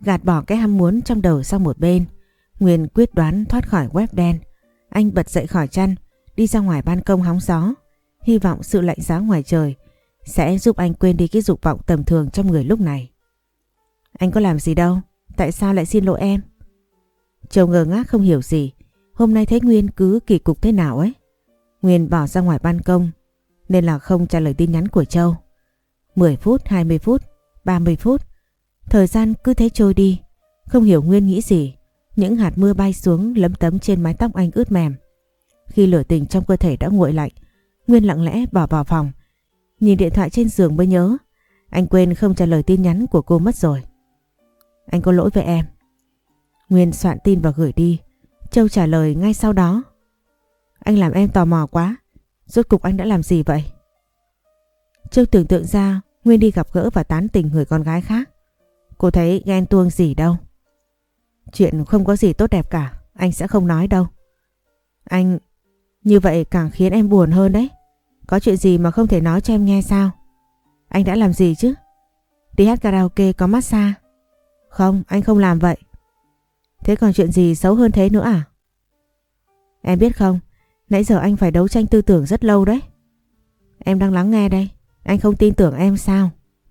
Gạt bỏ cái ham muốn trong đầu sang một bên, Nguyên quyết đoán thoát khỏi web đen. Anh bật dậy khỏi chăn, đi ra ngoài ban công hóng gió, hy vọng sự lạnh giá ngoài trời sẽ giúp anh quên đi cái dục vọng tầm thường trong người lúc này. Anh có làm gì đâu, tại sao lại xin lỗi em? Châu ngơ ngác không hiểu gì, hôm nay thấy Nguyên cứ kỳ cục thế nào ấy. Nguyên bỏ ra ngoài ban công nên là không trả lời tin nhắn của Châu. 10 phút, 20 phút, 30 phút, thời gian cứ thế trôi đi. Không hiểu Nguyên nghĩ gì, những hạt mưa bay xuống lấm tấm trên mái tóc anh ướt mềm. Khi lửa tình trong cơ thể đã nguội lạnh, Nguyên lặng lẽ bỏ vào phòng. Nhìn điện thoại trên giường mới nhớ anh quên không trả lời tin nhắn của cô mất rồi. Anh có lỗi với em. Nguyên soạn tin và gửi đi. Châu trả lời ngay sau đó. Anh làm em tò mò quá, rốt cục anh đã làm gì vậy? Châu tưởng tượng ra Nguyên đi gặp gỡ và tán tỉnh người con gái khác. Cô thấy ghen tuông gì đâu. Chuyện không có gì tốt đẹp cả, anh sẽ không nói đâu. Anh... Như vậy càng khiến em buồn hơn đấy. Có chuyện gì mà không thể nói cho em nghe sao? Anh đã làm gì chứ? Đi hát karaoke có massage? Không, anh không làm vậy. Thế còn chuyện gì xấu hơn thế nữa à? Em biết không, nãy giờ anh phải đấu tranh tư tưởng rất lâu đấy. Em đang lắng nghe đây, anh không tin tưởng em sao?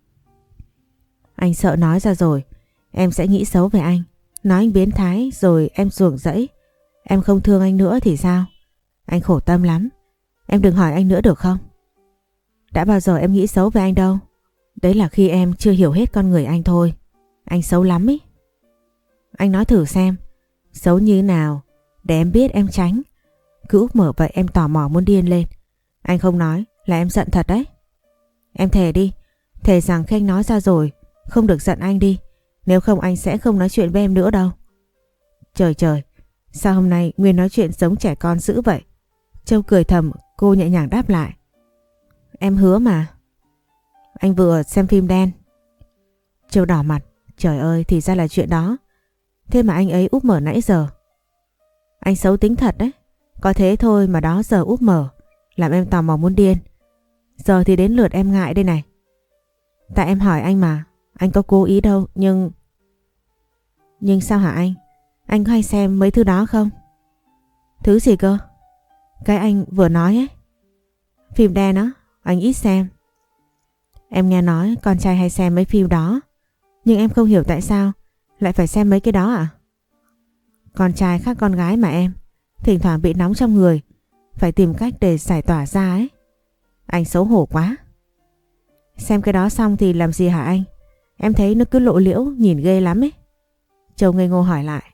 Anh sợ nói ra rồi em sẽ nghĩ xấu về anh, nói anh biến thái rồi em ruồng rẫy, em không thương anh nữa thì sao? Anh khổ tâm lắm. Em đừng hỏi anh nữa được không? Đã bao giờ em nghĩ xấu về anh đâu. Đấy là khi em chưa hiểu hết con người anh thôi. Anh xấu lắm ý. Anh nói thử xem, xấu như nào để em biết em tránh. Cứ úp mở vậy em tò mò muốn điên lên. Anh không nói là em giận thật đấy. Em thề đi, thề rằng khi anh nói ra rồi không được giận anh đi. Nếu không anh sẽ không nói chuyện với em nữa đâu. Trời trời, sao hôm nay Nguyên nói chuyện giống trẻ con dữ vậy? Châu cười thầm, cô nhẹ nhàng đáp lại. Em hứa mà. Anh vừa xem phim đen. Châu đỏ mặt. Trời ơi, thì ra là chuyện đó. Thế mà anh ấy úp mở nãy giờ. Anh xấu tính thật đấy. Có thế thôi mà đó giờ úp mở, làm em tò mò muốn điên. Giờ thì đến lượt em ngại đây này. Tại em hỏi anh mà, anh có cố ý đâu, nhưng... Nhưng sao hả anh? Anh có hay xem mấy thứ đó không? Thứ gì cơ? Cái anh vừa nói ấy. Phim đen á, anh ít xem. Em nghe nói con trai hay xem mấy phim đó, nhưng em không hiểu tại sao lại phải xem mấy cái đó à? Con trai khác con gái mà em, thỉnh thoảng bị nóng trong người, phải tìm cách để giải tỏa ra ấy. Anh xấu hổ quá. Xem cái đó xong thì làm gì hả anh? Em thấy nó cứ lộ liễu, nhìn ghê lắm ấy. Châu ngây ngô hỏi lại.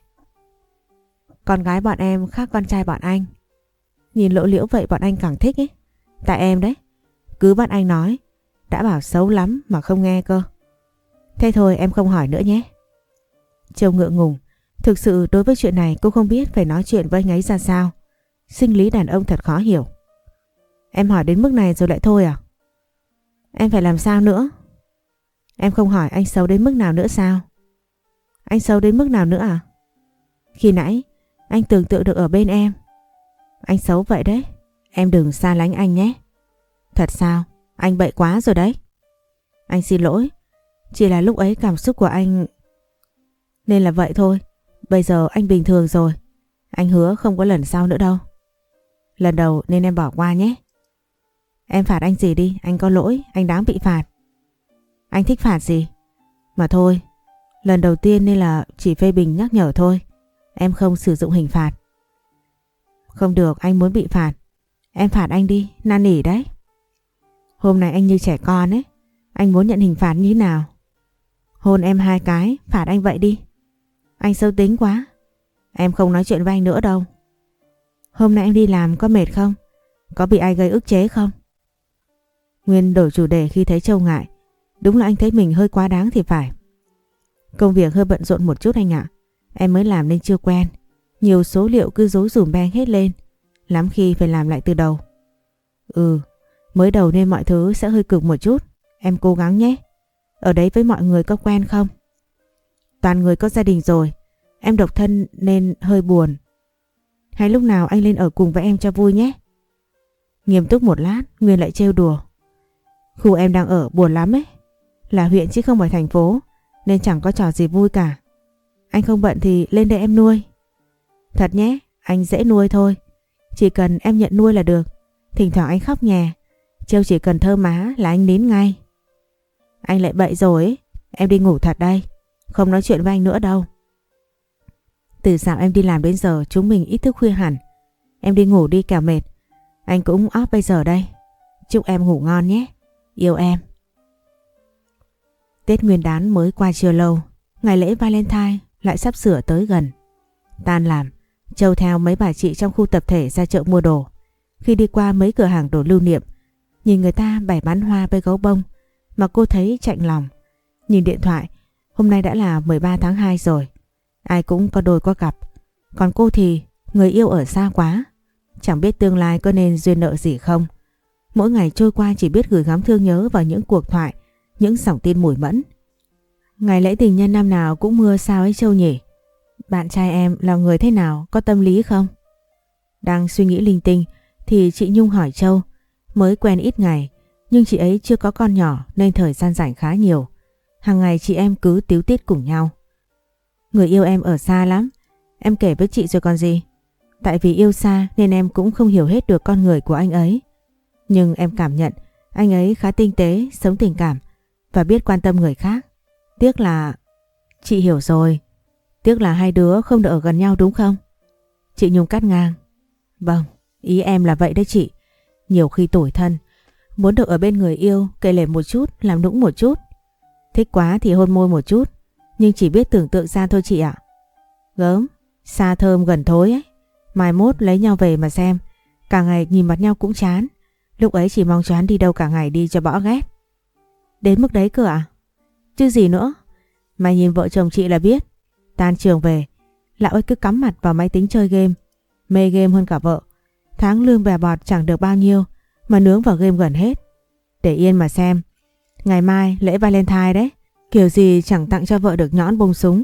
Con gái bọn em khác con trai bọn anh. Nhìn lộ liễu vậy bọn anh càng thích ấy. Tại em đấy, cứ bắt anh nói, đã bảo xấu lắm mà không nghe cơ. Thế thôi em không hỏi nữa nhé. Châu ngượng ngùng. Thực sự đối với chuyện này cô không biết phải nói chuyện với anh ấy ra sao. Sinh lý đàn ông thật khó hiểu. Em hỏi đến mức này rồi lại thôi à? Em phải làm sao nữa? Em không hỏi anh xấu đến mức nào nữa sao? Anh xấu đến mức nào nữa à? Khi nãy anh tưởng tượng được ở bên em. Anh xấu vậy đấy. Em đừng xa lánh anh nhé. Thật sao? Anh bậy quá rồi đấy. Anh xin lỗi. Chỉ là lúc ấy cảm xúc của anh... Nên là vậy thôi. Bây giờ anh bình thường rồi. Anh hứa không có lần sau nữa đâu. Lần đầu nên em bỏ qua nhé. Em phạt anh gì đi, anh có lỗi, anh đáng bị phạt. Anh thích phạt gì? Mà thôi, lần đầu tiên nên là chỉ phê bình nhắc nhở thôi. Em không sử dụng hình phạt. Không được, anh muốn bị phạt. Em phạt anh đi, năn nỉ đấy. Hôm nay anh như trẻ con ấy. Anh muốn nhận hình phạt như thế nào? Hôn em 2 cái, phạt anh vậy đi. Anh xấu tính quá. Em không nói chuyện với anh nữa đâu. Hôm nay anh đi làm có mệt không? Có bị ai gây ức chế không? Nguyên đổi chủ đề khi thấy Châu ngại. Đúng là anh thấy mình hơi quá đáng thì phải. Công việc hơi bận rộn một chút anh ạ. Em mới làm nên chưa quen. Nhiều số liệu cứ rối rùm beng hết lên. Lắm khi phải làm lại từ đầu. Mới đầu nên mọi thứ sẽ hơi cực một chút. Em cố gắng nhé. Ở đấy với mọi người có quen không? Toàn người có gia đình rồi. Em độc thân nên hơi buồn. Hay lúc nào anh lên ở cùng với em cho vui nhé. Nghiêm túc một lát, Nguyên lại trêu đùa. Khu em đang ở buồn lắm ấy. Là huyện chứ không phải thành phố, nên chẳng có trò gì vui cả. Anh không bận thì lên đây em nuôi. Thật nhé, anh dễ nuôi thôi. Chỉ cần em nhận nuôi là được. Thỉnh thoảng anh khóc nhè, Châu chỉ cần thơ má là anh nín ngay. Anh lại bậy rồi ấy. Em đi ngủ thật đây. Không nói chuyện với anh nữa đâu. Từ dạo em đi làm đến giờ chúng mình ít thức khuya hẳn. Em đi ngủ đi kẻo mệt. Anh cũng off bây giờ đây. Chúc em ngủ ngon nhé. Yêu em. Tết Nguyên đán mới qua chưa lâu, ngày lễ Valentine lại sắp sửa tới gần. Tan làm, Châu theo mấy bà chị trong khu tập thể ra chợ mua đồ. Khi đi qua mấy cửa hàng đồ lưu niệm, nhìn người ta bày bán hoa với gấu bông mà cô thấy chạnh lòng. Nhìn điện thoại, hôm nay đã là 13 tháng 2 rồi. Ai cũng có đôi có cặp. Còn cô thì người yêu ở xa quá. Chẳng biết tương lai có nên duyên nợ gì không. Mỗi ngày trôi qua chỉ biết gửi gắm thương nhớ vào những cuộc thoại, những dòng tin mùi mẫn. Ngày lễ tình nhân năm nào cũng mưa sao ấy Châu nhỉ? Bạn trai em là người thế nào, có tâm lý không? Đang suy nghĩ linh tinh thì chị Nhung hỏi Châu. Mới quen ít ngày, nhưng chị ấy chưa có con nhỏ nên thời gian rảnh khá nhiều. Hàng ngày chị em cứ tíu tít cùng nhau. Người yêu em ở xa lắm, em kể với chị rồi còn gì. Tại vì yêu xa nên em cũng không hiểu hết được con người của anh ấy. Nhưng em cảm nhận anh ấy khá tinh tế, sống tình cảm và biết quan tâm người khác. Tiếc là... Chị hiểu rồi. Tiếc là hai đứa không được ở gần nhau đúng không? Chị Nhung cắt ngang. Vâng, ý em là vậy đấy chị. Nhiều khi tủi thân, muốn được ở bên người yêu, kể lể một chút, làm nũng một chút. Thích quá thì hôn môi một chút, nhưng chỉ biết tưởng tượng ra thôi chị ạ. Gớm, xa thơm gần thối ấy. Mai mốt lấy nhau về mà xem, cả ngày nhìn mặt nhau cũng chán. Lúc ấy chỉ mong cho hắn đi đâu cả ngày đi cho bỏ ghét. Đến mức đấy cơ à? Chứ gì nữa. Mà nhìn vợ chồng chị là biết. Tan trường về, lão ấy cứ cắm mặt vào máy tính chơi game. Mê game hơn cả vợ. Tháng lương bè bọt chẳng được bao nhiêu mà nướng vào game gần hết. Để yên mà xem. Ngày mai lễ Valentine đấy, kiểu gì chẳng tặng cho vợ được nhõn bông súng.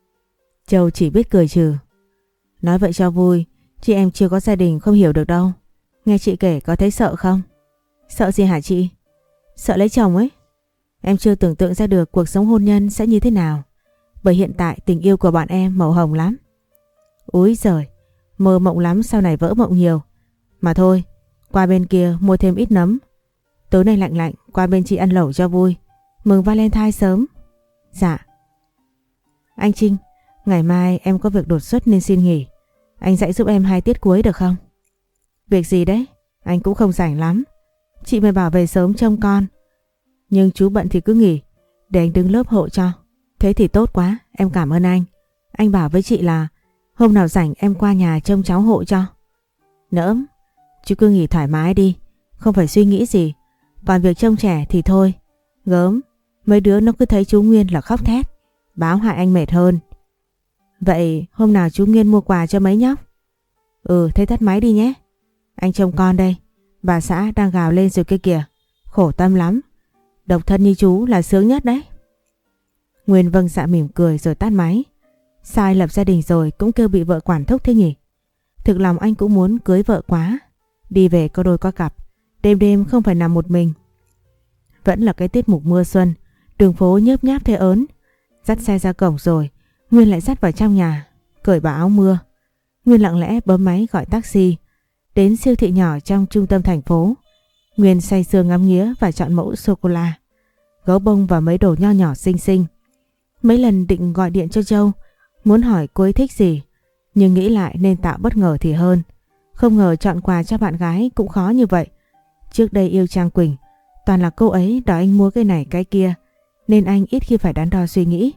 Châu chỉ biết cười trừ. Nói vậy cho vui, chị em chưa có gia đình không hiểu được đâu. Nghe chị kể có thấy sợ không? Sợ gì hả chị? Sợ lấy chồng ấy. Em chưa tưởng tượng ra được cuộc sống hôn nhân sẽ như thế nào. Bởi hiện tại tình yêu của bọn em màu hồng lắm. Úi giời, mơ mộng lắm sau này vỡ mộng nhiều. Mà thôi, qua bên kia mua thêm ít nấm. Tối nay lạnh lạnh, qua bên chị ăn lẩu cho vui. Mừng Valentine sớm. Dạ. Anh Trinh, ngày mai em có việc đột xuất nên xin nghỉ. Anh dạy giúp em 2 tiết cuối được không? Việc gì đấy? Anh cũng không rảnh lắm. Chị mới bảo về sớm trông con. Nhưng chú bận thì cứ nghỉ, để anh đứng lớp hộ cho. Thế thì tốt quá, em cảm ơn anh. Anh bảo với chị là hôm nào rảnh em qua nhà trông cháu hộ cho. Nỡm, chú cứ nghỉ thoải mái đi, không phải suy nghĩ gì. Còn việc trông trẻ thì thôi. Gớm, mấy đứa nó cứ thấy chú Nguyên là khóc thét, báo hại anh mệt hơn. Vậy hôm nào chú Nguyên mua quà cho mấy nhóc? Ừ, thế tắt máy đi nhé. Anh trông con đây, bà xã đang gào lên rồi kia kìa. Khổ tâm lắm. Độc thân như chú là sướng nhất đấy. Nguyên vâng dạ mỉm cười rồi tắt máy. Sai lập gia đình rồi cũng kêu bị vợ quản thúc thế nhỉ? Thực lòng anh cũng muốn cưới vợ quá. Đi về có đôi có cặp, đêm đêm không phải nằm một mình. Vẫn là cái tiết mục mưa xuân, đường phố nhớp nháp thế ớn. Dắt xe ra cổng rồi, Nguyên lại dắt vào trong nhà, cởi bỏ áo mưa. Nguyên lặng lẽ bấm máy gọi taxi đến siêu thị nhỏ trong trung tâm thành phố. Nguyên say sưa ngắm nghía và chọn mẫu sô-cô-la, gấu bông và mấy đồ nho nhỏ xinh xinh. Mấy lần định gọi điện cho Châu, muốn hỏi cô ấy thích gì, nhưng nghĩ lại nên tạo bất ngờ thì hơn. Không ngờ chọn quà cho bạn gái cũng khó như vậy. Trước đây yêu Trang Quỳnh, toàn là cô ấy đòi anh mua cái này cái kia, nên anh ít khi phải đắn đo suy nghĩ.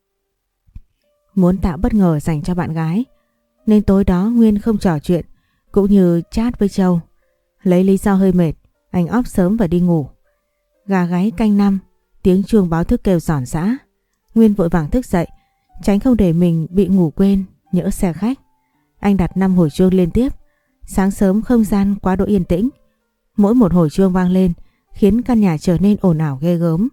Muốn tạo bất ngờ dành cho bạn gái, nên tối đó Nguyên không trò chuyện, cũng như chat với Châu. Lấy lý do hơi mệt, anh off sớm và đi ngủ. Gà gáy canh 5, tiếng chuông báo thức kêu ròn rã. Nguyên vội vàng thức dậy, tránh không để mình bị ngủ quên, nhỡ xe khách. Anh đặt 5 hồi chuông liên tiếp. Sáng sớm không gian quá độ yên tĩnh. Mỗi một hồi chuông vang lên khiến căn nhà trở nên ồn ào ghê gớm.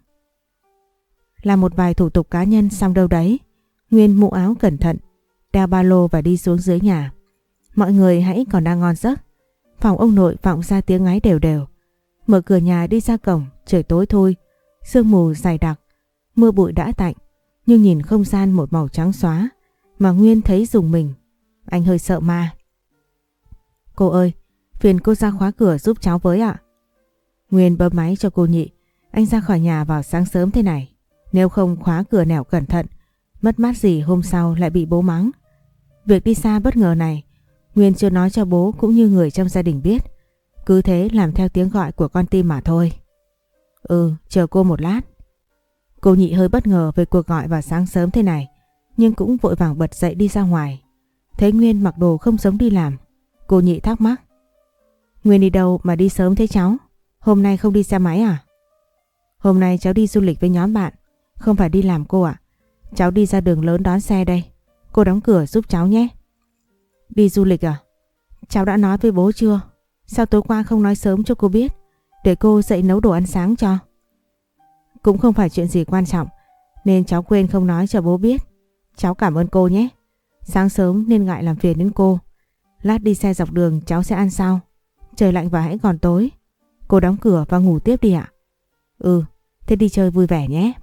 Làm một vài thủ tục cá nhân xong đâu đấy, Nguyên mũ áo cẩn thận, đeo ba lô và đi xuống dưới nhà. Mọi người hãy còn đang ngon giấc. Phòng ông nội vọng ra tiếng ngáy đều đều. Mở cửa nhà đi ra cổng, trời tối thui, sương mù dày đặc, mưa bụi đã tạnh, nhưng nhìn không gian một màu trắng xóa, mà Nguyên thấy rùng mình. Anh hơi sợ ma. Cô ơi, phiền cô ra khóa cửa giúp cháu với ạ. Nguyên bấm máy cho cô Nhị. Anh ra khỏi nhà vào sáng sớm thế này. Nếu không khóa cửa nẻo cẩn thận, mất mát gì hôm sau lại bị bố mắng. Việc đi xa bất ngờ này, Nguyên chưa nói cho bố cũng như người trong gia đình biết. Cứ thế làm theo tiếng gọi của con tim mà thôi. Chờ cô một lát. Cô Nhị hơi bất ngờ về cuộc gọi vào sáng sớm thế này, nhưng cũng vội vàng bật dậy đi ra ngoài. Thấy Nguyên mặc đồ không giống đi làm, cô Nhị thắc mắc. Nguyên đi đâu mà đi sớm thế cháu? Hôm nay không đi xe máy à? Hôm nay cháu đi du lịch với nhóm bạn, không phải đi làm cô ạ. Cháu đi ra đường lớn đón xe đây. Cô đóng cửa giúp cháu nhé. Đi du lịch à? Cháu đã nói với bố chưa? Sao tối qua không nói sớm cho cô biết, để cô dậy nấu đồ ăn sáng cho? Cũng không phải chuyện gì quan trọng, nên cháu quên không nói cho bố biết. Cháu cảm ơn cô nhé. Sáng sớm nên ngại làm phiền đến cô. Lát đi xe dọc đường cháu sẽ ăn sau. Trời lạnh và hãy còn tối. Cô đóng cửa và ngủ tiếp đi ạ. Thế đi chơi vui vẻ nhé.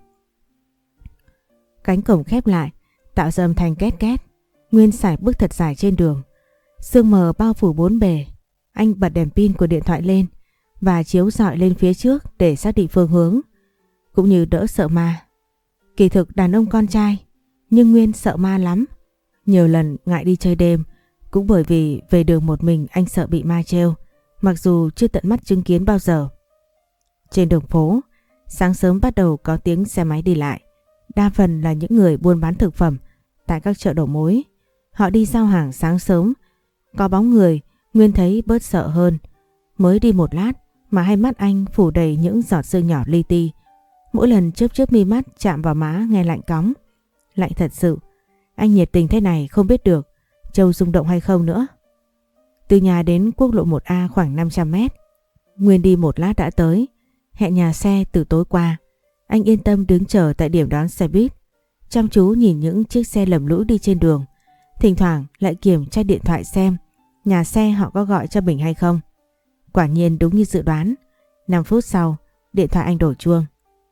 Cánh cổng khép lại, tạo ra âm thanh két két. Nguyên sải bước thật dài trên đường. Sương mờ bao phủ bốn bề. Anh bật đèn pin của điện thoại lên và chiếu rọi lên phía trước để xác định phương hướng, cũng như đỡ sợ ma. Kỳ thực đàn ông con trai, nhưng Nguyên sợ ma lắm. Nhiều lần ngại đi chơi đêm, cũng bởi vì về đường một mình anh sợ bị ma trêu, mặc dù chưa tận mắt chứng kiến bao giờ. Trên đường phố, sáng sớm bắt đầu có tiếng xe máy đi lại. Đa phần là những người buôn bán thực phẩm tại các chợ đầu mối. Họ đi giao hàng sáng sớm. Có bóng người, Nguyên thấy bớt sợ hơn. Mới đi một lát mà hai mắt anh phủ đầy những giọt sương nhỏ li ti. Mỗi lần chớp chớp mi mắt chạm vào má nghe lạnh cóng. Lạnh thật sự. Anh nhiệt tình thế này không biết được Châu rung động hay không nữa. Từ nhà đến quốc lộ 1A khoảng 500 mét. Nguyên đi một lát đã tới. Hẹn nhà xe từ tối qua. Anh yên tâm đứng chờ tại điểm đón xe buýt, chăm chú nhìn những chiếc xe lầm lũi đi trên đường. Thỉnh thoảng lại kiểm tra điện thoại xem nhà xe họ có gọi cho mình hay không. Quả nhiên đúng như dự đoán, 5 phút sau điện thoại anh đổ chuông.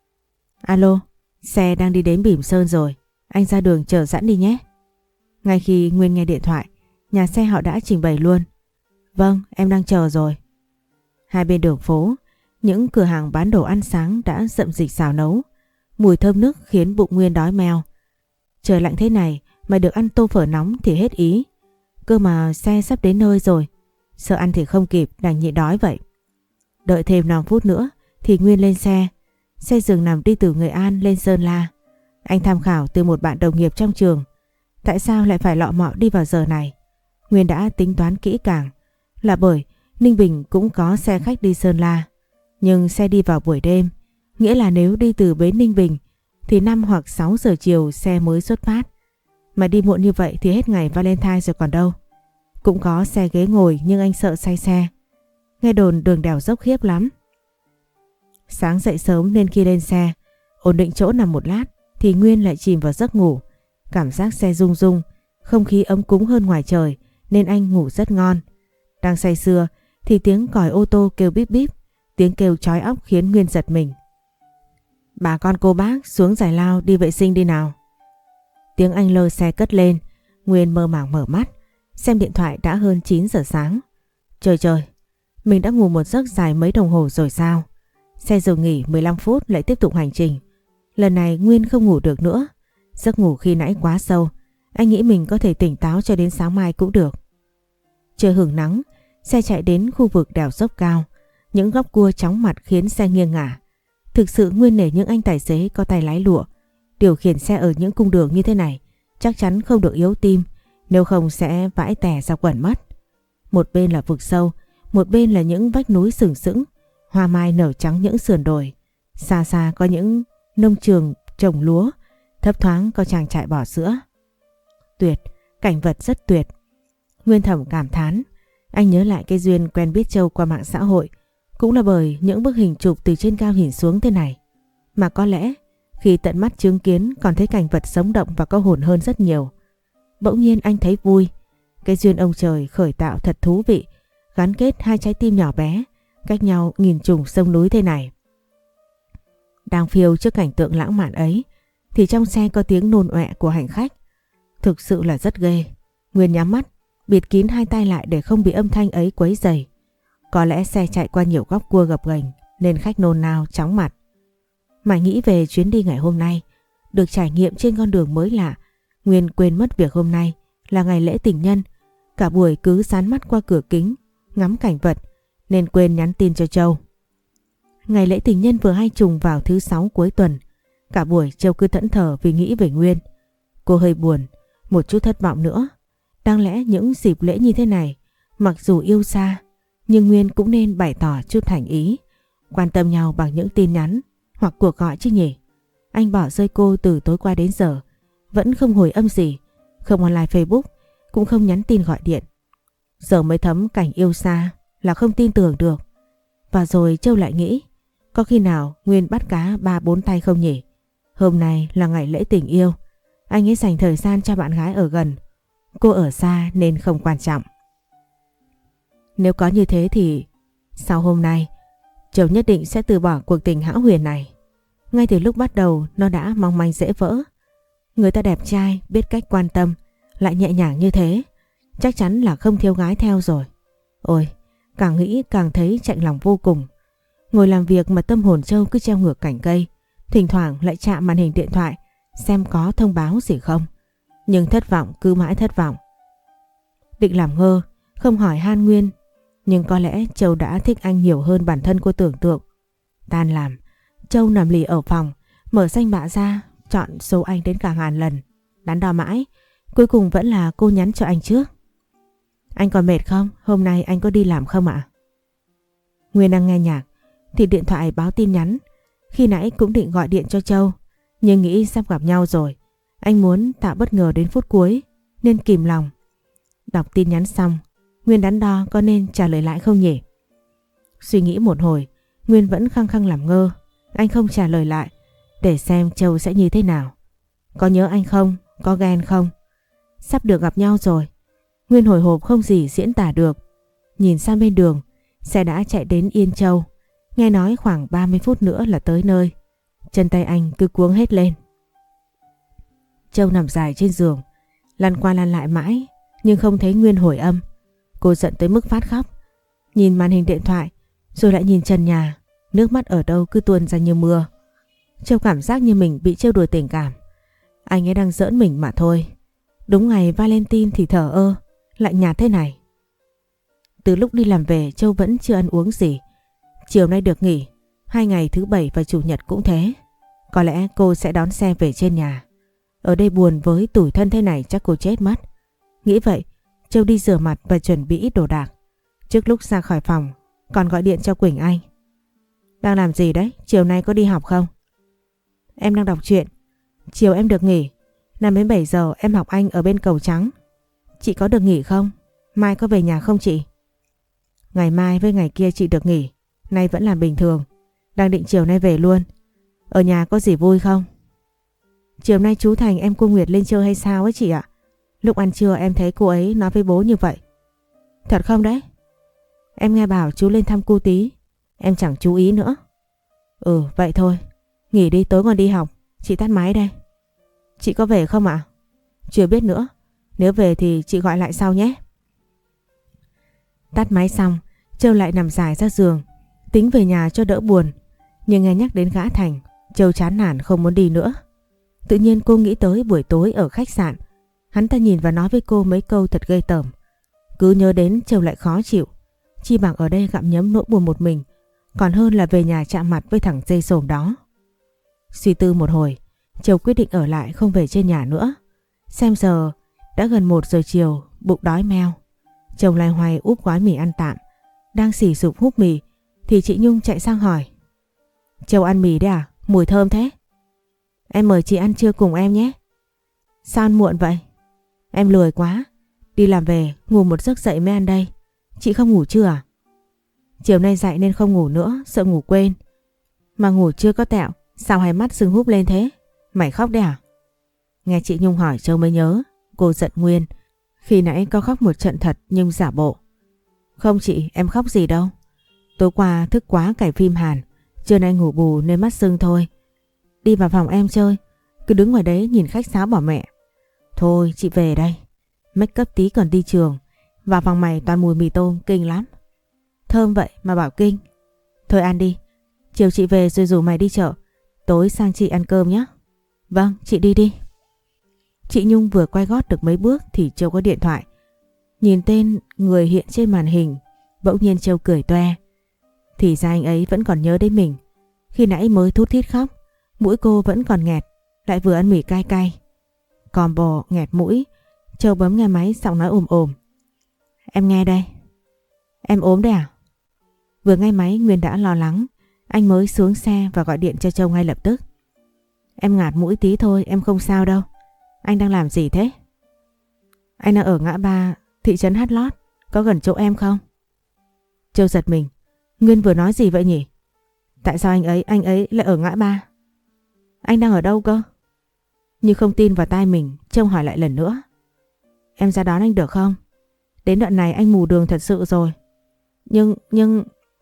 Alo, xe đang đi đến Bỉm Sơn rồi, anh ra đường chờ sẵn đi nhé. Ngay khi Nguyên nghe điện thoại, nhà xe họ đã trình bày luôn. Vâng, em đang chờ rồi. Hai bên đường phố, những cửa hàng bán đồ ăn sáng đã rậm rịch xào nấu. Mùi thơm nức khiến bụng Nguyên đói meo. Trời lạnh thế này mà được ăn tô phở nóng thì hết ý. Cơ mà xe sắp đến nơi rồi, sợ ăn thì không kịp, đành nhịn đói vậy. Đợi thêm 5 phút nữa thì Nguyên lên xe. Xe giường nằm đi từ Nghệ An lên Sơn La. Anh tham khảo từ một bạn đồng nghiệp trong trường. Tại sao lại phải lọ mọ đi vào giờ này? Nguyên đã tính toán kỹ càng. Là bởi Ninh Bình cũng có xe khách đi Sơn La. Nhưng xe đi vào buổi đêm, nghĩa là nếu đi từ bến Ninh Bình thì 5 hoặc 6 giờ chiều xe mới xuất phát. Mà đi muộn như vậy thì hết ngày Valentine rồi còn đâu. Cũng có xe ghế ngồi nhưng anh sợ say xe. Nghe đồn đường đèo dốc khiếp lắm. Sáng dậy sớm nên khi lên xe, ổn định chỗ nằm một lát thì Nguyên lại chìm vào giấc ngủ. Cảm giác xe rung rung, không khí ấm cúng hơn ngoài trời nên anh ngủ rất ngon. Đang say sưa thì tiếng còi ô tô kêu bíp bíp, tiếng kêu chói óc khiến Nguyên giật mình. Bà con cô bác xuống giải lao đi vệ sinh đi nào. Tiếng anh lơ xe cất lên. Nguyên mơ màng mở mắt, xem điện thoại đã hơn 9 giờ sáng. Trời trời, mình đã ngủ một giấc dài mấy đồng hồ rồi sao? Xe dừng nghỉ 15 phút lại tiếp tục hành trình. Lần này Nguyên không ngủ được nữa. Giấc ngủ khi nãy quá sâu. Anh nghĩ mình có thể tỉnh táo cho đến sáng mai cũng được. Trời hửng nắng, xe chạy đến khu vực đèo dốc cao. Những góc cua chóng mặt khiến xe nghiêng ngả. Thực sự Nguyên nể những anh tài xế có tay lái lụa. Điều khiển xe ở những cung đường như thế này chắc chắn không được yếu tim, nếu không sẽ vãi tè ra quần mất. Một bên là vực sâu, một bên là những vách núi sừng sững, hoa mai nở trắng những sườn đồi. Xa xa có những nông trường trồng lúa, thấp thoáng có trang trại bò sữa. Tuyệt, cảnh vật rất tuyệt. Nguyên thầm cảm thán. Anh nhớ lại cái duyên quen biết Châu qua mạng xã hội, cũng là bởi những bức hình chụp từ trên cao nhìn xuống thế này. Mà có lẽ khi tận mắt chứng kiến còn thấy cảnh vật sống động và có hồn hơn rất nhiều. Bỗng nhiên anh thấy vui. Cái duyên ông trời khởi tạo thật thú vị, gắn kết hai trái tim nhỏ bé cách nhau nghìn trùng sông núi thế này. Đang phiêu trước cảnh tượng lãng mạn ấy thì trong xe có tiếng nôn ọe của hành khách. Thực sự là rất ghê. Nguyên nhắm mắt, bịt kín hai tay lại để không bị âm thanh ấy quấy rầy. Có lẽ xe chạy qua nhiều góc cua gập ghềnh nên khách nôn nao chóng mặt. Mãi nghĩ về chuyến đi ngày hôm nay, được trải nghiệm trên con đường mới lạ, Nguyên quên mất việc hôm nay là ngày lễ tình nhân. Cả buổi cứ dán mắt qua cửa kính, ngắm cảnh vật nên quên nhắn tin cho Châu. Ngày lễ tình nhân vừa hay trùng vào thứ 6 cuối tuần. Cả buổi Châu cứ thẫn thờ vì nghĩ về Nguyên. Cô hơi buồn, một chút thất vọng nữa. Đáng lẽ những dịp lễ như thế này, mặc dù yêu xa, nhưng Nguyên cũng nên bày tỏ chút thành ý, quan tâm nhau bằng những tin nhắn hoặc cuộc gọi chứ nhỉ. Anh bỏ rơi cô từ tối qua đến giờ, vẫn không hồi âm gì, không online Facebook, cũng không nhắn tin gọi điện. Giờ mới thấm cảnh yêu xa là không tin tưởng được. Và rồi Châu lại nghĩ, có khi nào Nguyên bắt cá 3-4 tay không nhỉ? Hôm nay là ngày lễ tình yêu, anh ấy dành thời gian cho bạn gái ở gần, cô ở xa nên không quan trọng. Nếu có như thế thì sau hôm nay Châu nhất định sẽ từ bỏ cuộc tình hão huyền này. Ngay từ lúc bắt đầu nó đã mong manh dễ vỡ. Người ta đẹp trai, biết cách quan tâm, lại nhẹ nhàng như thế, chắc chắn là không thiếu gái theo rồi. Ôi, càng nghĩ càng thấy chạnh lòng vô cùng. Ngồi làm việc mà tâm hồn Châu cứ treo ngược cành cây, thỉnh thoảng lại chạm màn hình điện thoại xem có thông báo gì không. Nhưng thất vọng cứ mãi thất vọng. Định làm ngơ, không hỏi han Nguyên, nhưng có lẽ Châu đã thích anh nhiều hơn bản thân cô tưởng tượng. Tan làm, Châu nằm lì ở phòng, mở danh bạ ra, chọn số anh đến cả ngàn lần. Đắn đo mãi, cuối cùng vẫn là cô nhắn cho anh trước. Anh còn mệt không? Hôm nay anh có đi làm không ạ? Nguyên đang nghe nhạc thì điện thoại báo tin nhắn. Khi nãy cũng định gọi điện cho Châu, nhưng nghĩ sắp gặp nhau rồi, anh muốn tạo bất ngờ đến phút cuối nên kìm lòng. Đọc tin nhắn xong, Nguyên đắn đo có nên trả lời lại không nhỉ? Suy nghĩ một hồi, Nguyên vẫn khăng khăng làm ngơ. Anh không trả lời lại để xem Châu sẽ như thế nào. Có nhớ anh không? Có ghen không? Sắp được gặp nhau rồi. Nguyên hồi hộp không gì diễn tả được. Nhìn sang bên đường, xe đã chạy đến Yên Châu. Nghe nói khoảng 30 phút nữa là tới nơi. Chân tay anh cứ cuống hết lên. Châu nằm dài trên giường, lăn qua lăn lại mãi nhưng không thấy Nguyên hồi âm. Cô giận tới mức phát khóc. Nhìn màn hình điện thoại rồi lại nhìn trần nhà, nước mắt ở đâu cứ tuôn ra như mưa. Châu cảm giác như mình bị trêu đùa tình cảm. Anh ấy đang giỡn mình mà thôi. Đúng ngày Valentine thì thờ ơ, lạnh nhạt thế này. Từ lúc đi làm về Châu vẫn chưa ăn uống gì. Chiều nay được nghỉ, 2 ngày thứ Bảy và Chủ nhật cũng thế. Có lẽ cô sẽ đón xe về trên nhà. Ở đây buồn với tủi thân thế này chắc cô chết mất. Nghĩ vậy, Châu đi rửa mặt và chuẩn bị ít đồ đạc. Trước lúc ra khỏi phòng, còn gọi điện cho Quỳnh Anh. Đang làm gì đấy? Chiều nay có đi học không? Em đang đọc truyện. Chiều em được nghỉ. 5 đến 7 giờ em học Anh ở bên Cầu Trắng. Chị có được nghỉ không? Mai có về nhà không chị? Ngày mai với ngày kia chị được nghỉ. Nay vẫn làm bình thường. Đang định chiều nay về luôn. Ở nhà có gì vui không? Chiều nay chú Thành em cô Nguyệt lên chơi hay sao ấy chị ạ? Lúc ăn trưa em thấy cô ấy nói với bố như vậy. Thật không đấy? Em nghe bảo chú lên thăm cô tí. Em chẳng chú ý nữa. Ừ vậy thôi. Nghỉ đi, tối còn đi học. Chị tắt máy đây. Chị có về không ạ? Chưa biết nữa. Nếu về thì chị gọi lại sau nhé. Tắt máy xong, Châu lại nằm dài ra giường, tính về nhà cho đỡ buồn. Nhưng nghe nhắc đến gã Thành, Châu chán nản không muốn đi nữa. Tự nhiên cô nghĩ tới buổi tối ở khách sạn. Hắn ta nhìn và nói với cô mấy câu thật ghê tởm. Cứ nhớ đến Châu lại khó chịu. Chi bằng ở đây gặm nhấm nỗi buồn một mình, còn hơn là về nhà chạm mặt với thằng dê sồm đó. Suy tư một hồi, Châu quyết định ở lại không về trên nhà nữa. Xem giờ đã gần 1 giờ chiều, bụng đói meo. Chồng loay hoay úp gói mì ăn tạm, đang xì sụp húp mì thì chị Nhung chạy sang hỏi. Châu ăn mì đấy à? Mùi thơm thế. Em mời chị ăn trưa cùng em nhé. Sao ăn muộn vậy? Em lười quá, đi làm về ngủ một giấc dậy mới ăn đây. Chị không ngủ chưa à? Chiều nay dậy nên không ngủ nữa, sợ ngủ quên. Mà ngủ chưa có tẹo, sao hai mắt sưng húp lên thế? Mày khóc đấy à? Nghe chị Nhung hỏi Châu mới nhớ, cô giận Nguyên. Khi nãy có khóc một trận thật nhưng giả bộ. Không chị, em khóc gì đâu. Tối qua thức quá cày phim Hàn, trưa nay ngủ bù nên mắt sưng thôi. Đi vào phòng em chơi, cứ đứng ngoài đấy nhìn khách sáo bỏ mẹ. Thôi chị về đây. Make up tí còn đi trường. Vào phòng mày toàn mùi mì tôm kinh lắm. Thơm vậy mà bảo kinh. Thôi ăn đi. Chiều chị về rồi rủ mày đi chợ. Tối sang chị ăn cơm nhé. Vâng, chị đi đi. Chị Nhung vừa quay gót được mấy bước thì Châu có điện thoại. Nhìn tên người hiện trên màn hình, bỗng nhiên Châu cười toe. Thì ra anh ấy vẫn còn nhớ đến mình. Khi nãy mới thút thít khóc, mũi cô vẫn còn nghẹt, lại vừa ăn mì cay cay. Combo nghẹt mũi, Châu bấm nghe máy giọng nói ồm ồm. Em nghe đây. Em ốm đấy à? Vừa nghe máy Nguyên đã lo lắng. Anh mới xuống xe và gọi điện cho Châu ngay lập tức. Em ngạt mũi tí thôi, em không sao đâu. Anh đang làm gì thế? Anh đang ở ngã ba thị trấn Hát Lót, có gần chỗ em không? Châu giật mình. Nguyên vừa nói gì vậy nhỉ? Tại sao anh ấy lại ở ngã ba? Anh đang ở đâu cơ? Như không tin vào tai mình, Châu hỏi lại lần nữa. Em ra đón anh được không? Đến đoạn này anh mù đường thật sự rồi. Nhưng...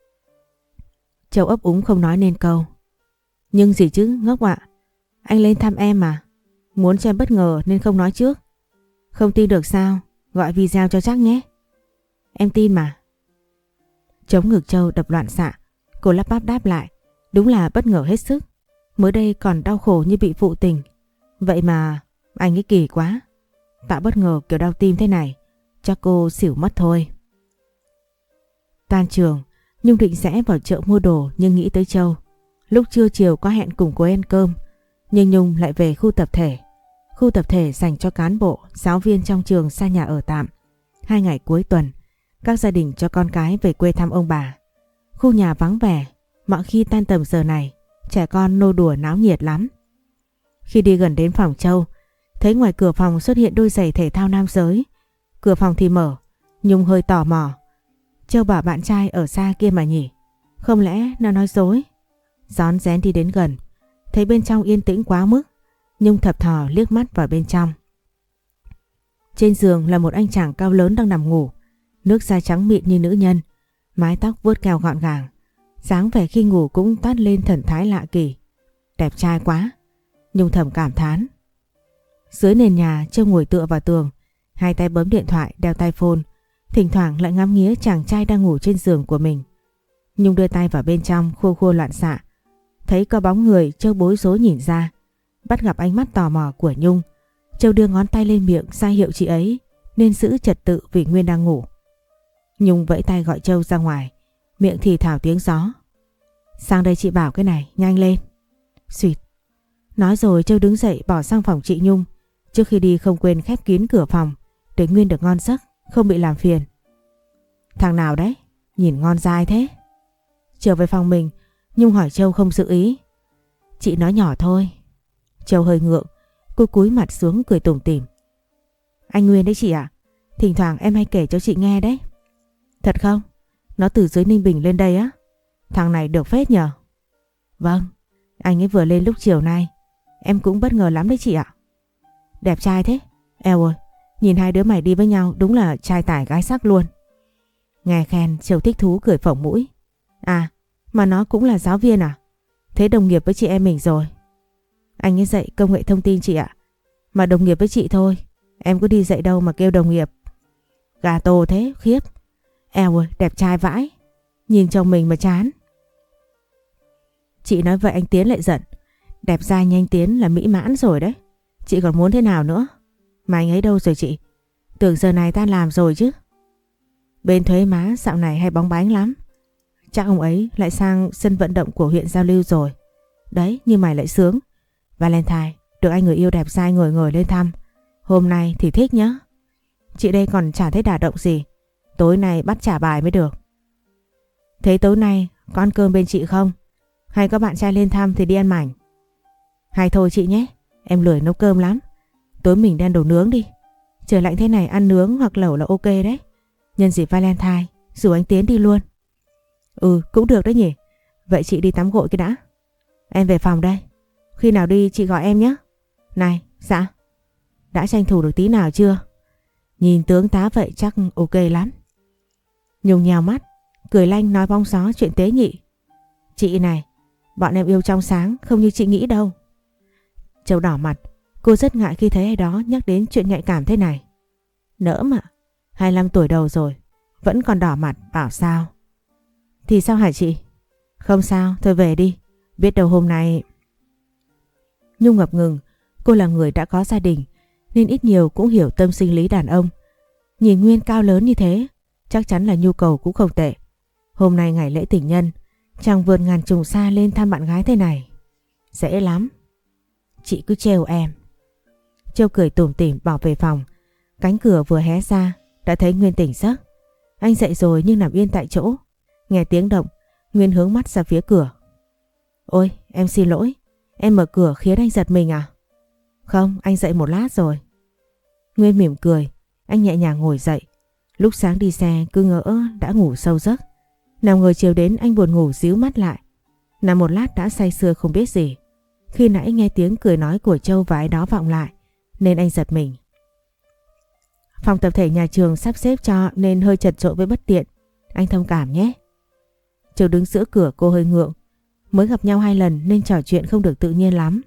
Châu ấp úng không nói nên câu. Nhưng gì chứ ngốc ạ. Anh lên thăm em mà. Muốn cho em bất ngờ nên không nói trước. Không tin được sao? Gọi video cho chắc nhé. Em tin mà. Chống ngực Châu đập loạn xạ. Cô lắp bắp đáp lại. Đúng là bất ngờ hết sức. Mới đây còn đau khổ như bị phụ tình. Vậy mà anh ấy kỳ quá. Tạo bất ngờ kiểu đau tim thế này, chắc cô xỉu mất thôi. Tan trường, Nhung định rẽ vào chợ mua đồ nhưng nghĩ tới Châu. Lúc trưa chiều có hẹn cùng cô ăn cơm, nhưng Nhung lại về khu tập thể. Khu tập thể dành cho cán bộ, giáo viên trong trường xa nhà ở tạm. 2 ngày cuối tuần, các gia đình cho con cái về quê thăm ông bà. Khu nhà vắng vẻ, mọi khi tan tầm giờ này, trẻ con nô đùa náo nhiệt lắm. Khi đi gần đến phòng Châu, thấy ngoài cửa phòng xuất hiện đôi giày thể thao nam giới. Cửa phòng thì mở, Nhung hơi tò mò. Châu bảo bạn trai ở xa kia mà nhỉ? Không lẽ nó nói dối? Rón rén đi đến gần, thấy bên trong yên tĩnh quá mức. Nhung thập thò liếc mắt vào bên trong. Trên giường là một anh chàng cao lớn đang nằm ngủ. Nước da trắng mịn như nữ nhân, mái tóc vuốt keo gọn gàng. Dáng vẻ khi ngủ cũng toát lên thần thái lạ kỳ. Đẹp trai quá, Nhung thầm cảm thán. Dưới nền nhà, Châu ngồi tựa vào tường, 2 tay bấm điện thoại, đeo tai phone, thỉnh thoảng lại ngắm nghía chàng trai đang ngủ trên giường của mình. Nhung đưa tay vào bên trong khua khua loạn xạ. Thấy có bóng người, Châu bối rối nhìn ra. Bắt gặp ánh mắt tò mò của Nhung, Châu đưa ngón tay lên miệng ra hiệu chị ấy nên giữ trật tự vì Nguyên đang ngủ. Nhung vẫy tay gọi Châu ra ngoài, miệng thì thào tiếng gió. Sang đây chị bảo cái này, nhanh lên. Xuyệt. Nói rồi Châu đứng dậy bỏ sang phòng chị Nhung. Trước khi đi không quên khép kín cửa phòng để Nguyên được ngon giấc, không bị làm phiền. Thằng nào đấy? Nhìn ngon dai thế. Trở về phòng mình, Nhung hỏi Châu không giữ ý. Chị nói nhỏ thôi. Châu hơi ngượng, cô cúi mặt xuống cười tủm tỉm. Anh Nguyên đấy chị ạ. Thỉnh thoảng em hay kể cho chị nghe đấy. Thật không? Nó từ dưới Ninh Bình lên đây á? Thằng này được phết nhờ. Vâng, anh ấy vừa lên lúc chiều nay. Em cũng bất ngờ lắm đấy chị ạ. Đẹp trai thế. Eo ơi, nhìn hai đứa mày đi với nhau đúng là trai tài gái sắc luôn. Nghe khen Châu thích thú cười phỏng mũi. À, mà nó cũng là giáo viên à? Thế đồng nghiệp với chị em mình rồi. Anh ấy dạy công nghệ thông tin chị ạ. Mà đồng nghiệp với chị thôi. Em có đi dạy đâu mà kêu đồng nghiệp. Gà tổ thế, khiếp. Eo ơi, đẹp trai vãi. Nhìn chồng mình mà chán. Chị nói vậy anh Tiến lại giận. Đẹp trai như anh Tiến là mỹ mãn rồi đấy. Chị còn muốn thế nào nữa? Mà anh ấy đâu rồi chị? Tưởng giờ này ta làm rồi chứ. Bên thuế má dạo này hay bóng bánh lắm. Chắc ông ấy lại sang sân vận động của huyện giao lưu rồi. Đấy, như mày lại sướng. Valentine, được anh người yêu đẹp trai ngồi ngồi lên thăm. Hôm nay thì thích nhá. Chị đây còn chả thấy đả động gì. Tối nay bắt trả bài mới được. Thế tối nay có ăn cơm bên chị không? Hay có bạn trai lên thăm thì đi ăn mảnh? Hay thôi chị nhé. Em lười nấu cơm lắm. Tối mình đi ăn đồ nướng đi. Trời lạnh thế này ăn nướng hoặc lẩu là ok đấy. Nhân dịp Valentine rủ anh Tiến đi luôn. Ừ cũng được đấy nhỉ. Vậy chị đi tắm gội cái đã. Em về phòng đây. Khi nào đi chị gọi em nhé. Này, dạ. Đã tranh thủ được tí nào chưa? Nhìn tướng tá vậy chắc ok lắm. Nhung nhào mắt, cười lanh nói bóng gió chuyện tế nhị. Chị này, bọn em yêu trong sáng không như chị nghĩ đâu. Châu đỏ mặt, Cô rất ngại khi thấy ai đó nhắc đến chuyện nhạy cảm thế này. Nỡ mà, 25 tuổi đầu rồi, vẫn còn đỏ mặt bảo sao. Thì sao hả chị? Không sao, thôi về đi. Biết đâu hôm nay... Nhung ngập ngừng, cô là người đã có gia đình nên ít nhiều cũng hiểu tâm sinh lý đàn ông. Nhìn Nguyên cao lớn như thế, chắc chắn là nhu cầu cũng không tệ. Hôm nay ngày lễ tình nhân, chàng vượt ngàn trùng xa lên thăm bạn gái thế này. Dễ lắm. Chị cứ trêu em. Châu cười tủm tỉm bỏ về phòng. Cánh cửa vừa hé ra đã thấy Nguyên tỉnh giấc. Anh dậy rồi nhưng nằm yên tại chỗ. Nghe tiếng động, Nguyên hướng mắt ra phía cửa. Ôi, em xin lỗi. Em mở cửa khiến anh giật mình à? Không, anh dậy một lát rồi. Nguyên mỉm cười. Anh nhẹ nhàng ngồi dậy. Lúc sáng đi xe cứ ngỡ đã ngủ sâu giấc. Nào ngờ chiều đến anh buồn ngủ díu mắt lại. Nằm một lát đã say sưa không biết gì. Khi nãy nghe tiếng cười nói của Châu và ai đó vọng lại nên anh giật mình. Phòng tập thể nhà trường sắp xếp cho nên hơi chật chội với bất tiện. Anh thông cảm nhé. Châu đứng giữa cửa, cô hơi ngượng. Mới gặp nhau 2 lần nên trò chuyện không được tự nhiên lắm.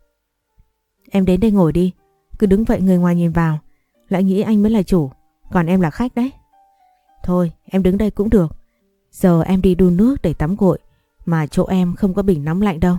Em đến đây ngồi đi. Cứ đứng vậy người ngoài nhìn vào lại nghĩ anh mới là chủ, còn em là khách đấy. Thôi em đứng đây cũng được. Giờ em đi đun nước để tắm gội, mà chỗ em không có bình nóng lạnh đâu.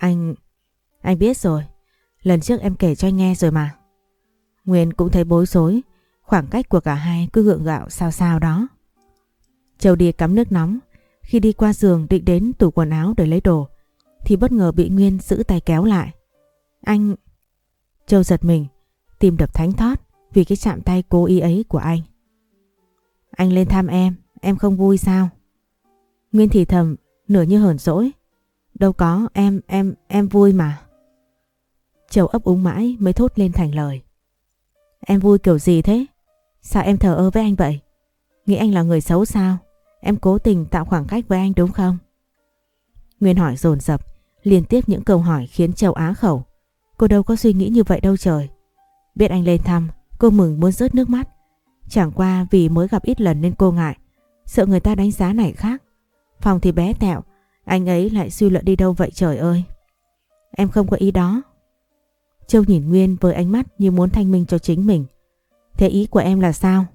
Anh biết rồi. Lần trước em kể cho anh nghe rồi mà. Nguyên cũng thấy bối rối. Khoảng cách của cả hai cứ gượng gạo sao sao đó. Châu đi cắm nước nóng. Khi đi qua giường định đến tủ quần áo để lấy đồ thì bất ngờ bị Nguyên giữ tay kéo lại. Anh... Châu giật mình, tim đập thánh thót vì cái chạm tay cố ý ấy của anh. Anh lên thăm em không vui sao? Nguyên thì thầm, nửa như hờn dỗi. Đâu có, em vui mà. Châu ấp úng mãi mới thốt lên thành lời. Em vui kiểu gì thế? Sao em thờ ơ với anh vậy? Nghĩ anh là người xấu sao? Em cố tình tạo khoảng cách với anh đúng không? Nguyên hỏi dồn dập, liên tiếp những câu hỏi khiến Châu á khẩu. Cô đâu có suy nghĩ như vậy đâu trời. Biết anh lên thăm, cô mừng muốn rớt nước mắt. Chẳng qua vì mới gặp ít lần nên cô ngại, sợ người ta đánh giá này khác. Phòng thì bé tẹo, anh ấy lại suy luận đi đâu vậy trời ơi. Em không có ý đó. Châu nhìn Nguyên với ánh mắt như muốn thanh minh cho chính mình. Thế ý của em là sao?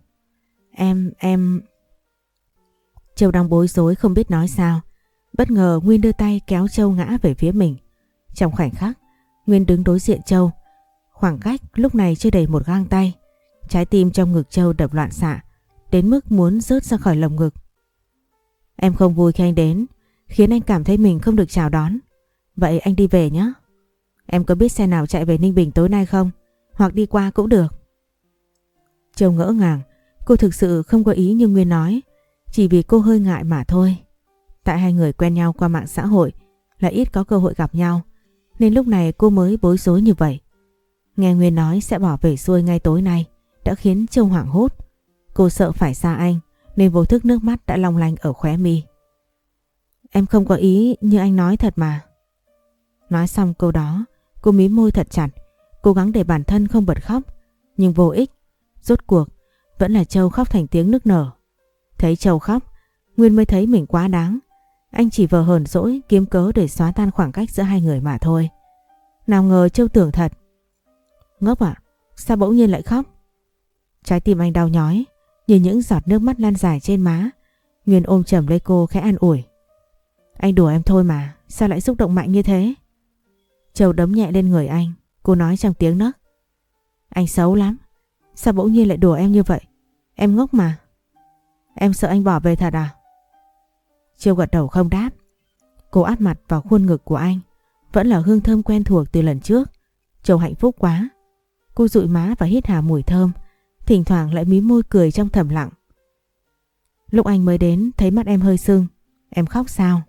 Em... Châu đang bối rối không biết nói sao. Bất ngờ Nguyên đưa tay kéo Châu ngã về phía mình. Trong khoảnh khắc, Nguyên đứng đối diện Châu. Khoảng cách lúc này chưa đầy một gang tay. Trái tim trong ngực Châu đập loạn xạ, đến mức muốn rớt ra khỏi lồng ngực. Em không vui khi anh đến, khiến anh cảm thấy mình không được chào đón. Vậy anh đi về nhé. Em có biết xe nào chạy về Ninh Bình tối nay không? Hoặc đi qua cũng được. Châu ngỡ ngàng, cô thực sự không có ý như Nguyên nói, chỉ vì cô hơi ngại mà thôi. Tại hai người quen nhau qua mạng xã hội, là ít có cơ hội gặp nhau, nên lúc này cô mới bối rối như vậy. Nghe Nguyên nói sẽ bỏ về xuôi ngay tối nay đã khiến Châu hoảng hốt. Cô sợ phải xa anh nên vô thức nước mắt đã long lanh ở khóe mi. Em không có ý như anh nói thật mà. Nói xong câu đó, cô mím môi thật chặt, cố gắng để bản thân không bật khóc, nhưng vô ích. Rốt cuộc vẫn là Châu khóc thành tiếng nức nở. Thấy Châu khóc, Nguyên mới thấy mình quá đáng. Anh chỉ vờ hờn dỗi kiếm cớ để xóa tan khoảng cách giữa hai người mà thôi. Nào ngờ Châu tưởng thật. Ngốc à? Sao bỗng nhiên lại khóc? Trái tim anh đau nhói, nhìn những giọt nước mắt lan dài trên má. Nguyên ôm chầm lấy cô khẽ an ủi. Anh đùa em thôi mà, sao lại xúc động mạnh như thế? Châu đấm nhẹ lên người anh, cô nói trong tiếng nấc. Anh xấu lắm, sao bỗng nhiên lại đùa em như vậy? Em ngốc mà. Em sợ anh bỏ về thật à? Châu gật đầu không đáp. Cô áp mặt vào khuôn ngực của anh, vẫn là hương thơm quen thuộc từ lần trước. Châu hạnh phúc quá. Cô dụi má và hít hà mùi thơm, thỉnh thoảng lại mím môi cười trong thầm lặng. Lúc anh mới đến thấy mắt em hơi sưng. Em khóc sao?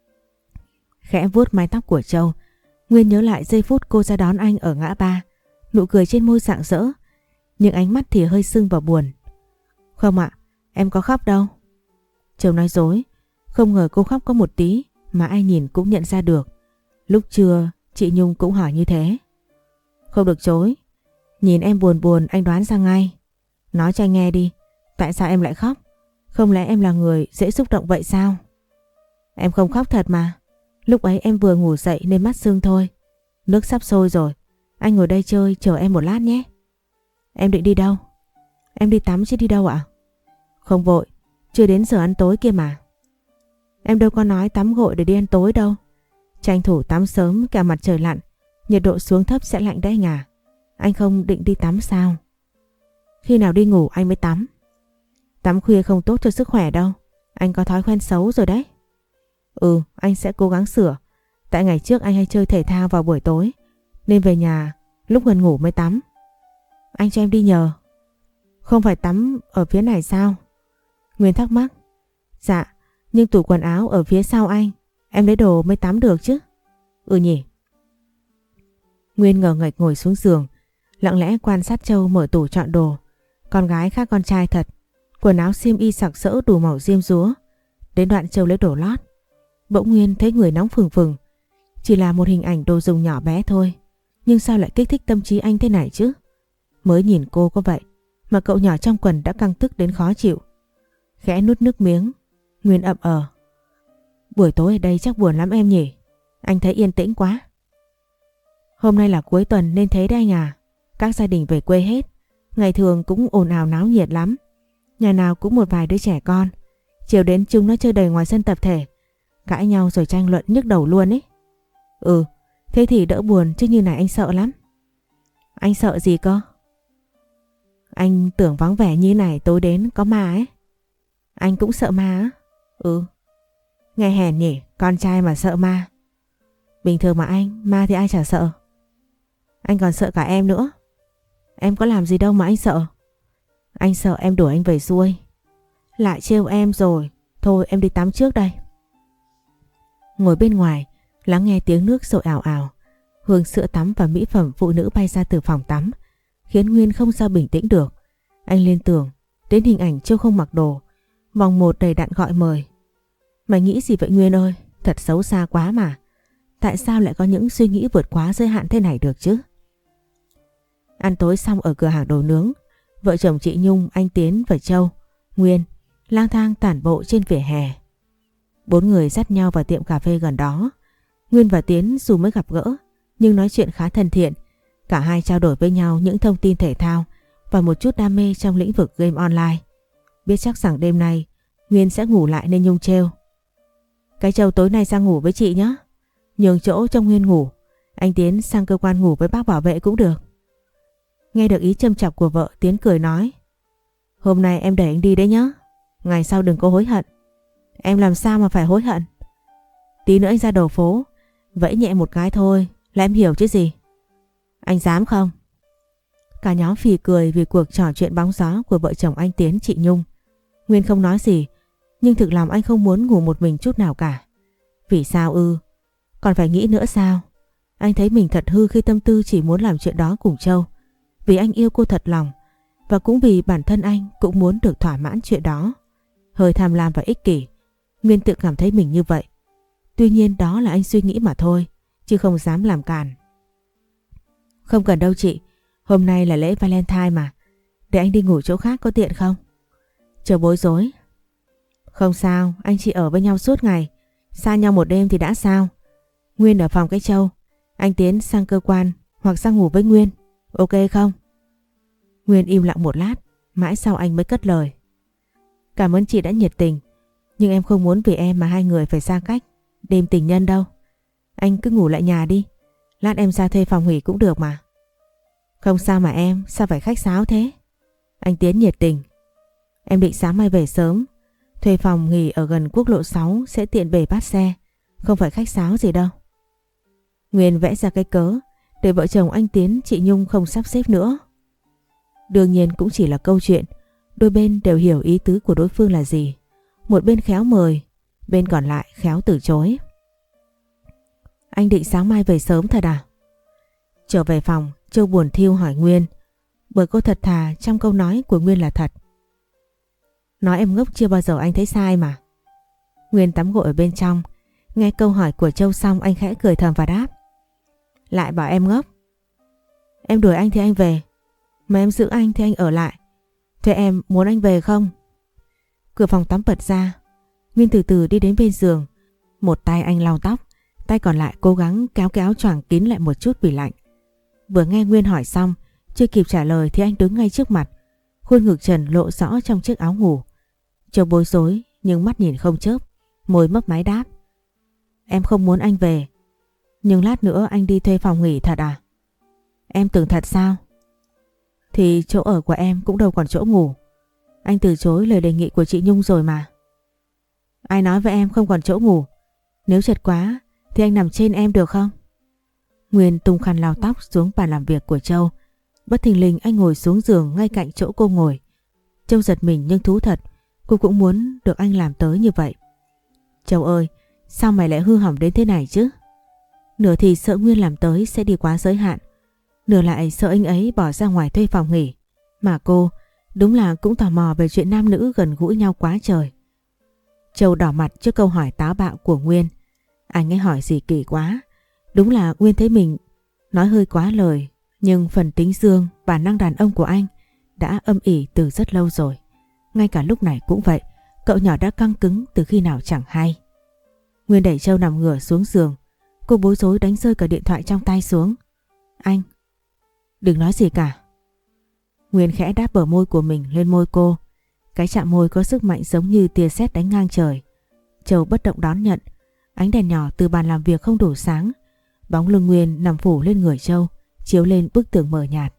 Khẽ vuốt mái tóc của Châu, Nguyên nhớ lại giây phút cô ra đón anh ở ngã ba. Nụ cười trên môi rạng rỡ, nhưng ánh mắt thì hơi sưng và buồn. Không ạ, em có khóc đâu. Châu nói dối. Không ngờ cô khóc có một tí mà ai nhìn cũng nhận ra được. Lúc trưa chị Nhung cũng hỏi như thế. Không được chối. Nhìn em buồn buồn anh đoán ra ngay. Nói cho anh nghe đi, tại sao em lại khóc? Không lẽ em là người dễ xúc động vậy sao? Em không khóc thật mà. Lúc ấy em vừa ngủ dậy nên mắt sưng thôi. Nước sắp sôi rồi. Anh ngồi đây chơi chờ em một lát nhé. Em định đi đâu? Em đi tắm chứ đi đâu ạ? Không vội, chưa đến giờ ăn tối kia mà. Em đâu có nói tắm gội để đi ăn tối đâu. Tranh thủ tắm sớm cả mặt trời lặn, nhiệt độ xuống thấp sẽ lạnh đấy anh à. Anh không định đi tắm sao? Khi nào đi ngủ anh mới tắm. Tắm khuya không tốt cho sức khỏe đâu. Anh có thói quen xấu rồi đấy. Ừ, anh sẽ cố gắng sửa. Tại ngày trước anh hay chơi thể thao vào buổi tối, nên về nhà lúc gần ngủ mới tắm. Anh cho em đi nhờ. Không phải tắm ở phía này sao? Nguyên thắc mắc. Dạ, nhưng tủ quần áo ở phía sau anh. Em lấy đồ mới tắm được chứ. Ừ nhỉ. Nguyên ngờ nghệch ngồi xuống giường, lặng lẽ quan sát Châu mở tủ chọn đồ. Con gái khác con trai thật. Quần áo xiêm y sặc sỡ đủ màu diêm dúa. Đến đoạn Châu lấy đồ lót, bỗng Nguyên thấy người nóng phừng phừng. Chỉ là một hình ảnh đồ dùng nhỏ bé thôi, nhưng sao lại kích thích tâm trí anh thế này chứ? Mới nhìn cô có vậy mà cậu nhỏ trong quần đã căng tức đến khó chịu. Khẽ nuốt nước miếng, Nguyên ậm ờ. Buổi tối ở đây chắc buồn lắm em nhỉ? Anh thấy yên tĩnh quá. Hôm nay là cuối tuần nên thế đấy anh à. Các gia đình về quê hết. Ngày thường cũng ồn ào náo nhiệt lắm. Nhà nào cũng một vài đứa trẻ con. Chiều đến chúng nó chơi đầy ngoài sân tập thể. Cãi nhau rồi tranh luận nhức đầu luôn ấy. Ừ, thế thì đỡ buồn chứ như này anh sợ lắm. Anh sợ gì cơ? Anh tưởng vắng vẻ như này tối đến có ma ấy. Anh cũng sợ ma á? Ừ. Nghe hèn nhỉ, con trai mà sợ ma. Bình thường mà anh, ma thì ai chả sợ. Anh còn sợ cả em nữa. Em có làm gì đâu mà anh sợ. Anh sợ em đuổi anh về xuôi. Lại trêu em rồi. Thôi em đi tắm trước đây. Ngồi bên ngoài, lắng nghe tiếng nước sôi ào ào. Hương sữa tắm và mỹ phẩm phụ nữ bay ra từ phòng tắm, khiến Nguyên không sao bình tĩnh được. Anh liên tưởng đến hình ảnh Châu không mặc đồ, vòng một đầy đặn gọi mời. Mày nghĩ gì vậy Nguyên ơi? Thật xấu xa quá mà. Tại sao lại có những suy nghĩ vượt quá giới hạn thế này được chứ? Ăn tối xong ở cửa hàng đồ nướng, vợ chồng chị Nhung, anh Tiến và Châu, Nguyên lang thang tản bộ trên vỉa hè. Bốn người dắt nhau vào tiệm cà phê gần đó. Nguyên và Tiến dù mới gặp gỡ nhưng nói chuyện khá thân thiện. Cả hai trao đổi với nhau những thông tin thể thao và một chút đam mê trong lĩnh vực game online. Biết chắc rằng đêm nay Nguyên sẽ ngủ lại nên Nhung trêu. Cái Châu tối nay sang ngủ với chị nhé. Nhường chỗ cho Nguyên ngủ. Anh Tiến sang cơ quan ngủ với bác bảo vệ cũng được. Nghe được ý châm chọc của vợ, Tiến cười nói. Hôm nay em để anh đi đấy nhé. Ngày sau đừng có hối hận. Em làm sao mà phải hối hận? Tí nữa anh ra đầu phố, vẫy nhẹ một cái thôi là em hiểu chứ gì. Anh dám không? Cả nhóm phì cười vì cuộc trò chuyện bóng gió của vợ chồng anh Tiến chị Nhung. Nguyên không nói gì, nhưng thực lòng anh không muốn ngủ một mình chút nào cả. Vì sao ư? Còn phải nghĩ nữa sao? Anh thấy mình thật hư khi tâm tư chỉ muốn làm chuyện đó cùng Châu. Vì anh yêu cô thật lòng, và cũng vì bản thân anh cũng muốn được thỏa mãn chuyện đó. Hơi tham lam và ích kỷ, Nguyên tự cảm thấy mình như vậy. Tuy nhiên đó là anh suy nghĩ mà thôi, chứ không dám làm cản. Không cần đâu chị, hôm nay là lễ Valentine mà. Để anh đi ngủ chỗ khác có tiện không? Chờ bối rối. Không sao, anh chị ở với nhau suốt ngày, xa nhau một đêm thì đã sao? Nguyên ở phòng cái Châu, anh Tiến sang cơ quan hoặc sang ngủ với Nguyên, ok không? Nguyên im lặng một lát, mãi sau anh mới cất lời. Cảm ơn chị đã nhiệt tình, nhưng em không muốn vì em mà hai người phải xa cách đêm tình nhân đâu. Anh cứ ngủ lại nhà đi, lát em ra thuê phòng nghỉ cũng được mà. Không sao mà em, sao phải khách sáo thế? Anh Tiến nhiệt tình. Em định sáng mai về sớm, thuê phòng nghỉ ở gần quốc lộ 6 sẽ tiện bề bắt xe, không phải khách sáo gì đâu. Nguyên vẽ ra cái cớ để vợ chồng anh Tiến chị Nhung không sắp xếp nữa. Đương nhiên cũng chỉ là câu chuyện, đôi bên đều hiểu ý tứ của đối phương là gì. Một bên khéo mời, bên còn lại khéo từ chối. Anh định sáng mai về sớm thật à? Trở về phòng, Châu buồn thiu hỏi Nguyên, bởi cô thật thà trong câu nói của Nguyên là thật. Nói em ngốc chưa bao giờ anh thấy sai mà. Nguyên tắm gội ở bên trong, nghe câu hỏi của Châu xong anh khẽ cười thầm và đáp. Lại bảo em ngốc. Em đuổi anh thì anh về, mà em giữ anh thì anh ở lại. Thế em muốn anh về không? Cửa phòng tắm bật ra, Nguyên từ từ đi đến bên giường. Một tay anh lau tóc, tay còn lại cố gắng kéo kéo choàng kín lại một chút vì lạnh. Vừa nghe Nguyên hỏi xong, chưa kịp trả lời thì anh đứng ngay trước mặt, khuôn ngực trần lộ rõ trong chiếc áo ngủ. Châu bối rối nhưng mắt nhìn không chớp, môi mấp máy đáp. Em không muốn anh về, nhưng lát nữa anh đi thuê phòng nghỉ thật à? Em tưởng thật sao? Thì chỗ ở của em cũng đâu còn chỗ ngủ. Anh từ chối lời đề nghị của chị Nhung rồi mà. Ai nói với em không còn chỗ ngủ? Nếu chật quá thì anh nằm trên em được không? Nguyên tung khăn lau tóc xuống bàn làm việc của Châu. Bất thình lình anh ngồi xuống giường ngay cạnh chỗ cô ngồi. Châu giật mình nhưng thú thật, cô cũng muốn được anh làm tới như vậy. Châu ơi, sao mày lại hư hỏng đến thế này chứ? Nửa thì sợ Nguyên làm tới sẽ đi quá giới hạn, nửa lại sợ anh ấy bỏ ra ngoài thuê phòng nghỉ. Mà cô đúng là cũng tò mò về chuyện nam nữ gần gũi nhau quá trời. Châu đỏ mặt trước câu hỏi táo bạo của Nguyên. Anh ấy hỏi gì kỳ quá. Đúng là Nguyên thấy mình nói hơi quá lời, nhưng phần tính dương, bản năng đàn ông của anh đã âm ỉ từ rất lâu rồi. Ngay cả lúc này cũng vậy, cậu nhỏ đã căng cứng từ khi nào chẳng hay. Nguyên đẩy Châu nằm ngửa xuống giường. Cô bối rối đánh rơi cả điện thoại trong tay xuống. Anh, đừng nói gì cả. Nguyên khẽ đáp bờ môi của mình lên môi cô. Cái chạm môi có sức mạnh giống như tia sét đánh ngang trời. Châu bất động đón nhận. Ánh đèn nhỏ từ bàn làm việc không đủ sáng. Bóng lưng Nguyên nằm phủ lên người Châu, chiếu lên bức tường mờ nhạt.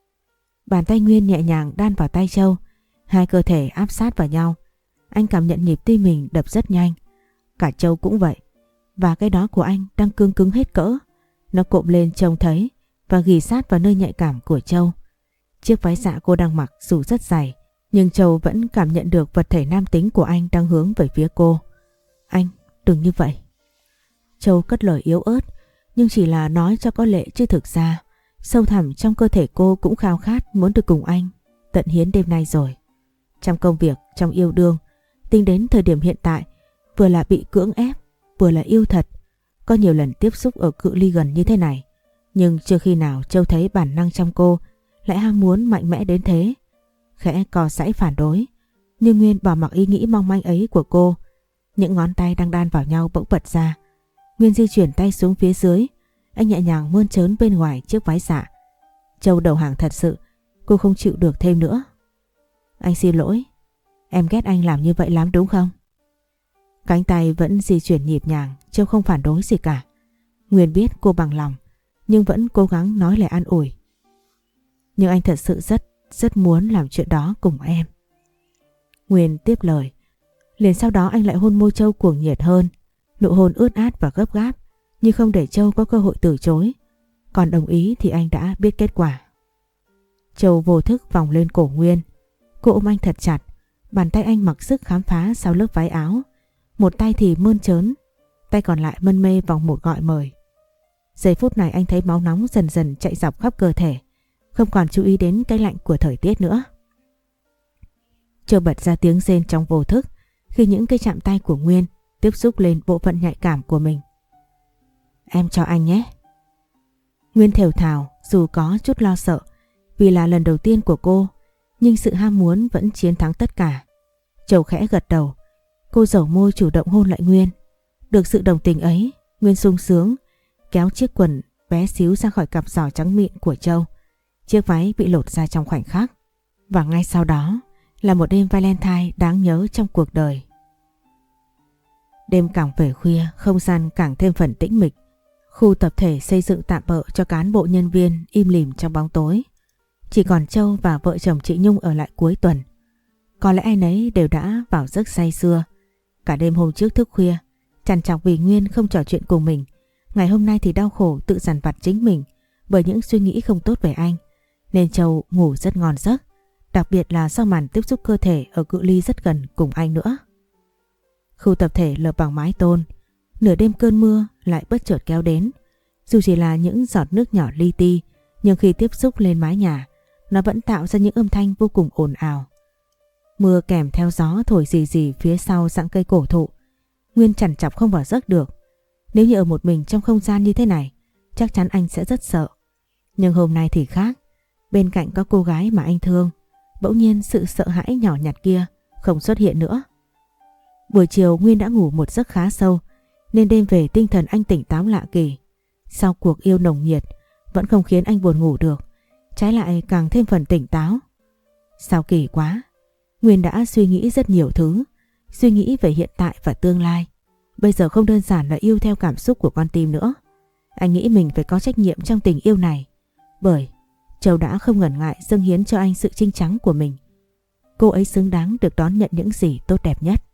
Bàn tay Nguyên nhẹ nhàng đan vào tay Châu. Hai cơ thể áp sát vào nhau. Anh cảm nhận nhịp tim mình đập rất nhanh. Cả Châu cũng vậy. Và cái đó của anh đang cương cứng hết cỡ. Nó cộm lên trông thấy và ghì sát vào nơi nhạy cảm của Châu. Chiếc váy dạ cô đang mặc dù rất dày, nhưng Châu vẫn cảm nhận được vật thể nam tính của anh đang hướng về phía cô. Anh, đừng như vậy. Châu cất lời yếu ớt, nhưng chỉ là nói cho có lệ chứ thực ra sâu thẳm trong cơ thể cô cũng khao khát muốn được cùng anh tận hiến đêm nay rồi. Trong công việc, trong yêu đương, tính đến thời điểm hiện tại, vừa là bị cưỡng ép, vừa là yêu thật. Có nhiều lần tiếp xúc ở cự ly gần như thế này, nhưng chưa khi nào Châu thấy bản năng trong cô lại ham muốn mạnh mẽ đến thế. Khẽ cò giãy phản đối, nhưng Nguyên bỏ mặc ý nghĩ mong manh ấy của cô. Những ngón tay đang đan vào nhau bỗng bật ra. Nguyên di chuyển tay xuống phía dưới. Anh nhẹ nhàng mơn trớn bên ngoài chiếc váy dạ. Châu đầu hàng thật sự. Cô không chịu được thêm nữa. Anh xin lỗi. Em ghét anh làm như vậy lắm đúng không? Cánh tay vẫn di chuyển nhịp nhàng. Châu không phản đối gì cả. Nguyên biết cô bằng lòng, nhưng vẫn cố gắng nói lời an ủi. Nhưng anh thật sự rất muốn làm chuyện đó cùng em. Nguyên tiếp lời. Liền sau đó anh lại hôn môi Châu cuồng nhiệt hơn. Nụ hôn ướt át và gấp gáp, nhưng không để Châu có cơ hội từ chối. Còn đồng ý thì anh đã biết kết quả. Châu vô thức vòng lên cổ Nguyên. Cô ôm anh thật chặt. Bàn tay anh mặc sức khám phá sau lớp váy áo. Một tay thì mơn trớn, tay còn lại mân mê vòng một gọi mời. Giây phút này anh thấy máu nóng dần dần chạy dọc khắp cơ thể, không còn chú ý đến cái lạnh của thời tiết nữa. Châu bật ra tiếng rên trong vô thức khi những cái chạm tay của Nguyên tiếp xúc lên bộ phận nhạy cảm của mình. Em cho anh nhé. Nguyên thều thào dù có chút lo sợ vì là lần đầu tiên của cô, nhưng sự ham muốn vẫn chiến thắng tất cả. Châu khẽ gật đầu. Cô dẩu môi chủ động hôn lại Nguyên. Được sự đồng tình ấy, Nguyên sung sướng kéo chiếc quần bé xíu ra khỏi cặp giò trắng mịn của Châu. Chiếc váy bị lột ra trong khoảnh khắc. Và ngay sau đó là một đêm Valentine đáng nhớ trong cuộc đời. Đêm càng về khuya, không gian càng thêm phần tĩnh mịch. Khu tập thể xây dựng tạm bợ cho cán bộ nhân viên im lìm trong bóng tối. Chỉ còn Châu và vợ chồng chị Nhung ở lại cuối tuần. Có lẽ ai nấy đều đã vào giấc say sưa. Cả đêm hôm trước thức khuya, trằn trọc vì Nguyên không trò chuyện cùng mình. Ngày hôm nay thì đau khổ tự dằn vặt chính mình bởi những suy nghĩ không tốt về anh. Nên Châu ngủ rất ngon giấc, đặc biệt là sau màn tiếp xúc cơ thể ở cự ly rất gần cùng anh nữa. Khu tập thể lợp bằng mái tôn, nửa đêm cơn mưa lại bất chợt kéo đến. Dù chỉ là những giọt nước nhỏ li ti, nhưng khi tiếp xúc lên mái nhà, nó vẫn tạo ra những âm thanh vô cùng ồn ào. Mưa kèm theo gió thổi rì rì phía sau rặng cây cổ thụ. Nguyên trằn trọc không vào giấc được. Nếu như ở một mình trong không gian như thế này, chắc chắn anh sẽ rất sợ. Nhưng hôm nay thì khác. Bên cạnh có cô gái mà anh thương, bỗng nhiên sự sợ hãi nhỏ nhặt kia không xuất hiện nữa. Buổi chiều Nguyên đã ngủ một giấc khá sâu, nên đêm về tinh thần anh tỉnh táo lạ kỳ. Sau cuộc yêu nồng nhiệt, vẫn không khiến anh buồn ngủ được, trái lại càng thêm phần tỉnh táo. Sao kỳ quá, Nguyên đã suy nghĩ rất nhiều thứ, suy nghĩ về hiện tại và tương lai. Bây giờ không đơn giản là yêu theo cảm xúc của con tim nữa. Anh nghĩ mình phải có trách nhiệm trong tình yêu này, bởi Châu đã không ngần ngại dâng hiến cho anh sự trinh trắng của mình. Cô ấy xứng đáng được đón nhận những gì tốt đẹp nhất.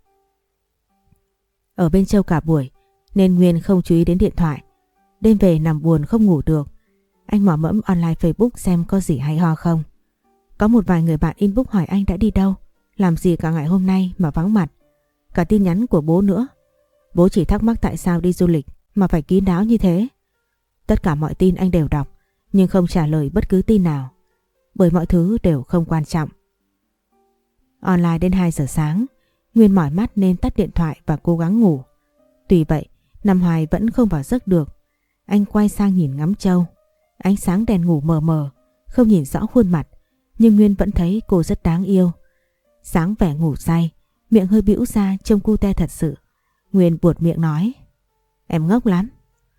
Ở bên Châu cả buổi nên Nguyên không chú ý đến điện thoại. Đêm về nằm buồn không ngủ được, anh mò mẫm online Facebook xem có gì hay ho không. Có một vài người bạn inbox hỏi anh đã đi đâu, làm gì cả ngày hôm nay mà vắng mặt. Cả tin nhắn của bố nữa. Bố chỉ thắc mắc tại sao đi du lịch mà phải kín đáo như thế. Tất cả mọi tin anh đều đọc, nhưng không trả lời bất cứ tin nào, bởi mọi thứ đều không quan trọng. Online đến 2 giờ sáng, Nguyên mỏi mắt nên tắt điện thoại và cố gắng ngủ. Tuy vậy, nằm hoài vẫn không vào giấc được. Anh quay sang nhìn ngắm Châu. Ánh sáng đèn ngủ mờ mờ, không nhìn rõ khuôn mặt, nhưng Nguyên vẫn thấy cô rất đáng yêu. Sáng vẻ ngủ say, miệng hơi bĩu ra trông cute thật sự. Nguyên buột miệng nói: "Em ngốc lắm."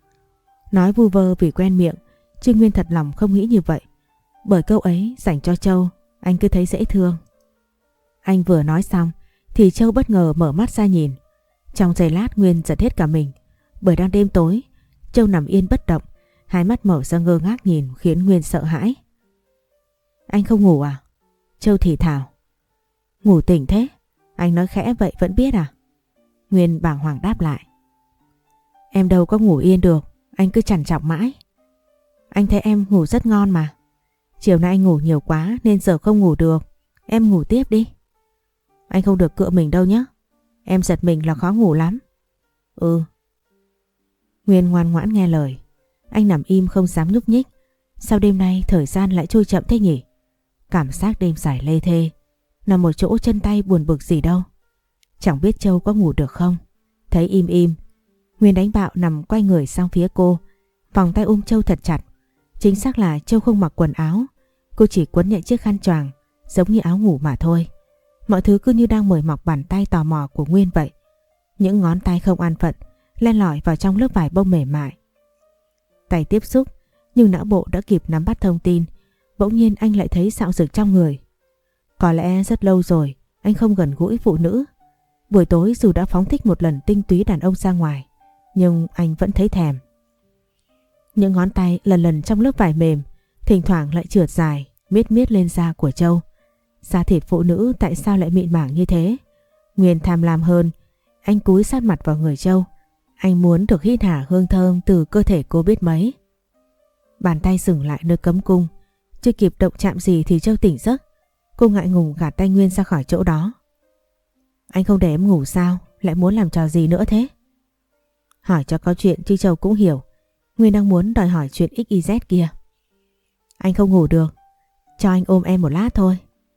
Nói vu vơ vì quen miệng, chứ Nguyên thật lòng không nghĩ như vậy. Bởi câu ấy dành cho Châu, anh cứ thấy dễ thương. Anh vừa nói xong thì Châu bất ngờ mở mắt ra nhìn. Trong giây lát Nguyên giật hết cả mình, bởi đang đêm tối. Châu nằm yên bất động, hai mắt mở ra ngơ ngác nhìn khiến Nguyên sợ hãi. "Anh không ngủ à?" Châu thì thào. "Ngủ tỉnh thế? Anh nói khẽ vậy vẫn biết à?" Nguyên bàng hoàng đáp lại. "Em đâu có ngủ yên được, anh cứ trằn trọc mãi. Anh thấy em ngủ rất ngon mà. Chiều nay anh ngủ nhiều quá nên giờ không ngủ được. Em ngủ tiếp đi." "Anh không được cựa mình đâu nhé. Em giật mình là khó ngủ lắm." "Ừ." Nguyên ngoan ngoãn nghe lời. Anh nằm im không dám nhúc nhích. Sao đêm nay thời gian lại trôi chậm thế nhỉ? Cảm giác đêm dài lê thê, nằm một chỗ chân tay buồn bực gì đâu. Chẳng biết Châu có ngủ được không. Thấy im im, Nguyên đánh bạo nằm quay người sang phía cô, vòng tay ôm Châu thật chặt. Chính xác là Châu không mặc quần áo, cô chỉ quấn nhẹ chiếc khăn choàng giống như áo ngủ mà thôi. Mọi thứ cứ như đang mời mọc bàn tay tò mò của Nguyên vậy. Những ngón tay không an phận len lỏi vào trong lớp vải bông mềm mại. Tay tiếp xúc, nhưng não bộ đã kịp nắm bắt thông tin. Bỗng nhiên anh lại thấy xạo rực trong người. Có lẽ rất lâu rồi anh không gần gũi phụ nữ. Buổi tối dù đã phóng thích một lần tinh túy đàn ông ra ngoài, nhưng anh vẫn thấy thèm. Những ngón tay lần lần trong lớp vải mềm thỉnh thoảng lại trượt dài miết miết lên da của Châu. Da thịt phụ nữ tại sao lại mịn màng như thế? Nguyên tham lam hơn, anh cúi sát mặt vào người Châu. Anh muốn được hít hả hương thơm từ cơ thể cô biết mấy. Bàn tay dừng lại nơi cấm cung. Chưa kịp động chạm gì thì Châu tỉnh giấc. Cô ngại ngùng gạt tay Nguyên ra khỏi chỗ đó. "Anh không để em ngủ sao? Lại muốn làm trò gì nữa thế?" Hỏi cho có chuyện chứ Châu cũng hiểu. Nguyên đang muốn đòi hỏi chuyện XYZ kia. "Anh không ngủ được, cho anh ôm em một lát thôi."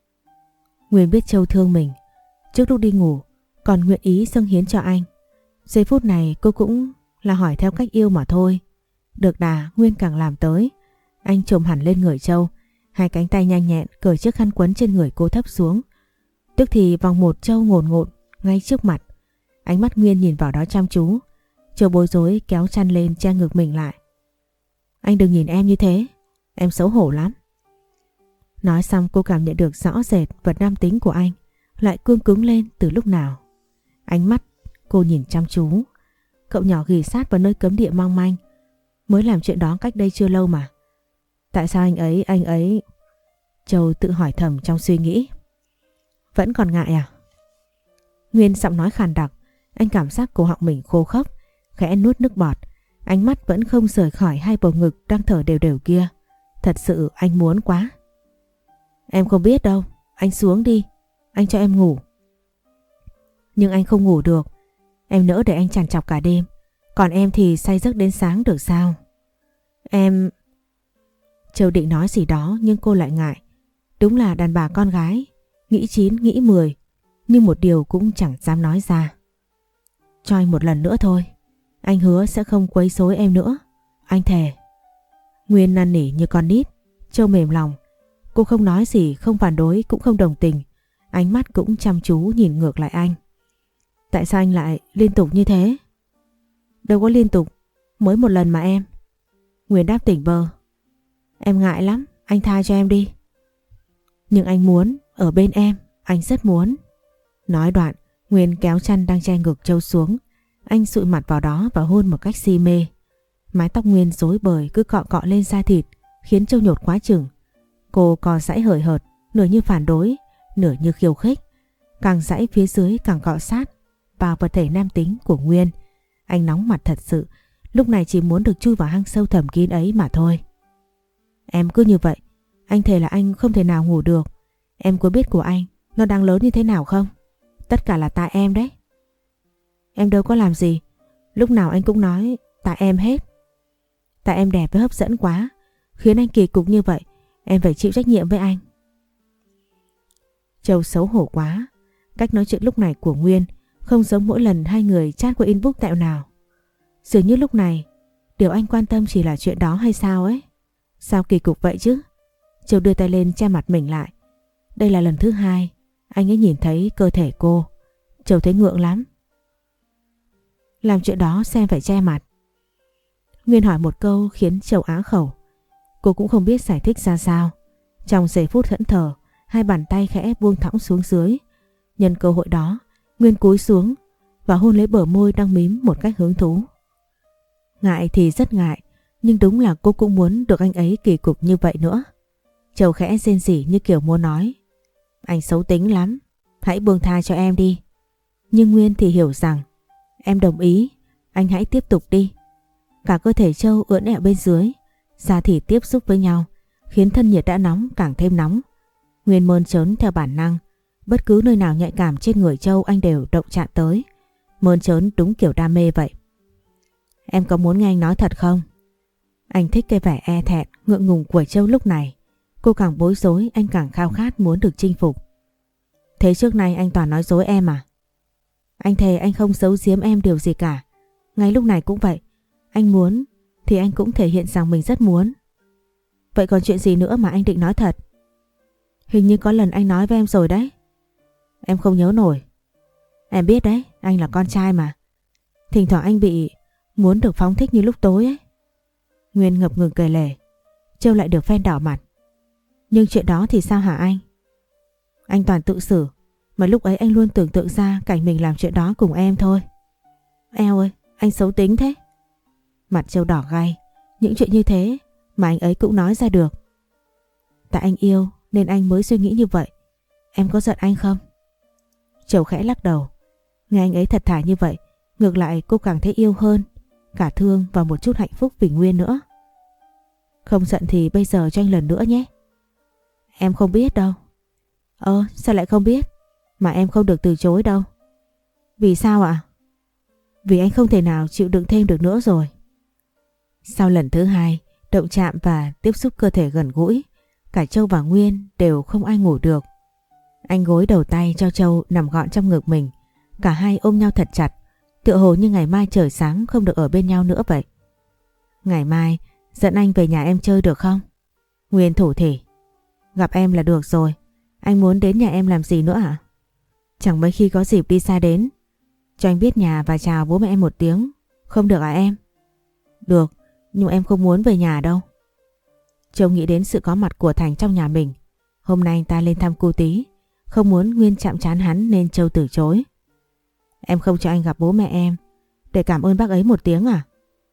Nguyên biết Châu thương mình. Trước lúc đi ngủ còn nguyện ý dâng hiến cho anh. Giây phút này cô cũng là hỏi theo cách yêu mà thôi. Được đà Nguyên càng làm tới. Anh chồm hẳn lên người Châu, hai cánh tay nhanh nhẹn cởi chiếc khăn quấn trên người cô thấp xuống. Tức thì vòng một Châu ngồn ngộn ngay trước mặt. Ánh mắt Nguyên nhìn vào đó chăm chú. Châu bối rối kéo chăn lên che ngực mình lại. "Anh đừng nhìn em như thế, em xấu hổ lắm." Nói xong cô cảm nhận được rõ rệt vật nam tính của anh lại cương cứng lên từ lúc nào. Ánh mắt cô nhìn chăm chú. Cậu nhỏ ghì sát vào nơi cấm địa mong manh. Mới làm chuyện đó cách đây chưa lâu mà. Tại sao anh ấy... Châu tự hỏi thầm trong suy nghĩ. Vẫn còn ngại à? Nguyên giọng nói khàn đặc. Anh cảm giác cổ họng mình khô khốc, khẽ nuốt nước bọt. Ánh mắt vẫn không rời khỏi hai bầu ngực đang thở đều đều kia. Thật sự anh muốn quá. "Em không biết đâu, anh xuống đi, anh cho em ngủ." "Nhưng anh không ngủ được, em nỡ để anh trằn trọc cả đêm, còn em thì say giấc đến sáng được sao?" "Em..." Châu định nói gì đó nhưng cô lại ngại. Đúng là đàn bà con gái, nghĩ 9 nghĩ 10, nhưng một điều cũng chẳng dám nói ra. "Cho anh một lần nữa thôi, anh hứa sẽ không quấy rối em nữa, anh thề." Nguyên năn nỉ như con nít. Châu mềm lòng. Cô không nói gì, không phản đối cũng không đồng tình. Ánh mắt cũng chăm chú nhìn ngược lại anh. "Tại sao anh lại liên tục như thế?" "Đâu có liên tục, mới một lần mà em." Nguyên đáp tỉnh bơ. Em ngại lắm, anh tha cho em đi. Nhưng anh muốn ở bên em, anh rất muốn. Nói đoạn, Nguyên kéo chăn đang che ngực Châu xuống. Anh dụi mặt vào đó và hôn một cách si mê. Mái tóc Nguyên rối bời cứ cọ cọ lên da thịt, khiến Châu nhột quá chừng. Cô cò giãy hời hợt, nửa như phản đối, nửa như khiêu khích. Càng giãy phía dưới càng cọ sát vào vật thể nam tính của Nguyên. Anh nóng mặt thật sự, lúc này chỉ muốn được chui vào hang sâu thẳm kín ấy mà thôi. Em cứ như vậy, anh thề là anh không thể nào ngủ được. Em có biết của anh nó đang lớn như thế nào không? Tất cả là tại em đấy. Em đâu có làm gì, lúc nào anh cũng nói tại em hết. Tại em đẹp với hấp dẫn quá, khiến anh kỳ cục như vậy. Em phải chịu trách nhiệm với anh. Châu xấu hổ quá. Cách nói chuyện lúc này của Nguyên không giống mỗi lần hai người chat qua inbox tẹo nào. Dường như lúc này điều anh quan tâm chỉ là chuyện đó hay sao ấy. Sao kỳ cục vậy chứ? Châu đưa tay lên che mặt mình lại. Đây là lần thứ hai anh ấy nhìn thấy cơ thể cô. Châu thấy ngượng lắm. Làm chuyện đó xem phải che mặt. Nguyên hỏi một câu khiến Châu á khẩu. Cô cũng không biết giải thích ra sao. Trong giây phút thẫn thờ, hai bàn tay khẽ buông thõng xuống dưới. Nhân cơ hội đó, Nguyên cúi xuống và hôn lấy bờ môi đang mím một cách hứng thú. Ngại thì rất ngại, nhưng đúng là cô cũng muốn được anh ấy kỳ cục như vậy nữa. Châu khẽ rên rỉ như kiểu muốn nói: anh xấu tính lắm, hãy buông tha cho em đi. Nhưng Nguyên thì hiểu rằng: em đồng ý, anh hãy tiếp tục đi. Cả cơ thể Châu ưỡn ẹo bên dưới, da thịt tiếp xúc với nhau, khiến thân nhiệt đã nóng càng thêm nóng. Nguyên mơn trớn theo bản năng, bất cứ nơi nào nhạy cảm trên người Châu anh đều động chạm tới. Mơn trớn đúng kiểu đam mê vậy. Em có muốn nghe anh nói thật không? Anh thích cái vẻ e thẹn, ngượng ngùng của Châu lúc này. Cô càng bối rối, anh càng khao khát muốn được chinh phục. Thế trước nay anh toàn nói dối em à? Anh thề anh không giấu giếm em điều gì cả. Ngay lúc này cũng vậy. Anh muốn thì anh cũng thể hiện rằng mình rất muốn. Vậy còn chuyện gì nữa mà anh định nói thật? Hình như có lần anh nói với em rồi đấy. Em không nhớ nổi. Em biết đấy, anh là con trai mà. Thỉnh thoảng anh bị muốn được phóng thích như lúc tối ấy. Nguyên ngập ngừng kể lể. Châu lại được phen đỏ mặt. Nhưng chuyện đó thì sao hả anh? Anh toàn tự xử, mà lúc ấy anh luôn tưởng tượng ra cảnh mình làm chuyện đó cùng em thôi. Eo ơi, anh xấu tính thế. Mặt Châu đỏ gay. Những chuyện như thế mà anh ấy cũng nói ra được. Tại anh yêu nên anh mới suy nghĩ như vậy. Em có giận anh không? Châu khẽ lắc đầu. Nghe anh ấy thật thà như vậy, ngược lại cô càng thấy yêu hơn, cả thương và một chút hạnh phúc vì Nguyên nữa. Không giận thì bây giờ cho anh lần nữa nhé. Em không biết đâu. Sao lại không biết? Mà em không được từ chối đâu. Vì sao ạ? Vì anh không thể nào chịu đựng thêm được nữa rồi. Sau lần thứ hai động chạm và tiếp xúc cơ thể gần gũi, cả Châu và Nguyên đều không ai ngủ được. Anh gối đầu tay cho Châu nằm gọn trong ngực mình. Cả hai ôm nhau thật chặt, tựa hồ như ngày mai trời sáng không được ở bên nhau nữa vậy. Ngày mai dẫn anh về nhà em chơi được không? Nguyên thủ thỉ. Gặp em là được rồi. Anh muốn đến nhà em làm gì nữa hả? Chẳng mấy khi có dịp đi xa đến. Cho anh biết nhà và chào bố mẹ em một tiếng. Không được à em? Được, nhưng em không muốn về nhà đâu. Châu nghĩ đến sự có mặt của Thành trong nhà mình. Hôm nay anh ta lên thăm cô tí, không muốn Nguyên chạm trán hắn nên Châu từ chối. Em không cho anh gặp bố mẹ em để cảm ơn bác ấy một tiếng à?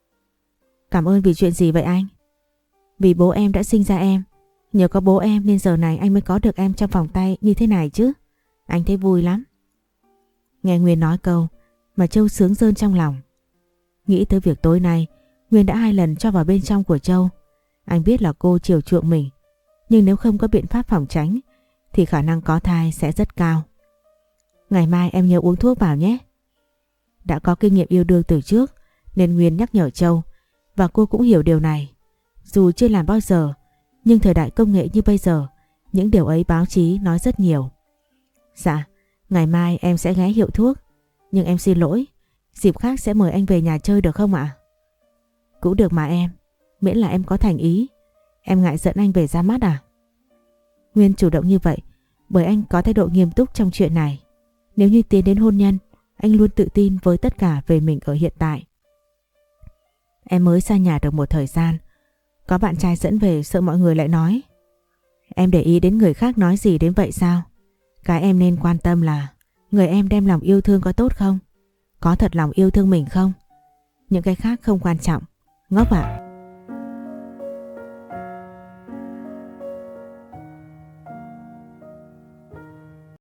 Cảm ơn vì chuyện gì vậy anh? Vì bố em đã sinh ra em. Nhờ có bố em nên giờ này anh mới có được em trong vòng tay như thế này chứ. Anh thấy vui lắm. Nghe Nguyên nói câu mà Châu sướng rơn trong lòng. Nghĩ tới việc tối nay Nguyên đã 2 lần cho vào bên trong của Châu. Anh biết là cô chiều chuộng mình, nhưng nếu không có biện pháp phòng tránh thì khả năng có thai sẽ rất cao. Ngày mai em nhớ uống thuốc vào nhé. Đã có kinh nghiệm yêu đương từ trước nên Nguyên nhắc nhở Châu, và cô cũng hiểu điều này. Dù chưa làm bao giờ, nhưng thời đại công nghệ như bây giờ, những điều ấy báo chí nói rất nhiều. Dạ, ngày mai em sẽ ghé hiệu thuốc. Nhưng em xin lỗi, dịp khác sẽ mời anh về nhà chơi được không ạ? Cũng được mà em, miễn là em có thành ý. Em ngại giận anh về ra mắt à? Nguyên chủ động như vậy bởi anh có thái độ nghiêm túc trong chuyện này. Nếu như tiến đến hôn nhân, anh luôn tự tin với tất cả về mình ở hiện tại. Em mới xa nhà được một thời gian, Có bạn trai dẫn về sợ mọi người lại nói em để ý đến người khác nói gì đến vậy sao? Cái em nên quan tâm là người em đem lòng yêu thương có tốt không? Có thật lòng yêu thương mình không? Những cái khác không quan trọng. Ngốc ạ.